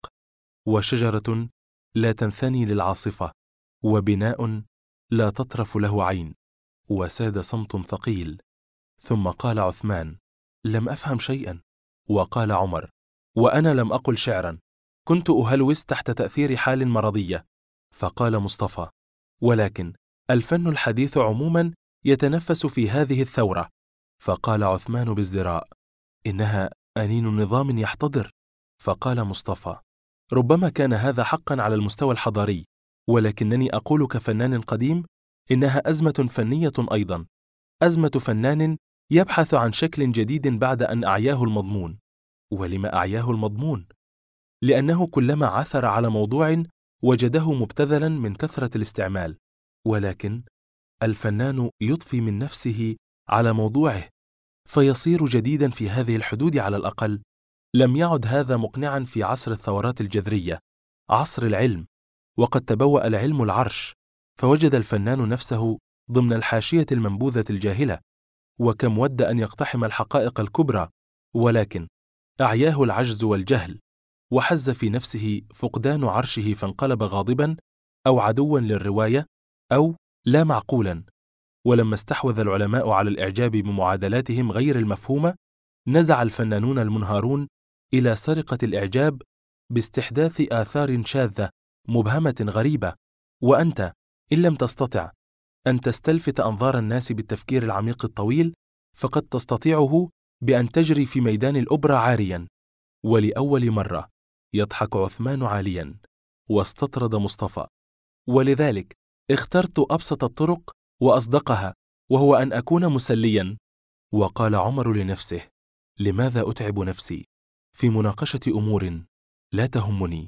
وشجرة لا تنثني للعاصفة، وبناء لا تطرف له عين. وساد صمت ثقيل، ثم قال عثمان: لم أفهم شيئا. وقال عمر: وأنا لم أقل شعرا، كنت أهلوس تحت تأثير حال مرضية. فقال مصطفى: ولكن الفن الحديث عموما يتنفس في هذه الثورة. فقال عثمان بازدراء: إنها أنين نظام يحتضر. فقال مصطفى: ربما كان هذا حقا على المستوى الحضاري، ولكنني أقول كفنان قديم إنها أزمة فنية أيضا، أزمة فنان يبحث عن شكل جديد بعد أن أعياه المضمون. ولما أعياه المضمون؟ لأنه كلما عثر على موضوع وجده مبتذلا من كثرة الاستعمال، ولكن الفنان يضفي من نفسه على موضوعه فيصير جديدا في هذه الحدود على الأقل. لم يعد هذا مقنعا في عصر الثورات الجذرية، عصر العلم، وقد تبوأ العلم العرش، فوجد الفنان نفسه ضمن الحاشية المنبوذة الجاهلة. وكم ود أن يقتحم الحقائق الكبرى، ولكن أعياه العجز والجهل، وحز في نفسه فقدان عرشه فانقلب غاضبا أو عدوا للرواية أو لا معقولا. ولما استحوذ العلماء على الإعجاب بمعادلاتهم غير المفهومة، نزع الفنانون المنهارون إلى سرقة الإعجاب باستحداث آثار شاذة مبهمة غريبة. وأنت إن لم تستطع أن تستلفت أنظار الناس بالتفكير العميق الطويل، فقد تستطيعه بأن تجري في ميدان الأوبرا عاريا. ولأول مرة يضحك عثمان عاليا، واستطرد مصطفى، ولذلك اخترت أبسط الطرق وأصدقها، وهو أن أكون مسليا. وقال عمر لنفسه: لماذا أتعب نفسي في مناقشة أمور لا تهمني؟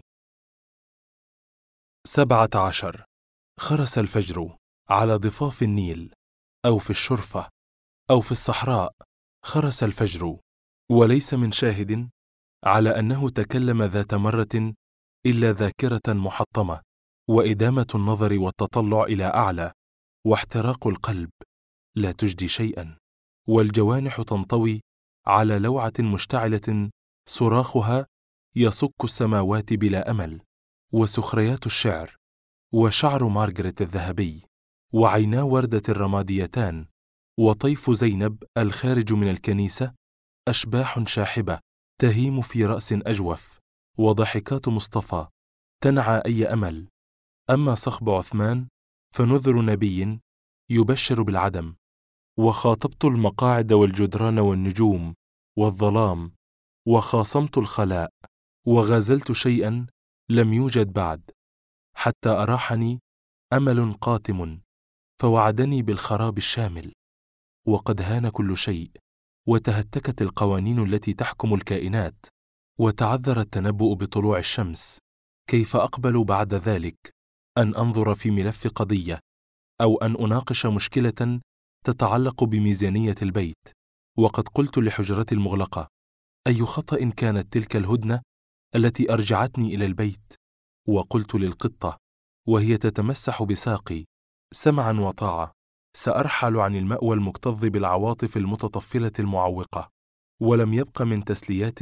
17. خرس الفجر على ضفاف النيل، أو في الشرفة، أو في الصحراء. خرس الفجر، وليس من شاهد على أنه تكلم ذات مرة إلا ذاكرة محطمة، وإدامة النظر والتطلع إلى أعلى، واحتراق القلب لا تجدي شيئا، والجوانح تنطوي على لوعة مشتعلة صراخها يصك السماوات بلا أمل، وسخريات الشعر، وشعر مارغريت الذهبي، وعينا وردة الرماديتان، وطيف زينب الخارج من الكنيسة، أشباح شاحبة تهيم في رأس أجوف، وضحكات مصطفى تنعى أي أمل. أما صخب عثمان فنذر نبي يبشر بالعدم. وخاطبت المقاعد والجدران والنجوم والظلام، وخاصمت الخلاء، وغازلت شيئا لم يوجد بعد، حتى أراحني أمل قاتم فوعدني بالخراب الشامل. وقد هان كل شيء، وتهتكت القوانين التي تحكم الكائنات، وتعذر التنبؤ بطلوع الشمس. كيف أقبل بعد ذلك أن أنظر في ملف قضية، أو أن أناقش مشكلة تتعلق بميزانية البيت، وقد قلت لحجرتي المغلقة: أي خطأ كانت تلك الهدنة التي أرجعتني إلى البيت؟ وقلت للقطة وهي تتمسح بساقي: سمعا وطاعة، سأرحل عن المأوى المكتظ بالعواطف المتطفلة المعوقة. ولم يبق من تسليات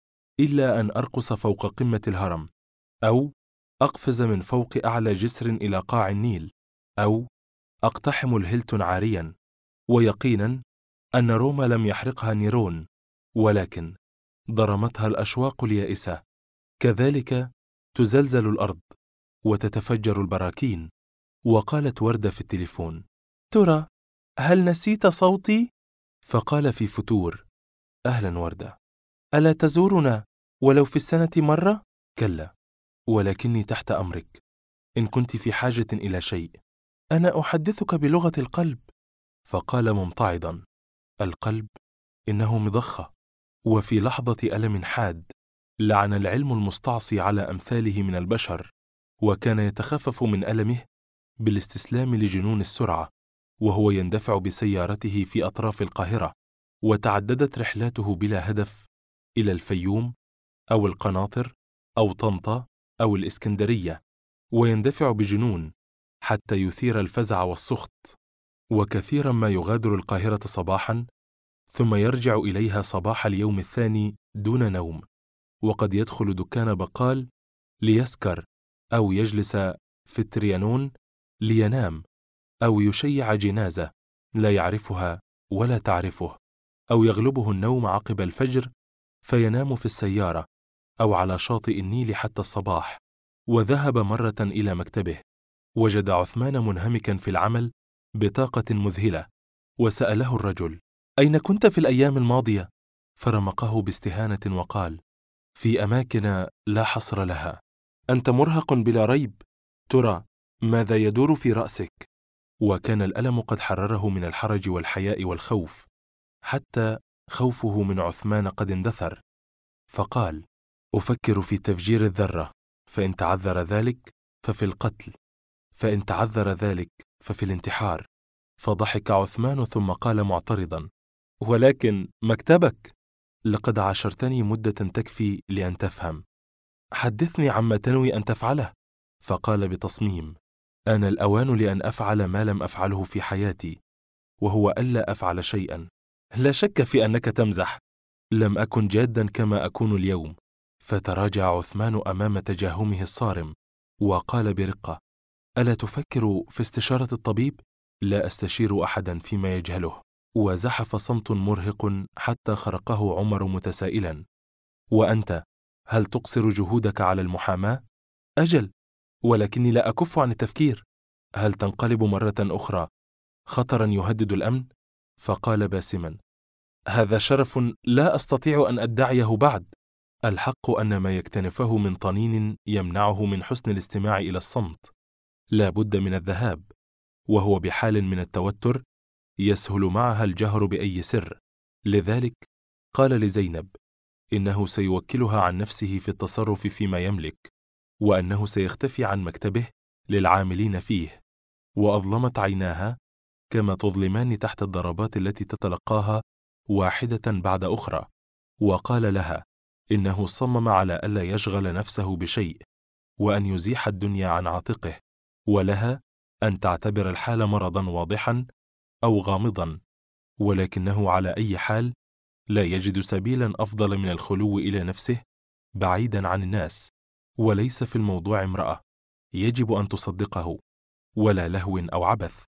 إلا أن أرقص فوق قمة الهرم، أو أقفز من فوق أعلى جسر إلى قاع النيل، أو أقتحم الهيلتون عاريا، ويقينا أن روما لم يحرقها نيرون، ولكن ضرمتها الأشواق اليائسة. كذلك تزلزل الأرض وتتفجر البراكين. وقالت وردة في التليفون: ترى هل نسيت صوتي؟ فقال في فتور: أهلا وردة، ألا تزورنا ولو في السنة مرة؟ كلا، ولكني تحت أمرك إن كنت في حاجة إلى شيء. أنا أحدثك بلغة القلب. فقال ممتعضا: القلب إنه مضخة. وفي لحظة ألم حاد لعن العلم المستعصي على أمثاله من البشر، وكان يتخفف من ألمه بالاستسلام لجنون السرعة، وهو يندفع بسيارته في أطراف القاهرة، وتعددت رحلاته بلا هدف إلى الفيوم أو القناطر أو طنطا أو الإسكندرية، ويندفع بجنون حتى يثير الفزع والسخط. وكثيرا ما يغادر القاهرة صباحا ثم يرجع إليها صباح اليوم الثاني دون نوم، وقد يدخل دكان بقال ليسكر، أو يجلس في التريانون لينام، أو يشيع جنازة لا يعرفها ولا تعرفه، أو يغلبه النوم عقب الفجر فينام في السيارة أو على شاطئ النيل حتى الصباح. وذهب مرة إلى مكتبه، وجد عثمان منهمكا في العمل بطاقة مذهلة، وسأله الرجل: أين كنت في الأيام الماضية؟ فرمقه باستهانة وقال: في أماكن لا حصر لها. أنت مرهق بلا ريب، ترى ماذا يدور في رأسك؟ وكان الألم قد حرره من الحرج والحياء والخوف، حتى خوفه من عثمان قد اندثر، فقال: أفكر في تفجير الذرة، فإن تعذر ذلك ففي القتل، فإن تعذر ذلك ففي الانتحار. فضحك عثمان ثم قال معترضا: ولكن مكتبك، لقد عاشرتني مدة تكفي لأن تفهم. حدثني عما تنوي أن تفعله. فقال بتصميم: آن الأوان لأن أفعل ما لم أفعله في حياتي، وهو ألا أفعل شيئا. لا شك في أنك تمزح. لم أكن جادا كما أكون اليوم. فتراجع عثمان أمام تجاهمه الصارم، وقال برقة: ألا تفكر في استشارة الطبيب؟ لا أستشير أحدا فيما يجهله. وزحف صمت مرهق حتى خرقه عمر متسائلا: وأنت، هل تقصر جهودك على المحاماة؟ أجل، ولكني لا أكف عن التفكير. هل تنقلب مرة أخرى خطرا يهدد الأمن؟ فقال باسما: هذا شرف لا أستطيع أن أدعيه بعد. الحق أن ما يكتنفه من طنين يمنعه من حسن الاستماع إلى الصمت. لا بد من الذهاب، وهو بحال من التوتر يسهل معها الجهر بأي سر. لذلك قال لزينب إنه سيوكلها عن نفسه في التصرف فيما يملك، وأنه سيختفي عن مكتبه للعاملين فيه. وأظلمت عيناها كما تظلمان تحت الضربات التي تتلقاها واحدة بعد أخرى. وقال لها إنه صمم على ألا يشغل نفسه بشيء، وأن يزيح الدنيا عن عاتقه، ولها أن تعتبر الحال مرضا واضحا أو غامضا، ولكنه على أي حال لا يجد سبيلا أفضل من الخلو إلى نفسه بعيدا عن الناس. وليس في الموضوع امرأة يجب أن تصدقه، ولا لهو أو عبث،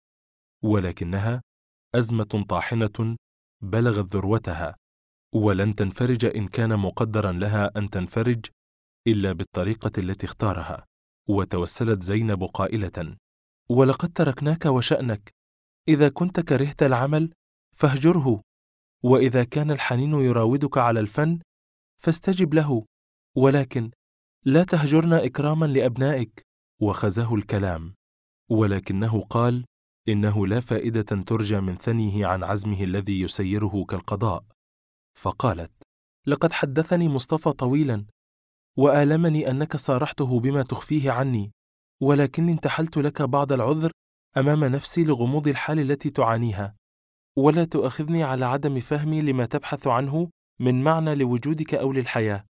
ولكنها أزمة طاحنة بلغت ذروتها، ولن تنفرج إن كان مقدرا لها أن تنفرج إلا بالطريقة التي اختارها. وتوسلت زينب قائلة: ولقد تركناك وشأنك. إذا كنت كرهت العمل فاهجره، وإذا كان الحنين يراودك على الفن فاستجب له، ولكن لا تهجرنا إكراما لأبنائك. وخزه الكلام، ولكنه قال إنه لا فائدة ترجى من ثنيه عن عزمه الذي يسيره كالقضاء. فقالت: لقد حدثني مصطفى طويلا، وآلمني أنك صارحته بما تخفيه عني، ولكني انتحلت لك بعض العذر أمام نفسي لغموض الحال التي تعانيها. ولا تؤاخذني على عدم فهمي لما تبحث عنه من معنى لوجودك أو للحياة،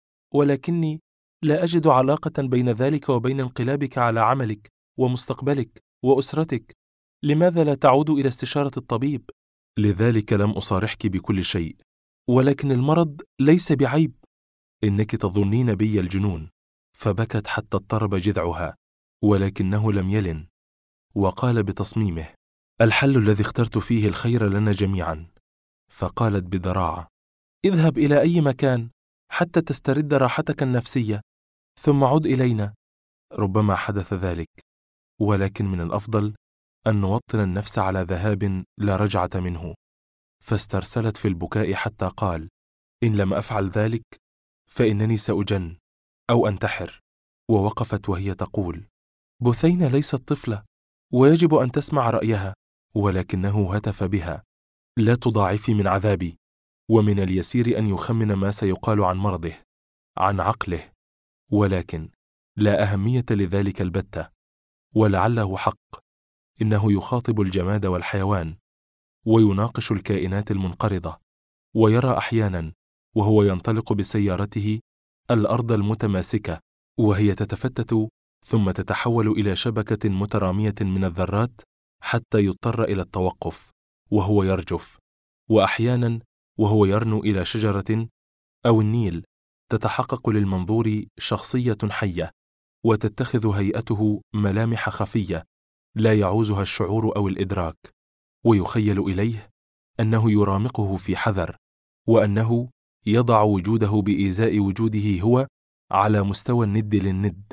ولكني لا أجد علاقة بين ذلك وبين انقلابك على عملك ومستقبلك وأسرتك. لماذا لا تعود إلى استشارة الطبيب؟ لذلك لم أصارحك بكل شيء، ولكن المرض ليس بعيب. إنك تظنين بي الجنون. فبكت حتى اضطرب جذعها، ولكنه لم يلن، وقال بتصميمه: الحل الذي اخترت فيه الخير لنا جميعا. فقالت بضراعة: اذهب إلى أي مكان حتى تسترد راحتك النفسية، ثم عد إلينا. ربما حدث ذلك، ولكن من الأفضل أن نوطن النفس على ذهاب لا رجعة منه. فاسترسلت في البكاء حتى قال: إن لم أفعل ذلك فإنني سأجن أو أنتحر. ووقفت وهي تقول: بثينة ليست طفلة، ويجب أن تسمع رأيها. ولكنه هتف بها: لا تضاعفي من عذابي. ومن اليسير أن يخمن ما سيقال عن مرضه، عن عقله، ولكن لا أهمية لذلك البتة. ولعله حق، إنه يخاطب الجماد والحيوان، ويناقش الكائنات المنقرضة، ويرى أحيانا وهو ينطلق بسيارته الأرض المتماسكة وهي تتفتت ثم تتحول إلى شبكة مترامية من الذرات حتى يضطر إلى التوقف وهو يرجف، وأحيانا وهو يرنو إلى شجرة أو النيل تتحقق للمنظور شخصية حية، وتتخذ هيئته ملامح خفية لا يعوزها الشعور أو الإدراك، ويخيل إليه أنه يرامقه في حذر، وأنه يضع وجوده بإزاء وجوده هو على مستوى الند للند،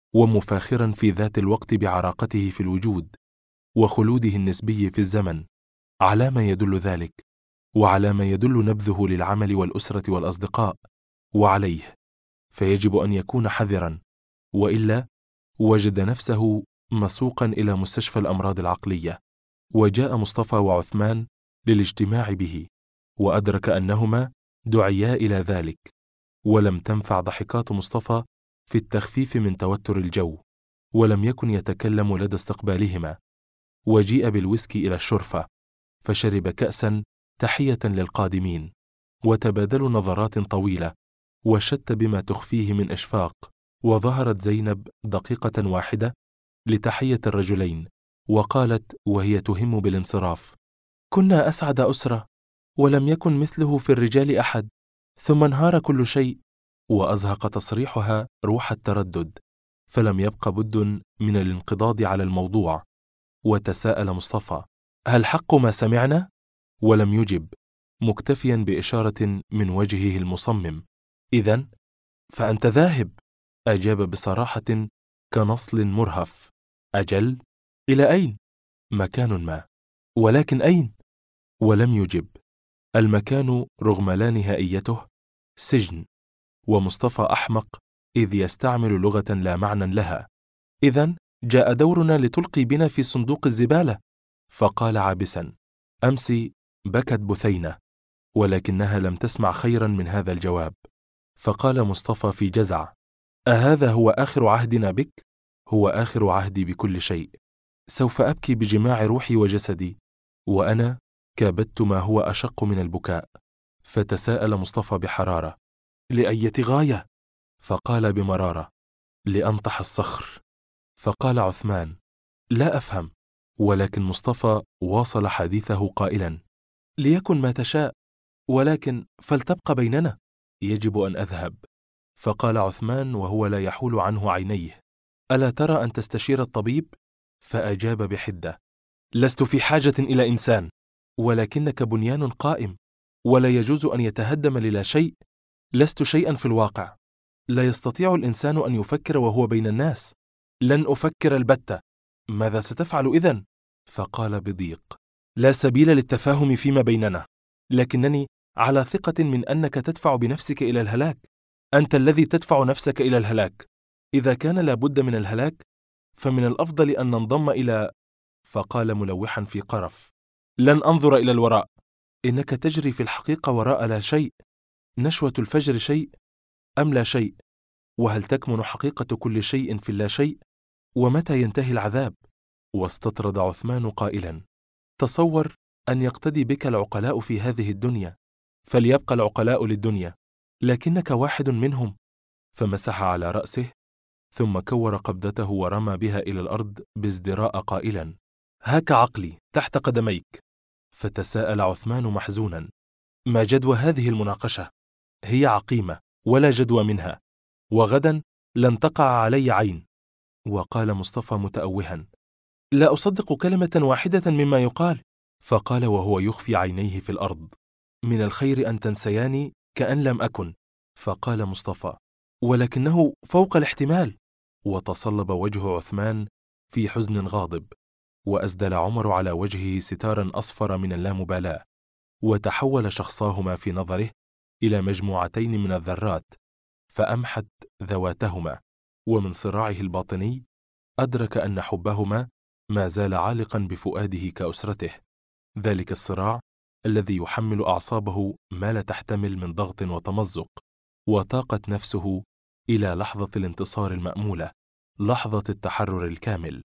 ومفاخرا في ذات الوقت بعراقته في الوجود وخلوده النسبي في الزمن. على ما يدل ذلك، وعلى ما يدل نبذه للعمل والأسرة والأصدقاء، وعليه فيجب أن يكون حذرا، وإلا وجد نفسه مسوقا إلى مستشفى الأمراض العقلية. وجاء مصطفى وعثمان للاجتماع به، وأدرك أنهما دعيا إلى ذلك، ولم تنفع ضحكات مصطفى في التخفيف من توتر الجو، ولم يكن يتكلم لدى استقبالهما، وجيء بالويسكي إلى الشرفة، فشرب كأسا تحية للقادمين، وتبادلوا نظرات طويلة، وشت بما تخفيه من إشفاق. وظهرت زينب دقيقة واحدة لتحية الرجلين، وقالت وهي تهم بالانصراف: كنا أسعد أسرة، ولم يكن مثله في الرجال أحد، ثم انهار كل شيء. وأزهق تصريحها روح التردد، فلم يبق بد من الانقضاض على الموضوع. وتساءل مصطفى: هل حق ما سمعنا؟ ولم يجب، مكتفيا بإشارة من وجهه المصمم. إذن فأنت ذاهب؟ أجاب بصراحة كنصل مرهف. أجل. إلى أين؟ مكان ما. ولكن أين؟ ولم يجب. المكان رغم لا نهائيته سجن، ومصطفى أحمق إذ يستعمل لغة لا معنى لها. إذن جاء دورنا لتلقي بنا في صندوق الزبالة. فقال عابسا: أمس بكت بثينة، ولكنها لم تسمع خيرا من هذا الجواب. فقال مصطفى في جزع: أهذا هو آخر عهدنا بك؟ هو آخر عهدي بكل شيء. سوف أبكي بجماع روحي وجسدي، وأنا كابدت ما هو أشق من البكاء. فتساءل مصطفى بحرارة: لأية غاية؟ فقال بمرارة: لأنطح الصخر. فقال عثمان: لا أفهم. ولكن مصطفى واصل حديثه قائلا: ليكن ما تشاء، ولكن فلتبق بيننا، يجب أن أذهب. فقال عثمان وهو لا يحول عنه عينيه: ألا ترى أن تستشير الطبيب؟ فأجاب بحدة: لست في حاجة إلى إنسان، ولكنك بنيان قائم، ولا يجوز أن يتهدم للا شيء. لست شيئا في الواقع، لا يستطيع الإنسان أن يفكر وهو بين الناس. لن أفكر البتة. ماذا ستفعل إذن؟ فقال بضيق: لا سبيل للتفاهم فيما بيننا، لكنني على ثقة من أنك تدفع بنفسك إلى الهلاك. أنت الذي تدفع نفسك إلى الهلاك. إذا كان لابد من الهلاك، فمن الأفضل أن ننضم إلى... فقال ملوحا في قرف: لن أنظر إلى الوراء. إنك تجري في الحقيقة وراء لا شيء. نشوة الفجر شيء أم لا شيء؟ وهل تكمن حقيقة كل شيء في اللا شيء؟ ومتى ينتهي العذاب؟ واستطرد عثمان قائلا: تصور أن يقتدي بك العقلاء في هذه الدنيا، فليبقى العقلاء للدنيا، لكنك واحد منهم. فمسح على رأسه، ثم كور قبضته ورمى بها إلى الأرض بازدراء قائلا: هاك عقلي تحت قدميك. فتساءل عثمان محزونا: ما جدوى هذه المناقشة؟ هي عقيمة ولا جدوى منها، وغدا لن تقع علي عين. وقال مصطفى متأوها: لا أصدق كلمة واحدة مما يقال. فقال وهو يخفي عينيه في الأرض: من الخير أن تنسياني كأن لم أكن. فقال مصطفى: ولكنه فوق الاحتمال. وتصلب وجه عثمان في حزن غاضب، وأسدل عمر على وجهه ستارا أصفر من اللامبالاة، وتحول شخصاهما في نظره إلى مجموعتين من الذرات، فأمحت ذواتهما. ومن صراعه الباطني أدرك أن حبهما ما زال عالقا بفؤاده كأسرته، ذلك الصراع الذي يحمل أعصابه ما لا تحتمل من ضغط وتمزق. وطاقت نفسه إلى لحظة الانتصار المأمولة، لحظة التحرر الكامل.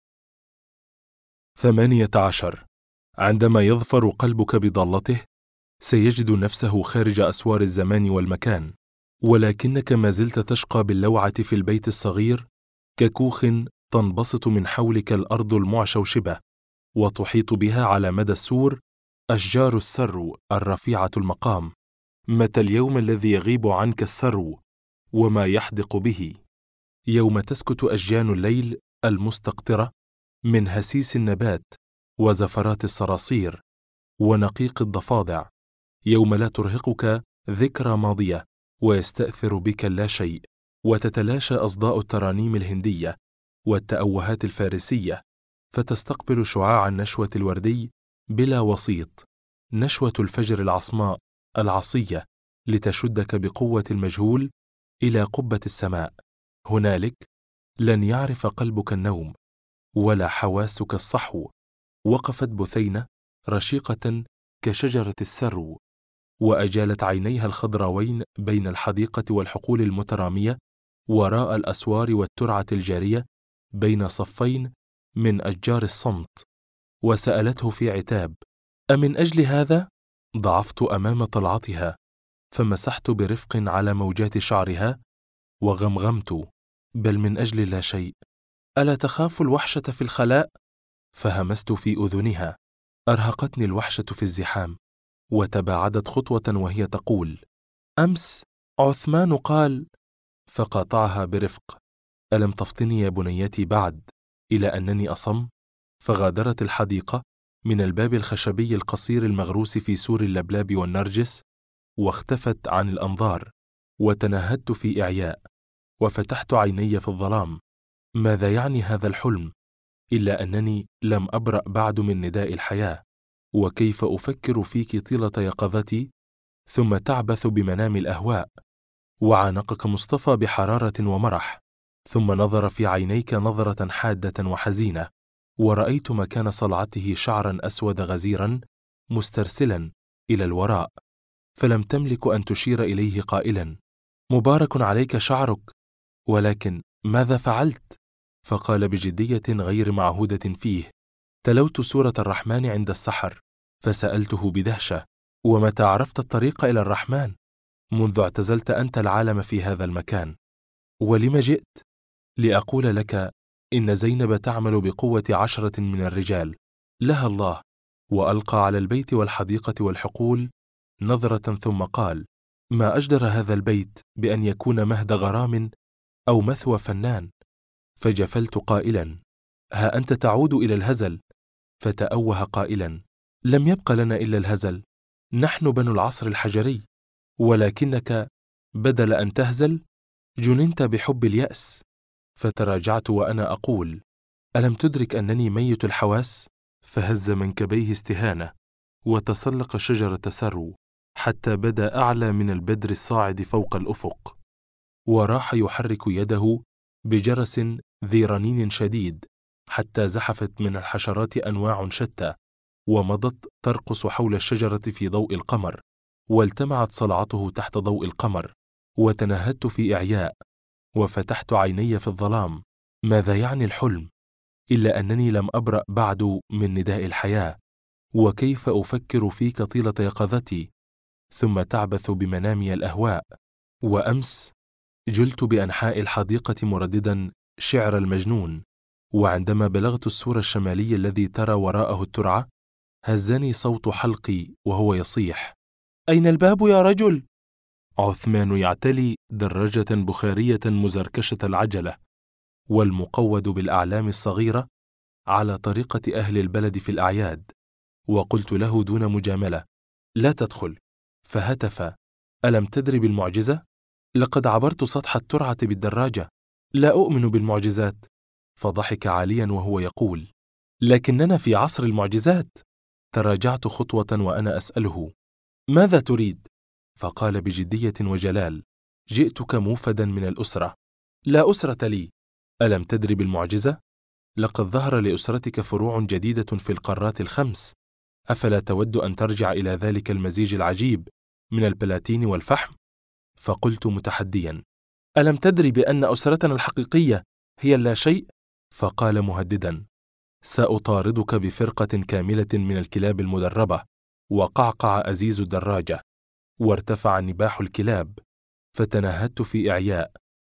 18. عندما يظفر قلبك بضالته، سيجد نفسه خارج أسوار الزمان والمكان، ولكنك ما زلت تشقى باللوعة في البيت الصغير ككوخ تنبسط من حولك الأرض المعشوشبة، وتحيط بها على مدى السور أشجار السرو الرفيعة المقام. متى اليوم الذي يغيب عنك السرو وما يحدق به؟ يوم تسكت أشجان الليل المستقطرة من هسيس النبات وزفرات الصراصير ونقيق الضفادع، يوم لا ترهقك ذكرى ماضية ويستأثر بك اللا شيء، وتتلاشى أصداء الترانيم الهندية والتأوهات الفارسية، فتستقبل شعاع النشوة الوردي بلا وسيط، نشوة الفجر العصماء العصية، لتشدك بقوة المجهول إلى قبة السماء. هنالك لن يعرف قلبك النوم ولا حواسك الصحو. وقفت بثينة رشيقة كشجرة السرو، وأجالت عينيها الخضراوين بين الحديقة والحقول المترامية، وراء الأسوار والترعة الجارية، بين صفين من أشجار الصمت وسألته في عتاب: أمن أجل هذا؟ ضعفت أمام طلعتها، فمسحت برفق على موجات شعرها وغمغمت: بل من أجل لا شيء، ألا تخاف الوحشة في الخلاء؟ فهمست في أذنها. أرهقتني الوحشة في الزحام، وتباعدت خطوة وهي تقول: أمس عثمان قال. فقاطعها برفق: ألم تفطني يا بنيتي بعد إلى أنني أصم؟ فغادرت الحديقة من الباب الخشبي القصير المغروس في سور اللبلاب والنرجس، واختفت عن الأنظار، وتنهدت في إعياء، وفتحت عيني في الظلام. ماذا يعني هذا الحلم؟ إلا أنني لم أبرأ بعد من نداء الحياة، وكيف أفكر فيك طيلة يقظتي، ثم تعبث بمنام الأهواء. وعانقك مصطفى بحرارة ومرح، ثم نظر في عينيك نظرة حادة وحزينة، ورأيت مكان صلعته شعرا أسود غزيرا مسترسلا إلى الوراء، فلم تملك أن تشير إليه قائلا: مبارك عليك شعرك، ولكن ماذا فعلت؟ فقال بجدية غير معهودة فيه: تلوت سورة الرحمن عند السحر. فسألته بدهشة: ومتى عرفت الطريق إلى الرحمن؟ منذ اعتزلت أنت العالم في هذا المكان. ولم جئت؟ لأقول لك إن زينب تعمل بقوة 10 من الرجال، لها الله. وألقى على البيت والحديقة والحقول نظرة، ثم قال: ما أجدر هذا البيت بأن يكون مهد غرام أو مثوى فنان. فجفلت قائلا: ها أنت تعود إلى الهزل. فتأوه قائلا: لم يبق لنا إلا الهزل، نحن بنو العصر الحجري، ولكنك بدل أن تهزل جننت بحب اليأس. فتراجعت وأنا أقول: ألم تدرك أنني ميت الحواس؟ فهز منكبيه استهانة، وتسلق شجرة سرو حتى بدا أعلى من البدر الصاعد فوق الأفق، وراح يحرك يده بجرس ذي رنين شديد حتى زحفت من الحشرات أنواع شتى، ومضت ترقص حول الشجرة في ضوء القمر، والتمعت صلعته تحت ضوء القمر. وتنهدت في إعياء، وفتحت عيني في الظلام. ماذا يعني الحلم؟ إلا أنني لم أبرأ بعد من نداء الحياة، وكيف أفكر فيك طيلة يقظتي، ثم تعبث بمنامي الأهواء. وأمس جلت بأنحاء الحديقة مرددا شعر المجنون، وعندما بلغت السور الشمالي الذي ترى وراءه الترعة، هزني صوت حلقي وهو يصيح: أين الباب يا رجل؟ عثمان يعتلي دراجة بخارية مزركشة العجلة، والمقود بالأعلام الصغيرة على طريقة أهل البلد في الأعياد. وقلت له دون مجاملة: لا تدخل. فهتف: ألم تدري بالمعجزة؟ لقد عبرت سطح الترعة بالدراجة، لا أؤمن بالمعجزات. فضحك عاليا وهو يقول: لكننا في عصر المعجزات. تراجعت خطوة وأنا أسأله: ماذا تريد؟ فقال بجدية وجلال: جئتك موفدا من الأسرة. لا أسرة لي. ألم تدري بالمعجزة؟ لقد ظهر لأسرتك فروع جديدة في القارات الخمس، أفلا تود أن ترجع إلى ذلك المزيج العجيب من البلاتين والفحم؟ فقلت متحديا: ألم تدري بأن أسرتنا الحقيقية هي اللا شيء؟ فقال مهددا: سأطاردك بفرقة كاملة من الكلاب المدربة. وقعقع أزيز الدراجة، وارتفع نباح الكلاب. فتنهدت في إعياء،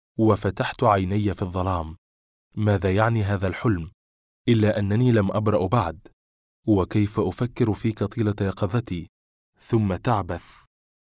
وفتحت عيني في الظلام. ماذا يعني هذا الحلم؟ إلا أنني لم أبرأ بعد، وكيف أفكر فيك طيلة يقظتي، ثم تعبث.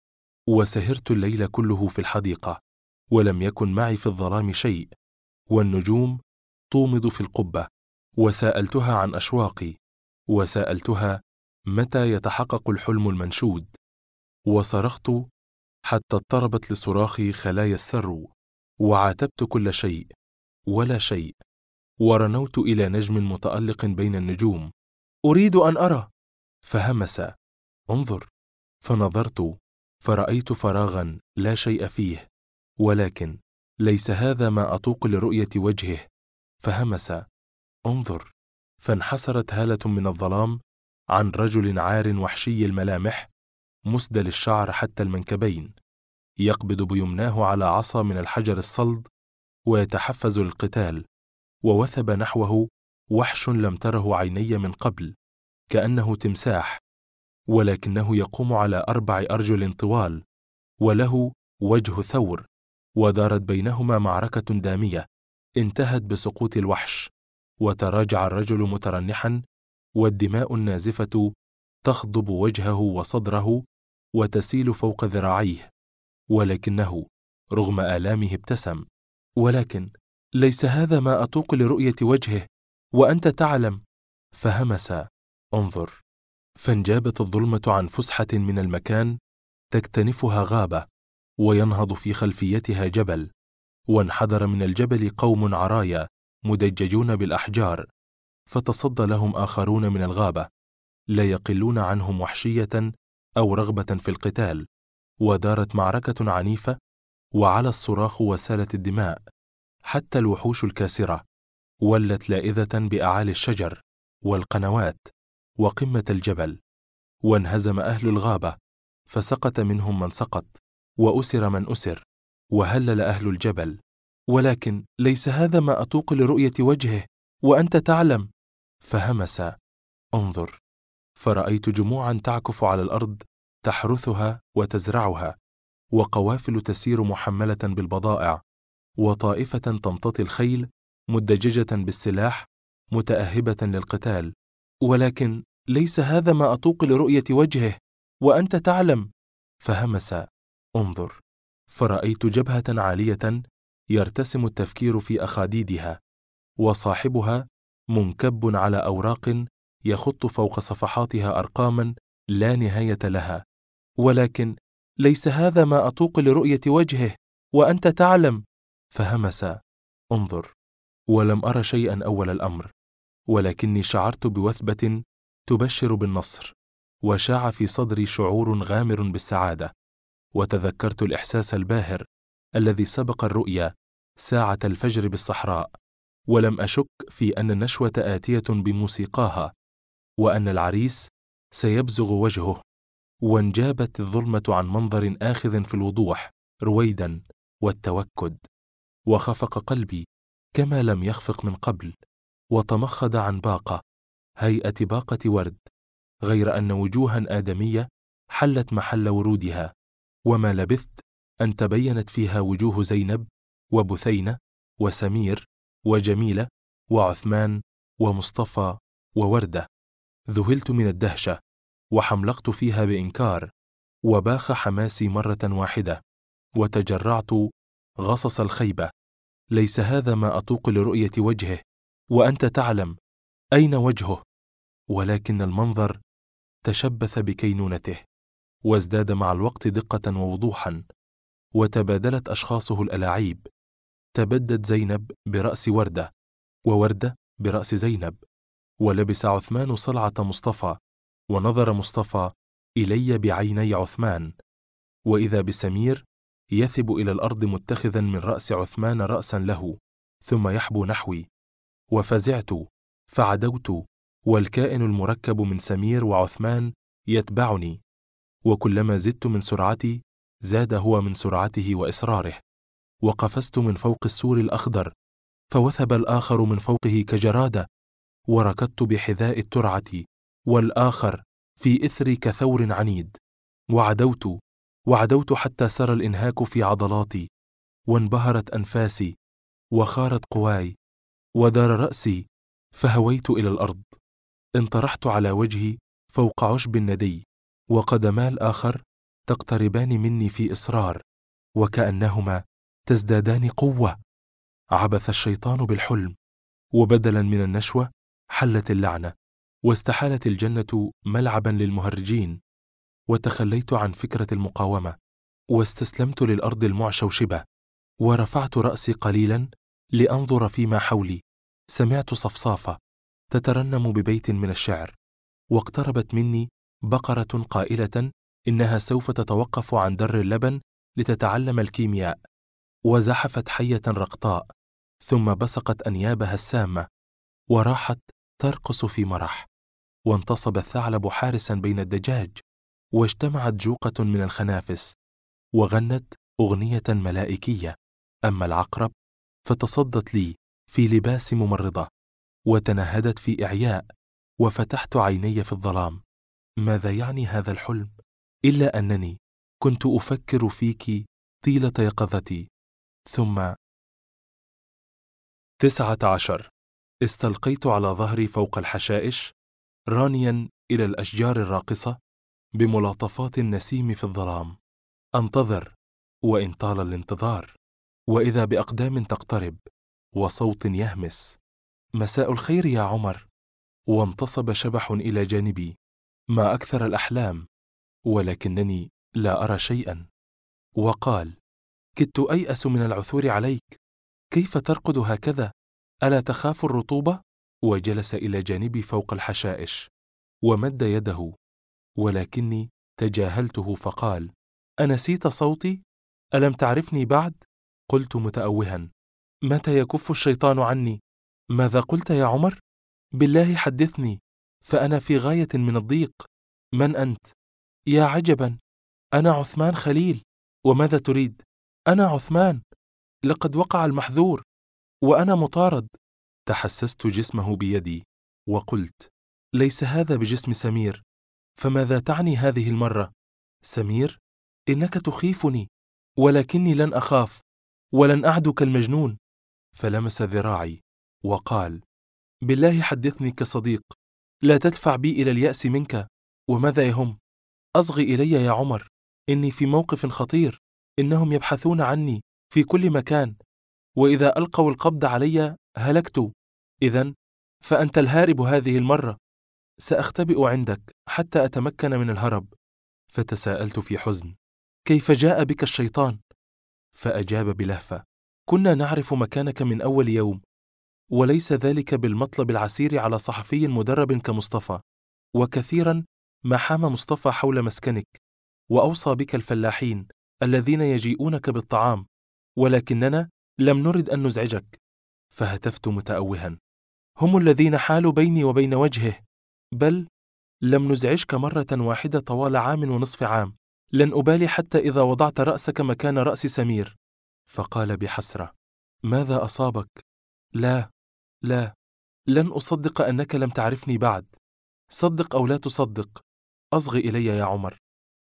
وسهرت الليل كله في الحديقة، ولم يكن معي في الظلام شيء، والنجوم تومض في القبة. وسألتها عن أشواقي، وسألتها متى يتحقق الحلم المنشود. وصرخت حتى اضطربت لصراخي خلايا السرو، وعاتبت كل شيء ولا شيء، ورنوت إلى نجم متألق بين النجوم: أريد أن أرى. فهمس: انظر. فنظرت، فرأيت فراغا لا شيء فيه، ولكن ليس هذا ما أطوق لرؤية وجهه. فهمس: انظر. فانحسرت هالة من الظلام عن رجل عار وحشي الملامح، مسدل الشعر حتى المنكبين، يقبض بيمناه على عصا من الحجر الصلد، ويتحفز للقتال. ووثب نحوه وحش لم تره عيني من قبل، كأنه تمساح، ولكنه يقوم على 4 أرجل طوال، وله وجه ثور، ودارت بينهما معركة دامية انتهت بسقوط الوحش، وتراجع الرجل مترنحا، والدماء النازفة تخضب وجهه وصدره وتسيل فوق ذراعيه، ولكنه رغم آلامه ابتسم. ولكن ليس هذا ما أطوق لرؤية وجهه، وأنت تعلم. فهمس: انظر. فانجابت الظلمة عن فسحة من المكان تكتنفها غابة، وينهض في خلفيتها جبل، وانحدر من الجبل قوم عرايا مدججون بالأحجار، فتصدى لهم آخرون من الغابة لا يقلون عنهم وحشية أو رغبة في القتال، ودارت معركة عنيفة، وعلى الصراخ وسالت الدماء، حتى الوحوش الكاسرة ولت لائذة بأعالي الشجر والقنوات وقمة الجبل، وانهزم أهل الغابة، فسقط منهم من سقط، وأسر من أسر، وهلل أهل الجبل. ولكن ليس هذا ما أطوق لرؤية وجهه، وأنت تعلم. فهمس: انظر. فرأيت جموعا تعكف على الأرض تحرثها وتزرعها، وقوافل تسير محملة بالبضائع، وطائفة تمتطي الخيل مدججة بالسلاح متأهبة للقتال. ولكن ليس هذا ما أطوق لرؤية وجهه، وأنت تعلم. فهمس: انظر. فرأيت جبهة عالية يرتسم التفكير في أخاديدها، وصاحبها منكب على أوراق يخط فوق صفحاتها أرقاما لا نهاية لها. ولكن ليس هذا ما أطوق لرؤية وجهه، وأنت تعلم. فهمس: انظر. ولم أرى شيئا أول الأمر، ولكني شعرت بوثبة تبشر بالنصر، وشاع في صدري شعور غامر بالسعادة، وتذكرت الإحساس الباهر الذي سبق الرؤيا ساعة الفجر بالصحراء، ولم أشك في أن النشوة آتية بموسيقاها، وأن العريس سيبزغ وجهه. وانجابت الظلمة عن منظر آخذ في الوضوح رويدا والتوكد، وخفق قلبي كما لم يخفق من قبل، وتمخض عن باقة هيئة باقة ورد، غير أن وجوها آدمية حلت محل ورودها، وما لبثت أن تبينت فيها وجوه زينب وبثينة وسمير وجميلة وعثمان ومصطفى ووردة. ذهلت من الدهشة، وحملقت فيها بإنكار، وباخ حماسي مرة واحدة، وتجرعت غصص الخيبة. ليس هذا ما أطوق لرؤية وجهه، وأنت تعلم. أين وجهه؟ ولكن المنظر تشبث بكينونته، وازداد مع الوقت دقة ووضوحا، وتبادلت أشخاصه الألاعيب. تبدت زينب برأس وردة، ووردة برأس زينب، ولبس عثمان صلعة مصطفى، ونظر مصطفى إلي بعيني عثمان، وإذا بسمير يثب إلى الأرض متخذا من رأس عثمان رأسا له، ثم يحبو نحوي. وفزعت فعدوت، والكائن المركب من سمير وعثمان يتبعني، وكلما زدت من سرعتي زاد هو من سرعته وإصراره. وقفزت من فوق السور الأخضر، فوثب الآخر من فوقه كجرادة، وركضت بحذاء الترعة، والآخر في إثري كثور عنيد. وعدوت حتى سرى الإنهاك في عضلاتي، وانبهرت أنفاسي، وخارت قواي، ودار رأسي، فهويت إلى الأرض. انطرحت على وجهي فوق عشب الندي، وقدما الآخر تقتربان مني في إصرار، وكأنهما تزدادان قوة. عبث الشيطان بالحلم، وبدلا من النشوة حلت اللعنة، واستحالت الجنة ملعبا للمهرجين. وتخليت عن فكرة المقاومة، واستسلمت للأرض المعشوشبة، ورفعت رأسي قليلا لأنظر فيما حولي. سمعت صفصافة تترنم ببيت من الشعر، واقتربت مني بقرة قائلة إنها سوف تتوقف عن در اللبن لتتعلم الكيمياء، وزحفت حية رقطاء، ثم بصقت أنيابها السامة، وراحت ترقص في مرح. وانتصب الثعلب حارسا بين الدجاج، واجتمعت جوقة من الخنافس، وغنت أغنية ملائكية. أما العقرب فتصدت لي في لباس ممرضة، وتنهدت في إعياء، وفتحت عيني في الظلام. ماذا يعني هذا الحلم؟ إلا أنني كنت أفكر فيك طيلة يقظتي. ثم 19. استلقيت على ظهري فوق الحشائش، رانيا إلى الأشجار الراقصة بملاطفات النسيم في الظلام. أنتظر، وإن طال الانتظار، وإذا بأقدام تقترب وصوت يهمس: مساء الخير يا عمر. وانتصب شبح إلى جانبي: ما أكثر الأحلام، ولكنني لا أرى شيئا. وقال: كدت أيأس من العثور عليك، كيف ترقد هكذا؟ ألا تخاف الرطوبة؟ وجلس إلى جانبي فوق الحشائش ومد يده، ولكني تجاهلته فقال: أنسيت صوتي؟ ألم تعرفني بعد؟ قلت متأوها: متى يكف الشيطان عني؟ ماذا قلت يا عمر؟ بالله حدثني، فأنا في غاية من الضيق. من أنت؟ يا عجبا، أنا عثمان خليل. وماذا تريد؟ أنا عثمان، لقد وقع المحذور وأنا مطارد. تحسست جسمه بيدي وقلت: ليس هذا بجسم سمير، فماذا تعني هذه المرة؟ سمير، إنك تخيفني، ولكني لن أخاف ولن أعد كالمجنون. فلمس ذراعي وقال: بالله حدثني كصديق، لا تدفع بي إلى اليأس منك. وماذا يهم؟ أصغي إلي يا عمر، إني في موقف خطير، إنهم يبحثون عني في كل مكان، وإذا ألقوا القبض علي هلكت. إذن فأنت الهارب هذه المرة، سأختبئ عندك حتى أتمكن من الهرب. فتساءلت في حزن: كيف جاء بك الشيطان؟ فأجاب بلهفة: كنا نعرف مكانك من أول يوم، وليس ذلك بالمطلب العسير على صحفي مدرب كمصطفى. وكثيرا ما حام مصطفى حول مسكنك، وأوصى بك الفلاحين الذين يجيئونك بالطعام، ولكننا لم نرد أن نزعجك. فهتفت متأوها: هم الذين حالوا بيني وبين وجهه، بل لم نزعجك مرة واحدة طوال 1.5 عام، لن أبالي حتى إذا وضعت رأسك مكان رأس سمير. فقال بحسرة: ماذا أصابك؟ لا، لا، لن أصدق أنك لم تعرفني بعد. صدق أو لا تصدق، أصغي إلي يا عمر،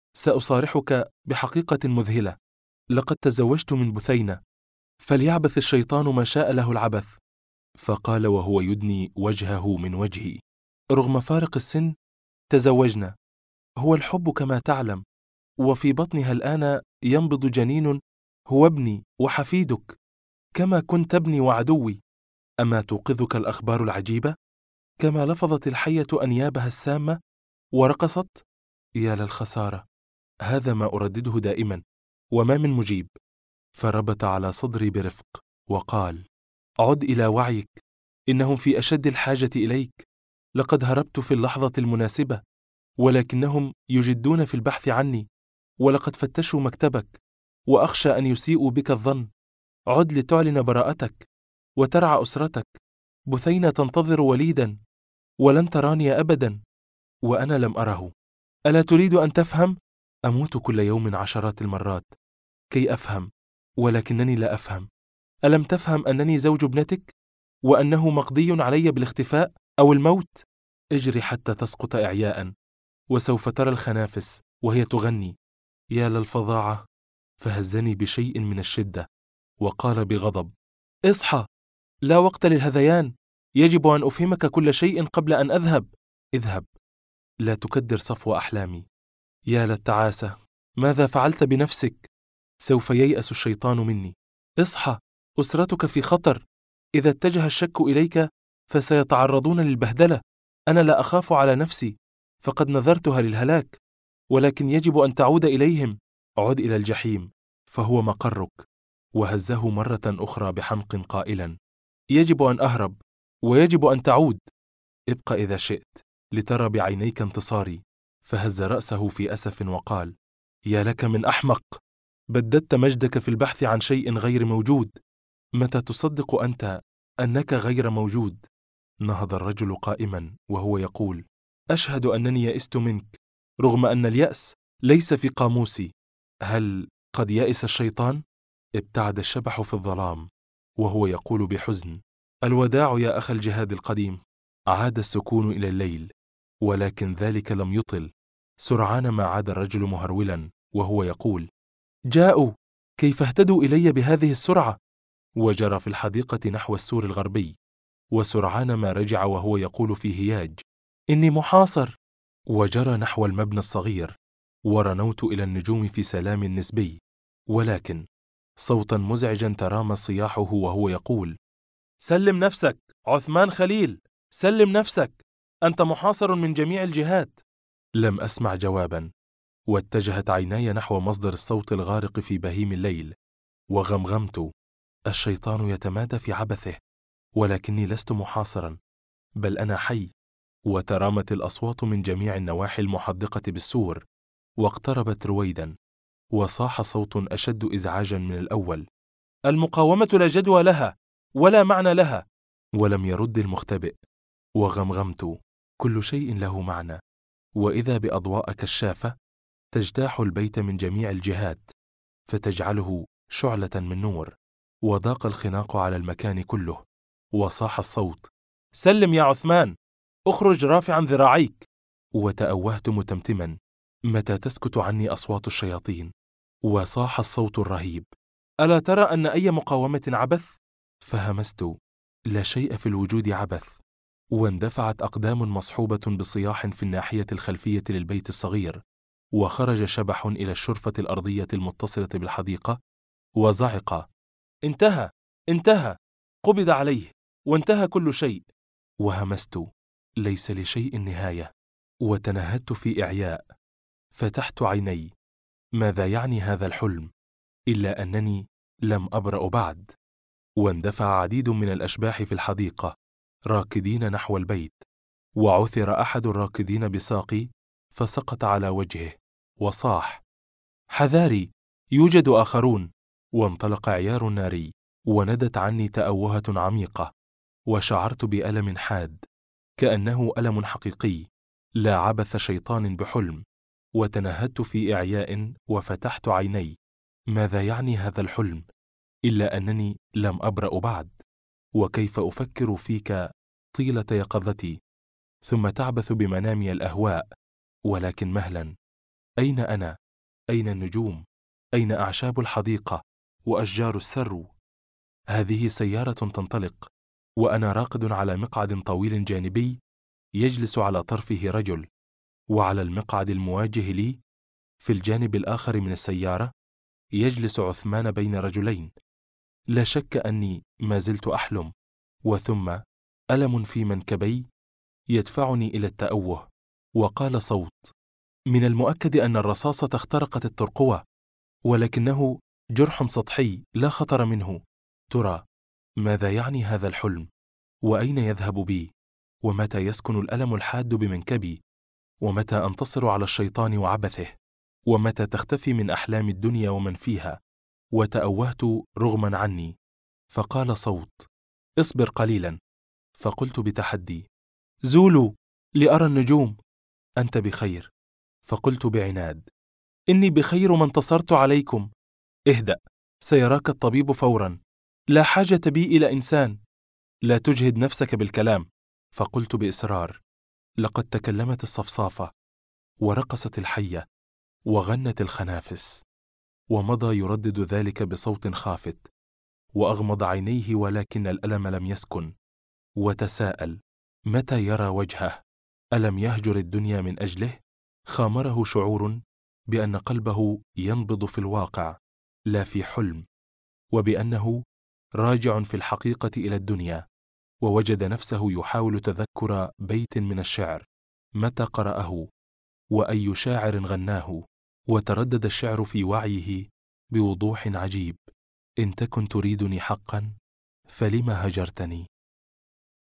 سأصارحك بحقيقة مذهلة. لقد تزوجت من بثينة، فليعبث الشيطان ما شاء له العبث. فقال وهو يدني وجهه من وجهي: رغم فارق السن تزوجنا، هو الحب كما تعلم، وفي بطنها الآن ينبض جنين هو ابني وحفيدك، كما كنت ابني وعدوي. أما توقظك الأخبار العجيبة؟ كما لفظت الحية أنيابها السامة ورقصت؟ يا للخسارة، هذا ما أردده دائما وما من مجيب. فربت على صدري برفق وقال: عد إلى وعيك، إنهم في أشد الحاجة إليك. لقد هربت في اللحظة المناسبة، ولكنهم يجدون في البحث عني، ولقد فتشوا مكتبك، وأخشى أن يسيئوا بك الظن. عد لتعلن براءتك وترعى أسرتك. بثينة تنتظر وليدا، ولن تراني أبدا، وأنا لم أره. ألا تريد أن تفهم؟ أموت كل يوم 10 المرات كي أفهم، ولكنني لا أفهم. ألم تفهم أنني زوج ابنتك، وأنه مقضي علي بالاختفاء أو الموت؟ اجري حتى تسقط إعياء، وسوف ترى الخنافس وهي تغني. يا للفظاعة. فهزني بشيء من الشدة وقال بغضب: اصحى، لا وقت للهذيان، يجب أن أفهمك كل شيء قبل أن أذهب. اذهب، لا تكدر صفو أحلامي. يا للتعاسة، ماذا فعلت بنفسك؟ سوف ييأس الشيطان مني. اصحى، أسرتك في خطر، إذا اتجه الشك إليك فسيتعرضون للبهدلة. أنا لا أخاف على نفسي، فقد نذرتها للهلاك، ولكن يجب أن تعود إليهم. عد إلى الجحيم، فهو مقرك. وهزه مرة أخرى بحمق قائلا: يجب أن أهرب، ويجب أن تعود. ابق إذا شئت لترى بعينيك انتصاري. فهز رأسه في أسف وقال: يا لك من أحمق، بددت مجدك في البحث عن شيء غير موجود. متى تصدق أنت أنك غير موجود؟ نهض الرجل قائما وهو يقول: أشهد أنني يئست منك، رغم أن اليأس ليس في قاموسي. هل قد يئس الشيطان؟ ابتعد الشبح في الظلام وهو يقول بحزن: الوداع يا أخ الجهاد القديم، عاد السكون إلى الليل، ولكن ذلك لم يطل. سرعان ما عاد الرجل مهرولا وهو يقول: جاءوا، كيف اهتدوا إلي بهذه السرعة؟ وجرى في الحديقة نحو السور الغربي، وسرعان ما رجع وهو يقول في هياج: إني محاصر. وجرى نحو المبنى الصغير، ورنوت إلى النجوم في سلام نسبي، ولكن صوتا مزعجا ترامى صياحه وهو يقول: سلم نفسك عثمان خليل، سلم نفسك، أنت محاصر من جميع الجهات. لم أسمع جوابا، واتجهت عيناي نحو مصدر الصوت الغارق في بهيم الليل، وغمغمت: الشيطان يتمادى في عبثه، ولكني لست محاصرا، بل أنا حي. وترامت الأصوات من جميع النواحي المحدقة بالسور، واقتربت رويدا، وصاح صوت أشد إزعاجا من الأول: المقاومة لا جدوى لها ولا معنى لها. ولم يرد المختبئ، وغمغمت: كل شيء له معنى. وإذا بأضواء كشافة تجتاح البيت من جميع الجهات، فتجعله شعلة من نور. وضاق الخناق على المكان كله، وصاح الصوت: سلم يا عثمان، اخرج رافعا ذراعيك. وتأوهت متمتما: متى تسكت عني أصوات الشياطين؟ وصاح الصوت الرهيب: ألا ترى أن أي مقاومة عبث؟ فهمست: لا شيء في الوجود عبث. واندفعت أقدام مصحوبة بصياح في الناحية الخلفية للبيت الصغير، وخرج شبح إلى الشرفة الأرضية المتصلة بالحديقة، وزعق: انتهى، انتهى، قبض عليه، وانتهى كل شيء. وهمست: ليس لشيء نهاية. وتنهدت في إعياء، فتحت عيني: ماذا يعني هذا الحلم؟ إلا أنني لم أبرأ بعد. واندفع عديد من الأشباح في الحديقة راكدين نحو البيت، وعثر أحد الراكدين بساقي فسقط على وجهه، وصاح: حذاري، يوجد آخرون. وانطلق عيار ناري، وندت عني تأوهة عميقة، وشعرت بألم حاد كأنه ألم حقيقي، لا عبث شيطان بحلم. وتنهدت في إعياء، وفتحت عيني: ماذا يعني هذا الحلم؟ إلا أنني لم أبرأ بعد. وكيف أفكر فيك طيلة يقظتي، ثم تعبث بمنامي الأهواء، ولكن مهلا، أين أنا؟ أين النجوم؟ أين أعشاب الحديقة وأشجار السرو؟ هذه سيارة تنطلق، وأنا راقد على مقعد طويل جانبي يجلس على طرفه رجل، وعلى المقعد المواجه لي في الجانب الآخر من السيارة يجلس عثمان بين رجلين. لا شك أني ما زلت أحلم، وثم ألم في منكبي يدفعني إلى التأوه. وقال صوت: من المؤكد أن الرصاصة اخترقت الترقوة، ولكنه جرح سطحي لا خطر منه. ترى ماذا يعني هذا الحلم؟ وأين يذهب بي؟ ومتى يسكن الألم الحاد بمنكبي؟ ومتى أنتصر على الشيطان وعبثه؟ ومتى تختفي من أحلام الدنيا ومن فيها؟ وتأوهت رغما عني. فقال صوت: اصبر قليلا. فقلت بتحدي: زولوا لأرى النجوم. أنت بخير. فقلت بعناد: إني بخير ما انتصرت عليكم. اهدأ، سيراك الطبيب فورا، لا حاجة بي إلى إنسان، لا تجهد نفسك بالكلام. فقلت بإصرار: لقد تكلمت الصفصافة، ورقصت الحية، وغنت الخنافس. ومضى يردد ذلك بصوت خافت، وأغمض عينيه، ولكن الألم لم يسكن. وتساءل: متى يرى وجهه؟ ألم يهجر الدنيا من أجله؟ خامره شعور بأن قلبه ينبض في الواقع لا في حلم، وبأنه راجع في الحقيقة إلى الدنيا. ووجد نفسه يحاول تذكر بيت من الشعر، متى قرأه وأي شاعر غناه. وتردد الشعر في وعيه بوضوح عجيب: إن تكن تريدني حقا فلم هجرتني.